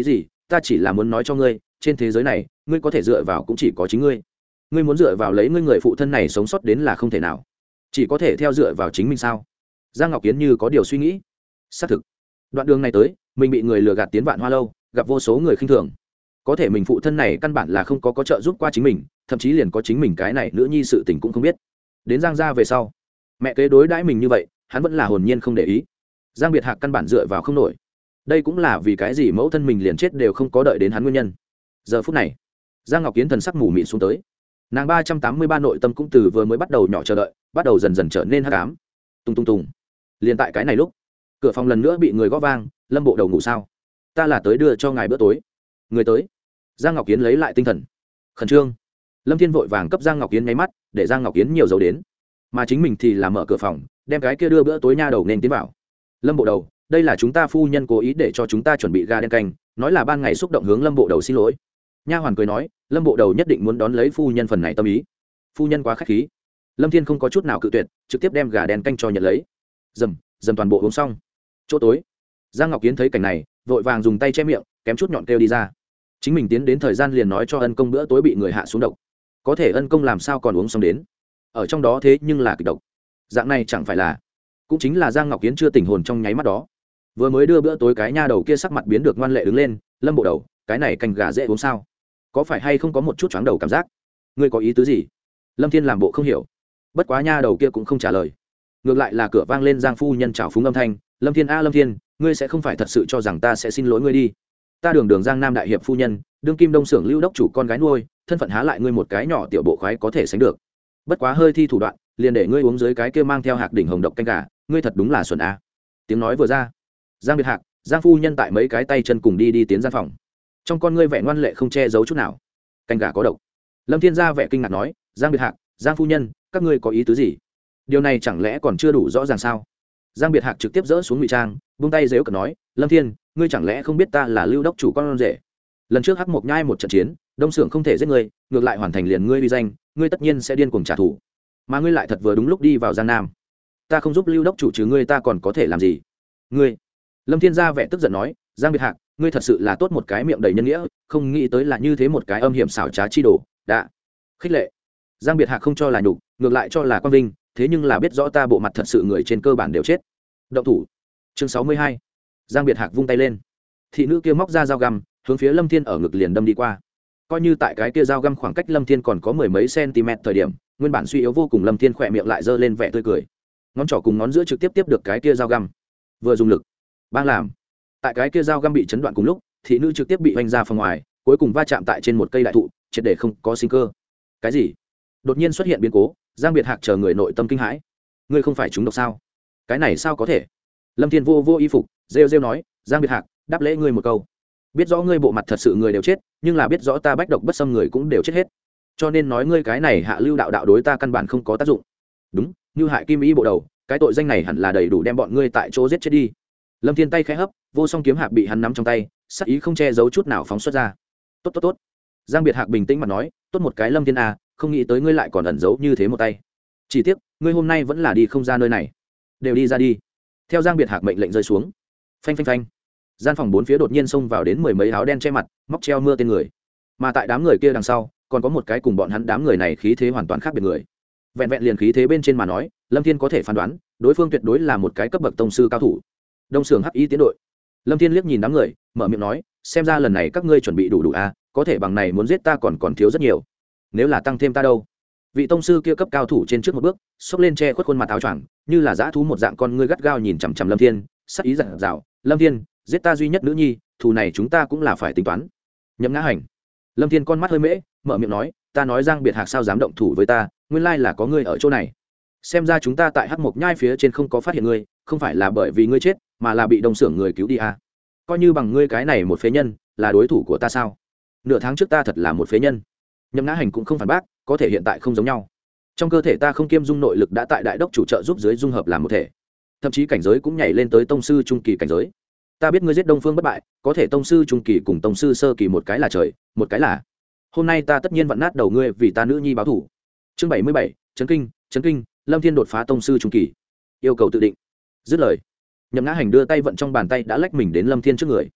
ta chỉ là muốn nói cho ngươi trên thế giới này ngươi có thể dựa vào cũng chỉ có chính ngươi. Ngươi muốn dựa vào lấy ngươi người phụ thân này sống sót đến là không thể nào, chỉ có thể theo dựa vào chính mình sao? Giang Ngọc Kiến như có điều suy nghĩ. Xác thực, đoạn đường này tới mình bị người lừa gạt tiến Vạn Hoa lâu, gặp vô số người khinh thường, có thể mình phụ thân này căn bản là không có có trợ giúp qua chính mình, thậm chí liền có chính mình cái này nữ nhi sự tình cũng không biết. Đến Giang gia về sau, mẹ kế đối đãi mình như vậy, hắn vẫn là hồn nhiên không để ý. Giang Biệt Hạc căn bản dựa vào không nổi, đây cũng là vì cái gì mẫu thân mình liền chết đều không có đợi đến hắn nguyên nhân. Giờ phút này, Giang Ngọc Kiến thần sắc mù mịt xuống tới, nàng ba trăm tám mươi ba nội tâm cũng từ vừa mới bắt đầu nhỏ chờ đợi, bắt đầu dần dần trở nên hắc ám. Tung tung tung. Liền tại cái này lúc, cửa phòng lần nữa bị người gõ vang. Lâm bộ đầu ngủ sao? Ta là tới đưa cho ngài bữa tối. Người tới. Giang Ngọc Kiến lấy lại tinh thần, khẩn trương. Lâm Thiên vội vàng cấp Giang Ngọc Kiến nháy mắt, để Giang Ngọc Kiến nhiều dấu đến, mà chính mình thì là mở cửa phòng, đem cái kia đưa bữa tối nha đầu nên tiến vào. Lâm bộ đầu, đây là chúng ta phu nhân cố ý để cho chúng ta chuẩn bị gà đen canh, nói là ban ngày xúc động hướng Lâm bộ đầu xin lỗi. Nha hoàn cười nói, Lâm bộ đầu nhất định muốn đón lấy phu nhân phần này tâm ý. Phu nhân quá khách khí. Lâm Thiên không có chút nào cự tuyệt, trực tiếp đem gà đen canh cho nhận lấy. Dầm, dầm toàn bộ uống xong. Chỗ tối, Giang Ngọc Kiến thấy cảnh này, vội vàng dùng tay che miệng, kém chút nhọn kêu đi ra. Chính mình tiến đến thời gian liền nói cho ân công bữa tối bị người hạ xuống độc, có thể ân công làm sao còn uống xong đến, ở trong đó thế nhưng là kịch độc. Dạng này chẳng phải là, cũng chính là Giang Ngọc Kiến chưa tỉnh hồn trong nháy mắt đó, vừa mới đưa bữa tối cái nha đầu kia sắc mặt biến được ngoan lệ đứng lên. Lâm bộ đầu, cái này canh gà dễ uống sao? Có phải hay không có một chút chóng đầu cảm giác? Ngươi có ý tứ gì? Lâm Thiên làm bộ không hiểu, bất quá nha đầu kia cũng không trả lời, ngược lại là cửa vang lên Giang phu nhân chào phúng âm thanh. Lâm Thiên a Lâm Thiên, ngươi sẽ không phải thật sự cho rằng ta sẽ xin lỗi ngươi đi? Ta đường đường Giang Nam đại hiệp phu nhân, đương kim đông xưởng lưu đốc chủ con gái nuôi, thân phận há lại ngươi một cái nhỏ tiểu bộ khoái có thể sánh được? Bất quá hơi thi thủ đoạn, liền để ngươi uống dưới cái kia mang theo hạc đỉnh hồng độc canh gà, ngươi thật đúng là xuẩn a. Tiếng nói vừa ra, Giang Biệt Hạc, Giang phu nhân tại mấy cái tay chân cùng đi đi tiến gian phòng, trong con ngươi vẻ ngoan lệ không che giấu chút nào. Canh gà có độc. Lâm Thiên ra vẻ kinh ngạc nói, Giang Biệt Hạc, Giang phu nhân, các ngươi có ý tứ gì? Điều này chẳng lẽ còn chưa đủ rõ ràng sao? Giang Biệt Hạc trực tiếp dỡ xuống ngụy trang, buông tay dếu cợt nói, Lâm Thiên, ngươi chẳng lẽ không biết ta là lưu đốc chủ con rể? Lần trước hắc mộc nhai một trận chiến, đông xưởng không thể giết ngươi, ngược lại hoàn thành liền ngươi uy danh, ngươi tất nhiên sẽ điên cuồng trả thù, mà ngươi lại thật vừa đúng lúc đi vào Giang Nam, ta không giúp lưu đốc chủ chứ ngươi ta còn có thể làm gì? Ngươi. Lâm Thiên ra vẻ tức giận nói, Giang Biệt Hạc, ngươi thật sự là tốt một cái miệng đầy nhân nghĩa, không nghĩ tới là như thế một cái âm hiểm xảo trá chi đồ. Đã khích lệ. Giang Biệt Hạc không cho là nhục, ngược lại cho là quang vinh, thế nhưng là biết rõ ta bộ mặt thật sự người trên cơ bản đều chết. Động thủ. Chương sáu mươi hai. Giang Biệt Hạc vung tay lên, thị nữ kia móc ra dao găm, hướng phía Lâm Thiên ở ngực liền đâm đi qua. Coi như tại cái kia dao găm khoảng cách Lâm Thiên còn có mười mấy cm thời điểm, nguyên bản suy yếu vô cùng Lâm Thiên khỏe miệng lại giơ lên vẻ tươi cười, ngón trỏ cùng ngón giữa trực tiếp tiếp được cái kia dao găm, vừa dùng lực bang làm, tại cái kia dao găm bị chấn đoạn cùng lúc, thị nữ trực tiếp bị vanh ra phòng ngoài, cuối cùng va chạm tại trên một cây đại thụ, triệt để không có sinh cơ. Cái gì? Đột nhiên xuất hiện biến cố, Giang Biệt Hạc chờ người nội tâm kinh hãi. Ngươi không phải trúng độc sao? Cái này sao có thể? Lâm Thiên vô vô y phục, rêu rêu nói, Giang Biệt Hạc, đáp lễ ngươi một câu. Biết rõ ngươi bộ mặt thật sự người đều chết, nhưng là biết rõ ta bách độc bất xâm người cũng đều chết hết, cho nên nói ngươi cái này hạ lưu đạo đạo đối ta căn bản không có tác dụng. Đúng, như hại kim ý bộ đầu, cái tội danh này hẳn là đầy đủ đem bọn ngươi tại chỗ giết chết đi. Lâm Thiên tay khẽ hấp, vô song kiếm hạc bị hắn nắm trong tay, sắc ý không che giấu chút nào phóng xuất ra. Tốt tốt tốt. Giang Biệt Hạc bình tĩnh mà nói, tốt một cái Lâm Thiên à, không nghĩ tới ngươi lại còn ẩn giấu như thế một tay. Chỉ tiếc, ngươi hôm nay vẫn là đi không ra nơi này. Đều đi ra đi. Theo Giang Biệt Hạc mệnh lệnh rơi xuống, phanh phanh phanh, gian phòng bốn phía đột nhiên xông vào đến mười mấy áo đen che mặt, móc treo mưa tên người. Mà tại đám người kia đằng sau, còn có một cái cùng bọn hắn đám người này khí thế hoàn toàn khác biệt người. Vẹn vẹn liền khí thế bên trên mà nói, Lâm Thiên có thể phán đoán, đối phương tuyệt đối là một cái cấp bậc tông sư cao thủ. Đông Sưởng Hắc Y tiến đội. Lâm Thiên liếc nhìn đám người, mở miệng nói, xem ra lần này các ngươi chuẩn bị đủ đủ à, có thể bằng này muốn giết ta còn còn thiếu rất nhiều. Nếu là tăng thêm ta đâu? Vị tông sư kia cấp cao thủ trên trước một bước, xốc lên che khuất khuôn mặt áo choàng, như là dã thú một dạng con ngươi gắt gao nhìn chằm chằm Lâm Thiên, sắc ý giận dào, Lâm Thiên, giết ta duy nhất nữ nhi, thù này chúng ta cũng là phải tính toán. Nhậm Ngã Hành. Lâm Thiên con mắt hơi mễ, mở miệng nói, ta nói Giang Biệt Hạc sao dám động thủ với ta, nguyên lai là có ngươi ở chỗ này. Xem ra chúng ta tại Hắc Mộc Nhai phía trên không có phát hiện ngươi, không phải là bởi vì ngươi chết, mà là bị đồng xưởng người cứu đi à. Coi như bằng ngươi cái này một phế nhân, là đối thủ của ta sao? Nửa tháng trước ta thật là một phế nhân. Nhậm Ngã Hành cũng không phản bác, có thể hiện tại không giống nhau. Trong cơ thể ta không kiêm dung nội lực đã tại đại đốc chủ trợ giúp dưới dung hợp làm một thể, thậm chí cảnh giới cũng nhảy lên tới tông sư trung kỳ cảnh giới. Ta biết ngươi giết Đông Phương bất bại, có thể tông sư trung kỳ cùng tông sư sơ kỳ một cái là trời, một cái là. Hôm nay ta tất nhiên vặn nát đầu ngươi vì ta nữ nhi báo thủ. Chương bảy mươi bảy, chấn kinh, chấn kinh, Lâm Thiên đột phá tông sư trung kỳ. Yêu cầu tự định. Dứt lời, Nhậm Ngã Hành đưa tay vận trong bàn tay đã lách mình đến Lâm Thiên trước người.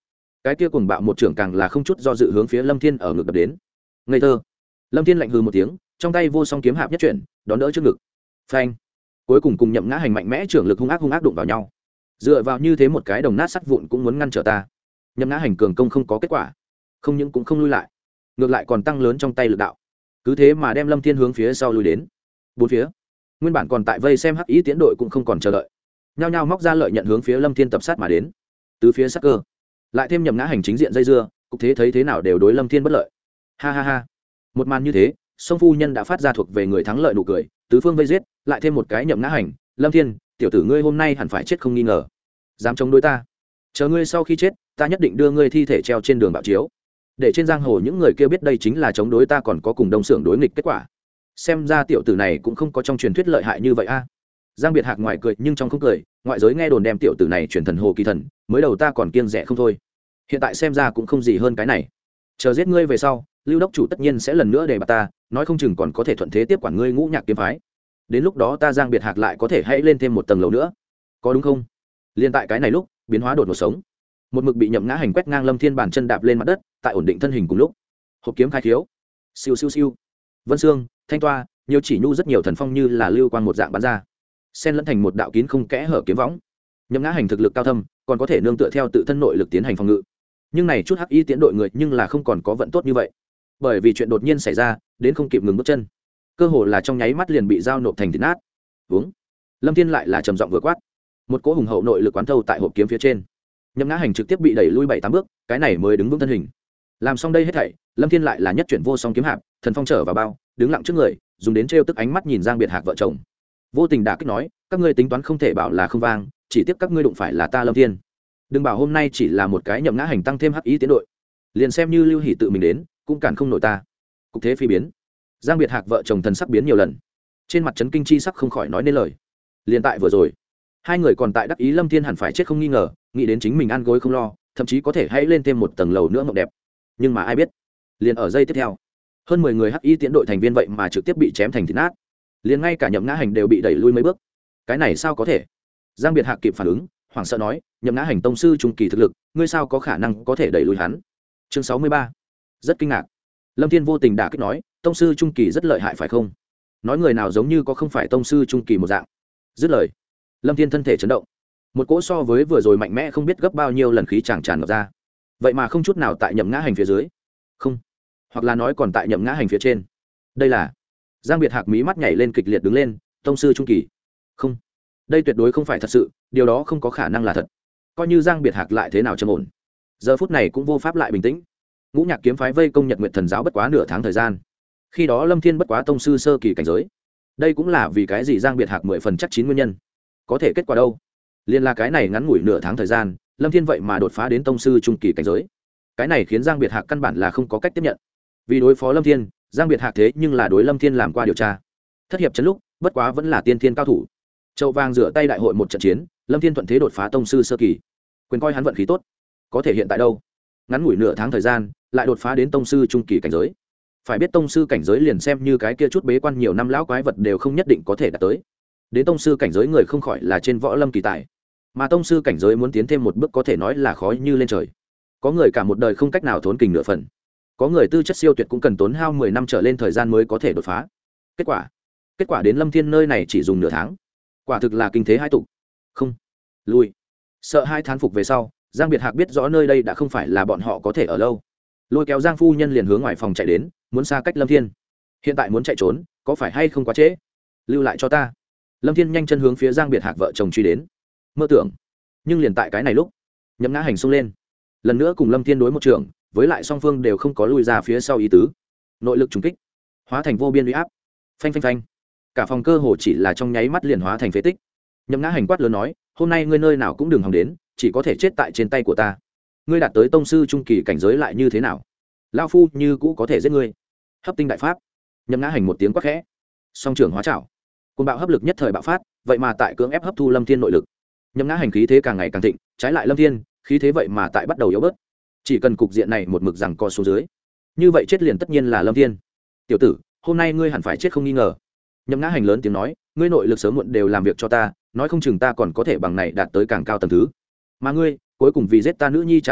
cái kia cùng bạo một trưởng càng là không chút do dự hướng phía lâm thiên ở ngực đập đến. Ngây thơ. Lâm thiên lạnh hừ một tiếng, trong tay vô song kiếm hạp nhất chuyển, đón đỡ trước ngực. Phanh. Cuối cùng cùng nhậm ngã hành mạnh mẽ trưởng lực hung ác hung ác đụng vào nhau. Dựa vào như thế một cái đồng nát sắt vụn cũng muốn ngăn trở ta. Nhậm ngã hành cường công không có kết quả, không những cũng không lui lại, ngược lại còn tăng lớn trong tay lực đạo, cứ thế mà đem lâm thiên hướng phía sau lui đến. Bốn phía nguyên bản còn tại vây xem hắc ý tiến đội cũng không còn chờ đợi, nhao nhao móc ra lợi nhận hướng phía lâm thiên tập sát mà đến. Từ phía sắc cơ lại thêm nhậm ngã hành chính diện dây dưa, cục thế thấy thế nào đều đối lâm thiên bất lợi. Ha ha ha. Một màn như thế, song phu nhân đã phát ra thuộc về người thắng lợi nụ cười, tứ phương vây giết, lại thêm một cái nhậm ngã hành. Lâm thiên, tiểu tử ngươi hôm nay hẳn phải chết không nghi ngờ, dám chống đối ta, chờ ngươi sau khi chết ta nhất định đưa ngươi thi thể treo trên đường bạo chiếu, để trên giang hồ những người kia biết đây chính là chống đối ta còn có cùng đông xưởng đối nghịch kết quả. Xem ra tiểu tử này cũng không có trong truyền thuyết lợi hại như vậy a. Giang Biệt Hạc ngoài cười nhưng trong không cười, ngoại giới nghe đồn đem tiểu tử này chuyển thần hồ kỳ thần, mới đầu ta còn kiêng rẻ không thôi, hiện tại xem ra cũng không gì hơn cái này. Chờ giết ngươi về sau, Lưu đốc chủ tất nhiên sẽ lần nữa để bạt ta, nói không chừng còn có thể thuận thế tiếp quản ngươi Ngũ Nhạc kiếm phái. Đến lúc đó ta Giang Biệt Hạc lại có thể hãy lên thêm một tầng lầu nữa, có đúng không? Liên tại cái này lúc, biến hóa đột ngột sống, một mực bị nhậm ngã hành quét ngang lâm thiên bàn chân đạp lên mặt đất, tại ổn định thân hình cùng lúc, hộp kiếm khai khiếu, siêu siêu siêu, vân xương, thanh toa, nhiều chỉ nhu rất nhiều thần phong như là lưu quang một dạng bắn ra, xen lẫn thành một đạo kín không kẽ hở kiếm võng. Nhậm ngã hành thực lực cao thâm, còn có thể nương tựa theo tự thân nội lực tiến hành phòng ngự, nhưng này chút hắc y tiến đội người nhưng là không còn có vận tốt như vậy, bởi vì chuyện đột nhiên xảy ra đến không kịp ngừng bước chân, cơ hồ là trong nháy mắt liền bị dao nộp thành thịt nát. Uống. Lâm thiên lại là trầm giọng vừa quát, một cỗ hùng hậu nội lực quán thâu tại hộp kiếm phía trên. Nhậm ngã hành trực tiếp bị đẩy lui bảy tám bước, cái này mới đứng vững thân hình. Làm xong đây hết thảy, lâm thiên lại là nhất chuyển vô song kiếm hạp, thần phong trở vào bao, đứng lặng trước người, dùng đến trêu tức ánh mắt nhìn Giang Biệt Hạc vợ chồng, vô tình đả kích nói, các ngươi tính toán không thể bảo là không vang, chỉ tiếc các ngươi đụng phải là ta Lâm Thiên. Đừng bảo hôm nay chỉ là một cái nhậm ngã hành tăng thêm hắc ý tiến đội, liền xem như Lưu Hỷ tự mình đến cũng cản không nổi ta. Cục thế phi biến, Giang Biệt Hạc vợ chồng thần sắc biến nhiều lần, trên mặt chấn kinh chi sắc không khỏi nói nên lời. Liên tại vừa rồi, hai người còn tại đắc ý Lâm Thiên hẳn phải chết không nghi ngờ, nghĩ đến chính mình ăn gối không lo, thậm chí có thể hãy lên thêm một tầng lầu nữa mộng đẹp. Nhưng mà ai biết, liền ở giây tiếp theo, hơn mười người hắc y tiến đội thành viên vậy mà trực tiếp bị chém thành thịt nát, liền ngay cả nhậm ngã hành đều bị đẩy lui mấy bước. Cái này sao có thể? Giang Biệt Hạc kịp phản ứng, hoảng sợ nói, nhậm ngã hành tông sư trung kỳ thực lực, ngươi sao có khả năng có thể đẩy lui hắn? Chương sáu mươi ba. Rất kinh ngạc. Lâm Thiên vô tình đả kích nói, tông sư trung kỳ rất lợi hại phải không? Nói người nào giống như có không phải tông sư trung kỳ một dạng. Dứt lời, Lâm Thiên thân thể chấn động, một cỗ so với vừa rồi mạnh mẽ không biết gấp bao nhiêu lần khí tràn tràn ngập ra, vậy mà không chút nào tại nhậm ngã hành phía dưới, không, hoặc là nói còn tại nhậm ngã hành phía trên. Đây là Giang Biệt Hạc mí mắt nhảy lên kịch liệt đứng lên, tông sư trung kỳ, không, đây tuyệt đối không phải thật sự, điều đó không có khả năng là thật. Coi như Giang Biệt Hạc lại thế nào trầm ổn, giờ phút này cũng vô pháp lại bình tĩnh. Ngũ Nhạc kiếm phái vây công Nhật Nguyệt thần giáo bất quá nửa tháng thời gian, khi đó Lâm Thiên bất quá tông sư sơ kỳ cảnh giới, đây cũng là vì cái gì Giang Biệt Hạc mười phần chắc chín nguyên nhân. Có thể kết quả đâu, liên là cái này ngắn ngủi nửa tháng thời gian, Lâm Thiên vậy mà đột phá đến tông sư trung kỳ cảnh giới, cái này khiến Giang Biệt Hạc căn bản là không có cách tiếp nhận. Vì đối phó Lâm Thiên, Giang Biệt Hạc thế nhưng là đối Lâm Thiên làm qua điều tra, thất hiệp chấn lúc bất quá vẫn là tiên thiên cao thủ. Châu vàng rửa tay đại hội một trận chiến, Lâm Thiên thuận thế đột phá tông sư sơ kỳ, quyền coi hắn vận khí tốt. Có thể hiện tại đâu, ngắn ngủi nửa tháng thời gian lại đột phá đến tông sư trung kỳ cảnh giới. Phải biết tông sư cảnh giới liền xem như cái kia chút bế quan nhiều năm lão quái vật đều không nhất định có thể đạt tới, đến tông sư cảnh giới người không khỏi là trên võ lâm kỳ tài, mà tông sư cảnh giới muốn tiến thêm một bước có thể nói là khó như lên trời. Có người cả một đời không cách nào thốn kình nửa phần, có người tư chất siêu tuyệt cũng cần tốn hao mười năm trở lên thời gian mới có thể đột phá. Kết quả kết quả đến Lâm Thiên nơi này chỉ dùng nửa tháng, quả thực là kinh thế hai tục. Không, lui. Sợ hai thán phục về sau, Giang Biệt Hạc biết rõ nơi đây đã không phải là bọn họ có thể ở lâu, lôi kéo Giang phu nhân liền hướng ngoài phòng chạy đến, muốn xa cách Lâm Thiên. Hiện tại muốn chạy trốn có phải hay không quá trễ? Lưu lại cho ta. Lâm Thiên nhanh chân hướng phía Giang Biệt Hạc vợ chồng truy đến. Mơ tưởng. Nhưng liền tại cái này lúc, nhậm ngã hành xông lên, lần nữa cùng Lâm Thiên đối một trường, với lại song phương đều không có lui ra phía sau ý tứ. Nội lực trùng kích, hóa thành vô biên uy áp. Phanh phanh phanh. Cả phòng cơ hồ chỉ là trong nháy mắt liền hóa thành phế tích. Nhậm ngã hành quát lớn nói, hôm nay ngươi nơi nào cũng đừng hòng đến, chỉ có thể chết tại trên tay của ta. Ngươi đạt tới tông sư trung kỳ cảnh giới lại như thế nào? Lão phu như cũ có thể giết ngươi. Hấp tinh đại pháp. Nhậm ngã hành một tiếng quát khẽ, song trưởng hóa chảo, côn bạo hấp lực nhất thời bạo phát, vậy mà tại cưỡng ép hấp thu Lâm Thiên nội lực. Nhậm ngã hành khí thế càng ngày càng thịnh, trái lại Lâm Thiên khí thế vậy mà tại bắt đầu yếu bớt. Chỉ cần cục diện này một mực rằng co xuống dưới, như vậy chết liền tất nhiên là Lâm Thiên. Tiểu tử, hôm nay ngươi hẳn phải chết không nghi ngờ. Nhậm ngã hành lớn tiếng nói, ngươi nội lực sớm muộn đều làm việc cho ta, nói không chừng ta còn có thể bằng này đạt tới càng cao tầng thứ. Mà ngươi, cuối cùng vì giết ta nữ nhi trả giá đắt,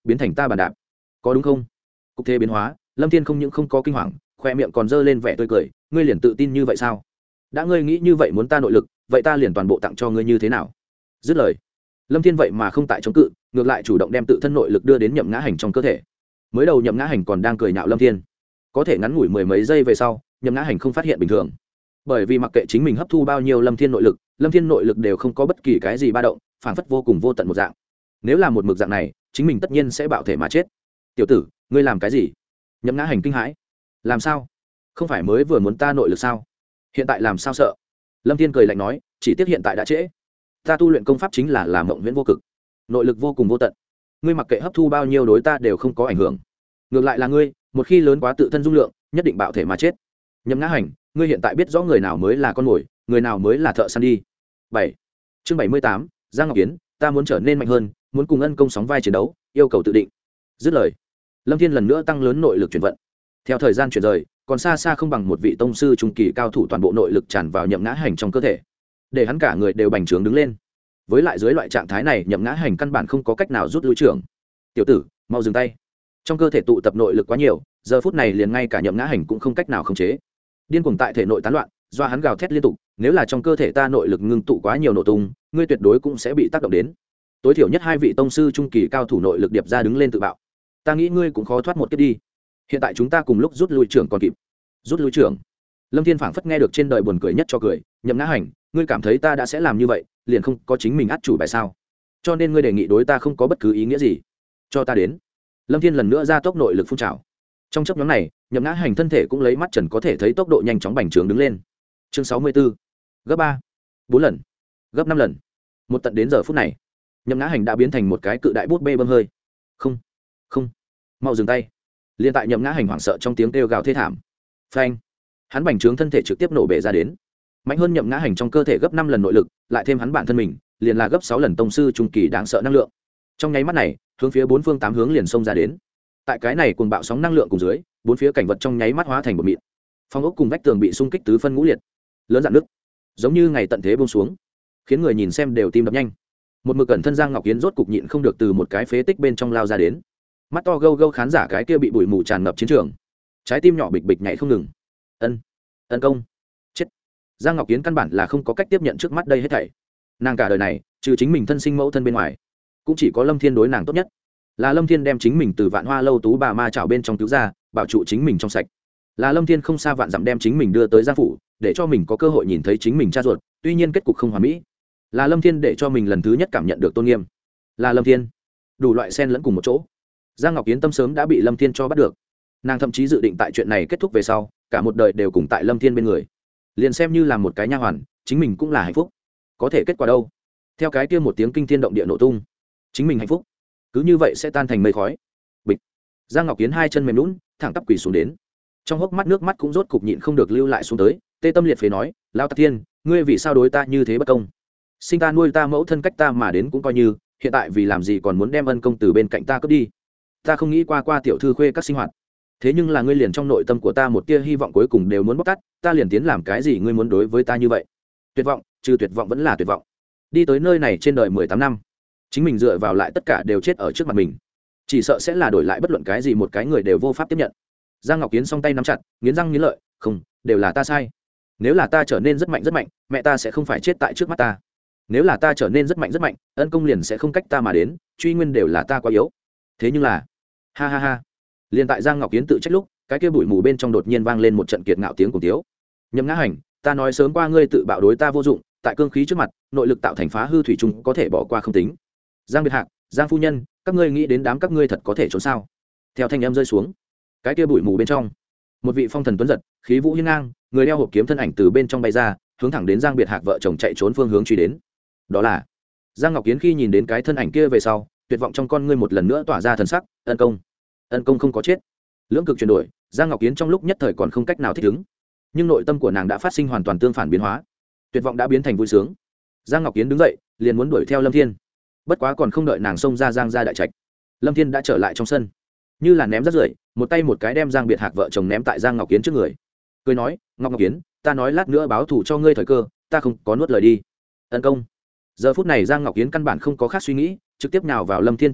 biến thành ta bàn đạp, có đúng không? Cục thế biến hóa, Lâm Thiên không những không có kinh hoàng, khoe miệng còn dơ lên vẻ tươi cười. Ngươi liền tự tin như vậy sao? Đã ngươi nghĩ như vậy muốn ta nội lực, vậy ta liền toàn bộ tặng cho ngươi như thế nào? Dứt lời, Lâm Thiên vậy mà không tại chống cự, ngược lại chủ động đem tự thân nội lực đưa đến Nhậm Ngã Hành trong cơ thể. Mới đầu Nhậm Ngã Hành còn đang cười nhạo Lâm Thiên, có thể ngắn ngủi mười mấy giây về sau, Nhậm Ngã Hành không phát hiện bình thường, bởi vì mặc kệ chính mình hấp thu bao nhiêu Lâm Thiên nội lực, Lâm Thiên nội lực đều không có bất kỳ cái gì ba động, phảng phất vô cùng vô tận một dạng. Nếu là một mực dạng này, chính mình tất nhiên sẽ bạo thể mà chết. Tiểu tử, ngươi làm cái gì? Nhậm Ngã Hành kinh hãi. Làm sao? Không phải mới vừa muốn ta nội lực sao? Hiện tại làm sao sợ? Lâm Thiên cười lạnh nói, chỉ tiếc hiện tại đã trễ. Ta tu luyện công pháp chính là làm mộng viễn vô cực, nội lực vô cùng vô tận. Ngươi mặc kệ hấp thu bao nhiêu đối ta đều không có ảnh hưởng. Ngược lại là ngươi, một khi lớn quá tự thân dung lượng, nhất định bạo thể mà chết. Nhậm Ngã Hành, ngươi hiện tại biết rõ người nào mới là con mồi, người nào mới là thợ săn đi. Bảy. Chương bảy mươi tám, Giang Ngọc Kiến, ta muốn trở nên mạnh hơn, muốn cùng Ân Công sóng vai chiến đấu, yêu cầu tự định. Dứt lời, Lâm Thiên lần nữa tăng lớn nội lực chuyển vận. Theo thời gian chuyển rời, còn xa xa không bằng một vị tông sư trung kỳ cao thủ toàn bộ nội lực tràn vào Nhậm Ngã Hành trong cơ thể, để hắn cả người đều bành trướng đứng lên. Với lại dưới loại trạng thái này, Nhậm Ngã Hành căn bản không có cách nào rút lui trưởng. Tiểu tử, mau dừng tay. Trong cơ thể tụ tập nội lực quá nhiều, giờ phút này liền ngay cả Nhậm Ngã Hành cũng không cách nào khống chế. Điên cuồng tại thể nội tán loạn, do hắn gào thét liên tục, nếu là trong cơ thể ta nội lực ngưng tụ quá nhiều nổ tung, ngươi tuyệt đối cũng sẽ bị tác động đến. Tối thiểu nhất hai vị tông sư trung kỳ cao thủ nội lực điệp ra đứng lên tự bạo. Ta nghĩ ngươi cũng khó thoát một kiếp đi. Hiện tại chúng ta cùng lúc rút lui trưởng còn kịp. Rút lui trưởng. Lâm Thiên phảng phất nghe được trên đời buồn cười nhất cho cười, Nhậm Ngã Hành, ngươi cảm thấy ta đã sẽ làm như vậy, liền không có chính mình át chủ bài sao? Cho nên ngươi đề nghị đối ta không có bất cứ ý nghĩa gì. Cho ta đến. Lâm Thiên lần nữa ra tốc nội lực phun trào. Trong chốc ngắn này, Nhậm Ngã Hành thân thể cũng lấy mắt trần có thể thấy tốc độ nhanh chóng bành trướng đứng lên. Chương sáu mươi 64. Gấp ba, bốn lần, gấp năm lần. Một tận đến giờ phút này, Nhậm Ngã Hành đã biến thành một cái cự đại bút bê bơm hơi. Không, không, mau dừng tay. Liên tại Nhậm Ngã Hành hoảng sợ trong tiếng kêu gào thê thảm. Phanh. Hắn bành trướng thân thể trực tiếp nổ bể ra đến. Mạnh hơn Nhậm Ngã Hành trong cơ thể gấp năm lần nội lực, lại thêm hắn bản thân mình, liền là gấp sáu lần tông sư trung kỳ đáng sợ năng lượng. Trong nháy mắt này, hướng phía bốn phương tám hướng liền xông ra đến. Tại cái này cuồng bạo sóng năng lượng cùng dưới, bốn phía cảnh vật trong nháy mắt hóa thành bột mịn. Phong ốc cùng vách tường bị xung kích tứ phân ngũ liệt, lớn dạn nứt, giống như ngày tận thế buông xuống, khiến người nhìn xem đều tim đập nhanh. Một mực cẩn thân Giang Ngọc Kiến rốt cục nhịn không được từ một cái phế tích bên trong lao ra đến, mắt to gâu gâu khán giả cái kia bị bụi mù tràn ngập chiến trường, trái tim nhỏ bịch bịch nhảy không ngừng. Ân, ân công, chết. Giang Ngọc Kiến căn bản là không có cách tiếp nhận trước mắt đây hết thảy. Nàng cả đời này, trừ chính mình thân sinh mẫu thân bên ngoài, cũng chỉ có Lâm Thiên đối nàng tốt nhất. Là Lâm Thiên đem chính mình từ Vạn Hoa lâu tú bà ma chảo bên trong cứu ra, bảo trụ chính mình trong sạch. Là Lâm Thiên không xa vạn dặm đem chính mình đưa tới Giang phủ, để cho mình có cơ hội nhìn thấy chính mình cha ruột, tuy nhiên kết cục không hoàn mỹ. Là Lâm Thiên để cho mình lần thứ nhất cảm nhận được tôn nghiêm. Là Lâm Thiên, đủ loại xen lẫn cùng một chỗ. Giang Ngọc Kiến tâm sớm đã bị Lâm Thiên cho bắt được. Nàng thậm chí dự định tại chuyện này kết thúc về sau, cả một đời đều cùng tại Lâm Thiên bên người. Liền xem như là một cái nha hoàn, chính mình cũng là hạnh phúc. Có thể kết quả đâu? Theo cái kia một tiếng kinh thiên động địa nổ tung, chính mình hạnh phúc cứ như vậy sẽ tan thành mây khói. Bịch. Giang Ngọc Kiến hai chân mềm nhũn, thẳng tắp quỳ xuống đến. Trong hốc mắt nước mắt cũng rốt cục nhịn không được lưu lại xuống tới, tê tâm liệt phế nói, Lão Tạc Thiên, ngươi vì sao đối ta như thế bất công? Sinh ta nuôi ta mẫu thân cách ta mà đến cũng coi như, hiện tại vì làm gì còn muốn đem ân công từ bên cạnh ta cướp đi? Ta không nghĩ qua qua tiểu thư khuê các sinh hoạt, thế nhưng là ngươi liền trong nội tâm của ta một tia hy vọng cuối cùng đều muốn bóc tát, ta liền tiến làm cái gì ngươi muốn đối với ta như vậy? Tuyệt vọng, trừ tuyệt vọng vẫn là tuyệt vọng. Đi tới nơi này trên đời mười tám năm, chính mình dựa vào lại tất cả đều chết ở trước mặt mình, chỉ sợ sẽ là đổi lại bất luận cái gì một cái người đều vô pháp tiếp nhận. Giang Ngọc Kiến song tay nắm chặt, nghiến răng nghiến lợi, không, đều là ta sai. Nếu là ta trở nên rất mạnh rất mạnh, mẹ ta sẽ không phải chết tại trước mắt ta. Nếu là ta trở nên rất mạnh rất mạnh, ân công liền sẽ không cách ta mà đến, truy nguyên đều là ta quá yếu. Thế nhưng là, ha ha ha. Liền tại Giang Ngọc Kiến tự trách lúc, cái kia bụi mù bên trong đột nhiên vang lên một trận kiệt ngạo tiếng cùng tiếu. Nhậm Ngã Hành, ta nói sớm qua ngươi tự bạo đối ta vô dụng, tại cương khí trước mặt, nội lực tạo thành phá hư thủy chung có thể bỏ qua không tính. Giang Biệt Hạc, Giang phu nhân, các ngươi nghĩ đến đám các ngươi thật có thể trốn sao? Theo thanh âm rơi xuống, cái kia bụi mù bên trong, một vị phong thần tuấn giật, khí vũ hiên ngang, người đeo hộp kiếm thân ảnh từ bên trong bay ra, hướng thẳng đến Giang Biệt Hạc vợ chồng chạy trốn phương hướng truy đến. Đó là Giang Ngọc Kiến. Khi nhìn đến cái thân ảnh kia về sau, tuyệt vọng trong con ngươi một lần nữa tỏa ra thần sắc. Ân công, ân công không có chết. Lưỡng cực chuyển đổi, Giang Ngọc Kiến trong lúc nhất thời còn không cách nào thích ứng, nhưng nội tâm của nàng đã phát sinh hoàn toàn tương phản biến hóa, tuyệt vọng đã biến thành vui sướng. Giang Ngọc Kiến đứng dậy, liền muốn đuổi theo Lâm Thiên, bất quá còn không đợi nàng xông ra Giang gia đại trạch, Lâm Thiên đã trở lại trong sân, như là ném rác rưởi, một tay một cái đem Giang Biệt Hạc vợ chồng ném tại Giang Ngọc Kiến trước người, cười nói, Ngọc Ngọc Kiến, ta nói lát nữa báo thù cho ngươi thời cơ, ta không có nuốt lời đi. Ân công. Giờ phút này Giang Ngọc Kiến căn bản không có khác suy nghĩ, trực tiếp nào vào Lâm Thiên trong ngực,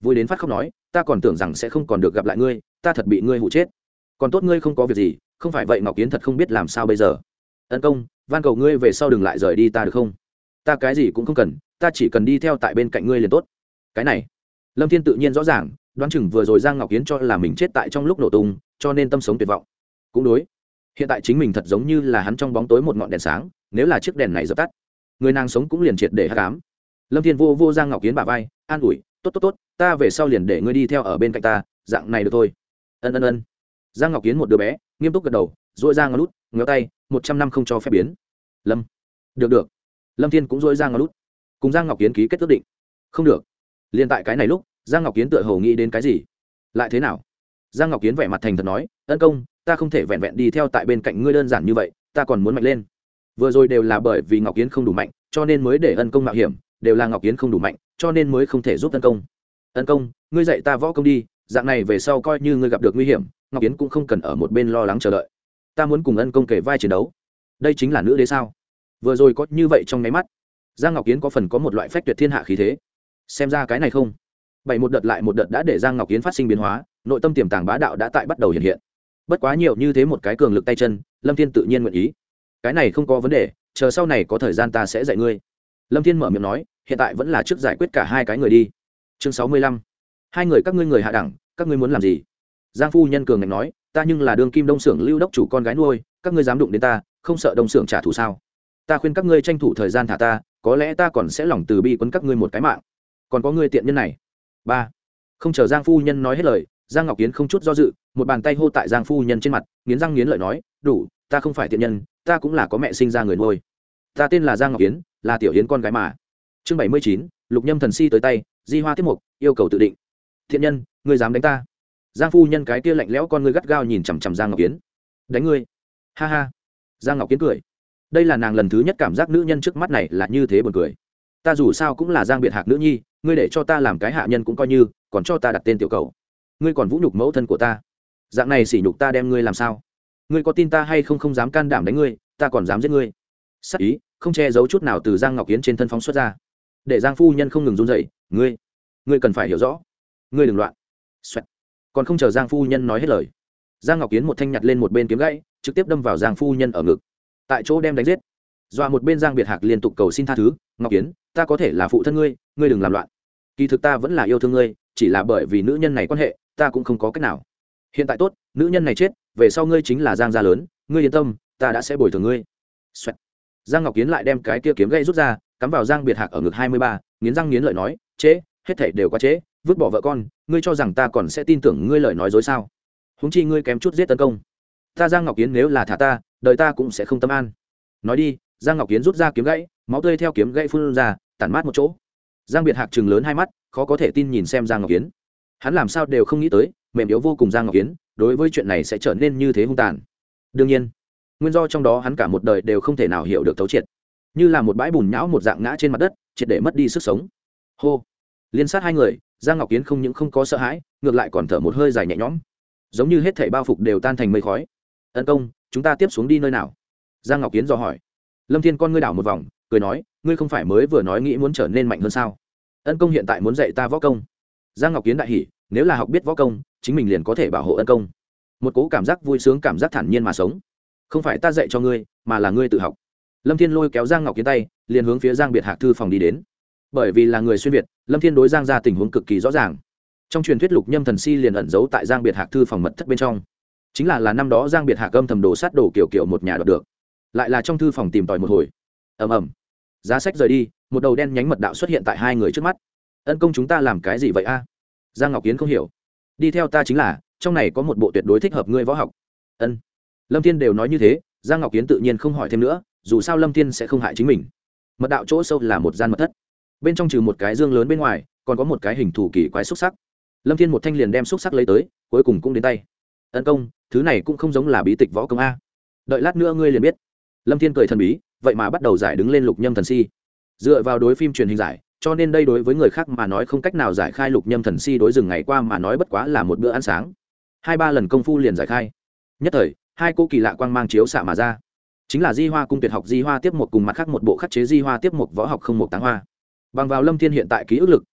vui đến phát khóc nói ta còn tưởng rằng sẽ không còn được gặp lại ngươi, ta thật bị ngươi hụ chết. Còn tốt ngươi không có việc gì, không phải vậy ngọc kiến thật không biết làm sao bây giờ. Ân công, van cầu ngươi về sau đừng lại rời đi ta được không? Ta cái gì cũng không cần, ta chỉ cần đi theo tại bên cạnh ngươi liền tốt. Cái này Lâm Thiên tự nhiên rõ ràng, đoán chừng vừa rồi Giang Ngọc Kiến cho là mình chết tại trong lúc nổ tung, cho nên tâm sống tuyệt vọng. Cũng đối, hiện tại chính mình thật giống như là hắn trong bóng tối một ngọn đèn sáng, nếu là chiếc đèn này dập tắt, người nàng sống cũng liền triệt để hắc ám. Lâm Thiên vô vô Giang Ngọc Kiến bả vai, an ủi, tốt tốt tốt, ta về sau liền để ngươi đi theo ở bên cạnh ta, dạng này được thôi. Ân ân ân. Giang Ngọc Kiến một đứa bé, nghiêm túc gật đầu, duỗi ra ngón lút, ngéo tay, một trăm năm không cho phép biến. Lâm, được được. Lâm Thiên cũng duỗi ra ngón lút, cùng Giang Ngọc Kiến ký kết ước định. Không được. Liên tại cái này lúc, Giang Ngọc Kiến tựa hồ nghĩ đến cái gì. Lại thế nào? Giang Ngọc Kiến vẻ mặt thành thật nói, ân công, ta không thể vẹn vẹn đi theo tại bên cạnh ngươi đơn giản như vậy, ta còn muốn mạnh lên. Vừa rồi đều là bởi vì Ngọc Kiến không đủ mạnh, cho nên mới để ân công mạo hiểm, đều là Ngọc Kiến không đủ mạnh, cho nên mới không thể giúp ân công. Ân công, ngươi dạy ta võ công đi, dạng này về sau coi như ngươi gặp được nguy hiểm, Ngọc Kiến cũng không cần ở một bên lo lắng chờ đợi. Ta muốn cùng ân công kể vai chiến đấu. Đây chính là nữ đế sao? Vừa rồi có như vậy trong máy mắt, Giang Ngọc Kiến có phần có một loại phách tuyệt thiên hạ khí thế. Xem ra cái này không. Bảy một đợt lại một đợt đã để Giang Ngọc Kiến phát sinh biến hóa, nội tâm tiềm tàng bá đạo đã tại bắt đầu hiện hiện. Bất quá nhiều như thế một cái cường lực tay chân, Lâm Thiên tự nhiên nguyện ý. Cái này không có vấn đề, chờ sau này có thời gian ta sẽ dạy ngươi. Lâm Thiên mở miệng nói, hiện tại vẫn là trước giải quyết cả hai cái người đi. Chương sáu mươi lăm. Hai người các ngươi người hạ đẳng, các ngươi muốn làm gì? Giang phu nhân cường ngạnh nói, ta nhưng là đương kim đông xưởng lưu đốc chủ con gái nuôi, các ngươi dám đụng đến ta, không sợ đông xưởng trả thù sao? Ta khuyên các ngươi tranh thủ thời gian thả ta, có lẽ ta còn sẽ lòng từ bi quấn các ngươi một cái mạng. Còn có ngươi tiện nhân này. Ba. Không chờ Giang phu nhân nói hết lời, Giang Ngọc Kiến không chút do dự, một bàn tay hô tại Giang phu nhân trên mặt, nghiến răng nghiến lợi nói, đủ, ta không phải tiện nhân, ta cũng là có mẹ sinh ra người nuôi. Ta tên là Giang Ngọc Kiến, là tiểu Yến con gái mà. Chương bảy mươi chín, Lục Nhâm thần si tới tay, di hoa tiếp mục, yêu cầu tự định. Thiện nhân, ngươi dám đánh ta? Giang phu nhân cái kia lạnh lẽo con ngươi gắt gao nhìn chằm chằm Giang Ngọc Kiến. Đánh ngươi? Ha ha. Giang Ngọc Kiến cười. Đây là nàng lần thứ nhất cảm giác nữ nhân trước mắt này là như thế buồn cười. Ta dù sao cũng là Giang Biệt Hạc nữ nhi, ngươi để cho ta làm cái hạ nhân cũng coi như, còn cho ta đặt tên tiểu cầu. Ngươi còn vũ nhục mẫu thân của ta. Dạng này sỉ nhục ta đem ngươi làm sao? Ngươi có tin ta hay không không dám can đảm đánh ngươi, ta còn dám giết ngươi. Sắc ý không che giấu chút nào từ Giang Ngọc Kiến trên thân phóng xuất ra, để Giang phu nhân không ngừng run rẩy. Ngươi, ngươi cần phải hiểu rõ, ngươi đừng loạn. Xoẹt. Còn không chờ Giang phu nhân nói hết lời, Giang Ngọc Kiến một thanh nhặt lên một bên kiếm gãy, trực tiếp đâm vào Giang phu nhân ở ngực, tại chỗ đem đánh giết. Dọa một bên Giang Biệt Hạc liên tục cầu xin tha thứ, Ngọc Kiến, ta có thể là phụ thân ngươi, ngươi đừng làm loạn. Kỳ thực ta vẫn là yêu thương ngươi, chỉ là bởi vì nữ nhân này quan hệ, ta cũng không có cách nào. Hiện tại tốt, nữ nhân này chết, về sau ngươi chính là Giang gia lớn, ngươi yên tâm, ta đã sẽ bồi thường ngươi. Xoẹt. Giang Ngọc Kiến lại đem cái kia kiếm gãy rút ra, cắm vào Giang Biệt Hạc ở ngực hai mươi ba, nghiến răng nghiến lợi nói, chế, hết thảy đều quá chế, vứt bỏ vợ con, ngươi cho rằng ta còn sẽ tin tưởng ngươi lời nói dối sao? Huống chi ngươi kém chút giết tấn công ta. Giang Ngọc Kiến nếu là thả ta, đời ta cũng sẽ không tâm an. Nói đi. Giang Ngọc Kiến rút ra kiếm gãy, máu tươi theo kiếm gãy phun ra, tản mát một chỗ. Giang Biệt Hạc trừng lớn hai mắt, khó có thể tin nhìn xem Giang Ngọc Kiến. Hắn làm sao đều không nghĩ tới, mềm yếu vô cùng Giang Ngọc Kiến đối với chuyện này sẽ trở nên như thế hung tàn. Đương nhiên, nguyên do trong đó hắn cả một đời đều không thể nào hiểu được thấu triệt, như là một bãi bùn nhão một dạng ngã trên mặt đất, triệt để mất đi sức sống. Hô. Liên sát hai người, Giang Ngọc Kiến không những không có sợ hãi, ngược lại còn thở một hơi dài nhẹ nhõm, giống như hết thảy bao phục đều tan thành mây khói. Ân công, chúng ta tiếp xuống đi nơi nào? Giang Ngọc Kiến dò hỏi. Lâm Thiên con ngươi đảo một vòng, cười nói, ngươi không phải mới vừa nói nghĩ muốn trở nên mạnh hơn sao? Ân công hiện tại muốn dạy ta võ công. Giang Ngọc Kiến đại hỉ, nếu là học biết võ công, chính mình liền có thể bảo hộ ân công. Một cố cảm giác vui sướng, cảm giác thản nhiên mà sống. Không phải ta dạy cho ngươi, mà là ngươi tự học. Lâm Thiên lôi kéo Giang Ngọc Kiến tay, liền hướng phía Giang Biệt Hạc thư phòng đi đến. Bởi vì là người xuyên việt, Lâm Thiên đối Giang gia tình huống cực kỳ rõ ràng. Trong truyền thuyết Lục Nhâm thần si liền ẩn giấu tại Giang Biệt Hạc thư phòng mật thất bên trong, chính là là năm đó Giang Biệt Hạc âm thầm đồ sát đồ kiểu kiểu một nhà đoạt được, lại là trong thư phòng tìm tòi một hồi. Ầm ầm. Giá sách rời đi, một đầu đen nhánh mật đạo xuất hiện tại hai người trước mắt. Ân công, chúng ta làm cái gì vậy a? Giang Ngọc Kiến không hiểu. Đi theo ta chính là, trong này có một bộ tuyệt đối thích hợp ngươi võ học. Ân. Lâm Thiên đều nói như thế, Giang Ngọc Kiến tự nhiên không hỏi thêm nữa, dù sao Lâm Thiên sẽ không hại chính mình. Mật đạo chỗ sâu là một gian mật thất, bên trong trừ một cái dương lớn bên ngoài, còn có một cái hình thù kỳ quái xúc sắc. Lâm Thiên một thanh liền đem xúc sắc lấy tới, cuối cùng cũng đến tay. Ân công, thứ này cũng không giống là bí tịch võ công a. Đợi lát nữa ngươi liền biết. Lâm Thiên cười thần bí, vậy mà bắt đầu giải đứng lên Lục Nhâm thần si. Dựa vào đối phim truyền hình giải, cho nên đây đối với người khác mà nói không cách nào giải khai Lục Nhâm thần si đối rừng ngày qua mà nói bất quá là một bữa ăn sáng. Hai ba lần công phu liền giải khai. Nhất thời, hai cô kỳ lạ quang mang chiếu xạ mà ra, chính là Di Hoa cung tuyệt học Di Hoa tiếp một cùng mặt khác một bộ khắc chế Di Hoa tiếp một võ học không một táng hoa. Bằng vào Lâm Thiên hiện tại ký ức lực,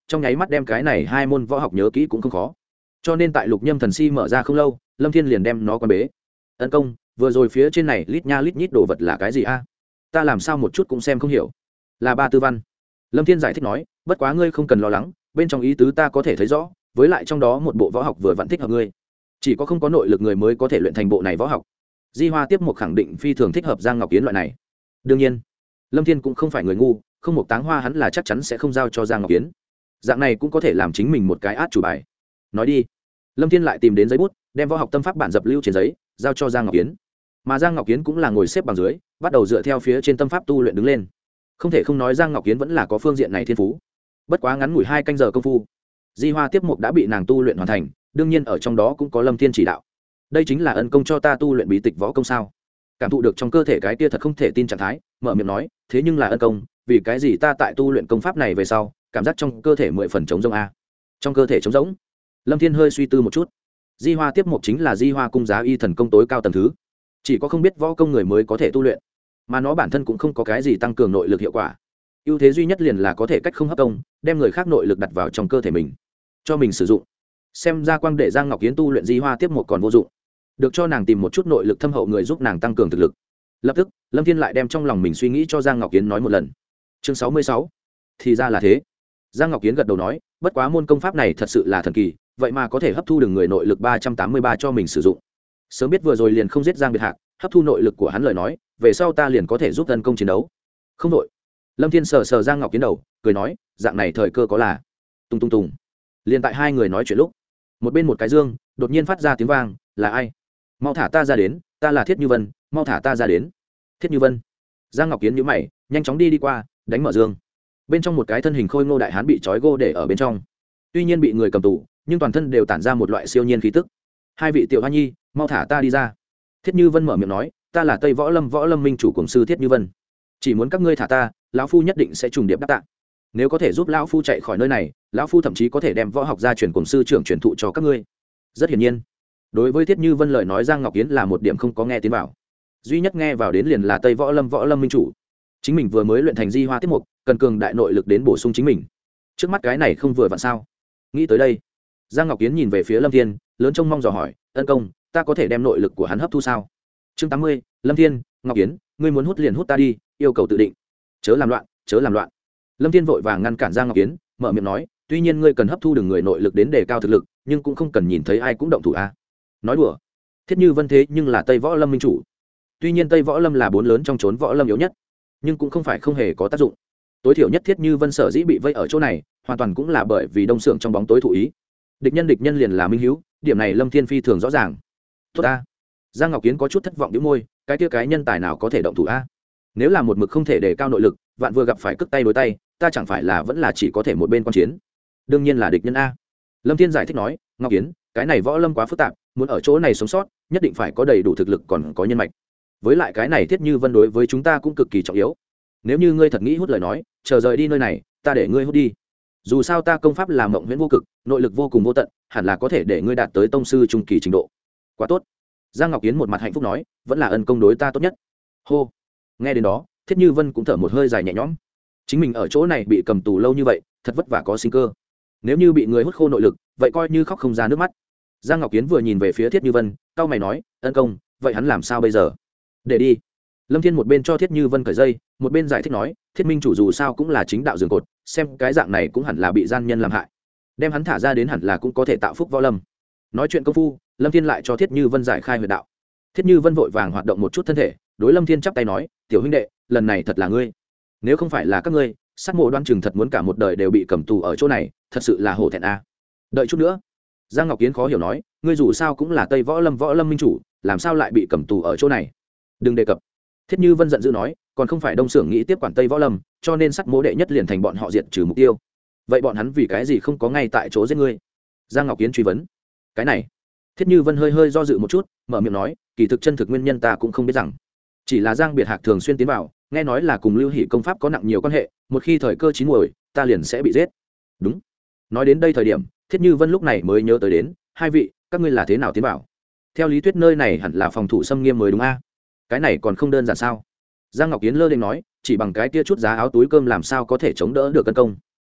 trong nháy mắt đem cái này hai môn võ học nhớ kỹ cũng không khó, cho nên tại lục nhâm thần si mở ra không lâu, lâm thiên liền đem nó quan bế. Ân công, vừa rồi phía trên này lít nha lít nhít đồ vật là cái gì a? Ta làm sao một chút cũng xem không hiểu. Là ba tư văn. Lâm thiên giải thích nói, bất quá ngươi không cần lo lắng, bên trong ý tứ ta có thể thấy rõ, với lại trong đó một bộ võ học vừa vặn thích hợp ngươi, chỉ có không có nội lực người mới có thể luyện thành bộ này võ học. Di Hoa tiếp một khẳng định phi thường thích hợp Giang Ngọc Kiến loại này. Đương nhiên Lâm thiên cũng không phải người ngu, không một táng hoa hắn là chắc chắn sẽ không giao cho Giang Ngọc Kiến, dạng này cũng có thể làm chính mình một cái át chủ bài. Nói đi. Lâm thiên lại tìm đến giấy bút, đem võ học tâm pháp bản dập lưu trên giấy giao cho Giang Ngọc Kiến, mà Giang Ngọc Kiến cũng là ngồi xếp bằng dưới, bắt đầu dựa theo phía trên tâm pháp tu luyện đứng lên. Không thể không nói Giang Ngọc Kiến vẫn là có phương diện này thiên phú. Bất quá ngắn ngủi hai canh giờ công phu, Di Hoa tiếp mục đã bị nàng tu luyện hoàn thành, đương nhiên ở trong đó cũng có Lâm thiên chỉ đạo. Đây chính là ân công cho ta tu luyện bí tịch võ công sao? Cảm thụ được trong cơ thể cái tia thật không thể tin trạng thái, mở miệng nói, thế nhưng là ân công, vì cái gì ta tại tu luyện công pháp này về sau, cảm giác trong cơ thể mười phần trống rỗng a? Trong cơ thể trống rỗng? Lâm thiên hơi suy tư một chút. Di Hoa tiếp mục chính là Di Hoa cung giá y thần công tối cao tầng thứ, chỉ có không biết võ công người mới có thể tu luyện, mà nó bản thân cũng không có cái gì tăng cường nội lực hiệu quả. Ưu thế duy nhất liền là có thể cách không hấp công, đem người khác nội lực đặt vào trong cơ thể mình, cho mình sử dụng. Xem ra quang để Giang Ngọc Kiến tu luyện Di Hoa tiếp một còn vô dụng, được cho nàng tìm một chút nội lực thâm hậu người giúp nàng tăng cường thực lực. Lập tức Lâm thiên lại đem trong lòng mình suy nghĩ cho Giang Ngọc Kiến nói một lần. Chương sáu mươi sáu. Thì ra là thế. Giang Ngọc Kiến gật đầu nói, bất quá môn công pháp này thật sự là thần kỳ, vậy mà có thể hấp thu được người nội lực ba trăm tám mươi ba cho mình sử dụng. Sớm biết vừa rồi liền không giết Giang Biệt Hạc, hấp thu nội lực của hắn lời nói, về sau ta liền có thể giúp tấn công chiến đấu. Không đội. Lâm thiên sờ sờ Giang Ngọc Kiến đầu, cười nói, dạng này thời cơ có là. Tung tung tung. Liền tại hai người nói chuyện lúc, một bên một cái dương đột nhiên phát ra tiếng vang, là ai? Mau thả ta ra đến, ta là Thiết Như Vân, mau thả ta ra đến. Thiết Như Vân. Giang Ngọc Kiến nhíu mày, nhanh chóng đi đi qua, đánh mở dương. Bên trong một cái thân hình khôi ngô đại hán bị trói gô để ở bên trong, tuy nhiên bị người cầm tù, nhưng toàn thân đều tản ra một loại siêu nhiên khí tức. Hai vị tiểu hoa nhi, mau thả ta đi ra. Thiết Như Vân mở miệng nói, ta là Tây Võ Lâm Võ Lâm Minh chủ cùng sư Thiết Như Vân, chỉ muốn các ngươi thả ta, lão phu nhất định sẽ trùng điệp đáp tạ. Nếu có thể giúp lão phu chạy khỏi nơi này, lão phu thậm chí có thể đem võ học gia truyền cùng sư trưởng truyền thụ cho các ngươi. Rất hiển nhiên, đối với Thiết Như Vân lời nói Giang Ngọc Yến là một điểm không có nghe tiếng vào, duy nhất nghe vào đến liền là Tây Võ Lâm Võ Lâm Minh chủ. Chính mình vừa mới luyện thành Di Hoa tiếp mục, cần cường đại nội lực đến bổ sung chính mình, trước mắt cái này không vừa vặn sao? Nghĩ tới đây, Giang Ngọc Yến nhìn về phía Lâm Thiên, lớn trông mong dò hỏi, ân công, ta có thể đem nội lực của hắn hấp thu sao? Chương tám mươi, Lâm Thiên, Ngọc Yến, ngươi muốn hút liền hút ta đi, yêu cầu tự định, chớ làm loạn, chớ làm loạn. Lâm Thiên vội vàng ngăn cản Giang Ngọc Yến, mở miệng nói, tuy nhiên ngươi cần hấp thu đường người nội lực đến đề cao thực lực, nhưng cũng không cần nhìn thấy ai cũng động thủ a. Nói đùa. Thiết Như Vân thế nhưng là Tây Võ Lâm minh chủ, tuy nhiên Tây Võ Lâm là bốn lớn trong chốn võ lâm yếu nhất, nhưng cũng không phải không hề có tác dụng. Tối thiểu nhất Thiết Như Vân sở dĩ bị vây ở chỗ này, hoàn toàn cũng là bởi vì đông xưởng trong bóng tối thụ ý. Địch nhân địch nhân liền là minh hữu, điểm này Lâm Thiên phi thường rõ ràng. Tốt a. Giang Ngọc Kiến có chút thất vọng đĩu môi, cái kia cái nhân tài nào có thể động thủ a? Nếu là một mực không thể đề cao nội lực, vạn vừa gặp phải cước tay đối tay, ta chẳng phải là vẫn là chỉ có thể một bên quan chiến? Đương nhiên là địch nhân a. Lâm Thiên giải thích nói, Ngọc Kiến, cái này võ lâm quá phức tạp, muốn ở chỗ này sống sót, nhất định phải có đầy đủ thực lực còn có nhân mạch. Với lại cái này Thiết Như Vân đối với chúng ta cũng cực kỳ trọng yếu. Nếu như ngươi thật nghĩ hút lời nói, chờ rời đi nơi này, ta để ngươi hút đi. Dù sao ta công pháp là mộng huyễn vô cực, nội lực vô cùng vô tận, hẳn là có thể để ngươi đạt tới tông sư trung kỳ trình độ. Quá tốt. Giang Ngọc Kiến một mặt hạnh phúc nói, vẫn là ân công đối ta tốt nhất. Hô. Nghe đến đó, Thiết Như Vân cũng thở một hơi dài nhẹ nhõm. Chính mình ở chỗ này bị cầm tù lâu như vậy, thật vất vả có sinh cơ. Nếu như bị người hút khô nội lực, vậy coi như khóc không ra nước mắt. Giang Ngọc Kiến vừa nhìn về phía Thiết Như Vân, cau mày nói, ân công, vậy hắn làm sao bây giờ? Để đi. Lâm Thiên một bên cho Thiết Như Vân cởi dây, một bên giải thích nói, Thiết minh chủ dù sao cũng là chính đạo giường cột, xem cái dạng này cũng hẳn là bị gian nhân làm hại, đem hắn thả ra đến hẳn là cũng có thể tạo phúc võ lâm. Nói chuyện công phu, Lâm Thiên lại cho Thiết Như Vân giải khai huyệt đạo. Thiết Như Vân vội vàng hoạt động một chút thân thể, đối Lâm Thiên chắp tay nói, tiểu huynh đệ, lần này thật là ngươi, nếu không phải là các ngươi, sát mộ đoan chừng thật muốn cả một đời đều bị cầm tù ở chỗ này, thật sự là hổ thẹn a. Đợi chút nữa. Giang Ngọc Kiến khó hiểu nói, ngươi dù sao cũng là Tây Võ Lâm Võ Lâm minh chủ, làm sao lại bị cầm tù ở chỗ này? Đừng đề cập. Thiết Như Vân giận dữ nói, còn không phải đông xưởng nghĩ tiếp quản Tây Võ Lâm, cho nên sát mộ đệ nhất liền thành bọn họ diệt trừ mục tiêu. Vậy bọn hắn vì cái gì không có ngay tại chỗ giết ngươi? Giang Ngọc Kiến truy vấn. Cái này, Thiết Như Vân hơi hơi do dự một chút, mở miệng nói, kỳ thực chân thực nguyên nhân ta cũng không biết rằng, chỉ là Giang Biệt Hạc thường xuyên tiến vào, nghe nói là cùng Lưu Hỷ công pháp có nặng nhiều quan hệ, một khi thời cơ chín muồi, ta liền sẽ bị giết. Đúng. Nói đến đây thời điểm, Thiết Như Vân lúc này mới nhớ tới đến, hai vị, các ngươi là thế nào tiến vào? Theo lý thuyết nơi này hẳn là phòng thủ xâm nghiêm mới đúng a? Cái này còn không đơn giản sao? Giang Ngọc Kiến lơ lửng nói, chỉ bằng cái kia chút giá áo túi cơm làm sao có thể chống đỡ được cân công?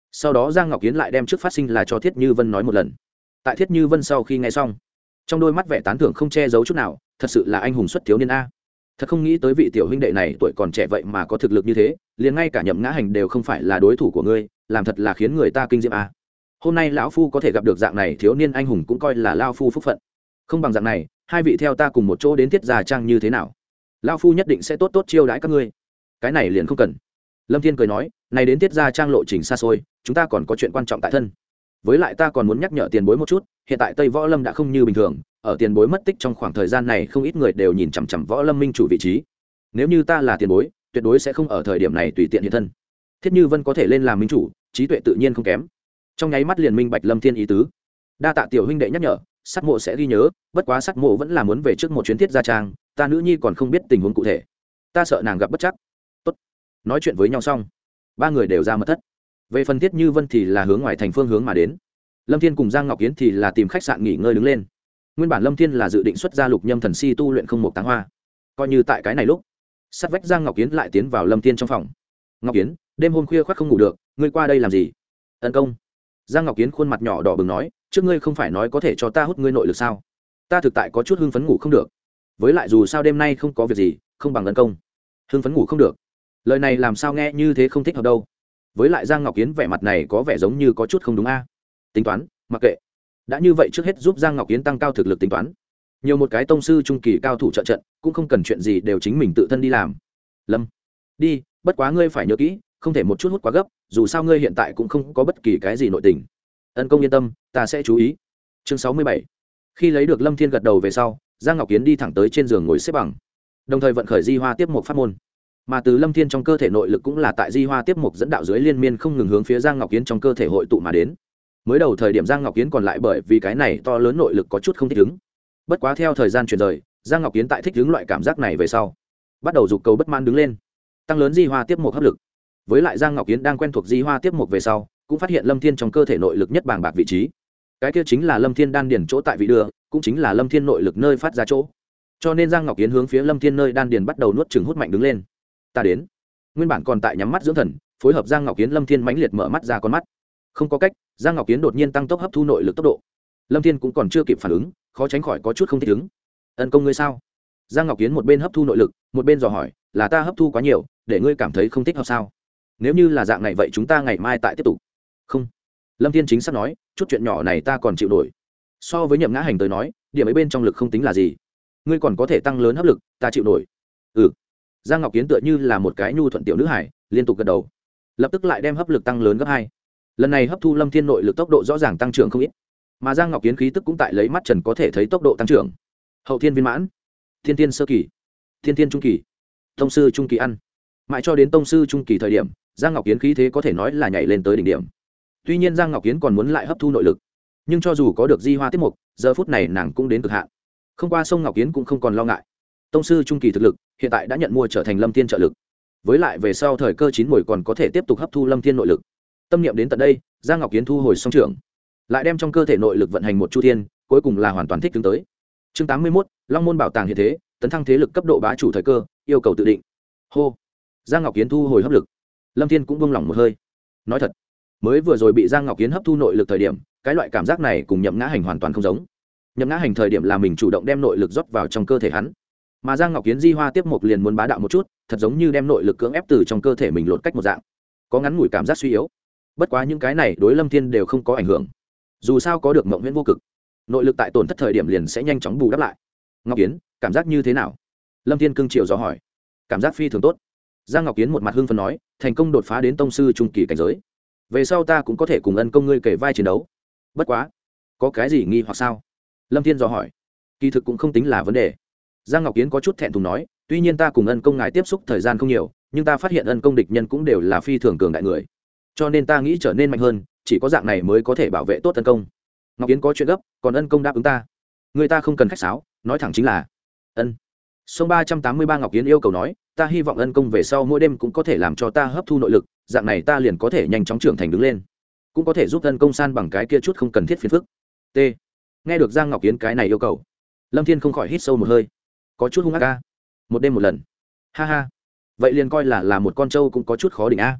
sau đó giang ngọc kiến lại đem trước phát sinh là cho thiết như vân nói một lần. Tại thiết như vân sau khi nghe xong, trong đôi mắt vẻ tán thưởng không che giấu chút nào, thật sự là anh hùng xuất thiếu niên a. Thật không nghĩ tới vị tiểu huynh đệ này tuổi còn trẻ vậy mà có thực lực như thế, liền ngay cả Nhậm Ngã Hành đều không phải là đối thủ của ngươi, làm thật là khiến người ta kinh diệm a. Hôm nay lão phu có thể gặp được dạng này thiếu niên anh hùng cũng coi là lao phu phúc phận. Không bằng dạng này, hai vị theo ta cùng một chỗ đến Tiết Gia Trang như thế nào? Lão phu nhất định sẽ tốt tốt chiêu đãi các ngươi. Cái này liền không cần. Lâm Thiên cười nói, này đến Tiết Gia Trang lộ trình xa xôi, chúng ta còn có chuyện quan trọng tại thân. Với lại ta còn muốn nhắc nhở tiền bối một chút, hiện tại Tây Võ Lâm đã không như bình thường, ở tiền bối mất tích trong khoảng thời gian này không ít người đều nhìn chằm chằm Võ Lâm minh chủ vị trí. Nếu như ta là tiền bối, tuyệt đối sẽ không ở thời điểm này tùy tiện hiện thân. Thiết Như Vân có thể lên làm minh chủ, trí tuệ tự nhiên không kém. Trong nháy mắt liền minh bạch Lâm Thiên ý tứ. Đa tạ tiểu huynh đệ nhắc nhở, Sắt Mộ sẽ ghi nhớ, bất quá Sắt Mộ vẫn là muốn về trước một chuyến Tiết Gia Trang, ta nữ nhi còn không biết tình huống cụ thể, ta sợ nàng gặp bất trắc. Tốt. Nói chuyện với nhau xong, ba người đều ra mật thất. Về phần Thiết Như Vân thì là hướng ngoài thành phương hướng mà đến. Lâm Thiên cùng Giang Ngọc Yến thì là tìm khách sạn nghỉ ngơi đứng lên. Nguyên bản Lâm Thiên là dự định xuất ra Lục Nhâm Thần Si tu luyện không một táng hoa, coi như tại cái này lúc, sát vách Giang Ngọc Yến lại tiến vào Lâm Thiên trong phòng. Ngọc Yến, đêm hôm khuya khoắt không ngủ được, ngươi qua đây làm gì? Tấn công. Giang Ngọc Yến khuôn mặt nhỏ đỏ bừng nói, trước ngươi không phải nói có thể cho ta hút ngươi nội lực sao? Ta thực tại có chút hưng phấn ngủ không được. Với lại dù sao đêm nay không có việc gì, không bằng tấn công. Hưng phấn ngủ không được. Lời này làm sao nghe như thế không thích hợp đâu. Với lại Giang Ngọc Yến vẻ mặt này có vẻ giống như có chút không đúng a. Tính toán, mặc kệ. Đã như vậy trước hết giúp Giang Ngọc Yến tăng cao thực lực tính toán. Nhiều một cái tông sư trung kỳ cao thủ trợ trận, cũng không cần chuyện gì đều chính mình tự thân đi làm. Lâm, đi, bất quá ngươi phải nhớ kỹ, không thể một chút hút quá gấp, dù sao ngươi hiện tại cũng không có bất kỳ cái gì nội tình. Ân công yên tâm, ta sẽ chú ý. Chương sáu mươi bảy. Khi lấy được Lâm Thiên gật đầu về sau, Giang Ngọc Yến đi thẳng tới trên giường ngồi xếp bằng, đồng thời vận khởi Di Hoa Tiếp Mục pháp môn. Mà từ Lâm Thiên trong cơ thể nội lực cũng là tại Di Hoa Tiếp Mục dẫn đạo dưới liên miên không ngừng hướng phía Giang Ngọc Yến trong cơ thể hội tụ mà đến. Mới đầu thời điểm Giang Ngọc Yến còn lại bởi vì cái này to lớn nội lực có chút không thích ứng. Bất quá theo thời gian chuyển rời, Giang Ngọc Yến tại thích ứng loại cảm giác này về sau, bắt đầu dục cầu bất mãn đứng lên, tăng lớn Di Hoa Tiếp Mục hấp lực. Với lại Giang Ngọc Yến đang quen thuộc Di Hoa Tiếp Mục về sau, cũng phát hiện Lâm Thiên trong cơ thể nội lực nhất bàng bạc vị trí. Cái kia chính là Lâm Thiên đan điền chỗ tại vị đưa, cũng chính là Lâm Thiên nội lực nơi phát ra chỗ. Cho nên Giang Ngọc Yến hướng phía Lâm Thiên nơi đan điền bắt đầu nuốt chửng hút mạnh đứng lên. Ta đến. Nguyên bản còn tại nhắm mắt dưỡng thần, phối hợp Giang Ngọc Yến Lâm Thiên mãnh liệt mở mắt ra con mắt. Không có cách, Giang Ngọc Yến đột nhiên tăng tốc hấp thu nội lực tốc độ. Lâm Thiên cũng còn chưa kịp phản ứng, khó tránh khỏi có chút không thích ứng. Ân công ngươi sao? Giang Ngọc Yến một bên hấp thu nội lực, một bên dò hỏi, là ta hấp thu quá nhiều, để ngươi cảm thấy không thích hợp sao? Nếu như là dạng này vậy chúng ta ngày mai tại tiếp tục. Không. Lâm Thiên chính xác nói, chút chuyện nhỏ này ta còn chịu nổi. So với Nhậm Ngã Hành tới nói, điểm ấy bên trong lực không tính là gì. Ngươi còn có thể tăng lớn hấp lực, ta chịu nổi. Ừ. Giang Ngọc Yến tựa như là một cái nhu thuận tiểu nữ hải, liên tục gật đầu, lập tức lại đem hấp lực tăng lớn gấp hai. Lần này hấp thu Lâm Thiên nội lực tốc độ rõ ràng tăng trưởng không ít, mà Giang Ngọc Yến khí tức cũng tại lấy mắt trần có thể thấy tốc độ tăng trưởng. Hậu thiên viên mãn, thiên thiên sơ kỳ, thiên thiên trung kỳ, tông sư trung kỳ ăn, mãi cho đến tông sư trung kỳ thời điểm, Giang Ngọc Yến khí thế có thể nói là nhảy lên tới đỉnh điểm. Tuy nhiên Giang Ngọc Yến còn muốn lại hấp thu nội lực, nhưng cho dù có được Di Hoa Tiếp Mục, giờ phút này nàng cũng đến cực hạn. Không qua sông Ngọc Yến cũng không còn lo ngại. Tông sư trung kỳ thực lực hiện tại đã nhận mua trở thành Lâm Thiên trợ lực, với lại về sau thời cơ chín muồi còn có thể tiếp tục hấp thu Lâm Thiên nội lực. Tâm niệm đến tận đây, Giang Ngọc Yến thu hồi song trưởng, lại đem trong cơ thể nội lực vận hành một chu thiên, cuối cùng là hoàn toàn thích ứng tới. Chương tám mươi mốt, Long môn bảo tàng hiện thế, tấn thăng thế lực cấp độ bá chủ thời cơ, yêu cầu tự định. Hô. Giang Ngọc Yến thu hồi hấp lực, Lâm Thiên cũng buông lỏng một hơi. Nói thật, mới vừa rồi bị Giang Ngọc Yến hấp thu nội lực thời điểm, cái loại cảm giác này cùng Nhậm Ngã Hành hoàn toàn không giống. Nhậm Ngã Hành thời điểm là mình chủ động đem nội lực rót vào trong cơ thể hắn, mà Giang Ngọc Yến Di Hoa Tiếp Mục liền muốn bá đạo một chút, thật giống như đem nội lực cưỡng ép từ trong cơ thể mình lột cách một dạng, có ngắn ngủi cảm giác suy yếu. Bất quá những cái này đối Lâm Thiên đều không có ảnh hưởng, dù sao có được Mộng Huyễn Vô Cực, nội lực tại tổn thất thời điểm liền sẽ nhanh chóng bù đắp lại. Ngọc Yến, cảm giác như thế nào? Lâm Thiên cưng chiều dò hỏi. Cảm giác phi thường tốt. Giang Ngọc Yến một mặt hưng phấn nói, thành công đột phá đến tông sư trung kỳ cảnh giới, về sau ta cũng có thể cùng Ân công ngươi kể vai chiến đấu. Bất quá, có cái gì nghi hoặc sao? Lâm Thiên dò hỏi. Kỳ thực cũng không tính là vấn đề. Giang Ngọc Yến có chút thẹn thùng nói, tuy nhiên ta cùng Ân công ngài tiếp xúc thời gian không nhiều, nhưng ta phát hiện Ân công địch nhân cũng đều là phi thường cường đại người, cho nên ta nghĩ trở nên mạnh hơn, chỉ có dạng này mới có thể bảo vệ tốt Ân công. Ngọc Yến có chuyện gấp, còn Ân công đáp ứng ta, người ta không cần khách sáo, nói thẳng chính là ân. Sông ba trăm tám mươi ba Ngọc Yến yêu cầu nói, ta hy vọng Ân công về sau mỗi đêm cũng có thể làm cho ta hấp thu nội lực, dạng này ta liền có thể nhanh chóng trưởng thành đứng lên, cũng có thể giúp Ân công san bằng cái kia chút không cần thiết phiền phức. T. Nghe được Giang Ngọc Yến cái này yêu cầu, Lâm Thiên không khỏi hít sâu một hơi, có chút hung ác a. Một đêm một lần, ha ha, vậy liền coi là là một con trâu cũng có chút khó đỉnh a.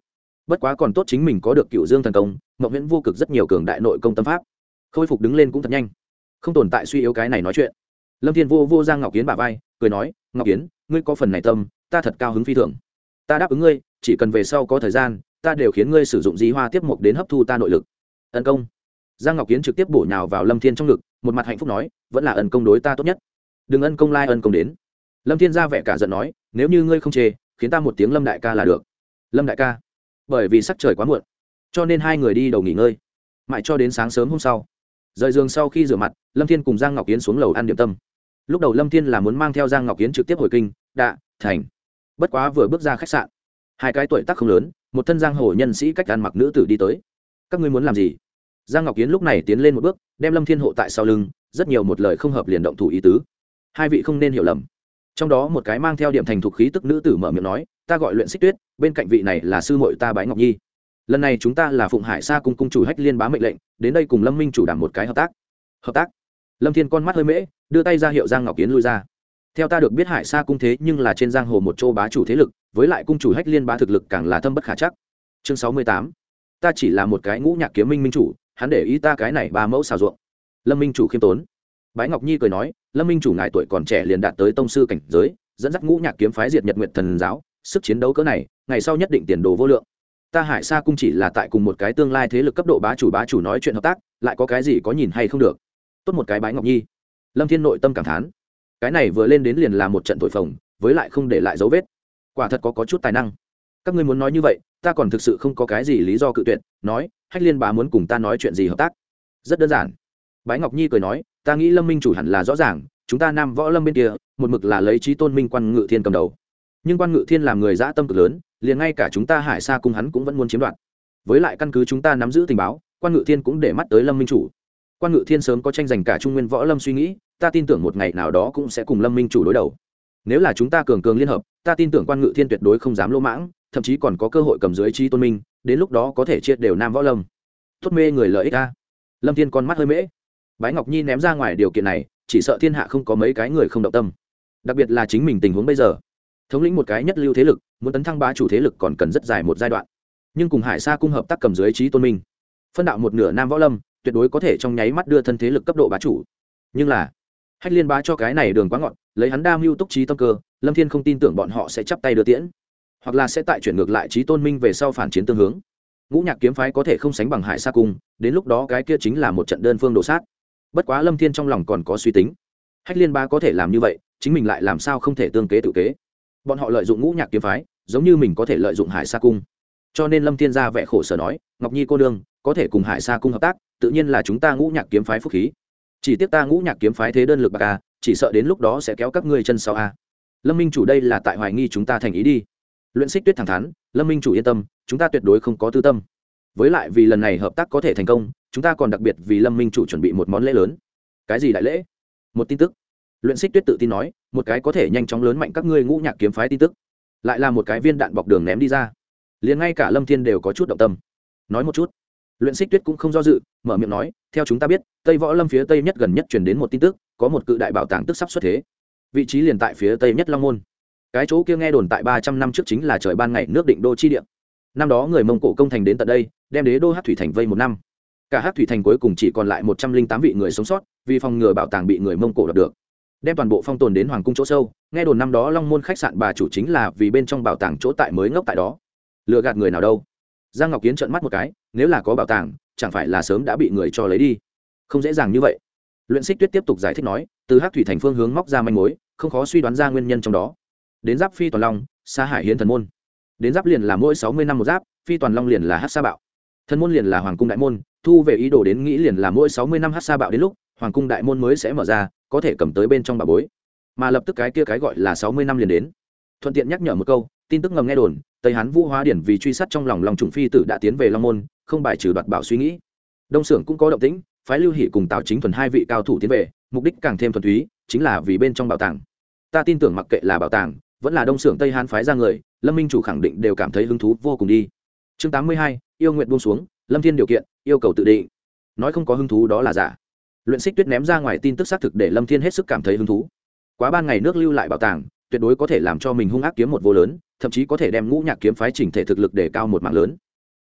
bất quá còn tốt chính mình có được cựu dương thần công, mộng viễn vô cực rất nhiều cường đại nội công tâm pháp, khôi phục đứng lên cũng thật nhanh, không tồn tại suy yếu cái này nói chuyện. Lâm Thiên vô vô Giang Ngọc Kiến bả vai, cười nói, Ngọc Kiến, ngươi có phần này tâm, ta thật cao hứng phi thường. Ta đáp ứng ngươi, chỉ cần về sau có thời gian, ta đều khiến ngươi sử dụng di hoa tiếp mục đến hấp thu ta nội lực. Ân công. Giang Ngọc Kiến trực tiếp bổ nhào vào Lâm Thiên trong ngực, một mặt hạnh phúc nói, vẫn là ân công đối ta tốt nhất, đừng ân công lai ân công đến. Lâm Thiên ra vẻ cả giận nói, nếu như ngươi không chê, khiến ta một tiếng Lâm đại ca là được. Lâm đại ca. Bởi vì sắc trời quá muộn, cho nên hai người đi đầu nghỉ ngơi, mãi cho đến sáng sớm hôm sau. Rời giường sau khi rửa mặt, Lâm Thiên cùng Giang Ngọc Kiến xuống lầu ăn điểm tâm. Lúc đầu Lâm Thiên là muốn mang theo Giang Ngọc Kiến trực tiếp hồi kinh, Đạ, thành. Bất quá vừa bước ra khách sạn, hai cái tuổi tác không lớn, một thân giang hồ nhân sĩ cách ăn mặc nữ tử đi tới. Các ngươi muốn làm gì? Giang Ngọc Kiến lúc này tiến lên một bước, đem Lâm Thiên hộ tại sau lưng, rất nhiều một lời không hợp liền động thủ ý tứ. Hai vị không nên hiểu lầm. Trong đó một cái mang theo điểm thành thục khí tức nữ tử mở miệng nói, ta gọi Luyện Xích Tuyết, bên cạnh vị này là sư muội ta Bái Ngọc Nhi. Lần này chúng ta là Phụng Hải Sa cung cung chủ Hách Liên bá mệnh lệnh, đến đây cùng Lâm Minh chủ đảm một cái hợp tác. Hợp tác? Lâm Thiên con mắt hơi mễ, đưa tay ra hiệu Giang Ngọc Kiến lui ra. Theo ta được biết Hải Sa cung thế nhưng là trên giang hồ một châu bá chủ thế lực, với lại cung chủ Hách Liên bá thực lực càng là thâm bất khả chắc. Chương sáu mươi tám. Ta chỉ là một cái ngũ nhạc kiếm minh minh chủ, hắn để ý ta cái này ba mẫu xào ruộng. Lâm Minh chủ khiêm tốn. Bái Ngọc Nhi cười nói, Lâm Minh chủ ngài tuổi còn trẻ liền đạt tới tông sư cảnh giới, dẫn dắt ngũ nhạc kiếm phái diệt Nhật Nguyệt thần giáo, sức chiến đấu cỡ này, ngày sau nhất định tiền đồ vô lượng. Ta Hải Sa cung chỉ là tại cùng một cái tương lai thế lực cấp độ bá chủ bá chủ nói chuyện hợp tác, lại có cái gì có nhìn hay không được. Tốt một cái Bái Ngọc Nhi. Lâm Thiên nội tâm cảm thán, cái này vừa lên đến liền là một trận thổi phồng, với lại không để lại dấu vết, quả thật có có chút tài năng. Các ngươi muốn nói như vậy, ta còn thực sự không có cái gì lý do cự tuyệt. Nói, Hách Liên bá muốn cùng ta nói chuyện gì hợp tác? Rất đơn giản. Bái Ngọc Nhi cười nói, ta nghĩ Lâm Minh chủ hẳn là rõ ràng, chúng ta Nam Võ Lâm bên kia, một mực là lấy Chí Tôn Minh Quan Ngự Thiên cầm đầu, nhưng Quan Ngự Thiên làm người dã tâm cực lớn, liền ngay cả chúng ta Hải Sa cung hắn cũng vẫn muốn chiếm đoạt. Với lại căn cứ chúng ta nắm giữ tình báo, Quan Ngự Thiên cũng để mắt tới Lâm Minh chủ. Quan Ngự Thiên sớm có tranh giành cả Trung Nguyên Võ Lâm suy nghĩ, ta tin tưởng một ngày nào đó cũng sẽ cùng Lâm Minh chủ đối đầu. Nếu là chúng ta cường cường liên hợp, ta tin tưởng Quan Ngự Thiên tuyệt đối không dám lỗ mãng, thậm chí còn có cơ hội cầm dưới Chí Tôn Minh, đến lúc đó có thể chia đều Nam Võ Lâm. Tốt mê người lợi ích a. Lâm Thiên con mắt hơi mễ. Bái Ngọc Nhi ném ra ngoài điều kiện này, chỉ sợ thiên hạ không có mấy cái người không động tâm, đặc biệt là chính mình tình huống bây giờ, thống lĩnh một cái nhất lưu thế lực, muốn tấn thăng bá chủ thế lực còn cần rất dài một giai đoạn, nhưng cùng Hải Sa cung hợp tác cầm dưới Chí Tôn Minh, phân đạo một nửa Nam Võ Lâm, tuyệt đối có thể trong nháy mắt đưa thân thế lực cấp độ bá chủ. Nhưng là Hách Liên bá cho cái này đường quá ngọn, lấy hắn đa mưu túc trí tâm cơ, Lâm Thiên không tin tưởng bọn họ sẽ chắp tay đưa tiễn, hoặc là sẽ tại chuyển ngược lại Chí Tôn Minh về sau phản chiến tương hướng. Ngũ nhạc kiếm phái có thể không sánh bằng Hải Sa cung, đến lúc đó cái kia chính là một trận đơn phương đổ sát. Bất quá Lâm Thiên trong lòng còn có suy tính, Hách Liên bá có thể làm như vậy, chính mình lại làm sao không thể tương kế tự kế. Bọn họ lợi dụng ngũ nhạc kiếm phái, giống như mình có thể lợi dụng Hải Sa cung. Cho nên Lâm Thiên ra vẻ khổ sở nói, Ngọc Nhi cô nương, có thể cùng Hải Sa cung hợp tác, tự nhiên là chúng ta ngũ nhạc kiếm phái phúc khí. Chỉ tiếc ta ngũ nhạc kiếm phái thế đơn lực bạc a, chỉ sợ đến lúc đó sẽ kéo các ngươi chân sau a. Lâm Minh chủ đây là tại hoài nghi chúng ta thành ý đi. Luyện Xích Tuyết thẳng thắn, Lâm Minh chủ yên tâm, chúng ta tuyệt đối không có tư tâm. Với lại vì lần này hợp tác có thể thành công, chúng ta còn đặc biệt vì Lâm Minh chủ chuẩn bị một món lễ lớn. Cái gì đại lễ? Một tin tức. Luyện Xích Tuyết tự tin nói, một cái có thể nhanh chóng lớn mạnh các ngươi ngũ nhạc kiếm phái tin tức, lại là một cái viên đạn bọc đường ném đi ra, liền ngay cả Lâm Thiên đều có chút động tâm. Nói một chút. Luyện Xích Tuyết cũng không do dự, mở miệng nói, theo chúng ta biết, Tây Võ Lâm phía tây nhất gần nhất truyền đến một tin tức, có một cự đại bảo tàng tức sắp xuất thế, vị trí liền tại phía tây nhất Long Môn. Cái chỗ kia nghe đồn tại ba trăm năm trước chính là trời ban ngày nước định đô chi địa. Năm đó người Mông Cổ công thành đến tận đây, đem đế đô Hắc Thủy Thành vây một năm. Cả Hắc Thủy Thành cuối cùng chỉ còn lại một trăm linh tám vị người sống sót, vì phòng ngừa bảo tàng bị người Mông Cổ đoạt được, đem toàn bộ phong tồn đến hoàng cung chỗ sâu. Nghe đồn năm đó Long Môn khách sạn bà chủ chính là vì bên trong bảo tàng chỗ tại mới ngốc tại đó. Lừa gạt người nào đâu? Giang Ngọc Kiến trợn mắt một cái, nếu là có bảo tàng, chẳng phải là sớm đã bị người cho lấy đi? Không dễ dàng như vậy. Luyện Xích Tuyết tiếp tục giải thích nói, từ Hắc Thủy Thành phương hướng móc ra manh mối, không khó suy đoán ra nguyên nhân trong đó. Đến giáp Phi Toàn Long, Sa Hải Hiến Thần môn. Đến giáp liền là mỗi sáu mươi năm một giáp, Phi Toàn Long liền là Hắc Sa Bạo. Thần môn liền là Hoàng cung đại môn, thu về ý đồ đến nghĩ liền là mỗi sáu mươi năm Hắc Sa Bạo đến lúc, Hoàng cung đại môn mới sẽ mở ra, có thể cầm tới bên trong bà bối. Mà lập tức cái kia cái gọi là sáu mươi năm liền đến. Thuận tiện nhắc nhở một câu, tin tức ngầm nghe đồn, Tây Hán Vũ Hóa Điển vì truy sát trong lòng Long Trùng phi tử đã tiến về Long môn, không bài trừ đoạt bảo suy nghĩ. Đông Xưởng cũng có động tĩnh, phái Lưu Hỷ cùng Tào Chính Thuần hai vị cao thủ tiến về, mục đích càng thêm thuần túy, chính là vì bên trong bảo tàng. Ta tin tưởng mặc kệ là bảo tàng, vẫn là Đông Xưởng Tây Hán phái ra người, Lâm Minh chủ khẳng định đều cảm thấy hứng thú vô cùng đi. Chương tám mươi hai, yêu nguyện buông xuống, Lâm Thiên điều kiện, yêu cầu tự định. Nói không có hứng thú đó là giả. Luyện Xích Tuyết ném ra ngoài tin tức xác thực để Lâm Thiên hết sức cảm thấy hứng thú. Quá ban ngày nước lưu lại bảo tàng, tuyệt đối có thể làm cho mình hung ác kiếm một vô lớn, thậm chí có thể đem ngũ nhạc kiếm phái chỉnh thể thực lực để cao một mạng lớn.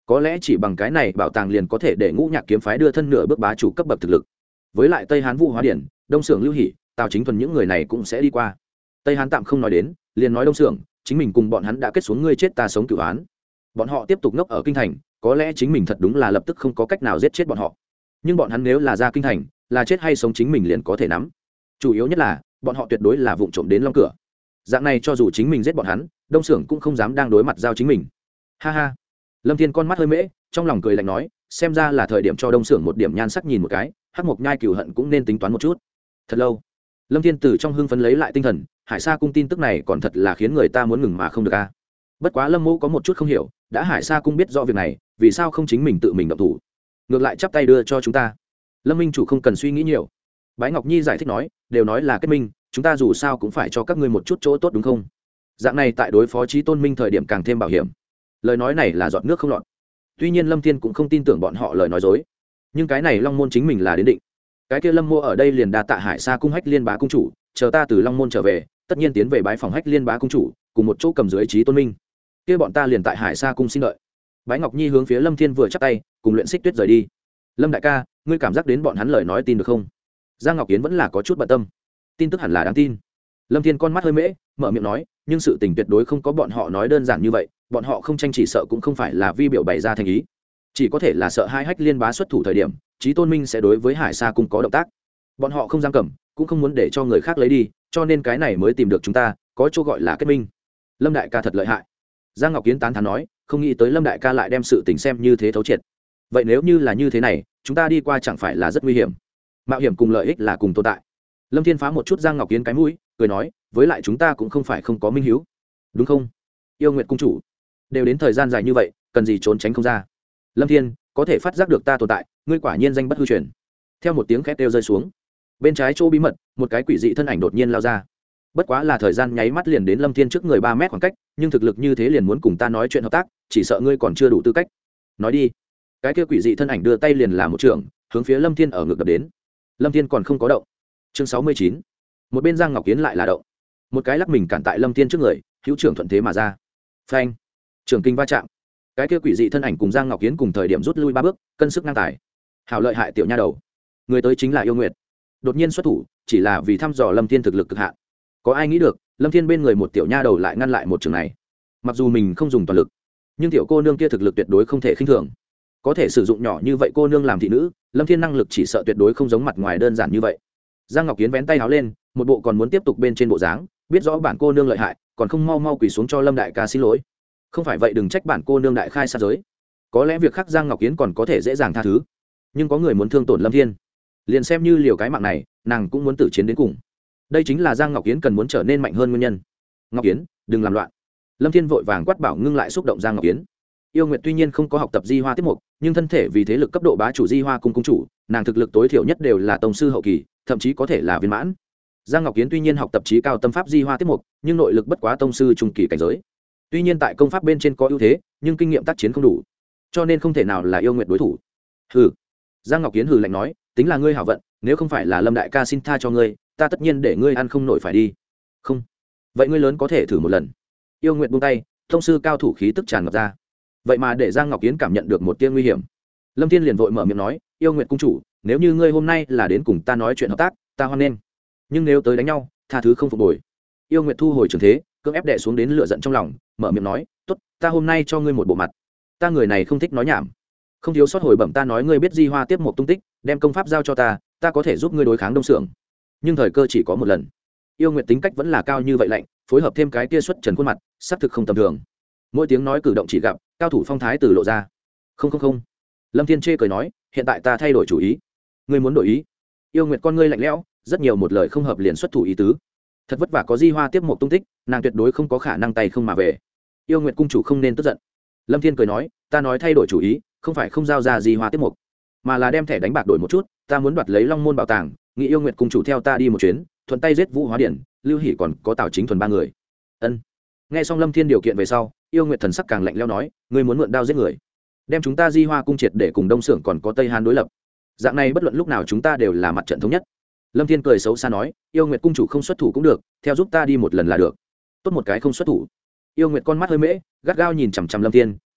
có lẽ chỉ bằng cái này bảo tàng liền có thể để ngũ nhạc kiếm phái đưa thân nửa bước bá chủ cấp bậc thực lực. Với lại tây hán vũ hóa điển, đông xưởng lưu hỷ, tào chính thuần những người này cũng sẽ đi qua. Tây hán tạm không nói đến, liền nói đông xưởng, chính mình cùng bọn hắn đã kết xuống ngươi chết ta sống cửu án. Bọn họ tiếp tục ngốc ở kinh thành, có lẽ chính mình thật đúng là lập tức không có cách nào giết chết bọn họ, nhưng bọn hắn nếu là ra kinh thành, là chết hay sống chính mình liền có thể nắm. Chủ yếu nhất là bọn họ tuyệt đối là vụng trộm đến long cửa, dạng này cho dù chính mình giết bọn hắn, đông xưởng cũng không dám đang đối mặt giao chính mình. Ha ha. Lâm Thiên con mắt hơi mễ, trong lòng cười lạnh nói, xem ra là thời điểm cho đông xưởng một điểm nhan sắc nhìn một cái, hắc mộc nhai cửu hận cũng nên tính toán một chút. Thật lâu, Lâm Thiên từ trong hưng phấn lấy lại tinh thần, Hải Sa cung tin tức này còn thật là khiến người ta muốn ngừng mà không được a. Bất quá Lâm Mộ có một chút không hiểu, đã Hải Sa cung biết rõ việc này, vì sao không chính mình tự mình động thủ, ngược lại chắp tay đưa cho chúng ta. Lâm minh chủ không cần suy nghĩ nhiều. Bái Ngọc Nhi giải thích nói, đều nói là kết minh, chúng ta dù sao cũng phải cho các ngươi một chút chỗ tốt đúng không? Dạng này tại đối phó Chí Tôn Minh thời điểm càng thêm bảo hiểm. Lời nói này là giọt nước không lọt. Tuy nhiên Lâm Thiên cũng không tin tưởng bọn họ lời nói dối, nhưng cái này Long môn chính mình là đến định. Cái kia Lâm Mộ ở đây liền đa tạ Hải Sa cung Hách Liên bá cung chủ, chờ ta từ Long môn trở về, tất nhiên tiến về bái phòng Hách Liên bá cung chủ, cùng một chỗ cầm dưới Chí Tôn Minh. Kia bọn ta liền tại Hải Sa cung xin đợi. Bái Ngọc Nhi hướng phía Lâm Thiên vừa chắp tay, cùng Luyện Xích Tuyết rời đi. Lâm đại ca, ngươi cảm giác đến bọn hắn lời nói tin được không? Giang Ngọc Kiến vẫn là có chút bận tâm. Tin tức hẳn là đáng tin. Lâm Thiên con mắt hơi mễ, mở miệng nói, nhưng sự tình tuyệt đối không có bọn họ nói đơn giản như vậy, bọn họ không tranh chỉ sợ cũng không phải là vi biểu bày ra thành ý, chỉ có thể là sợ hai Hách Liên bá xuất thủ thời điểm, Chí Tôn Minh sẽ đối với Hải Sa cung có động tác. Bọn họ không dám cầm, cũng không muốn để cho người khác lấy đi, cho nên cái này mới tìm được chúng ta, có chỗ gọi là kết minh. Lâm đại ca thật lợi hại. Giang Ngọc Kiến tán thán nói, không nghĩ tới Lâm đại ca lại đem sự tình xem như thế thấu triệt. Vậy nếu như là như thế này, chúng ta đi qua chẳng phải là rất nguy hiểm? Mạo hiểm cùng lợi ích là cùng tồn tại. Lâm Thiên phá một chút Giang Ngọc Kiến cái mũi, cười nói, với lại chúng ta cũng không phải không có minh hiếu, đúng không? Yêu Nguyệt cung chủ, đều đến thời gian dài như vậy, cần gì trốn tránh không ra? Lâm Thiên, có thể phát giác được ta tồn tại, ngươi quả nhiên danh bất hư truyền. Theo một tiếng khét kêu rơi xuống, bên trái chỗ bí mật, một cái quỷ dị thân ảnh đột nhiên lao ra. Bất quá là thời gian nháy mắt liền đến Lâm Thiên trước người ba mét khoảng cách, nhưng thực lực như thế liền muốn cùng ta nói chuyện hợp tác, chỉ sợ ngươi còn chưa đủ tư cách. Nói đi. Cái kia quỷ dị thân ảnh đưa tay liền là một trường, hướng phía Lâm Thiên ở ngực đập đến. Lâm Thiên còn không có động. Chương sáu mươi chín. Một bên Giang Ngọc Kiến lại là động. Một cái lắc mình cản tại Lâm Thiên trước người, hữu trưởng thuận thế mà ra. Phanh. Trường kinh va chạm. Cái kia quỷ dị thân ảnh cùng Giang Ngọc Kiến cùng thời điểm rút lui ba bước, cân sức ngang tài. Hảo lợi hại tiểu nha đầu. Người tới chính là Yêu Nguyệt. Đột nhiên xuất thủ, chỉ là vì thăm dò Lâm Thiên thực lực cực hạn. Có ai nghĩ được, Lâm Thiên bên người một tiểu nha đầu lại ngăn lại một trường này. Mặc dù mình không dùng toàn lực, nhưng tiểu cô nương kia thực lực tuyệt đối không thể khinh thường. Có thể sử dụng nhỏ như vậy cô nương làm thị nữ, Lâm Thiên năng lực chỉ sợ tuyệt đối không giống mặt ngoài đơn giản như vậy. Giang Ngọc Kiến vén tay áo lên, một bộ còn muốn tiếp tục bên trên bộ dáng, biết rõ bản cô nương lợi hại, còn không mau mau quỳ xuống cho Lâm đại ca xin lỗi. Không phải vậy đừng trách bản cô nương đại khai sát giới. Có lẽ việc khác Giang Ngọc Kiến còn có thể dễ dàng tha thứ, nhưng có người muốn thương tổn Lâm Thiên, liền xem như liều cái mạng này, nàng cũng muốn tử chiến đến cùng. Đây chính là Giang Ngọc Kiến cần muốn trở nên mạnh hơn nguyên nhân. Ngọc Kiến, đừng làm loạn. Lâm Thiên vội vàng quát bảo ngưng lại xúc động Giang Ngọc Kiến. Yêu Nguyệt tuy nhiên không có học tập Di Hoa tiết mục, nhưng thân thể vì thế lực cấp độ bá chủ Di Hoa cung cung chủ, nàng thực lực tối thiểu nhất đều là tông sư hậu kỳ, thậm chí có thể là viên mãn. Giang Ngọc Kiến tuy nhiên học tập trí cao tâm pháp Di Hoa tiết mục, nhưng nội lực bất quá tông sư trung kỳ cảnh giới. Tuy nhiên tại công pháp bên trên có ưu thế, nhưng kinh nghiệm tác chiến không đủ, cho nên không thể nào là Yêu Nguyệt đối thủ. Hừ. Giang Ngọc Kiến hừ lạnh nói, tính là ngươi hảo vận, nếu không phải là Lâm đại ca xin tha cho ngươi, ta tất nhiên để ngươi ăn không nổi phải đi. Không. Vậy ngươi lớn có thể thử một lần. Yêu Nguyệt buông tay, tông sư cao thủ khí tức tràn ngập ra. Vậy mà để Giang Ngọc Kiến cảm nhận được một tia nguy hiểm. Lâm Thiên liền vội mở miệng nói, Yêu Nguyệt cung chủ, nếu như ngươi hôm nay là đến cùng ta nói chuyện hợp tác, ta hoan nghênh, nhưng nếu tới đánh nhau, tha thứ không phục hồi. Yêu Nguyệt thu hồi trường thế, cưỡng ép đè xuống đến lửa giận trong lòng, mở miệng nói, tốt, ta hôm nay cho ngươi một bộ mặt. Ta người này không thích nói nhảm, không thiếu sót hồi bẩm ta nói ngươi biết Di Hoa tiếp một tung tích, đem công pháp giao cho ta, ta có thể giúp ngươi đối kháng Đông Sưởng, nhưng thời cơ chỉ có một lần. Yêu Nguyệt tính cách vẫn là cao như vậy lạnh, phối hợp thêm cái tia xuất trần khuôn mặt, xác thực không tầm thường. Mỗi tiếng nói cử động chỉ gặp cao thủ phong thái từ lộ ra. Không không không. Lâm Thiên chê cười nói, hiện tại ta thay đổi chủ ý. Ngươi muốn đổi ý? Yêu Nguyệt con ngươi lạnh lẽo, rất nhiều một lời không hợp liền xuất thủ ý tứ. Thật vất vả có Di Hoa tiếp một tung tích, nàng tuyệt đối không có khả năng tay không mà về. Yêu Nguyệt cung chủ không nên tức giận. Lâm Thiên cười nói, ta nói thay đổi chủ ý, không phải không giao ra Di Hoa tiếp một, mà là đem thẻ đánh bạc đổi một chút, ta muốn đoạt lấy Long môn bảo tàng, nghĩ Yêu Nguyệt cung chủ theo ta đi một chuyến, thuận tay giết Vũ Hóa Điển, Lưu Hỷ còn có Tào Chính Thuần ba người. Ân. Nghe xong Lâm Thiên điều kiện về sau, Yêu Nguyệt thần sắc càng lạnh lẽo nói, ngươi muốn mượn đao giết người, đem chúng ta Di Hoa cung triệt để cùng Đông Sưởng còn có Tây Hán đối lập. Dạng này bất luận lúc nào chúng ta đều là mặt trận thống nhất. Lâm Thiên cười xấu xa nói, Yêu Nguyệt cung chủ không xuất thủ cũng được, theo giúp ta đi một lần là được. Tốt một cái không xuất thủ. Yêu Nguyệt con mắt hơi mễ, gắt gao nhìn chằm chằm Lâm Thiên, tiểu tử,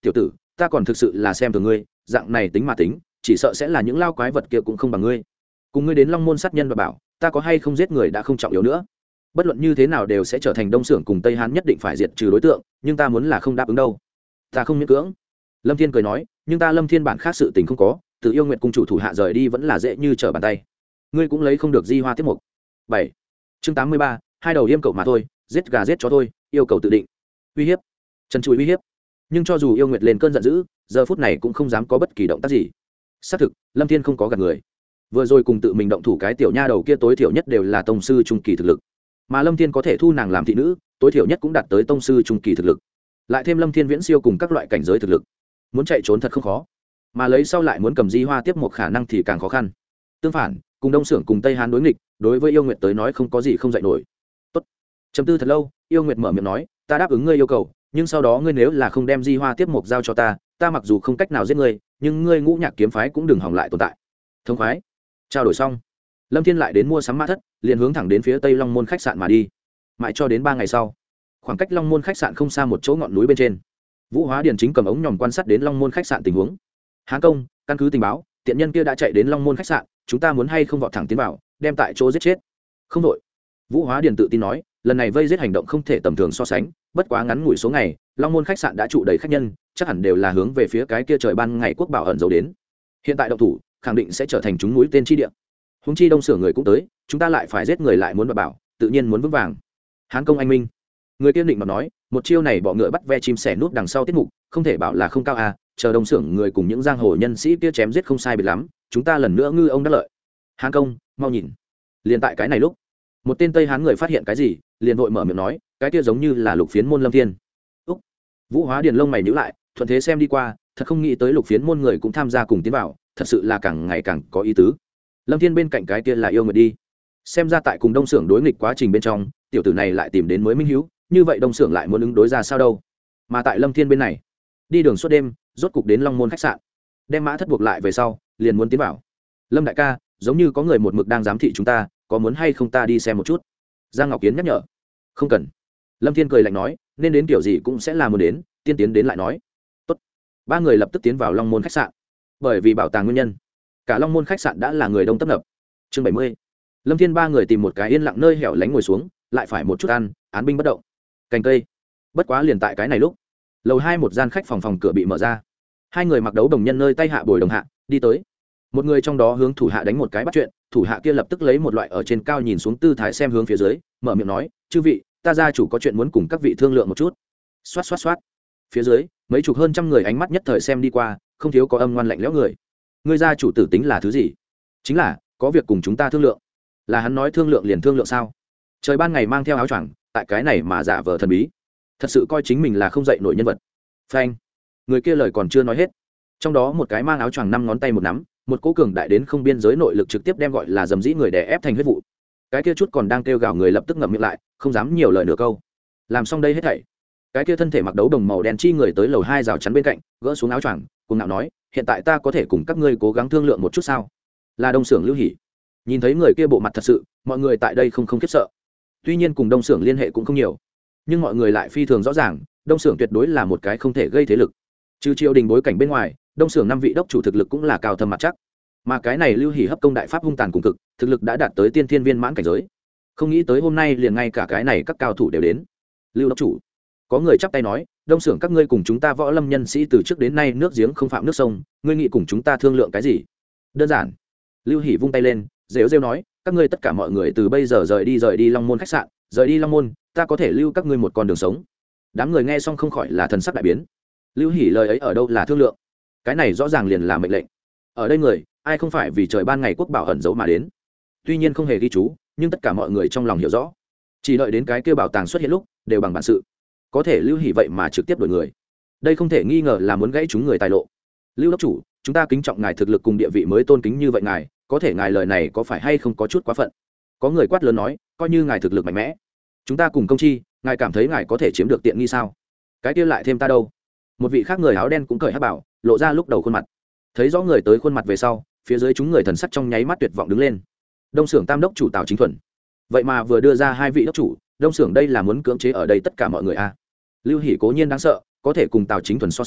ta còn thực sự là xem thường ngươi, dạng này tính mà tính chỉ sợ sẽ là những lao quái vật kia cũng không bằng ngươi. Cùng ngươi đến Long Môn sát nhân và bảo ta có hay không giết người đã không trọng yếu nữa, bất luận như thế nào đều sẽ trở thành Đông Xưởng cùng Tây Hán nhất định phải diệt trừ đối tượng, nhưng ta muốn là không đáp ứng đâu. Ta không miễn cưỡng. Lâm Thiên cười nói, nhưng ta Lâm Thiên bản khác sự tình không có, từ Yêu Nguyệt cung chủ thủ hạ rời đi vẫn là dễ như trở bàn tay, ngươi cũng lấy không được di hoa tiếp mục. Bảy chương tám mươi ba, hai đầu yêm cậu mà thôi, giết gà giết chó thôi, yêu cầu tự định. Uy hiếp, chân chùi uy hiếp. Nhưng cho dù Yêu Nguyệt lên cơn giận dữ, giờ phút này cũng không dám có bất kỳ động tác gì. Xác thực, Lâm Thiên không có gạt người, vừa rồi cùng tự mình động thủ cái tiểu nha đầu kia tối thiểu nhất đều là tông sư trung kỳ thực lực, mà Lâm Thiên có thể thu nàng làm thị nữ, tối thiểu nhất cũng đạt tới tông sư trung kỳ thực lực, lại thêm Lâm Thiên viễn siêu cùng các loại cảnh giới thực lực, muốn chạy trốn thật không khó, mà lấy sau lại muốn cầm di hoa tiếp một khả năng thì càng khó khăn. Tương phản, cùng Đông Xưởng cùng Tây Hán đối nghịch, đối với Yêu Nguyệt tới nói không có gì không dạy nổi. Tốt. Trầm tư thật lâu, Yêu Nguyệt mở miệng nói, ta đáp ứng ngươi yêu cầu, nhưng sau đó ngươi nếu là không đem di hoa tiếp một giao cho ta, ta mặc dù không cách nào giết ngươi, nhưng ngươi Ngũ Nhạc kiếm phái cũng đừng hỏng lại tồn tại. Thông khoái. Trao đổi xong, Lâm Thiên lại đến mua sắm mã thất, liền hướng thẳng đến phía Tây Long Môn khách sạn mà đi. Mãi cho đến ba ngày sau, khoảng cách Long Môn khách sạn không xa một chỗ ngọn núi bên trên, Vũ Hóa Điền chính cầm ống nhòm quan sát đến Long Môn khách sạn tình huống. Hán công, căn cứ tình báo, tiện nhân kia đã chạy đến Long Môn khách sạn, chúng ta muốn hay không vọt thẳng tiến vào, đem tại chỗ giết chết? Không đội. Vũ Hóa Điền tự tin nói, lần này vây giết hành động không thể tầm thường so sánh, bất quá ngắn ngủi số ngày, Long Môn khách sạn đã trụ đầy khách nhân, chắc hẳn đều là hướng về phía cái kia trời ban ngày quốc bảo ẩn giấu đến. Hiện tại động thủ, khẳng định sẽ trở thành chúng núi tên chi địa. Húng chi Đông Xưởng người cũng tới, chúng ta lại phải giết người lại muốn bảo, tự nhiên muốn vững vàng. Hán công anh minh, người kiên định mà nói, một chiêu này bọ ngựa bắt ve chim sẻ nút đằng sau tiết mục, không thể bảo là không cao à, chờ Đông Xưởng người cùng những giang hồ nhân sĩ kia chém giết không sai biệt lắm, chúng ta lần nữa ngư ông đắc lợi. Hán công, mau nhìn. Liền tại cái này lúc, một tên Tây Hán người phát hiện cái gì, liền vội mở miệng nói, cái kia giống như là Lục Phiến môn Lâm Thiên. Úc. Vũ Hóa Điền lông mày nhíu lại, thuận thế xem đi qua, thật không nghĩ tới Lục Phiến môn người cũng tham gia cùng tiến vào, thật sự là càng ngày càng có ý tứ. Lâm Thiên bên cạnh cái kia là Yêu Nguyệt đi, xem ra tại cùng Đông Xưởng đối nghịch quá trình bên trong, tiểu tử này lại tìm đến mới minh hiếu, như vậy Đông Xưởng lại muốn ứng đối ra sao đâu? Mà tại Lâm Thiên bên này, đi đường suốt đêm, rốt cục đến Long Môn khách sạn, đem mã thất buộc lại về sau, liền muốn tiến vào. Lâm đại ca, giống như có người một mực đang giám thị chúng ta, có muốn hay không ta đi xem một chút? Giang Ngọc Kiến nhắc nhở. Không cần. Lâm Thiên cười lạnh nói, nên đến kiểu gì cũng sẽ là muốn đến, tiên tiến đến lại nói. Tốt. Ba người lập tức tiến vào Long Môn khách sạn. Bởi vì bảo tàng nguyên nhân, cả Long Môn khách sạn đã là người đông tấp nập. Chương bảy mươi. Lâm Thiên ba người tìm một cái yên lặng nơi hẻo lánh ngồi xuống, lại phải một chút ăn, án binh bất động. Cành cây. Bất quá liền tại cái này lúc, lầu hai một gian khách phòng phòng cửa bị mở ra. Hai người mặc đấu đồng nhân nơi tay hạ bồi đồng hạ, đi tới. Một người trong đó hướng thủ hạ đánh một cái bắt chuyện, thủ hạ kia lập tức lấy một loại ở trên cao nhìn xuống tư thái xem hướng phía dưới, mở miệng nói, chư vị, ta gia chủ có chuyện muốn cùng các vị thương lượng một chút. Xoát xoát xoát. Phía dưới, mấy chục hơn trăm người ánh mắt nhất thời xem đi qua, không thiếu có âm ngoan lạnh lẽo người. Người gia chủ tử tính là thứ gì? Chính là có việc cùng chúng ta thương lượng. Là hắn nói thương lượng liền thương lượng sao? Trời ban ngày mang theo áo choàng, tại cái này mà giả vờ thần bí, thật sự coi chính mình là không dậy nổi nhân vật. Phanh. Người kia lời còn chưa nói hết, trong đó một cái mang áo choàng năm ngón tay một nắm, một cỗ cường đại đến không biên giới nội lực trực tiếp đem gọi là dầm dĩ người đè ép thành huyết vụ. Cái kia chút còn đang kêu gào người lập tức ngậm miệng lại, không dám nhiều lời nửa câu. Làm xong đây hết thảy, cái kia thân thể mặc đấu đồng màu đen chi người tới lầu hai rào chắn bên cạnh, gỡ xuống áo choàng, cùng nạo nói, hiện tại ta có thể cùng các ngươi cố gắng thương lượng một chút sao? Là Đông Xưởng Lưu Hỷ. Nhìn thấy người kia bộ mặt thật sự, mọi người tại đây không không khiếp sợ. Tuy nhiên cùng Đông Xưởng liên hệ cũng không nhiều, nhưng mọi người lại phi thường rõ ràng, Đông Xưởng tuyệt đối là một cái không thể gây thế lực. Trừ triều đình bối cảnh bên ngoài, Đông Xưởng năm vị đốc chủ thực lực cũng là cao thâm mặt chắc. Mà cái này Lưu Hỷ hấp công đại pháp hung tàn cùng cực, thực lực đã đạt tới tiên thiên viên mãn cảnh giới. Không nghĩ tới hôm nay liền ngay cả cái này các cao thủ đều đến. Lưu đốc chủ, có người chắp tay nói, Đông Xưởng các ngươi cùng chúng ta võ lâm nhân sĩ từ trước đến nay nước giếng không phạm nước sông, ngươi nghĩ cùng chúng ta thương lượng cái gì? Đơn giản. Lưu Hỷ vung tay lên, rêu rêu nói, các ngươi tất cả mọi người từ bây giờ rời đi rời đi Long Môn khách sạn, rời đi Long Môn, ta có thể lưu các ngươi một con đường sống. Đám người nghe xong không khỏi là thần sắc đại biến. Lưu Hỷ lời ấy ở đâu là thương lượng? Cái này rõ ràng liền là mệnh lệnh. Ở đây người, ai không phải vì trời ban ngày quốc bảo ẩn giấu mà đến? Tuy nhiên không hề ghi chú, nhưng tất cả mọi người trong lòng hiểu rõ. Chỉ đợi đến cái kia bảo tàng xuất hiện lúc, đều bằng bản sự. Có thể Lưu Hỷ vậy mà trực tiếp đổi người. Đây không thể nghi ngờ là muốn gãy chúng người tài lộ. Lưu đốc chủ, chúng ta kính trọng ngài thực lực cùng địa vị mới tôn kính như vậy ngài, có thể ngài lời này có phải hay không có chút quá phận? Có người quát lớn nói, coi như ngài thực lực mạnh mẽ, chúng ta cùng công chi, ngài cảm thấy ngài có thể chiếm được tiện nghi sao? Cái kia lại thêm ta đâu? Một vị khác người áo đen cũng cởi hắc bảo, lộ ra lúc đầu khuôn mặt. Thấy rõ người tới khuôn mặt về sau, phía dưới chúng người thần sắc trong nháy mắt tuyệt vọng đứng lên. Đông Xưởng tam đốc chủ Tào Chính Thuần, vậy mà vừa đưa ra hai vị đốc chủ, Đông Xưởng đây là muốn cưỡng chế ở đây tất cả mọi người a. À. Lưu Hỷ cố nhiên đáng sợ, có thể cùng Tào Chính Thuần so sánh,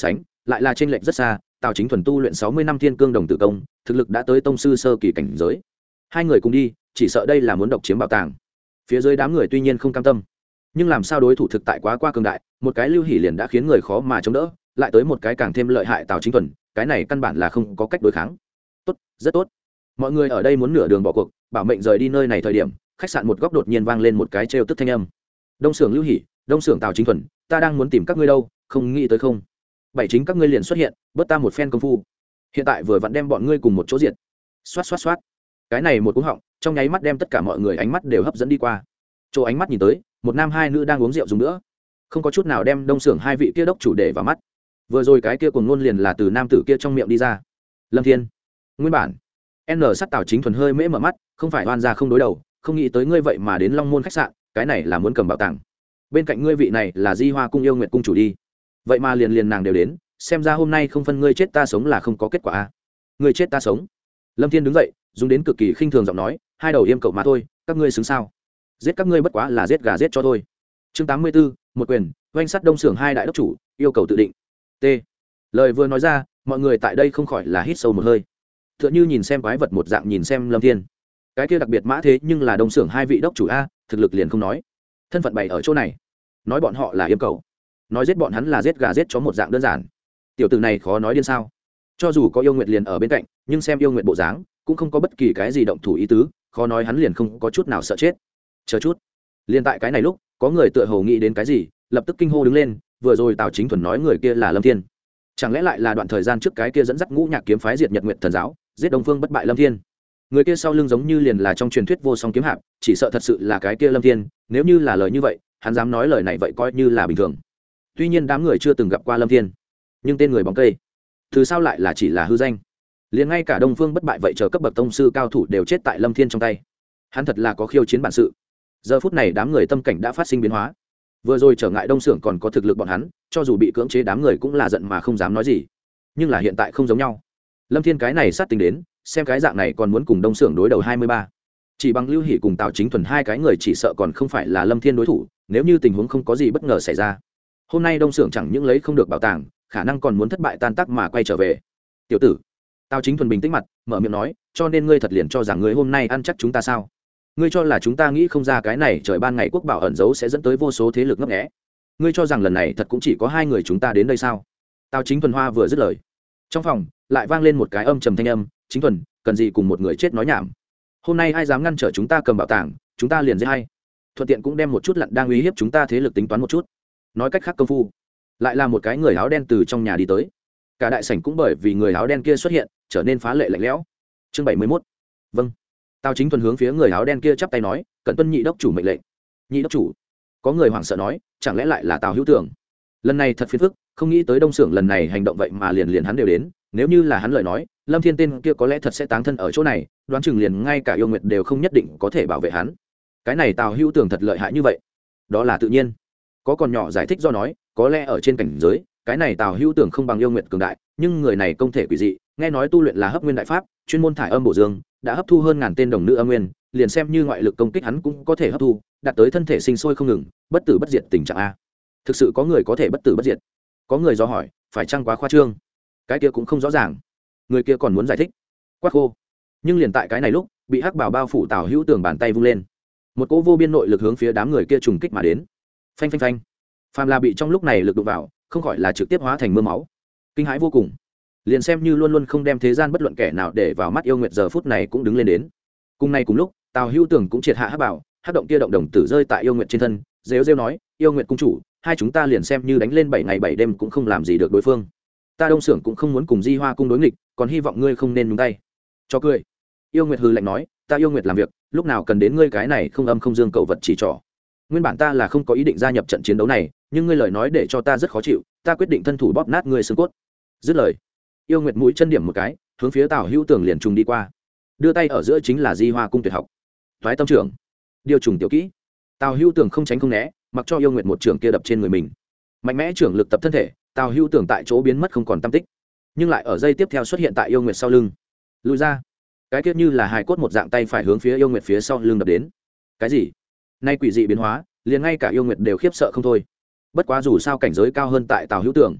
lại là trên lệch rất xa. Tào Chính Thuần tu luyện sáu mươi năm thiên cương đồng tử công, thực lực đã tới tông sư sơ kỳ cảnh giới. Hai người cùng đi, chỉ sợ đây là muốn độc chiếm bảo tàng. Phía dưới đám người tuy nhiên không cam tâm, nhưng làm sao đối thủ thực tại quá qua cường đại, một cái Lưu Hỷ liền đã khiến người khó mà chống đỡ, lại tới một cái càng thêm lợi hại Tào Chính Thuần, cái này căn bản là không có cách đối kháng. Tốt, rất tốt. Mọi người ở đây muốn nửa đường bỏ cuộc, bảo mệnh rời đi nơi này thời điểm, khách sạn một góc đột nhiên vang lên một cái trêu tức thanh âm. Đông Sưởng Lưu Hỷ, Đông Sưởng Tào Chính Thuần, ta đang muốn tìm các ngươi đâu, không nghĩ tới không? Bảy chính các ngươi liền xuất hiện, bớt ta một phen công phu. Hiện tại vừa vặn đem bọn ngươi cùng một chỗ diệt. Xoát xoát xoát. Cái này một cú họng, trong nháy mắt đem tất cả mọi người ánh mắt đều hấp dẫn đi qua. Chỗ ánh mắt nhìn tới, một nam hai nữ đang uống rượu dùng nữa, không có chút nào đem Đông Sưởng hai vị kia đốc chủ để vào mắt. Vừa rồi cái kia cuồng ngôn liền là từ nam tử kia trong miệng đi ra. Lâm Thiên. Nguyên bản N sát Tào Chính Thuần hơi mễ mở mắt, không phải oan gia không đối đầu, không nghĩ tới ngươi vậy mà đến Long Môn khách sạn, cái này là muốn cầm bảo tàng. Bên cạnh ngươi vị này là Di Hoa cung yêu nguyệt cung chủ đi, vậy mà liền liền nàng đều đến, xem ra hôm nay không phân ngươi chết ta sống là không có kết quả a. Ngươi chết ta sống. Lâm Thiên đứng dậy, dùng đến cực kỳ khinh thường giọng nói, hai đầu yêm cậu mà thôi, các ngươi xứng sao? Giết các ngươi bất quá là giết gà giết cho thôi. Chương tám mươi 84, một quyền, oanh sát Đông Sưởng hai đại đốc chủ, yêu cầu tự định. T. Lời vừa nói ra, mọi người tại đây không khỏi là hít sâu một hơi. Tựa như nhìn xem quái vật một dạng nhìn xem Lâm Thiên. Cái kia đặc biệt mã thế nhưng là Đông Sưởng hai vị đốc chủ a, thực lực liền không nói. Thân phận bày ở chỗ này, nói bọn họ là yêm cầu, nói giết bọn hắn là giết gà giết chó một dạng đơn giản. Tiểu tử này khó nói điên sao? Cho dù có yêu nguyệt liền ở bên cạnh, nhưng xem yêu nguyệt bộ dáng, cũng không có bất kỳ cái gì động thủ ý tứ, khó nói hắn liền không có chút nào sợ chết. Chờ chút. Liên tại cái này lúc, có người tựa hồ nghĩ đến cái gì, lập tức kinh hô đứng lên, vừa rồi Tào Chính Thuần nói người kia là Lâm Thiên. Chẳng lẽ lại là đoạn thời gian trước cái kia dẫn dắt Ngũ Nhạc kiếm phái diệt Nhật Nguyệt thần giáo, giết Đông Phương bất bại Lâm Thiên? Người kia sau lưng giống như liền là trong truyền thuyết vô song kiếm hạp, chỉ sợ thật sự là cái kia Lâm Thiên, nếu như là lời như vậy, hắn dám nói lời này vậy coi như là bình thường. Tuy nhiên đám người chưa từng gặp qua Lâm Thiên, nhưng tên người bóng cây, từ sao lại là chỉ là hư danh? Liền ngay cả Đông Phương bất bại vậy chờ cấp bậc tông sư cao thủ đều chết tại Lâm Thiên trong tay. Hắn thật là có khiêu chiến bản sự. Giờ phút này đám người tâm cảnh đã phát sinh biến hóa. Vừa rồi trở ngại Đông Sưởng còn có thực lực bọn hắn, cho dù bị cưỡng chế đám người cũng là giận mà không dám nói gì. Nhưng là hiện tại không giống nhau. Lâm Thiên cái này sát tính đến, xem cái dạng này còn muốn cùng Đông Sưởng đối đầu hai mươi ba. Chỉ bằng Lưu Hỷ cùng Tào Chính Thuần hai cái người chỉ sợ còn không phải là Lâm Thiên đối thủ, nếu như tình huống không có gì bất ngờ xảy ra. Hôm nay Đông Sưởng chẳng những lấy không được bảo tàng, khả năng còn muốn thất bại tan tác mà quay trở về. Tiểu tử, Tào Chính Thuần bình tĩnh mặt, mở miệng nói, cho nên ngươi thật liền cho rằng ngươi hôm nay ăn chắc chúng ta sao? Ngươi cho là chúng ta nghĩ không ra cái này trời ban ngày quốc bảo ẩn giấu sẽ dẫn tới vô số thế lực ngấp nghé? Ngươi cho rằng lần này thật cũng chỉ có hai người chúng ta đến đây sao? Tào Chính Thuần Hoa vừa dứt lời, trong phòng lại vang lên một cái âm trầm thanh âm, Chính Thuần, cần gì cùng một người chết nói nhảm? Hôm nay ai dám ngăn trở chúng ta cầm bảo tàng, chúng ta liền giết hay. Thuận tiện cũng đem một chút lặn đang uy hiếp chúng ta thế lực tính toán một chút. Nói cách khác công phu, lại là một cái người áo đen từ trong nhà đi tới. Cả đại sảnh cũng bởi vì người áo đen kia xuất hiện trở nên phá lệ lạnh lẽo. Chương bảy mươi mốt. Vâng. Tào Chính Thuần hướng phía người áo đen kia chắp tay nói, cẩn tuân nhị đốc chủ mệnh lệnh. Nhị đốc chủ? Có người hoảng sợ nói, chẳng lẽ lại là Tào Hữu Tưởng? Lần này thật phiền phức, không nghĩ tới Đông Sưởng lần này hành động vậy mà liền liền hắn đều đến, nếu như là hắn lời nói, Lâm Thiên tên kia có lẽ thật sẽ táng thân ở chỗ này, đoán chừng liền ngay cả yêu nguyệt đều không nhất định có thể bảo vệ hắn. Cái này Tào Hữu Tưởng thật lợi hại như vậy? Đó là tự nhiên. Có còn nhỏ giải thích do nói, có lẽ ở trên cảnh giới, cái này Tào Hữu Tưởng không bằng yêu nguyệt cường đại, nhưng người này công thể quỷ dị, nghe nói tu luyện là hấp nguyên đại pháp, chuyên môn thải âm bổ dương, đã hấp thu hơn ngàn tên đồng nữ âm nguyên, liền xem như ngoại lực công kích hắn cũng có thể hấp thu, đạt tới thân thể sinh sôi không ngừng, bất tử bất diệt tình trạng a. Thực sự có người có thể bất tử bất diệt? Có người do hỏi, phải chăng quá khoa trương? Cái kia cũng không rõ ràng. Người kia còn muốn giải thích, quát khô. Nhưng liền tại cái này lúc, bị hắc bảo bao phủ Tào Hữu Tưởng bàn tay vung lên, một cỗ vô biên nội lực hướng phía đám người kia trùng kích mà đến. Phanh phanh phanh. Phàm là bị trong lúc này lực đụng vào, không khỏi là trực tiếp hóa thành mưa máu. Kinh hãi vô cùng. Liền xem như luôn luôn không đem thế gian bất luận kẻ nào để vào mắt yêu nguyệt giờ phút này cũng đứng lên đến. Cùng này cùng lúc, Tào Hữu Tưởng cũng triệt hạ hắc bảo, hắc động kia động đồng tử rơi tại yêu nguyệt trên thân, rêu rêu nói, yêu nguyệt cung chủ, hai chúng ta liền xem như đánh lên bảy ngày bảy đêm cũng không làm gì được đối phương. Ta Đông Sưởng cũng không muốn cùng Di Hoa cung đối nghịch, còn hy vọng ngươi không nên nhúng tay. Cho cười. Yêu nguyệt hừ lạnh nói, ta yêu nguyệt làm việc, lúc nào cần đến ngươi cái này không âm không dương cậu vật chỉ trỏ. Nguyên bản ta là không có ý định gia nhập trận chiến đấu này, nhưng ngươi lời nói để cho ta rất khó chịu, ta quyết định thân thủ bóp nát ngươi xương cốt. Dứt lời, yêu nguyệt mũi chân điểm một cái, hướng phía Tào Hữu Tưởng liền trùng đi qua, đưa tay ở giữa chính là Di Hoa cung tuyệt học toái tâm trưởng, điều trùng tiểu kỹ. Tào Hữu Tưởng không tránh không né, mặc cho yêu nguyệt một trưởng kia đập trên người mình, mạnh mẽ trưởng lực tập thân thể, Tào Hữu Tưởng tại chỗ biến mất không còn tăm tích, nhưng lại ở giây tiếp theo xuất hiện tại yêu nguyệt sau lưng, lùi ra. Cái kia như là hài cốt một dạng tay phải hướng phía yêu nguyệt phía sau lưng đập đến. Cái gì? Nay quỷ dị biến hóa, liền ngay cả yêu nguyệt đều khiếp sợ không thôi. Bất quá dù sao cảnh giới cao hơn tại Tào Hữu Tưởng,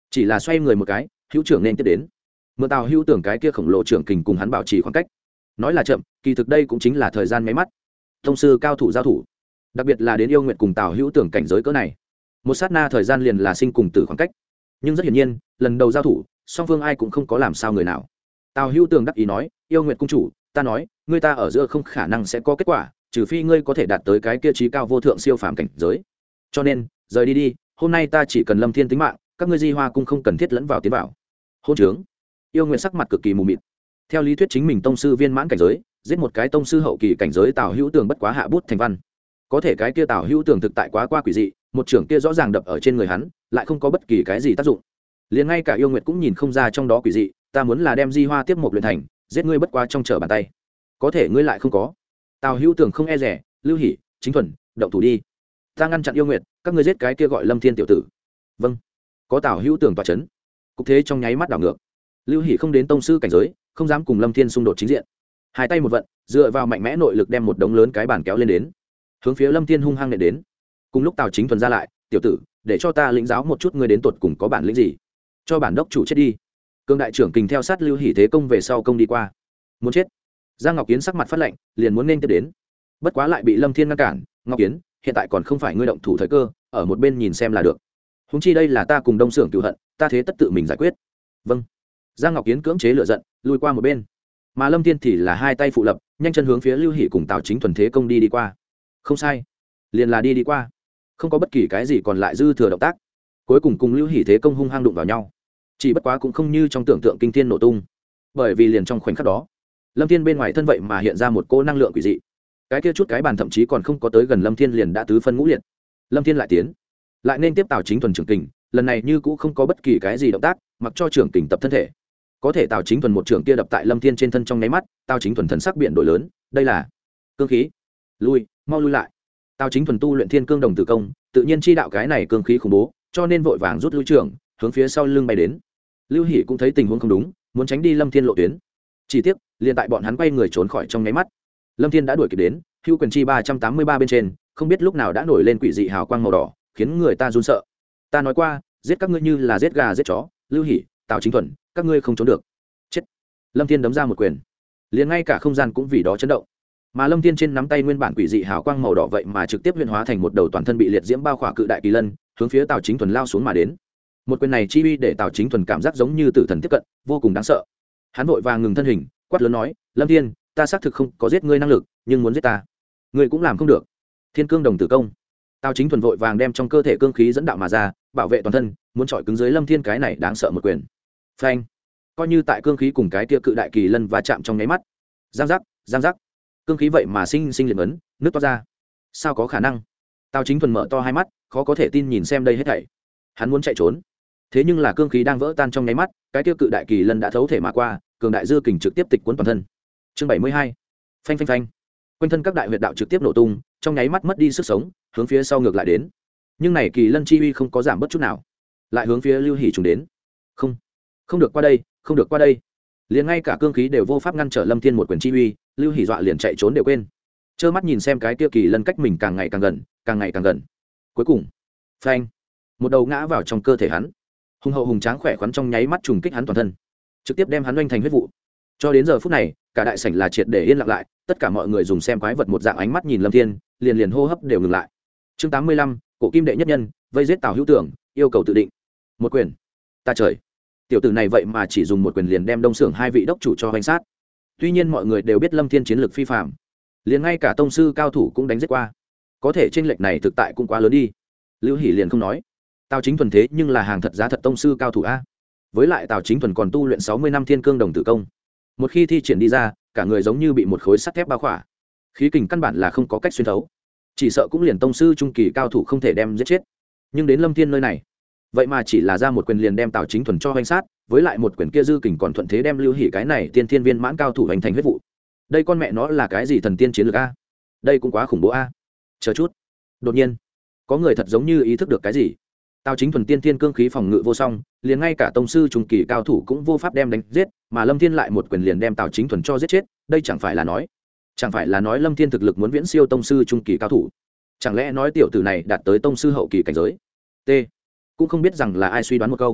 chỉ là xoay người một cái, hữu trưởng nên tiếp đến. Mượn Tào Hữu Tưởng cái kia khổng lồ trưởng kình cùng hắn bảo trì khoảng cách. Nói là chậm, kỳ thực đây cũng chính là thời gian mấy mắt. Tông sư cao thủ giao thủ, đặc biệt là đến yêu nguyện cùng Tào Hữu Tưởng cảnh giới cỡ này, một sát na thời gian liền là sinh cùng tử khoảng cách. Nhưng rất hiển nhiên, lần đầu giao thủ, song phương ai cũng không có làm sao người nào. Tào Hữu Tưởng đắc ý nói, yêu nguyện cung chủ, ta nói, ngươi ta ở giữa không khả năng sẽ có kết quả, trừ phi ngươi có thể đạt tới cái kia trí cao vô thượng siêu phàm cảnh giới. Cho nên, rời đi đi, hôm nay ta chỉ cần Lâm Thiên tính mạng, các ngươi Di Hoa cung không cần thiết lẫn vào tiến vào. Hôn trướng. Yêu nguyện sắc mặt cực kỳ mù mịt. Theo lý thuyết chính mình tông sư viên mãn cảnh giới, giết một cái tông sư hậu kỳ cảnh giới Tào Hữu Tưởng bất quá hạ bút thành văn. Có thể cái kia Tào Hữu Tưởng thực tại quá qua quỷ dị, một trưởng kia rõ ràng đập ở trên người hắn, lại không có bất kỳ cái gì tác dụng. Liền ngay cả yêu nguyệt cũng nhìn không ra trong đó quỷ dị, ta muốn là đem Di Hoa tiếp một luyện thành, giết ngươi bất quá trong trở bàn tay. Có thể ngươi lại không có. Tào Hữu Tưởng không e rẻ, Lưu Hỷ, Chính Thuần, động thủ đi. Ta ngăn chặn yêu nguyệt, các ngươi giết cái kia gọi Lâm Thiên tiểu tử. Vâng. Có Tào Hữu Tưởng tọa chấn, cục thế trong nháy mắt đảo ngược. Lưu Hỷ không đến tông sư cảnh giới, không dám cùng Lâm Thiên xung đột chính diện. Hai tay một vận, dựa vào mạnh mẽ nội lực đem một đống lớn cái bàn kéo lên đến, hướng phía Lâm Thiên hung hăng nện đến. Cùng lúc Tào Chính Thuần ra lại, tiểu tử, để cho ta lĩnh giáo một chút ngươi đến tột cùng có bản lĩnh gì. Cho bản đốc chủ chết đi. Cương đại trưởng kình theo sát Lưu Hỷ thế công về sau công đi qua. Muốn chết. Giang Ngọc Kiến sắc mặt phát lạnh, liền muốn nên tiếp đến. Bất quá lại bị Lâm Thiên ngăn cản, Ngọc Kiến, hiện tại còn không phải ngươi động thủ thời cơ, ở một bên nhìn xem là được. Huống chi đây là ta cùng Đông Xưởng cửu hận, ta thế tất tự mình giải quyết. Vâng. Giang Ngọc Kiến cưỡng chế lửa giận, lùi qua một bên. Mà Lâm Thiên thì là hai tay phụ lập, nhanh chân hướng phía Lưu Hỷ cùng Tào Chính Thuần thế công đi đi qua. Không sai, liền là đi đi qua, không có bất kỳ cái gì còn lại dư thừa động tác. Cuối cùng cùng Lưu Hỷ thế công hung hăng đụng vào nhau. Chỉ bất quá cũng không như trong tưởng tượng kinh thiên nổ tung, bởi vì liền trong khoảnh khắc đó, Lâm Thiên bên ngoài thân vậy mà hiện ra một cỗ năng lượng quỷ dị. Cái kia chút cái bàn thậm chí còn không có tới gần Lâm Thiên liền đã tứ phân ngũ liệt. Lâm Thiên lại tiến, lại nên tiếp Tào Chính Thuần trưởng kình, lần này như cũ không có bất kỳ cái gì động tác, mặc cho trưởng kình tập thân thể. Có thể Tào Chính Thuần một trưởng kia đập tại Lâm Thiên trên thân trong nháy mắt, Tào Chính Thuần thần sắc biển đổi lớn, đây là cương khí. Lui, mau lui lại. Tào Chính Thuần tu luyện Thiên Cương Đồng Tử Công, tự nhiên chi đạo cái này cương khí khủng bố, cho nên vội vàng rút lui trưởng, hướng phía sau lưng bay đến. Lưu Hỷ cũng thấy tình huống không đúng, muốn tránh đi Lâm Thiên lộ tuyến. Chỉ tiếc, liền tại bọn hắn quay người trốn khỏi trong nháy mắt, Lâm Thiên đã đuổi kịp đến, hưu quyền chi ba trăm tám mươi ba bên trên, không biết lúc nào đã nổi lên quỷ dị hào quang màu đỏ, khiến người ta run sợ. Ta nói qua, giết các ngươi như là giết gà giết chó, Lưu Hỷ, Tào Chính Thuần, các ngươi không trốn được. Chết. Lâm Thiên đấm ra một quyền, liền ngay cả không gian cũng vì đó chấn động. Mà Lâm Thiên trên nắm tay nguyên bản quỷ dị hào quang màu đỏ vậy mà trực tiếp huyễn hóa thành một đầu toàn thân bị liệt diễm bao khỏa cự đại kỳ lân, hướng phía Tào Chính Thuần lao xuống mà đến. Một quyền này chi uy để Tào Chính Thuần cảm giác giống như tử thần tiếp cận, vô cùng đáng sợ. Hắn vội vàng ngừng thân hình, quát lớn nói, Lâm Thiên, ta xác thực không có giết ngươi năng lực, nhưng muốn giết ta, ngươi cũng làm không được. Thiên Cương Đồng Tử Công. Tào Chính Thuần vội vàng đem trong cơ thể cương khí dẫn đạo mà ra, bảo vệ toàn thân, muốn chọi cứng dưới Lâm Thiên cái này đáng sợ một quyền. Phanh. Coi như tại cương khí cùng cái kia cự đại kỳ lân va chạm trong nháy mắt. Giang giác, giang giác. Cương khí vậy mà sinh sinh liệt ấn, nước to ra. Sao có khả năng? Tào Chính Thuần mở to hai mắt, khó có thể tin nhìn xem đây hết thảy. Hắn muốn chạy trốn, thế nhưng là cương khí đang vỡ tan trong nháy mắt, cái kia cự đại kỳ lân đã thấu thể mà qua, cường đại dư kình trực tiếp tịch cuốn toàn thân. Chương bảy mươi hai. Phanh phanh phanh. Quanh thân các đại huyệt đạo trực tiếp nổ tung, trong nháy mắt mất đi sức sống, hướng phía sau ngược lại đến. Nhưng này kỳ lân chi uy không có giảm bất chút nào, lại hướng phía Lưu Hỷ trùng đến. Không, không được qua đây, không được qua đây. Liền ngay cả cương khí đều vô pháp ngăn trở Lâm Thiên một quyền chi uy, Lưu Hỷ dọa liền chạy trốn đều quên. Trơ mắt nhìn xem cái kia kỳ lân cách mình càng ngày càng gần, càng ngày càng gần. Cuối cùng, phanh, một đầu ngã vào trong cơ thể hắn. Hùng hậu hùng tráng khỏe khoắn trong nháy mắt trùng kích hắn toàn thân, trực tiếp đem hắn oanh thành huyết vụ. Cho đến giờ phút này, cả đại sảnh là triệt để yên lặng lại, tất cả mọi người dùng xem quái vật một dạng ánh mắt nhìn Lâm Thiên, liền liền hô hấp đều ngừng lại. Chương tám mươi lăm, cổ kim đệ nhất nhân, vây giết Tào Hữu Tưởng, yêu cầu tự định. Một quyền. Ta trời. Tiểu tử này vậy mà chỉ dùng một quyền liền đem Đông Xưởng hai vị đốc chủ cho hoành sát. Tuy nhiên mọi người đều biết Lâm Thiên chiến lược phi phàm, liền ngay cả tông sư cao thủ cũng đánh giết qua. Có thể chênh lệch này thực tại cũng quá lớn đi. Lưu Hỷ liền không nói. Tào Chính Thuần thế nhưng là hàng thật giá thật tông sư cao thủ a. Với lại Tào Chính Thuần còn tu luyện sáu mươi năm Thiên Cương Đồng Tử Công. Một khi thi triển đi ra, cả người giống như bị một khối sắt thép bao khỏa, khí kình căn bản là không có cách xuyên thấu, chỉ sợ cũng liền tông sư trung kỳ cao thủ không thể đem giết chết. Nhưng đến Lâm Thiên nơi này, vậy mà chỉ là ra một quyền liền đem Tào Chính Thuần cho hoành sát, với lại một quyền kia dư kình còn thuận thế đem Lưu Hỷ cái này tiên thiên viên mãn cao thủ hành thành huyết vụ. Đây con mẹ nó là cái gì thần tiên chiến lược a? Đây cũng quá khủng bố a. Chờ chút. Đột nhiên, có người thật giống như ý thức được cái gì. Tào Chính Thuần tiên thiên cương khí phòng ngự vô song, liền ngay cả tông sư trung kỳ cao thủ cũng vô pháp đem đánh giết, mà Lâm Thiên lại một quyền liền đem Tào Chính Thuần cho giết chết, đây chẳng phải là nói, chẳng phải là nói Lâm Thiên thực lực muốn viễn siêu tông sư trung kỳ cao thủ? Chẳng lẽ nói tiểu tử này đạt tới tông sư hậu kỳ cảnh giới? T. Cũng không biết rằng là ai suy đoán một câu.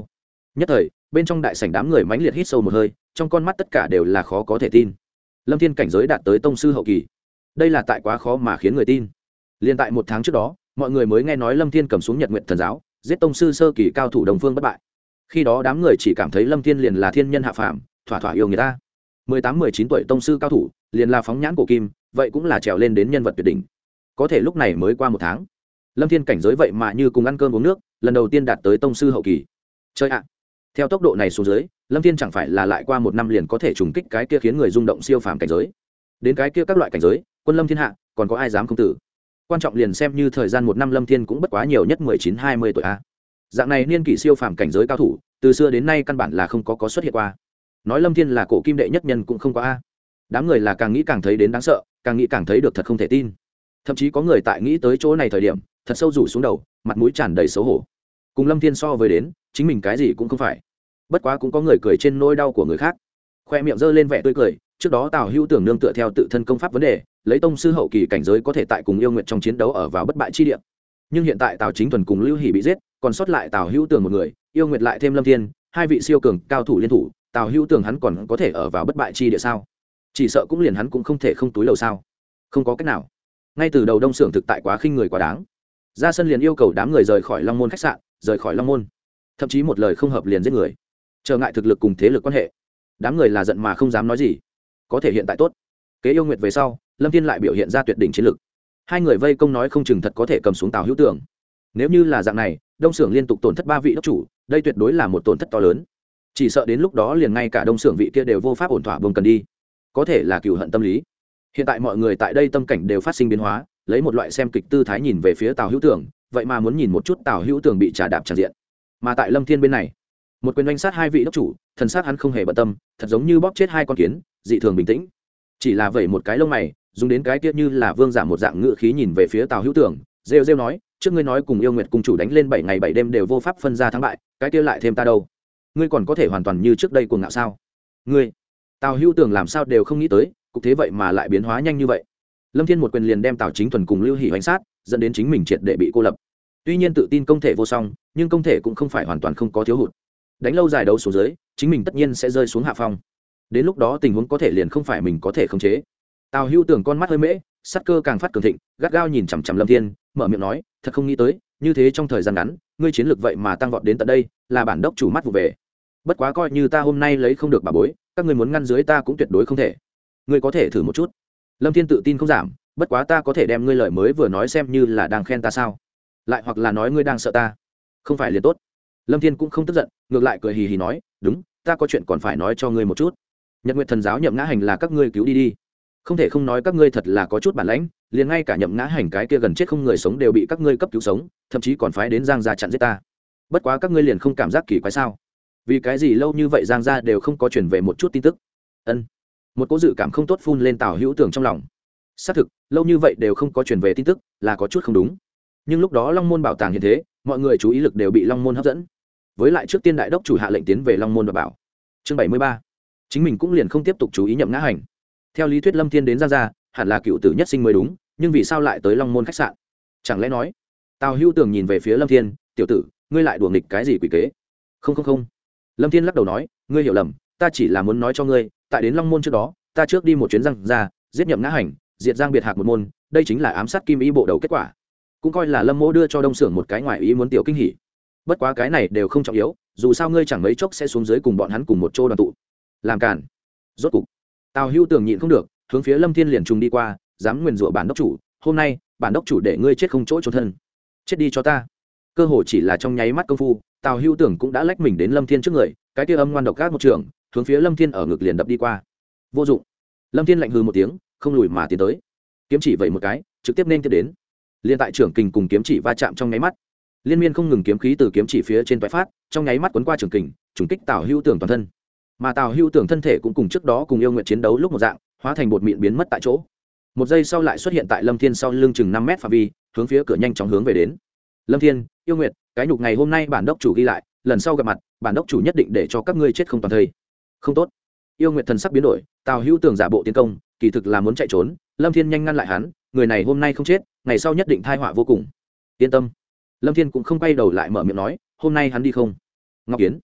nhất thời bên trong đại sảnh đám người mãnh liệt hít sâu một hơi, trong con mắt tất cả đều là khó có thể tin. Lâm Thiên cảnh giới đạt tới tông sư hậu kỳ, đây là tại quá khó mà khiến người tin. Liên tại một tháng trước đó, mọi người mới nghe nói Lâm Thiên cầm xuống Nhật Nguyện Thần giáo, giết tông sư sơ kỳ cao thủ Đồng Phương bất bại. Khi đó đám người chỉ cảm thấy Lâm Thiên liền là thiên nhân hạ phàm, thỏa thỏa yêu người ta. mười tám mười chín tuổi tông sư cao thủ, liền là phóng nhãn cổ kim, vậy cũng là trèo lên đến nhân vật tuyệt đỉnh. Có thể lúc này mới qua một tháng, Lâm Thiên cảnh giới vậy mà như cùng ăn cơm uống nước, lần đầu tiên đạt tới tông sư hậu kỳ. Chơi ạ. Theo tốc độ này xuống dưới, Lâm Thiên chẳng phải là lại qua một năm liền có thể trùng kích cái kia khiến người rung động siêu phàm cảnh giới. Đến cái kia các loại cảnh giới, quân lâm thiên hạ, còn có ai dám không tử. Quan trọng liền xem như thời gian một năm Lâm Thiên cũng bất quá nhiều nhất mười chín hai mươi tuổi a. Dạng này niên kỷ siêu phàm cảnh giới cao thủ, từ xưa đến nay căn bản là không có có xuất hiện qua. Nói Lâm Thiên là cổ kim đệ nhất nhân cũng không có a. Đám người là càng nghĩ càng thấy đến đáng sợ, càng nghĩ càng thấy được thật không thể tin. Thậm chí có người tại nghĩ tới chỗ này thời điểm, thật sâu rủ xuống đầu, mặt mũi tràn đầy xấu hổ. Cùng Lâm Thiên so với đến, chính mình cái gì cũng không phải. Bất quá cũng có người cười trên nỗi đau của người khác, khoe miệng giơ lên vẻ tươi cười. Trước đó Tào Hữu Tưởng nương tựa theo tự thân công pháp vấn đề, lấy tông sư hậu kỳ cảnh giới có thể tại cùng yêu nguyệt trong chiến đấu ở vào bất bại chi địa. Nhưng hiện tại Tào Chính Thuần cùng Lưu Hỷ bị giết, còn sót lại Tào Hữu Tưởng một người, yêu nguyệt lại thêm Lâm Thiên, hai vị siêu cường cao thủ liên thủ, Tào Hữu Tưởng hắn còn có thể ở vào bất bại chi địa sao? Chỉ sợ cũng liền hắn cũng không thể không túi lầu sao? Không có cách nào. Ngay từ đầu Đông Xưởng thực tại quá khinh người quá đáng. Ra sân liền yêu cầu đám người rời khỏi Long Môn khách sạn, rời khỏi Long Môn. Thậm chí một lời không hợp liền giết người. Trở ngại thực lực cùng thế lực quan hệ. Đám người là giận mà không dám nói gì. Có thể hiện tại tốt. Kế yêu nguyệt về sau, Lâm Thiên lại biểu hiện ra tuyệt đỉnh chiến lực. Hai người vây công nói không chừng thật có thể cầm xuống Tào Hữu Tưởng. Nếu như là dạng này, Đông Xưởng liên tục tổn thất ba vị đốc chủ, đây tuyệt đối là một tổn thất to lớn. Chỉ sợ đến lúc đó liền ngay cả Đông Xưởng vị kia đều vô pháp ổn thỏa buông cần đi. Có thể là cừu hận tâm lý. Hiện tại mọi người tại đây tâm cảnh đều phát sinh biến hóa, lấy một loại xem kịch tư thái nhìn về phía Tào Hữu Tưởng, vậy mà muốn nhìn một chút Tào Hữu Tưởng bị trà đạp tràn diện. Mà tại Lâm Thiên bên này, một quyền đánh sát hai vị đốc chủ, thần sắc hắn không hề bận tâm, thật giống như bóp chết hai con kiến, dị thường bình tĩnh. Chỉ là vẩy một cái lông mày, dùng đến cái kia như là vương giả một dạng ngựa khí nhìn về phía Tào Hữu Tưởng, rêu rêu nói, trước ngươi nói cùng yêu nguyệt cung chủ đánh lên bảy ngày bảy đêm đều vô pháp phân ra thắng bại, cái kia lại thêm ta đâu? Ngươi còn có thể hoàn toàn như trước đây cuồng ngạo sao? Ngươi? Tào Hữu Tưởng làm sao đều không nghĩ tới, cục thế vậy mà lại biến hóa nhanh như vậy. Lâm Thiên một quyền liền đem Tào Chính Thuần cùng Lưu Hỷ hoành sát, dẫn đến chính mình triệt để bị cô lập. Tuy nhiên tự tin công thể vô song, nhưng công thể cũng không phải hoàn toàn không có thiếu hụt. Đánh lâu dài đấu xuống dưới, chính mình tất nhiên sẽ rơi xuống hạ phong. Đến lúc đó tình huống có thể liền không phải mình có thể khống chế. Tào Hữu Tưởng con mắt hơi mễ, sát cơ càng phát cường thịnh, gắt gao nhìn chằm chằm Lâm Thiên, mở miệng nói, thật không nghĩ tới, như thế trong thời gian ngắn, ngươi chiến lược vậy mà tăng vọt đến tận đây, là bản đốc chủ mắt vụ về. Bất quá coi như ta hôm nay lấy không được bà bối, các ngươi muốn ngăn dưới ta cũng tuyệt đối không thể. Ngươi có thể thử một chút. Lâm Thiên tự tin không giảm, bất quá ta có thể đem ngươi lời mới vừa nói xem như là đang khen ta sao? Lại hoặc là nói ngươi đang sợ ta? Không phải liền tốt. Lâm Thiên cũng không tức giận, ngược lại cười hì hì nói, đúng, ta có chuyện còn phải nói cho ngươi một chút. Nhật Nguyệt Thần giáo Nhậm Ngã Hành là các ngươi cứu đi đi. Không thể không nói các ngươi thật là có chút bản lãnh, liền ngay cả Nhậm Ngã Hành cái kia gần chết không người sống đều bị các ngươi cấp cứu sống, thậm chí còn phái đến Giang gia chặn giết ta. Bất quá các ngươi liền không cảm giác kỳ quái sao? Vì cái gì lâu như vậy Giang gia đều không có truyền về một chút tin tức? Ân. Một cố dự cảm không tốt phun lên Tào Hữu Tưởng trong lòng. Xác thực, lâu như vậy đều không có truyền về tin tức, là có chút không đúng. Nhưng lúc đó Long Môn bảo tàng hiện thế, mọi người chú ý lực đều bị Long Môn hấp dẫn. Với lại trước tiên đại đốc chủ hạ lệnh tiến về Long Môn và bảo. Chương bảy mươi ba. Chính mình cũng liền không tiếp tục chú ý Nhậm Ngã Hành. Theo lý thuyết Lâm Thiên đến Giang gia, hẳn là cựu tử nhất sinh mới đúng, nhưng vì sao lại tới Long Môn khách sạn? Chẳng lẽ nói? Tào Hữu Tưởng nhìn về phía Lâm Thiên, "Tiểu tử, ngươi lại đùa nghịch cái gì quỷ kế?" "Không không không." Lâm Thiên lắc đầu nói, "Ngươi hiểu lầm, ta chỉ là muốn nói cho ngươi, tại đến Long Môn trước đó, ta trước đi một chuyến Giang gia, giết Nhậm Ngã Hành, diệt Giang biệt hạc một môn, đây chính là ám sát Kim Y bộ đầu kết quả. Cũng coi là Lâm Mỗ đưa cho Đông Xưởng một cái ngoài ý muốn tiểu kinh hỉ. Bất quá cái này đều không trọng yếu, dù sao ngươi chẳng mấy chốc sẽ xuống dưới cùng bọn hắn cùng một chỗ đoàn tụ." Làm cản. Rốt cục, Tào Hữu Tưởng nhịn không được, hướng phía Lâm Thiên liền trùng đi qua, dám nguyền rủa bản đốc chủ, "Hôm nay, bản đốc chủ để ngươi chết không chỗ chôn thân. Chết đi cho ta." Cơ hồ chỉ là trong nháy mắt công phu, Tào Hữu Tưởng cũng đã lách mình đến Lâm Thiên trước người, cái kia âm ngoan độc ác một trường, hướng phía Lâm Thiên ở ngực liền đập đi qua. Vô dụng. Lâm Thiên lạnh hừ một tiếng, không lùi mà tiến tới. Kiếm chỉ vẩy một cái, trực tiếp nên tiếp đến. Liên tại trưởng kình cùng kiếm chỉ va chạm trong nháy mắt, liên miên không ngừng kiếm khí từ kiếm chỉ phía trên toái phát, trong nháy mắt quấn qua trưởng kình, trùng kích Tào Hữu Tưởng toàn thân. Mà Tào Hữu Tưởng thân thể cũng cùng trước đó cùng yêu nguyện chiến đấu lúc một dạng, hóa thành bột mịn biến mất tại chỗ. Một giây sau lại xuất hiện tại Lâm Thiên sau lưng chừng năm mét phạm vi, hướng phía cửa nhanh chóng hướng về đến. "Lâm Thiên, yêu nguyệt, cái nhục ngày hôm nay bản đốc chủ ghi lại, lần sau gặp mặt, bản đốc chủ nhất định để cho các ngươi chết không toàn thây." "Không tốt." Yêu nguyệt thần sắc biến đổi, Tào Hữu Tưởng giả bộ tiến công, kỳ thực là muốn chạy trốn, Lâm Thiên nhanh ngăn lại hắn, "Người này hôm nay không chết, ngày sau nhất định tai họa vô cùng." "Yên tâm." Lâm Thiên cũng không quay đầu lại mở miệng nói, "Hôm nay hắn đi không?" "Ngọc Kiến."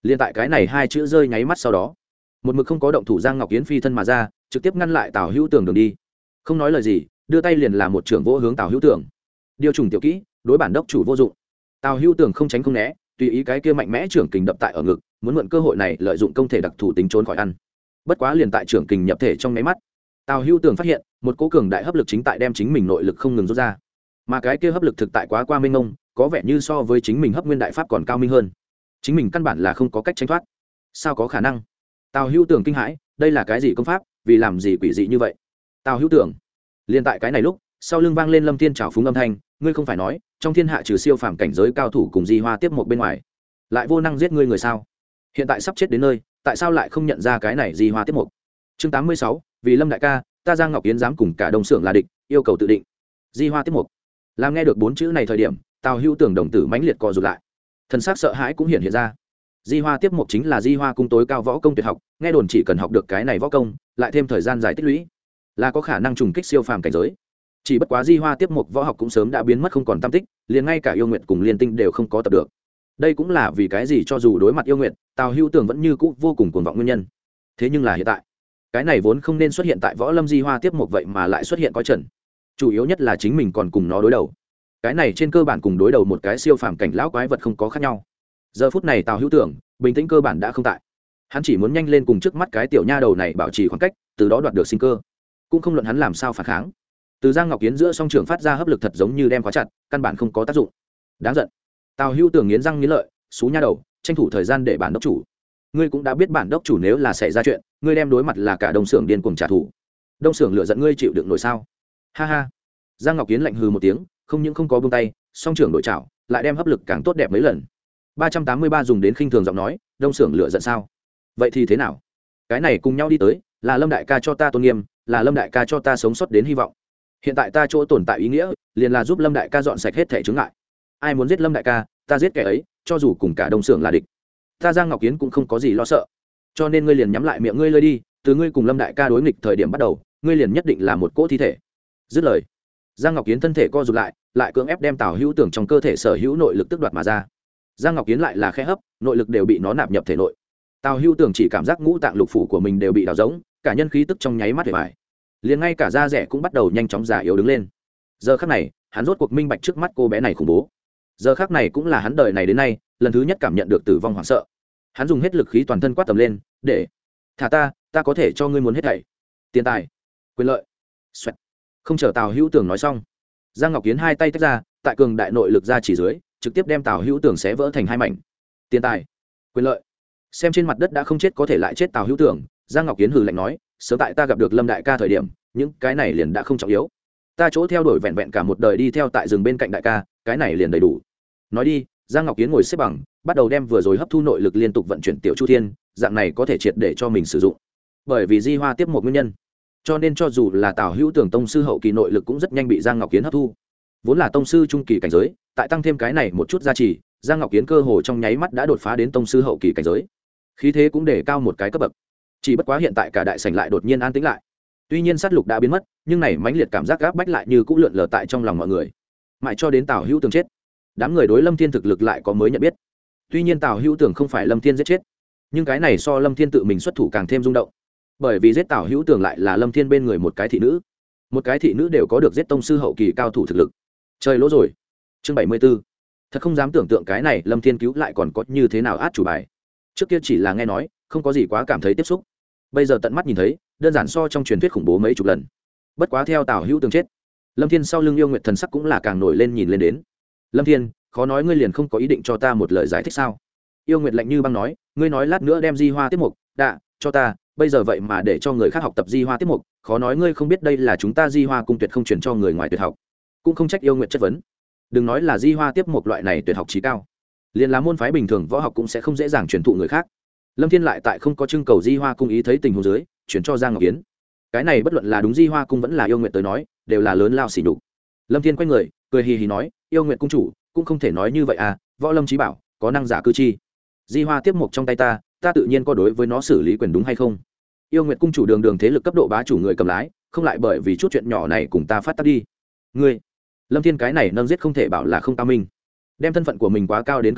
Liên tại cái này hai chữ rơi nháy mắt sau đó, một mực không có động thủ Giang Ngọc Yến phi thân mà ra, trực tiếp ngăn lại Tào Hữu Tường đường đi. Không nói lời gì, đưa tay liền là một trưởng vỗ hướng Tào Hữu Tường. Điều trùng tiểu kỹ, đối bản đốc chủ vô dụng. Tào Hữu Tường không tránh không né, tùy ý cái kia mạnh mẽ trưởng kình đập tại ở ngực, muốn mượn cơ hội này lợi dụng công thể đặc thù tính trốn khỏi ăn. Bất quá liền tại trưởng kình nhập thể trong nháy mắt, Tào Hữu Tường phát hiện một cỗ cường đại hấp lực chính tại đem chính mình nội lực không ngừng rút ra, mà cái kia hấp lực thực tại quá qua mênh mông, có vẻ như so với chính mình hấp nguyên đại pháp còn cao minh hơn. Chính mình căn bản là không có cách tránh thoát. Sao có khả năng? Tào Hữu Tường kinh hãi, đây là cái gì công pháp, vì làm gì quỷ dị như vậy? Tào Hữu Tường. Liên tại cái này lúc, sau lưng vang lên Lâm Thiên trào phúng âm thanh, ngươi không phải nói, trong thiên hạ trừ siêu phàm cảnh giới cao thủ cùng Di Hoa tiếp một bên ngoài, lại vô năng giết ngươi người sao? Hiện tại sắp chết đến nơi, tại sao lại không nhận ra cái này Di Hoa tiếp một? Chương tám mươi sáu, vì Lâm đại ca, ta Giang Ngọc Yến dám cùng cả Đông Xưởng là địch, yêu cầu tự định. Di Hoa tiếp một. Làm nghe được bốn chữ này thời điểm, Tào Hữu Tường đồng tử mãnh liệt co rụt lại. Thần sắc sợ hãi cũng hiện hiện ra. Di Hoa tiếp một chính là Di Hoa cung tối cao võ công tuyệt học, nghe đồn chỉ cần học được cái này võ công, lại thêm thời gian dài tích lũy, là có khả năng trùng kích siêu phàm cảnh giới. Chỉ bất quá Di Hoa tiếp một võ học cũng sớm đã biến mất không còn tăm tích, liền ngay cả yêu nguyện cùng liên tinh đều không có tập được. Đây cũng là vì cái gì cho dù đối mặt yêu nguyện, Tào Hữu Tường vẫn như cũ vô cùng cuồng vọng nguyên nhân. Thế nhưng là hiện tại, cái này vốn không nên xuất hiện tại võ lâm Di Hoa tiếp một vậy mà lại xuất hiện coi trần. Chủ yếu nhất là chính mình còn cùng nó đối đầu. Cái này trên cơ bản cùng đối đầu một cái siêu phàm cảnh lão quái vật không có khác nhau. Giờ phút này Tào Hữu Tường bình tĩnh cơ bản đã không tại, hắn chỉ muốn nhanh lên cùng trước mắt cái tiểu nha đầu này bảo trì khoảng cách, từ đó đoạt được sinh cơ, cũng không luận hắn làm sao phản kháng. Từ Giang Ngọc Yến giữa song trường phát ra hấp lực thật giống như đem khóa chặt, căn bản không có tác dụng. Đáng giận. Tào Hữu Tường nghiến răng nghiến lợi, xú nha đầu, tranh thủ thời gian để bản đốc chủ. Ngươi cũng đã biết bản đốc chủ nếu là xảy ra chuyện, ngươi đem đối mặt là cả Đông Xưởng điên cuồng trả thù. Đông Xưởng lựa giận ngươi chịu đựng nổi sao? Ha ha. Giang Ngọc Yến lạnh hừ một tiếng, không những không có buông tay, song trưởng đội chảo, lại đem hấp lực càng tốt đẹp mấy lần. ba trăm tám mươi ba dùng đến khinh thường giọng nói, Đông Xưởng lựa giận sao? Vậy thì thế nào? Cái này cùng nhau đi tới, là Lâm đại ca cho ta tôn nghiêm, là Lâm đại ca cho ta sống sót đến hy vọng. Hiện tại ta chỗ tồn tại ý nghĩa, liền là giúp Lâm đại ca dọn sạch hết thảy chướng ngại. Ai muốn giết Lâm đại ca, ta giết kẻ ấy, cho dù cùng cả Đông Xưởng là địch. Ta Giang Ngọc Yến cũng không có gì lo sợ. Cho nên ngươi liền nhắm lại miệng ngươi lơi đi, từ ngươi cùng Lâm đại ca đối nghịch thời điểm bắt đầu, ngươi liền nhất định là một cỗ thi thể. Dứt lời, Giang Ngọc Yến thân thể co rụt lại, lại cưỡng ép đem Tào Hữu Tường trong cơ thể sở hữu nội lực tức đoạt mà ra. Giang Ngọc Yến lại là khẽ hấp, nội lực đều bị nó nạp nhập thể nội. Tào Hữu Tường chỉ cảm giác ngũ tạng lục phủ của mình đều bị đào rỗng, cả nhân khí tức trong nháy mắt hề bại, liền ngay cả da rẻ cũng bắt đầu nhanh chóng già yếu đứng lên. Giờ khắc này, hắn rốt cuộc minh bạch trước mắt cô bé này khủng bố. Giờ khắc này cũng là hắn đời này đến nay lần thứ nhất cảm nhận được tử vong hoảng sợ. Hắn dùng hết lực khí toàn thân quát tầm lên, để thả ta, ta có thể cho ngươi muốn hết thảy, tiền tài, quyền lợi. Xoẹt. Không chờ Tào Hữu Tường nói xong, Giang Ngọc Yến hai tay tách ra, tại cường đại nội lực ra chỉ dưới, trực tiếp đem Tào Hữu Tường xé vỡ thành hai mảnh. Tiền tài, quyền lợi. Xem trên mặt đất đã không chết có thể lại chết Tào Hữu Tường, Giang Ngọc Yến hừ lạnh nói, sớm tại ta gặp được Lâm đại ca thời điểm, những cái này liền đã không trọng yếu. Ta chỗ theo đuổi vẹn vẹn cả một đời đi theo tại rừng bên cạnh đại ca, cái này liền đầy đủ. Nói đi, Giang Ngọc Yến ngồi xếp bằng, bắt đầu đem vừa rồi hấp thu nội lực liên tục vận chuyển tiểu chu thiên, dạng này có thể triệt để cho mình sử dụng. Bởi vì Di Hoa tiếp một nguyên nhân, cho nên cho dù là Tào Hữu Tường tông sư hậu kỳ nội lực cũng rất nhanh bị Giang Ngọc Yến hấp thu. Vốn là tông sư trung kỳ cảnh giới, tại tăng thêm cái này một chút gia trì, Giang Ngọc Yến cơ hồ trong nháy mắt đã đột phá đến tông sư hậu kỳ cảnh giới, khí thế cũng để cao một cái cấp bậc. Chỉ bất quá hiện tại cả đại sảnh lại đột nhiên an tĩnh lại. Tuy nhiên sát lục đã biến mất, nhưng này mãnh liệt cảm giác gáp bách lại như cũ lượn lờ tại trong lòng mọi người. Mãi cho đến Tào Hữu Tường chết, đám người đối Lâm Thiên thực lực lại có mới nhận biết. Tuy nhiên Tào Hữu Tường không phải Lâm Thiên giết chết, nhưng cái này so Lâm Thiên tự mình xuất thủ càng thêm rung động. Bởi vì giết Tào Hữu Tường lại là Lâm Thiên bên người một cái thị nữ, một cái thị nữ đều có được giết tông sư hậu kỳ cao thủ thực lực. Trời lỗ rồi. Chương bảy mươi b ố. Thật không dám tưởng tượng cái này Lâm Thiên cứu lại còn có như thế nào át chủ bài. Trước kia chỉ là nghe nói, không có gì quá cảm thấy tiếp xúc. Bây giờ tận mắt nhìn thấy, đơn giản so trong truyền thuyết khủng bố mấy chục lần. Bất quá theo Tào Hữu Tường chết, Lâm Thiên sau lưng yêu nguyệt thần sắc cũng là càng nổi lên nhìn lên đến. Lâm Thiên, khó nói ngươi liền không có ý định cho ta một lời giải thích sao? Yêu nguyệt lạnh như băng nói, ngươi nói lát nữa đem Di Hoa tiếp mục đạ cho ta, bây giờ vậy mà để cho người khác học tập Di Hoa tiếp mục, khó nói ngươi không biết đây là chúng ta Di Hoa cung tuyệt không truyền cho người ngoài tuyệt học. Cũng không trách yêu nguyệt chất vấn. Đừng nói là Di Hoa tiếp mục loại này tuyệt học chí cao, liền là môn phái bình thường võ học cũng sẽ không dễ dàng truyền thụ người khác. Lâm Thiên lại tại không có trưng cầu Di Hoa cung ý thấy tình huống dưới, chuyển cho Giang Ngọc Yến. Cái này bất luận là đúng Di Hoa cung vẫn là yêu nguyệt tới nói, đều là lớn lao sỉ nhục. Lâm Thiên quay người, cười hì hì nói, yêu nguyệt cung chủ cũng không thể nói như vậy à, võ lâm chí bảo, có năng giả cư chi. Di Hoa tiếp mục trong tay ta, ta tự nhiên có đối với nó xử lý quyền đúng hay không? Yêu nguyệt cung chủ đường đường thế lực cấp độ bá chủ người cầm lái, không lại bởi vì chút chuyện nhỏ này cùng ta phát tác đi. Ngươi, Lâm Thiên cái này nâng giết không thể bảo là không cao minh, đem thân phận của mình quá cao đến cực hạn,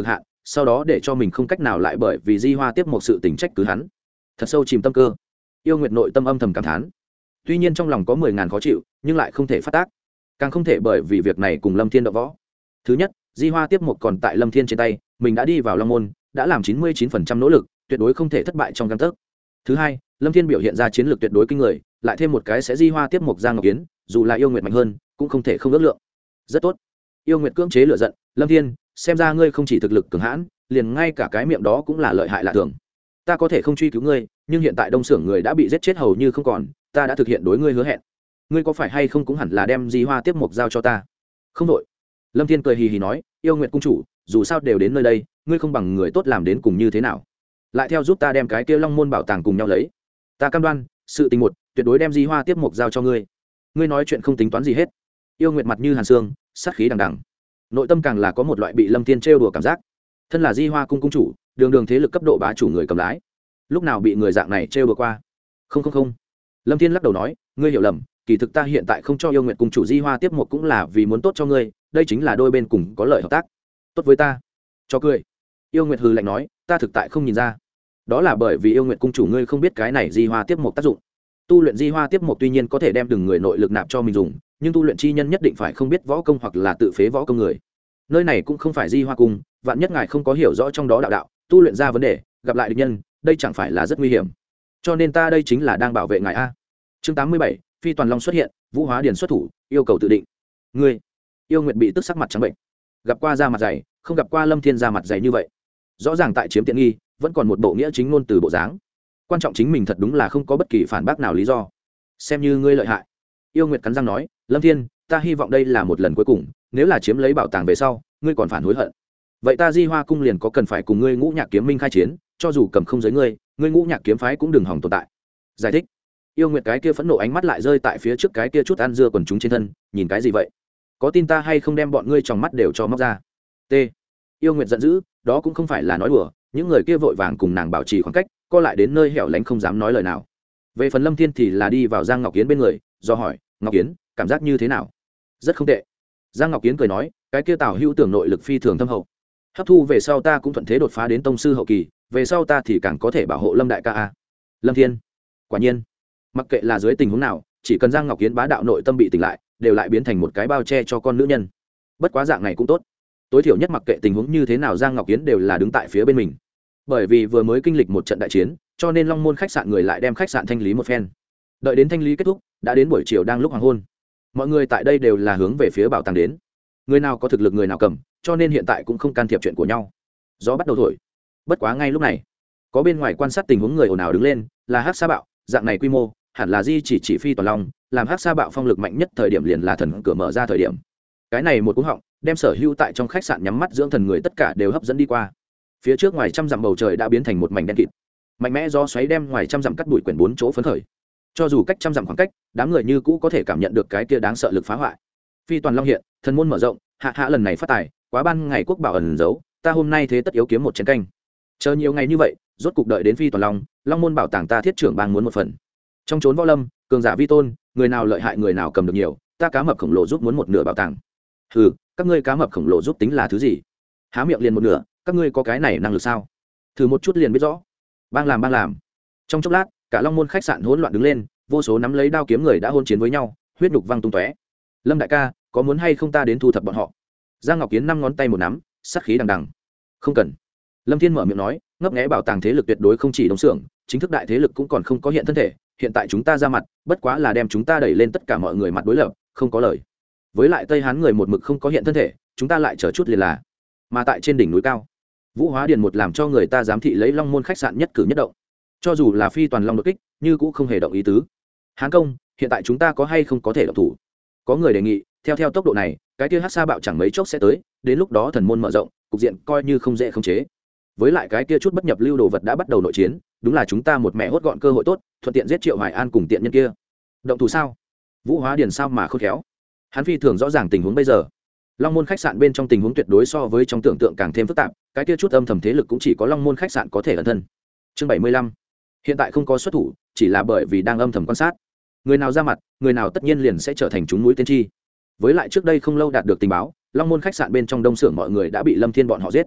sau đó để cho mình không cách nào lại bởi vì di hoa tiếp một sự tình trách cứ hắn. Thật sâu chìm tâm cơ, Yêu Nguyệt nội tâm âm thầm cảm thán. Tuy nhiên trong lòng có mười ngàn khó chịu, nhưng lại không thể phát tác, càng không thể bởi vì việc này cùng Lâm Thiên đọ võ. Thứ nhất, di hoa tiếp một còn tại Lâm Thiên trên tay, mình đã đi vào Long môn, đã làm chín mươi chín phần trăm nỗ lực, tuyệt đối không thể thất bại trong gang tấc. Thứ hai, Lâm Thiên biểu hiện ra chiến lược tuyệt đối kinh người, lại thêm một cái sẽ di hoa tiếp một Giang Ngọc Kiến, dù là Yêu Nguyệt mạnh hơn, cũng không thể không ước lượng. Rất tốt. Yêu Nguyệt cưỡng chế lửa giận, Lâm Thiên, xem ra ngươi không chỉ thực lực cường hãn, liền ngay cả cái miệng đó cũng là lợi hại lạ thường. Ta có thể không truy cứu ngươi, nhưng hiện tại Đông Xưởng người đã bị giết chết hầu như không còn, ta đã thực hiện đối ngươi hứa hẹn. Ngươi có phải hay không cũng hẳn là đem di hoa tiếp một giao cho ta. Không đội. Lâm Thiên cười hì hì nói, Yêu Nguyệt cung chủ, dù sao đều đến nơi đây, ngươi không bằng người tốt làm đến cùng như thế nào? Lại theo giúp ta đem cái kia Long môn bảo tàng cùng nhau lấy. Ta cam đoan, sự tình một, tuyệt đối đem di hoa tiếp một giao cho ngươi. Ngươi nói chuyện không tính toán gì hết. Yêu Nguyệt mặt như hàn xương, sát khí đằng đằng, nội tâm càng là có một loại bị Lâm Thiên trêu đùa cảm giác. Thân là di hoa cung cung chủ, đường đường thế lực cấp độ bá chủ người cầm lái, lúc nào bị người dạng này trêu đùa qua? Không không không. Lâm Thiên lắc đầu nói, ngươi hiểu lầm, kỳ thực ta hiện tại không cho Yêu Nguyệt cung chủ di hoa tiếp một cũng là vì muốn tốt cho ngươi, đây chính là đôi bên cùng có lợi hợp tác. Tốt với ta? Cho cười. Yêu Nguyệt hừ lạnh nói, ta thực tại không nhìn ra. Đó là bởi vì Yêu Nguyệt cung chủ ngươi không biết cái này di hoa tiếp một tác dụng. Tu luyện di hoa tiếp một tuy nhiên có thể đem đừng người nội lực nạp cho mình dùng, nhưng tu luyện chi nhân nhất định phải không biết võ công hoặc là tự phế võ công người. Nơi này cũng không phải di hoa cung, vạn nhất ngài không có hiểu rõ trong đó đạo đạo, tu luyện ra vấn đề, gặp lại địch nhân, đây chẳng phải là rất nguy hiểm. Cho nên ta đây chính là đang bảo vệ ngài a. Chương tám mươi bảy, Phi Toàn Long xuất hiện, Vũ Hóa Điền xuất thủ, yêu cầu tự định. Ngươi, Yêu Nguyệt bị tức sắc mặt trắng bệnh. Gặp qua da mặt dày, không gặp qua Lâm Thiên da mặt dày như vậy. Rõ ràng tại chiếm tiện nghi, vẫn còn một bộ nghĩa chính ngôn từ bộ dáng. Quan trọng chính mình thật đúng là không có bất kỳ phản bác nào lý do. Xem như ngươi lợi hại. Yêu Nguyệt cắn răng nói, Lâm Thiên, ta hy vọng đây là một lần cuối cùng, nếu là chiếm lấy bảo tàng về sau, ngươi còn phản hối hận. Vậy ta Di Hoa cung liền có cần phải cùng ngươi Ngũ Nhạc kiếm minh khai chiến, cho dù cầm không giới ngươi, ngươi Ngũ Nhạc kiếm phái cũng đừng hòng tồn tại. Giải thích. Yêu Nguyệt cái kia phẫn nộ ánh mắt lại rơi tại phía trước cái kia chút ăn dưa quần chúng trên thân, nhìn cái gì vậy? Có tin ta hay không đem bọn ngươi trong mắt đều cho móc ra? T. Yêu Nguyệt giận dữ, đó cũng không phải là nói đùa, những người kia vội vàng cùng nàng bảo trì khoảng cách, co lại đến nơi hẻo lánh không dám nói lời nào. Về phần Lâm Thiên thì là đi vào Giang Ngọc Kiến bên người, do hỏi, Ngọc Kiến, cảm giác như thế nào? Rất không tệ. Giang Ngọc Kiến cười nói, cái kia Tào Hữu tưởng nội lực phi thường thâm hậu, hấp thu về sau ta cũng thuận thế đột phá đến tông sư hậu kỳ, về sau ta thì càng có thể bảo hộ Lâm đại ca a. Lâm Thiên, quả nhiên, mặc kệ là dưới tình huống nào, chỉ cần Giang Ngọc Kiến bá đạo nội tâm bị tỉnh lại, đều lại biến thành một cái bao che cho con nữ nhân. Bất quá dạng này cũng tốt, tối thiểu nhất mặc kệ tình huống như thế nào Giang Ngọc Kiến đều là đứng tại phía bên mình. Bởi vì vừa mới kinh lịch một trận đại chiến, cho nên Long Môn khách sạn người lại đem khách sạn thanh lý một phen. Đợi đến thanh lý kết thúc, đã đến buổi chiều đang lúc hoàng hôn. Mọi người tại đây đều là hướng về phía bảo tàng đến. Người nào có thực lực người nào cầm, cho nên hiện tại cũng không can thiệp chuyện của nhau. Gió bắt đầu thổi. Bất quá ngay lúc này, có bên ngoài quan sát tình huống người ồn ào đứng lên, là Hắc Sa Bạo, dạng này quy mô, hẳn là Di chỉ chỉ Phi Toàn Long, làm Hắc Sa Bạo phong lực mạnh nhất thời điểm liền là thần cửa mở ra thời điểm. Cái này một cú họng, đem sở hữu tại trong khách sạn nhắm mắt dưỡng thần người tất cả đều hấp dẫn đi qua. Phía trước ngoài trăm dặm bầu trời đã biến thành một mảnh đen kịt. Mạnh mẽ gió xoáy đem ngoài trăm dặm cắt đuổi quyển bốn chỗ phấn khởi. Cho dù cách trăm dặm khoảng cách, đám người như cũ có thể cảm nhận được cái kia đáng sợ lực phá hoại. Phi Toàn Long hiện, thần môn mở rộng, hạ hạ lần này phát tài, quá ban ngày quốc bảo ẩn giấu, ta hôm nay thế tất yếu kiếm một chén canh. Chờ nhiều ngày như vậy, rốt cục đợi đến Phi Toàn Long, Long môn bảo tàng ta thiết trưởng bang muốn một phần. Trong chốn võ lâm, cường giả vi tôn, người nào lợi hại người nào cầm được nhiều, ta cá mập khổng lồ giúp muốn một nửa bảo tàng. Hừ, các ngươi cá mập khổng lồ giúp tính là thứ gì? Há miệng liền một nửa, các ngươi có cái này năng lực sao? Thử một chút liền biết rõ. Bang làm bang làm. Trong chốc lát, cả Long môn khách sạn hỗn loạn đứng lên, vô số nắm lấy đao kiếm người đã hôn chiến với nhau, huyết nhục văng tung tóe. Lâm đại ca, có muốn hay không ta đến thu thập bọn họ? Giang Ngọc Kiến năm ngón tay một nắm, sát khí đằng đằng. Không cần. Lâm Thiên mở miệng nói, ngấp nghé bảo tàng thế lực tuyệt đối không chỉ Đông Xưởng, chính thức đại thế lực cũng còn không có hiện thân thể, hiện tại chúng ta ra mặt, bất quá là đem chúng ta đẩy lên tất cả mọi người mặt đối lập, không có lời. Với lại Tây Hán người một mực không có hiện thân thể, chúng ta lại chờ chút liền là. Mà tại trên đỉnh núi cao, Vũ Hóa Điền một làm cho người ta giám thị lấy Long môn khách sạn nhất cử nhất động. Cho dù là Phi Toàn Long đột kích, như cũng không hề động ý tứ. Hán công, hiện tại chúng ta có hay không có thể động thủ? Có người đề nghị, theo theo tốc độ này, cái kia Hắc Sa Bạo chẳng mấy chốc sẽ tới, đến lúc đó thần môn mở rộng, cục diện coi như không dễ khống chế. Với lại cái kia chút bất nhập lưu đồ vật đã bắt đầu nội chiến, đúng là chúng ta một mẹ hốt gọn cơ hội tốt, thuận tiện giết Triệu Hoài An cùng tiện nhân kia. Động thủ sao? Vũ Hóa Điền sao mà khôn khéo? Hắn phi thường rõ ràng tình huống bây giờ. Long môn khách sạn bên trong tình huống tuyệt đối so với trong tưởng tượng càng thêm phức tạp, cái kia chút âm thầm thế lực cũng chỉ có Long môn khách sạn có thể ẩn thân. Chương bảy mươi lăm. Hiện tại không có xuất thủ, chỉ là bởi vì đang âm thầm quan sát. Người nào ra mặt, người nào tất nhiên liền sẽ trở thành chúng mũi tên chi. Với lại trước đây không lâu đạt được tình báo, Long môn khách sạn bên trong Đông Xưởng mọi người đã bị Lâm Thiên bọn họ giết.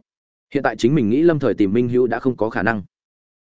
hiện tại chính mình nghĩ lâm thời tìm minh hữu đã không có khả năng.